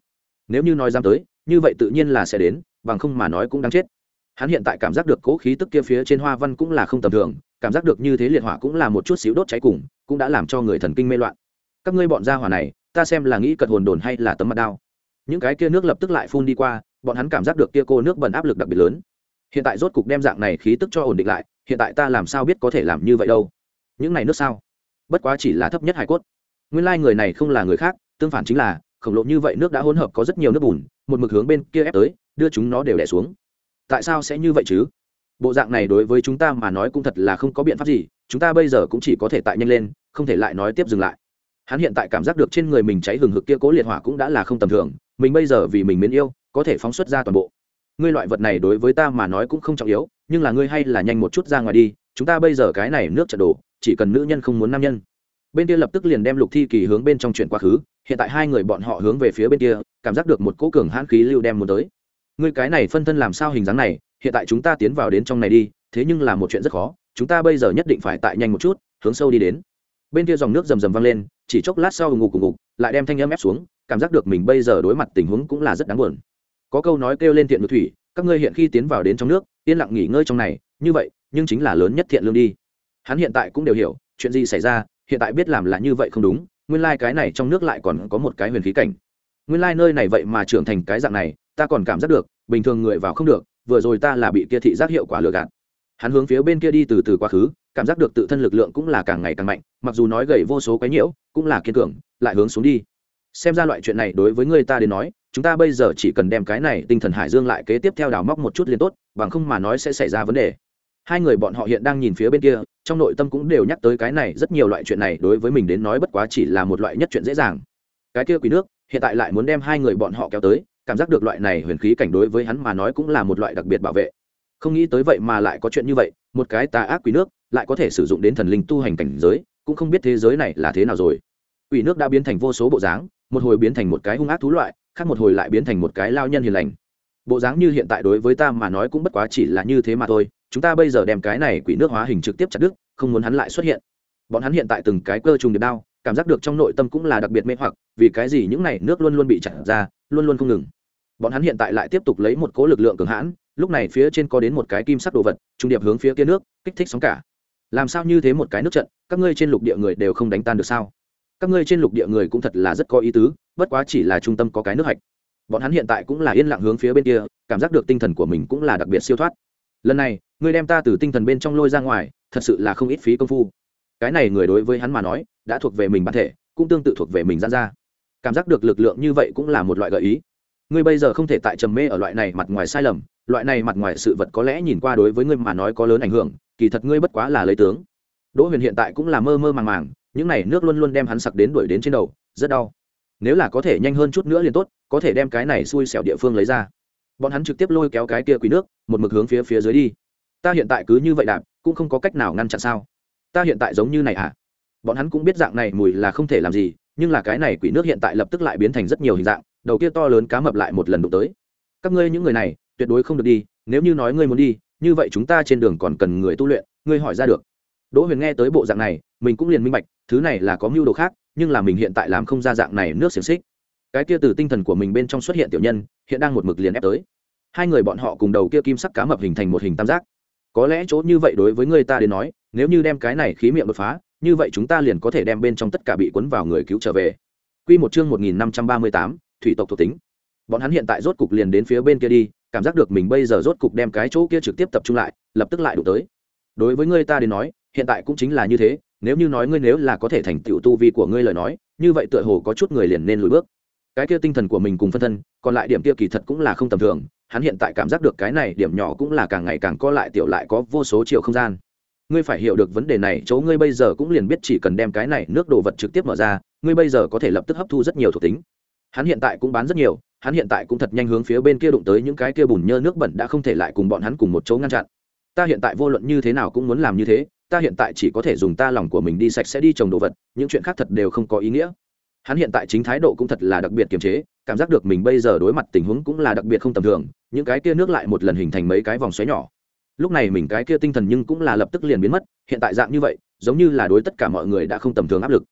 [SPEAKER 1] nếu như nói dám tới như vậy tự nhiên là sẽ đến, bằng không mà nói cũng đáng chết. Hắn hiện tại cảm giác được cố khí tức kia phía trên hoa văn cũng là không tầm thường, cảm giác được như thế liệt hỏa cũng là một chút xíu đốt cháy cùng, cũng đã làm cho người thần kinh mê loạn. Các ngươi bọn gia hỏa này, ta xem là nghĩ cật hồn đồn hay là tấm mặt đao. Những cái kia nước lập tức lại phun đi qua, bọn hắn cảm giác được kia cô nước bẩn áp lực đặc biệt lớn. Hiện tại rốt cục đem dạng này khí tức cho ổn định lại, hiện tại ta làm sao biết có thể làm như vậy đâu? Những này nước sao? Bất quá chỉ là thấp nhất hải cốt. Nguyên lai người này không là người khác, tương phản chính là khổng lồ như vậy nước đã hỗn hợp có rất nhiều nước bùn, một mực hướng bên kia ép tới, đưa chúng nó đều đè xuống. Tại sao sẽ như vậy chứ? Bộ dạng này đối với chúng ta mà nói cũng thật là không có biện pháp gì, chúng ta bây giờ cũng chỉ có thể tại nhanh lên, không thể lại nói tiếp dừng lại. Hắn hiện tại cảm giác được trên người mình cháy hừng hực kia cố liệt hỏa cũng đã là không tầm thường, mình bây giờ vì mình mến yêu, có thể phóng xuất ra toàn bộ. Ngươi loại vật này đối với ta mà nói cũng không trọng yếu, nhưng là ngươi hay là nhanh một chút ra ngoài đi, chúng ta bây giờ cái này nước trận đổ, chỉ cần nữ nhân không muốn nam nhân. Bên kia lập tức liền đem Lục Thi Kỳ hướng bên trong chuyển quá khứ, hiện tại hai người bọn họ hướng về phía bên kia, cảm giác được một cỗ cường hãn khí lưu đem muốn tới. Ngươi cái này phân thân làm sao hình dáng này, hiện tại chúng ta tiến vào đến trong này đi, thế nhưng là một chuyện rất khó, chúng ta bây giờ nhất định phải tại nhanh một chút, hướng sâu đi đến. Bên kia dòng nước rầm rầm vang lên, chỉ chốc lát sau ngục cùng ngục, lại đem thanh âm ép xuống, cảm giác được mình bây giờ đối mặt tình huống cũng là rất đáng buồn. Có câu nói kêu lên thiện ngược thủy, các ngươi hiện khi tiến vào đến trong nước, yên lặng nghỉ ngơi trong này, như vậy, nhưng chính là lớn nhất thiện lương đi. Hắn hiện tại cũng đều hiểu, chuyện gì xảy ra, hiện tại biết làm là như vậy không đúng, nguyên lai like cái này trong nước lại còn có một cái huyền khí cảnh. Nguyên lai like nơi này vậy mà trưởng thành cái dạng này, ta còn cảm giác được, bình thường người vào không được, vừa rồi ta là bị kia thị giác hiệu quả lừa gạt. Hắn hướng phía bên kia đi từ từ quá khứ, cảm giác được tự thân lực lượng cũng là càng ngày càng mạnh, mặc dù nói gầy vô số cái nhiễu, cũng là kiên cường, lại hướng xuống đi. Xem ra loại chuyện này đối với người ta đến nói, chúng ta bây giờ chỉ cần đem cái này tinh thần hải dương lại kế tiếp theo đào móc một chút liền tốt, bằng không mà nói sẽ xảy ra vấn đề. Hai người bọn họ hiện đang nhìn phía bên kia, trong nội tâm cũng đều nhắc tới cái này, rất nhiều loại chuyện này đối với mình đến nói bất quá chỉ là một loại nhất chuyện dễ dàng. Cái kia quỷ nước, hiện tại lại muốn đem hai người bọn họ kéo tới, cảm giác được loại này huyền khí cảnh đối với hắn mà nói cũng là một loại đặc biệt bảo vệ. Không nghĩ tới vậy mà lại có chuyện như vậy, một cái tà ác quỷ nước lại có thể sử dụng đến thần linh tu hành cảnh giới, cũng không biết thế giới này là thế nào rồi. Quỷ nước đã biến thành vô số bộ dáng, một hồi biến thành một cái hung ác thú loại, khác một hồi lại biến thành một cái lao nhân hiền lành. Bộ dáng như hiện tại đối với ta mà nói cũng bất quá chỉ là như thế mà thôi, chúng ta bây giờ đem cái này quỷ nước hóa hình trực tiếp chặt đứt, không muốn hắn lại xuất hiện. Bọn hắn hiện tại từng cái cơ trùng điệp đao, cảm giác được trong nội tâm cũng là đặc biệt mê hoặc, vì cái gì những này nước luôn luôn bị chặt ra, luôn luôn không ngừng. Bọn hắn hiện tại lại tiếp tục lấy một cỗ lực lượng cường hãn, lúc này phía trên có đến một cái kim sắc đồ vật, trung điệp hướng phía kia nước, kích thích sóng cả. Làm sao như thế một cái nước trận, các ngươi trên lục địa người đều không đánh tan được sao? Các ngươi trên lục địa người cũng thật là rất có ý tứ, bất quá chỉ là trung tâm có cái nước hạch. Bọn hắn hiện tại cũng là yên lặng hướng phía bên kia, cảm giác được tinh thần của mình cũng là đặc biệt siêu thoát. Lần này, ngươi đem ta từ tinh thần bên trong lôi ra ngoài, thật sự là không ít phí công phu. Cái này người đối với hắn mà nói, đã thuộc về mình bản thể, cũng tương tự thuộc về mình gian ra. Cảm giác được lực lượng như vậy cũng là một loại gợi ý. Ngươi bây giờ không thể tại trầm mê ở loại này mặt ngoài sai lầm, loại này mặt ngoài sự vật có lẽ nhìn qua đối với ngươi mà nói có lớn ảnh hưởng, kỳ thật ngươi bất quá là lấy tướng. Đỗ Huyền hiện tại cũng là mơ mơ màng màng, những này nước luôn luôn đem hắn sặc đến đuổi đến trên đầu, rất đau. Nếu là có thể nhanh hơn chút nữa liền tốt, có thể đem cái này xui xẻo địa phương lấy ra. Bọn hắn trực tiếp lôi kéo cái kia quỷ nước, một mực hướng phía phía dưới đi. Ta hiện tại cứ như vậy đạp, cũng không có cách nào ngăn chặn sao? Ta hiện tại giống như này à? Bọn hắn cũng biết dạng này mùi là không thể làm gì, nhưng là cái này quỷ nước hiện tại lập tức lại biến thành rất nhiều hình dạng, đầu kia to lớn cá mập lại một lần đụng tới. Các ngươi những người này, tuyệt đối không được đi, nếu như nói ngươi muốn đi, như vậy chúng ta trên đường còn cần người tu luyện, ngươi hỏi ra được. Đỗ Huyền nghe tới bộ dạng này, mình cũng liền minh bạch, thứ này là có mưu đồ khác, nhưng là mình hiện tại làm không ra dạng này nước xiển xích. Cái kia từ tinh thần của mình bên trong xuất hiện tiểu nhân, hiện đang một mực liền ép tới. Hai người bọn họ cùng đầu kia kim sắc cá mập hình thành một hình tam giác. Có lẽ chỗ như vậy đối với người ta đến nói, nếu như đem cái này khí miệng đột phá, như vậy chúng ta liền có thể đem bên trong tất cả bị cuốn vào người cứu trở về. Quy một chương một nghìn năm trăm ba mươi tám, thủy tộc thuộc tính. Bọn hắn hiện tại rốt cục liền đến phía bên kia đi, cảm giác được mình bây giờ rốt cục đem cái chỗ kia trực tiếp tập trung lại, lập tức lại đụng tới. Đối với người ta đến nói, hiện tại cũng chính là như thế, nếu như nói ngươi nếu là có thể thành tựu tu vi của ngươi lời nói, như vậy tựa hồ có chút người liền nên lùi bước. Cái kia tinh thần của mình cùng phân thân, còn lại điểm kia kỳ thật cũng là không tầm thường, hắn hiện tại cảm giác được cái này điểm nhỏ cũng là càng ngày càng co lại tiểu lại có vô số chiều không gian. Ngươi phải hiểu được vấn đề này, chỗ ngươi bây giờ cũng liền biết chỉ cần đem cái này nước đồ vật trực tiếp mở ra, ngươi bây giờ có thể lập tức hấp thu rất nhiều thuộc tính. Hắn hiện tại cũng bán rất nhiều, hắn hiện tại cũng thật nhanh hướng phía bên kia đụng tới những cái kia bùn nhơ nước bẩn đã không thể lại cùng bọn hắn cùng một chỗ ngăn chặn. Ta hiện tại vô luận như thế nào cũng muốn làm như thế, ta hiện tại chỉ có thể dùng ta lòng của mình đi sạch sẽ đi trồng đồ vật, những chuyện khác thật đều không có ý nghĩa. Hắn hiện tại chính thái độ cũng thật là đặc biệt kiềm chế, cảm giác được mình bây giờ đối mặt tình huống cũng là đặc biệt không tầm thường, những cái kia nước lại một lần hình thành mấy cái vòng xoáy nhỏ. Lúc này mình cái kia tinh thần nhưng cũng là lập tức liền biến mất, hiện tại dạng như vậy, giống như là đối tất cả mọi người đã không tầm thường áp lực.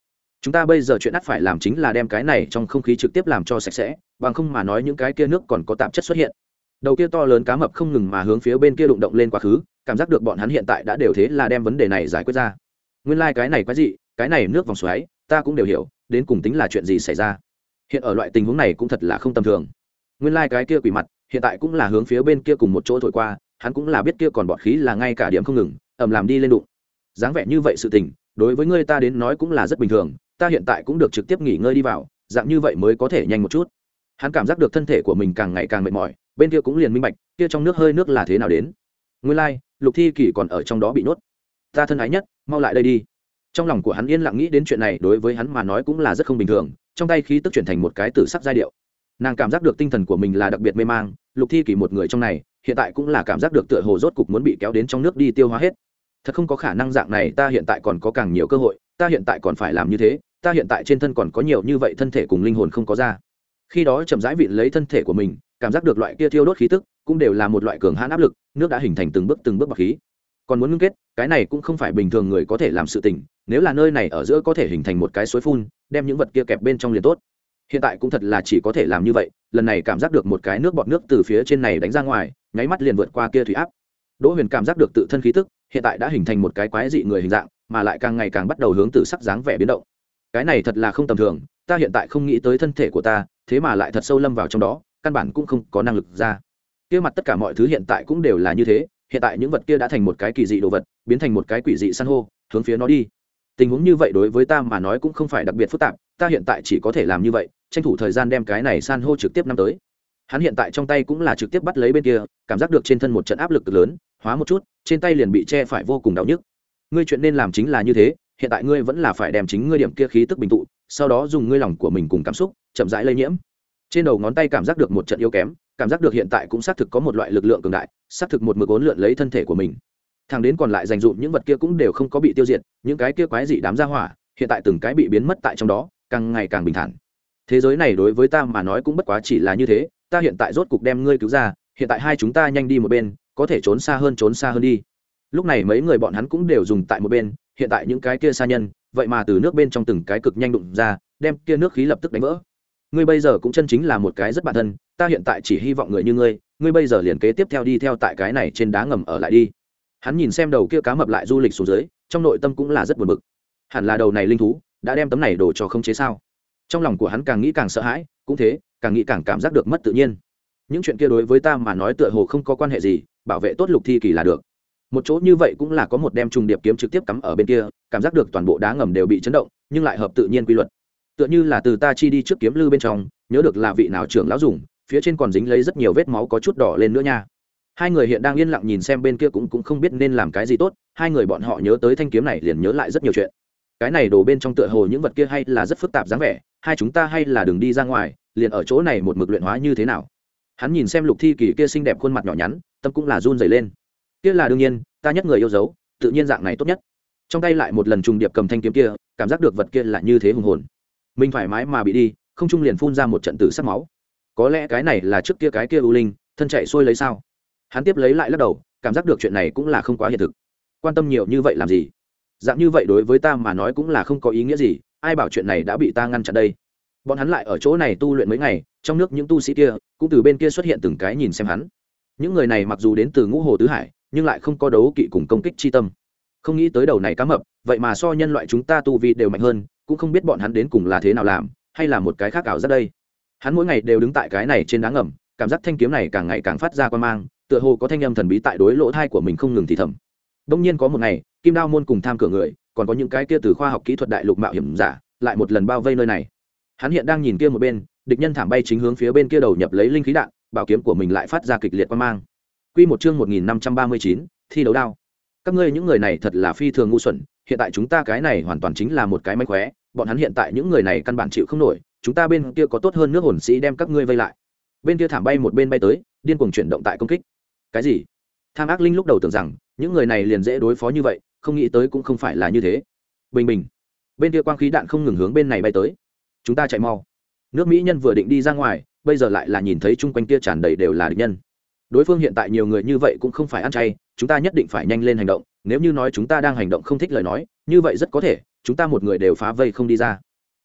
[SPEAKER 1] chúng ta bây giờ chuyện ắt phải làm chính là đem cái này trong không khí trực tiếp làm cho sạch sẽ, bằng không mà nói những cái kia nước còn có tạp chất xuất hiện. Đầu kia to lớn cá mập không ngừng mà hướng phía bên kia đụng động lên quá khứ, cảm giác được bọn hắn hiện tại đã đều thế là đem vấn đề này giải quyết ra. Nguyên lai like cái này quái gì, cái này nước vòng xoáy, ta cũng đều hiểu, đến cùng tính là chuyện gì xảy ra. Hiện ở loại tình huống này cũng thật là không tầm thường. Nguyên lai like cái kia quỷ mặt, hiện tại cũng là hướng phía bên kia cùng một chỗ thổi qua, hắn cũng là biết kia còn bọt khí là ngay cả điểm không ngừng, ầm làm đi lên đụng. Dáng vẻ như vậy sự tình, đối với ngươi ta đến nói cũng là rất bình thường, ta hiện tại cũng được trực tiếp nghỉ ngơi đi vào, dạng như vậy mới có thể nhanh một chút. Hắn cảm giác được thân thể của mình càng ngày càng mệt mỏi, bên kia cũng liền minh bạch, kia trong nước hơi nước là thế nào đến. Nguyên lai, like, Lục Thi Kỳ còn ở trong đó bị nuốt. Ta thân ái nhất, mau lại đây đi. Trong lòng của hắn yên lặng nghĩ đến chuyện này đối với hắn mà nói cũng là rất không bình thường, trong tay khí tức chuyển thành một cái tử sắc giai điệu. Nàng cảm giác được tinh thần của mình là đặc biệt mê mang, Lục Thi Kỳ một người trong này, hiện tại cũng là cảm giác được tựa hồ rốt cục muốn bị kéo đến trong nước đi tiêu hóa hết. Thật không có khả năng dạng này, ta hiện tại còn có càng nhiều cơ hội, ta hiện tại còn phải làm như thế, ta hiện tại trên thân còn có nhiều như vậy thân thể cùng linh hồn không có ra. Khi đó chậm rãi vịn lấy thân thể của mình, cảm giác được loại kia thiêu đốt khí tức, cũng đều là một loại cường hãn áp lực, nước đã hình thành từng bước từng bước bọt khí. Còn muốn ngưng kết, cái này cũng không phải bình thường người có thể làm sự tình, nếu là nơi này ở giữa có thể hình thành một cái suối phun, đem những vật kia kẹp bên trong liền tốt. Hiện tại cũng thật là chỉ có thể làm như vậy, lần này cảm giác được một cái nước bọt nước từ phía trên này đánh ra ngoài, nháy mắt liền vượt qua kia thủy áp. Đỗ Huyền cảm giác được tự thân khí tức, hiện tại đã hình thành một cái quái dị người hình dạng, mà lại càng ngày càng bắt đầu hướng từ sắc dáng vẻ biến động. Cái này thật là không tầm thường, ta hiện tại không nghĩ tới thân thể của ta, thế mà lại thật sâu lâm vào trong đó, căn bản cũng không có năng lực ra. Kia mặt tất cả mọi thứ hiện tại cũng đều là như thế, hiện tại những vật kia đã thành một cái kỳ dị đồ vật, biến thành một cái quỷ dị san hô, hướng phía nó đi. Tình huống như vậy đối với ta mà nói cũng không phải đặc biệt phức tạp, ta hiện tại chỉ có thể làm như vậy, tranh thủ thời gian đem cái này san hô trực tiếp nắm tới. Hắn hiện tại trong tay cũng là trực tiếp bắt lấy bên kia, cảm giác được trên thân một trận áp lực cực lớn, hóa một chút, trên tay liền bị che phải vô cùng đau nhức. Ngươi chuyện nên làm chính là như thế, hiện tại ngươi vẫn là phải đem chính ngươi điểm kia khí tức bình tụ, sau đó dùng ngươi lòng của mình cùng cảm xúc, chậm rãi lây nhiễm. Trên đầu ngón tay cảm giác được một trận yếu kém, cảm giác được hiện tại cũng xác thực có một loại lực lượng cường đại, xác thực một mực uốn lượn lấy thân thể của mình. Thằng đến còn lại dành dụm những vật kia cũng đều không có bị tiêu diệt, những cái kia quái dị đám ra hỏa, hiện tại từng cái bị biến mất tại trong đó, càng ngày càng bình thản. Thế giới này đối với ta mà nói cũng bất quá chỉ là như thế, ta hiện tại rốt cục đem ngươi cứu ra, hiện tại hai chúng ta nhanh đi một bên, có thể trốn xa hơn trốn xa hơn đi. Lúc này mấy người bọn hắn cũng đều dùng tại một bên, hiện tại những cái kia xa nhân, vậy mà từ nước bên trong từng cái cực nhanh đụng ra, đem kia nước khí lập tức đánh vỡ. Ngươi bây giờ cũng chân chính là một cái rất bản thân, ta hiện tại chỉ hy vọng người như ngươi, ngươi bây giờ liền kế tiếp theo đi theo tại cái này trên đá ngầm ở lại đi. Hắn nhìn xem đầu kia cá mập lại du lịch xuống dưới, trong nội tâm cũng là rất buồn bực. Hẳn là đầu này linh thú đã đem tấm này đồ cho không chế sao? Trong lòng của hắn càng nghĩ càng sợ hãi, cũng thế, càng nghĩ càng cảm giác được mất tự nhiên. Những chuyện kia đối với ta mà nói tựa hồ không có quan hệ gì, bảo vệ tốt Lục Thi Kỳ là được. Một chỗ như vậy cũng là có một đem trùng điệp kiếm trực tiếp cắm ở bên kia, cảm giác được toàn bộ đá ngầm đều bị chấn động, nhưng lại hợp tự nhiên quy luật. Tựa như là từ ta chi đi trước kiếm lư bên trong, nhớ được là vị nào trưởng lão dùng, phía trên còn dính lấy rất nhiều vết máu có chút đỏ lên nữa nha. Hai người hiện đang yên lặng nhìn xem bên kia cũng cũng không biết nên làm cái gì tốt, hai người bọn họ nhớ tới thanh kiếm này liền nhớ lại rất nhiều chuyện. Cái này đồ bên trong tựa hồ những vật kia hay là rất phức tạp dáng vẻ, hai chúng ta hay là đừng đi ra ngoài, liền ở chỗ này một mực luyện hóa như thế nào. Hắn nhìn xem Lục Thi Kỳ kia xinh đẹp khuôn mặt nhỏ nhắn, tâm cũng là run rẩy lên. Kia là đương nhiên, ta nhất người yêu dấu, tự nhiên dạng này tốt nhất. Trong tay lại một lần trùng điệp cầm thanh kiếm kia, cảm giác được vật kia là như thế hùng hồn. Mình thoải mái mà bị đi, không trung liền phun ra một trận tử sắc máu. Có lẽ cái này là trước kia cái kia u linh, thân chạy xuôi lấy sao? Hắn tiếp lấy lại lắc đầu, cảm giác được chuyện này cũng là không quá hiện thực. Quan tâm nhiều như vậy làm gì? Dạng như vậy đối với ta mà nói cũng là không có ý nghĩa gì, ai bảo chuyện này đã bị ta ngăn chặn đây. Bọn hắn lại ở chỗ này tu luyện mấy ngày, trong nước những tu sĩ kia cũng từ bên kia xuất hiện từng cái nhìn xem hắn. Những người này mặc dù đến từ Ngũ Hồ tứ hải, nhưng lại không có đấu kỵ cùng công kích chi tâm. Không nghĩ tới đầu này cá mập, vậy mà so nhân loại chúng ta tu vi đều mạnh hơn, cũng không biết bọn hắn đến cùng là thế nào làm, hay là một cái khác ảo giác đây. Hắn mỗi ngày đều đứng tại cái này trên đá ngầm, cảm giác thanh kiếm này càng ngày càng phát ra quan mang, tựa hồ có thanh âm thần bí tại đối lỗ thai của mình không ngừng thì thầm. Đông nhiên có một ngày, Kim Đao môn cùng Tham Cửa người, còn có những cái kia từ khoa học kỹ thuật đại lục mạo hiểm giả, lại một lần bao vây nơi này. Hắn hiện đang nhìn kia một bên, địch nhân thảm bay chính hướng phía bên kia đầu nhập lấy linh khí đạn, bảo kiếm của mình lại phát ra kịch liệt quang mang. Quy một chương một nghìn năm trăm ba mươi chín, thi đấu đao. Các ngươi những người này thật là phi thường ngu xuẩn, hiện tại chúng ta cái này hoàn toàn chính là một cái mánh khóe, bọn hắn hiện tại những người này căn bản chịu không nổi, chúng ta bên kia có tốt hơn nước hồn sĩ đem các ngươi vây lại. Bên kia thảm bay một bên bay tới, điên cuồng chuyển động tại công kích. Cái gì? Tham Ác Linh lúc đầu tưởng rằng những người này liền dễ đối phó như vậy, không nghĩ tới cũng không phải là như thế. Bình bình. Bên kia quang khí đạn không ngừng hướng bên này bay tới. Chúng ta chạy mau. Nước Mỹ nhân vừa định đi ra ngoài, bây giờ lại là nhìn thấy chung quanh kia tràn đầy đều là địch nhân. Đối phương hiện tại nhiều người như vậy cũng không phải ăn chay, chúng ta nhất định phải nhanh lên hành động, nếu như nói chúng ta đang hành động không thích lời nói, như vậy rất có thể chúng ta một người đều phá vây không đi ra.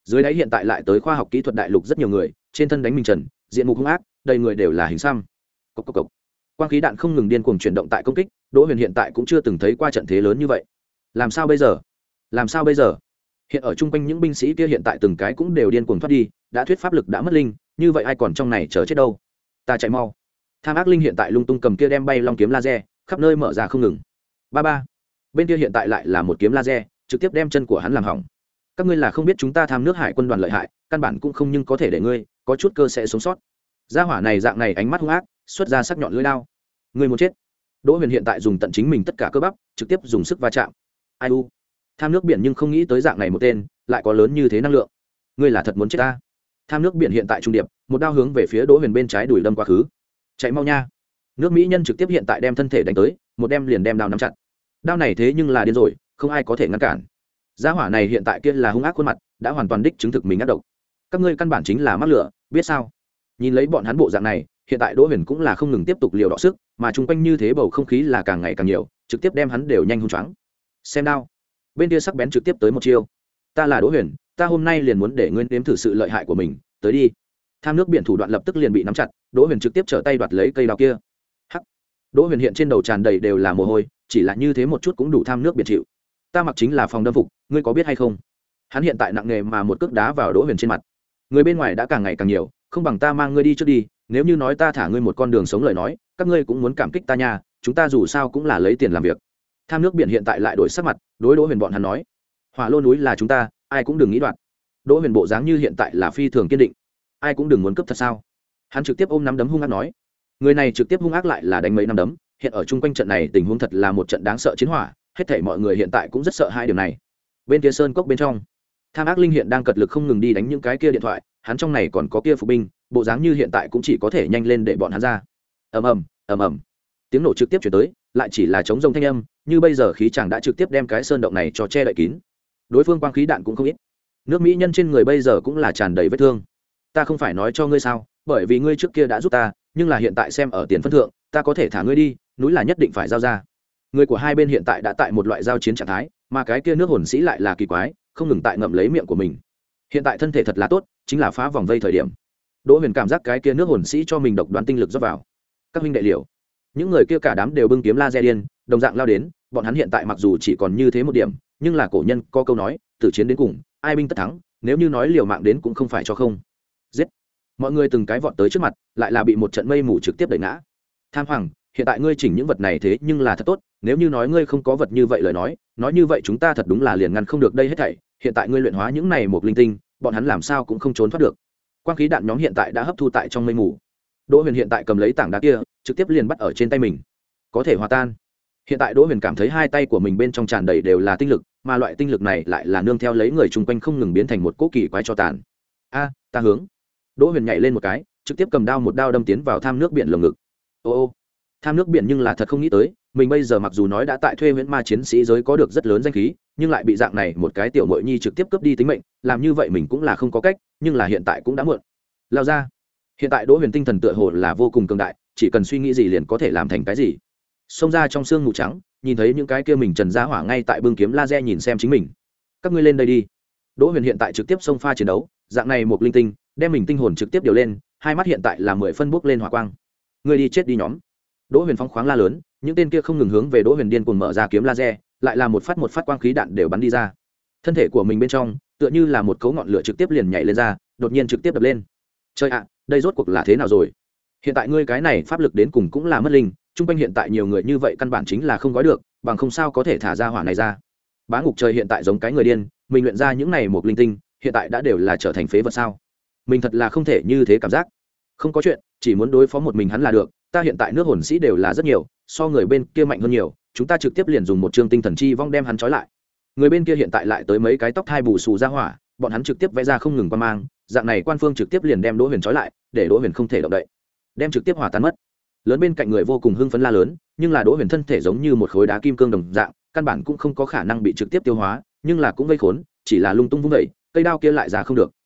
[SPEAKER 1] dưới đáy hiện tại lại tới khoa học kỹ thuật đại lục rất nhiều người, trên thân đánh mình trần, diện mục hung ác, đầy người đều là hình xăm. Cộc cộc cộc. Quang khí đạn không ngừng điên cuồng chuyển động tại công kích, Đỗ Huyền hiện tại cũng chưa từng thấy qua trận thế lớn như vậy. Làm sao bây giờ? Làm sao bây giờ? Hiện ở chung quanh những binh sĩ kia hiện tại từng cái cũng đều điên cuồng thoát đi, đã thuyết pháp lực đã mất linh, như vậy ai còn trong này chờ chết đâu? Ta chạy mau. Tham ác linh hiện tại lung tung cầm kia đem bay long kiếm laser, khắp nơi mở ra không ngừng. Ba ba. Bên kia hiện tại lại là một kiếm laser, trực tiếp đem chân của hắn làm hỏng. Các ngươi là không biết chúng ta tham nước hải quân đoàn lợi hại, căn bản cũng không nhưng có thể để ngươi có chút cơ sẽ sống sót. Gia hỏa này dạng này ánh mắt hung ác, xuất ra sắc nhọn lưỡi đao. Ngươi muốn chết. Đỗ Huyền hiện tại dùng tận chính mình tất cả cơ bắp, trực tiếp dùng sức va chạm. Ai u. Tham nước biển nhưng không nghĩ tới dạng này một tên, lại có lớn như thế năng lượng. Ngươi là thật muốn chết ta. Tham nước biển hiện tại trung điệp, một đao hướng về phía Đỗ Huyền bên trái đuổi đâm quá khứ. Chạy mau nha. Nước Mỹ nhân trực tiếp hiện tại đem thân thể đánh tới, một đem liền đem đao nắm chặt. Đao này thế nhưng là điên rồi, không ai có thể ngăn cản. Gia hỏa này hiện tại kia là hung ác khuôn mặt, đã hoàn toàn đích chứng thực mình ác độc. Các ngươi căn bản chính là mắc lửa, biết sao? Nhìn lấy bọn hắn bộ dạng này, hiện tại Đỗ Huyền cũng là không ngừng tiếp tục liều đọ sức, mà chung quanh như thế bầu không khí là càng ngày càng nhiều, trực tiếp đem hắn đều nhanh hôn choáng. Xem đao. Bên kia sắc bén trực tiếp tới một chiêu. Ta là Đỗ Huyền, ta hôm nay liền muốn để ngươi nếm thử sự lợi hại của mình, tới đi. Tham nước biển thủ đoạn lập tức liền bị nắm chặt, Đỗ Huyền trực tiếp trở tay đoạt lấy cây đao kia. Hắc. Đỗ Huyền hiện trên đầu tràn đầy đều là mồ hôi, chỉ là như thế một chút cũng đủ tham nước biển chịu. Ta mặc chính là phòng đâm phục, ngươi có biết hay không? Hắn hiện tại nặng nghề mà một cước đá vào Đỗ Huyền trên mặt. Người bên ngoài đã càng ngày càng nhiều, không bằng ta mang ngươi đi trước đi, nếu như nói ta thả ngươi một con đường sống lời nói, các ngươi cũng muốn cảm kích ta nha, chúng ta dù sao cũng là lấy tiền làm việc. Tham nước biển hiện tại lại đổi sắc mặt, đối Đỗ Huyền bọn hắn nói, hỏa lô núi là chúng ta, ai cũng đừng nghĩ đoạt. Đỗ Huyền bộ dáng như hiện tại là phi thường kiên định, ai cũng đừng muốn cướp thật sao? Hắn trực tiếp ôm nắm đấm hung ác nói, người này trực tiếp hung ác lại là đánh mấy nắm đấm, hiện ở chung quanh trận này tình huống thật là một trận đáng sợ chiến hỏa, hết thảy mọi người hiện tại cũng rất sợ hai điều này. Bên kia sơn cốc bên trong, Tham ác linh hiện đang cật lực không ngừng đi đánh những cái kia điện thoại, hắn trong này còn có kia phục binh, bộ dáng như hiện tại cũng chỉ có thể nhanh lên để bọn hắn ra. Ầm ầm, ầm ầm. Tiếng nổ trực tiếp truyền tới, lại chỉ là chống rông thanh âm, như bây giờ khí chàng đã trực tiếp đem cái sơn động này cho che đậy kín. Đối phương quang khí đạn cũng không ít. Nước Mỹ nhân trên người bây giờ cũng là tràn đầy vết thương. Ta không phải nói cho ngươi sao, bởi vì ngươi trước kia đã giúp ta, nhưng là hiện tại xem ở tiền phân thượng, ta có thể thả ngươi đi, núi là nhất định phải giao ra. Người của hai bên hiện tại đã tại một loại giao chiến trạng thái, mà cái kia nước hồn sĩ lại là kỳ quái, không ngừng tại ngậm lấy miệng của mình. Hiện tại thân thể thật là tốt, chính là phá vòng vây thời điểm. Đỗ Huyền cảm giác cái kia nước hồn sĩ cho mình độc đoán tinh lực rót vào. Các huynh đệ liều, những người kia cả đám đều bưng kiếm laser điên, đồng dạng lao đến, bọn hắn hiện tại mặc dù chỉ còn như thế một điểm, nhưng là cổ nhân có câu nói, tử chiến đến cùng, ai binh tất thắng, nếu như nói liều mạng đến cũng không phải cho không. Giết. Mọi người từng cái vọt tới trước mặt, lại là bị một trận mây mù trực tiếp đẩy ngã. Tham Hoàng, hiện tại ngươi chỉnh những vật này thế nhưng là thật tốt, nếu như nói ngươi không có vật như vậy lời nói, nói như vậy chúng ta thật đúng là liền ngăn không được đây hết thảy, hiện tại ngươi luyện hóa những này một linh tinh, bọn hắn làm sao cũng không trốn thoát được. Quang khí đạn nhóm hiện tại đã hấp thu tại trong mây mù. Đỗ Huyền hiện tại cầm lấy tảng đá kia, trực tiếp liền bắt ở trên tay mình. Có thể hòa tan. Hiện tại Đỗ Huyền cảm thấy hai tay của mình bên trong tràn đầy đều là tinh lực, mà loại tinh lực này lại là nương theo lấy người chung quanh không ngừng biến thành một cỗ kỳ quái cho tàn. A, ta hướng. Đỗ Huyền nhảy lên một cái, trực tiếp cầm đao một đao đâm tiến vào tham nước biển lồng ngực. Ô ô. Tham nước biển nhưng là thật không nghĩ tới, mình bây giờ mặc dù nói đã tại thuê huyễn ma chiến sĩ giới có được rất lớn danh khí, nhưng lại bị dạng này một cái tiểu muội nhi trực tiếp cướp đi tính mệnh, làm như vậy mình cũng là không có cách, nhưng là hiện tại cũng đã muộn. Lao ra. Hiện tại Đỗ Huyền tinh thần tựa hồ là vô cùng cường đại, chỉ cần suy nghĩ gì liền có thể làm thành cái gì. Xông ra trong sương mù trắng, nhìn thấy những cái kia mình trần giá hỏa ngay tại bưng kiếm laser nhìn xem chính mình. Các ngươi lên đây đi. Đỗ Huyền hiện tại trực tiếp xông pha chiến đấu, dạng này một linh tinh, đem mình tinh hồn trực tiếp điều lên, hai mắt hiện tại là mười phân bốc lên hỏa quang. Ngươi đi chết đi nhóm. Đỗ Huyền phóng khoáng la lớn, những tên kia không ngừng hướng về Đỗ Huyền điên cuồng mở ra kiếm laser, lại là một phát một phát quang khí đạn đều bắn đi ra. Thân thể của mình bên trong, tựa như là một cấu ngọn lửa trực tiếp liền nhảy lên ra, đột nhiên trực tiếp đập lên. Trời ạ, đây rốt cuộc là thế nào rồi? Hiện tại ngươi cái này pháp lực đến cùng cũng là mất linh, trung quanh hiện tại nhiều người như vậy căn bản chính là không gói được, bằng không sao có thể thả ra hỏa này ra. Bá Ngục Trời hiện tại giống cái người điên, mình luyện ra những này một linh tinh, hiện tại đã đều là trở thành phế vật sao? Mình thật là không thể như thế cảm giác. Không có chuyện, chỉ muốn đối phó một mình hắn là được, ta hiện tại nước hồn sĩ đều là rất nhiều, so người bên kia mạnh hơn nhiều, chúng ta trực tiếp liền dùng một chương tinh thần chi vong đem hắn trói lại. Người bên kia hiện tại lại tới mấy cái tóc thai bù xù ra hỏa, bọn hắn trực tiếp vẽ ra không ngừng quan mang, dạng này quan phương trực tiếp liền đem Đỗ Huyền trói lại, để Đỗ Huyền không thể động đậy, đem trực tiếp hòa tan mất. Lớn bên cạnh người vô cùng hưng phấn la lớn, nhưng là Đỗ Huyền thân thể giống như một khối đá kim cương đồng dạng, căn bản cũng không có khả năng bị trực tiếp tiêu hóa, nhưng là cũng vây khốn, chỉ là lung tung vung dậy, cây đao kia lại ra không được.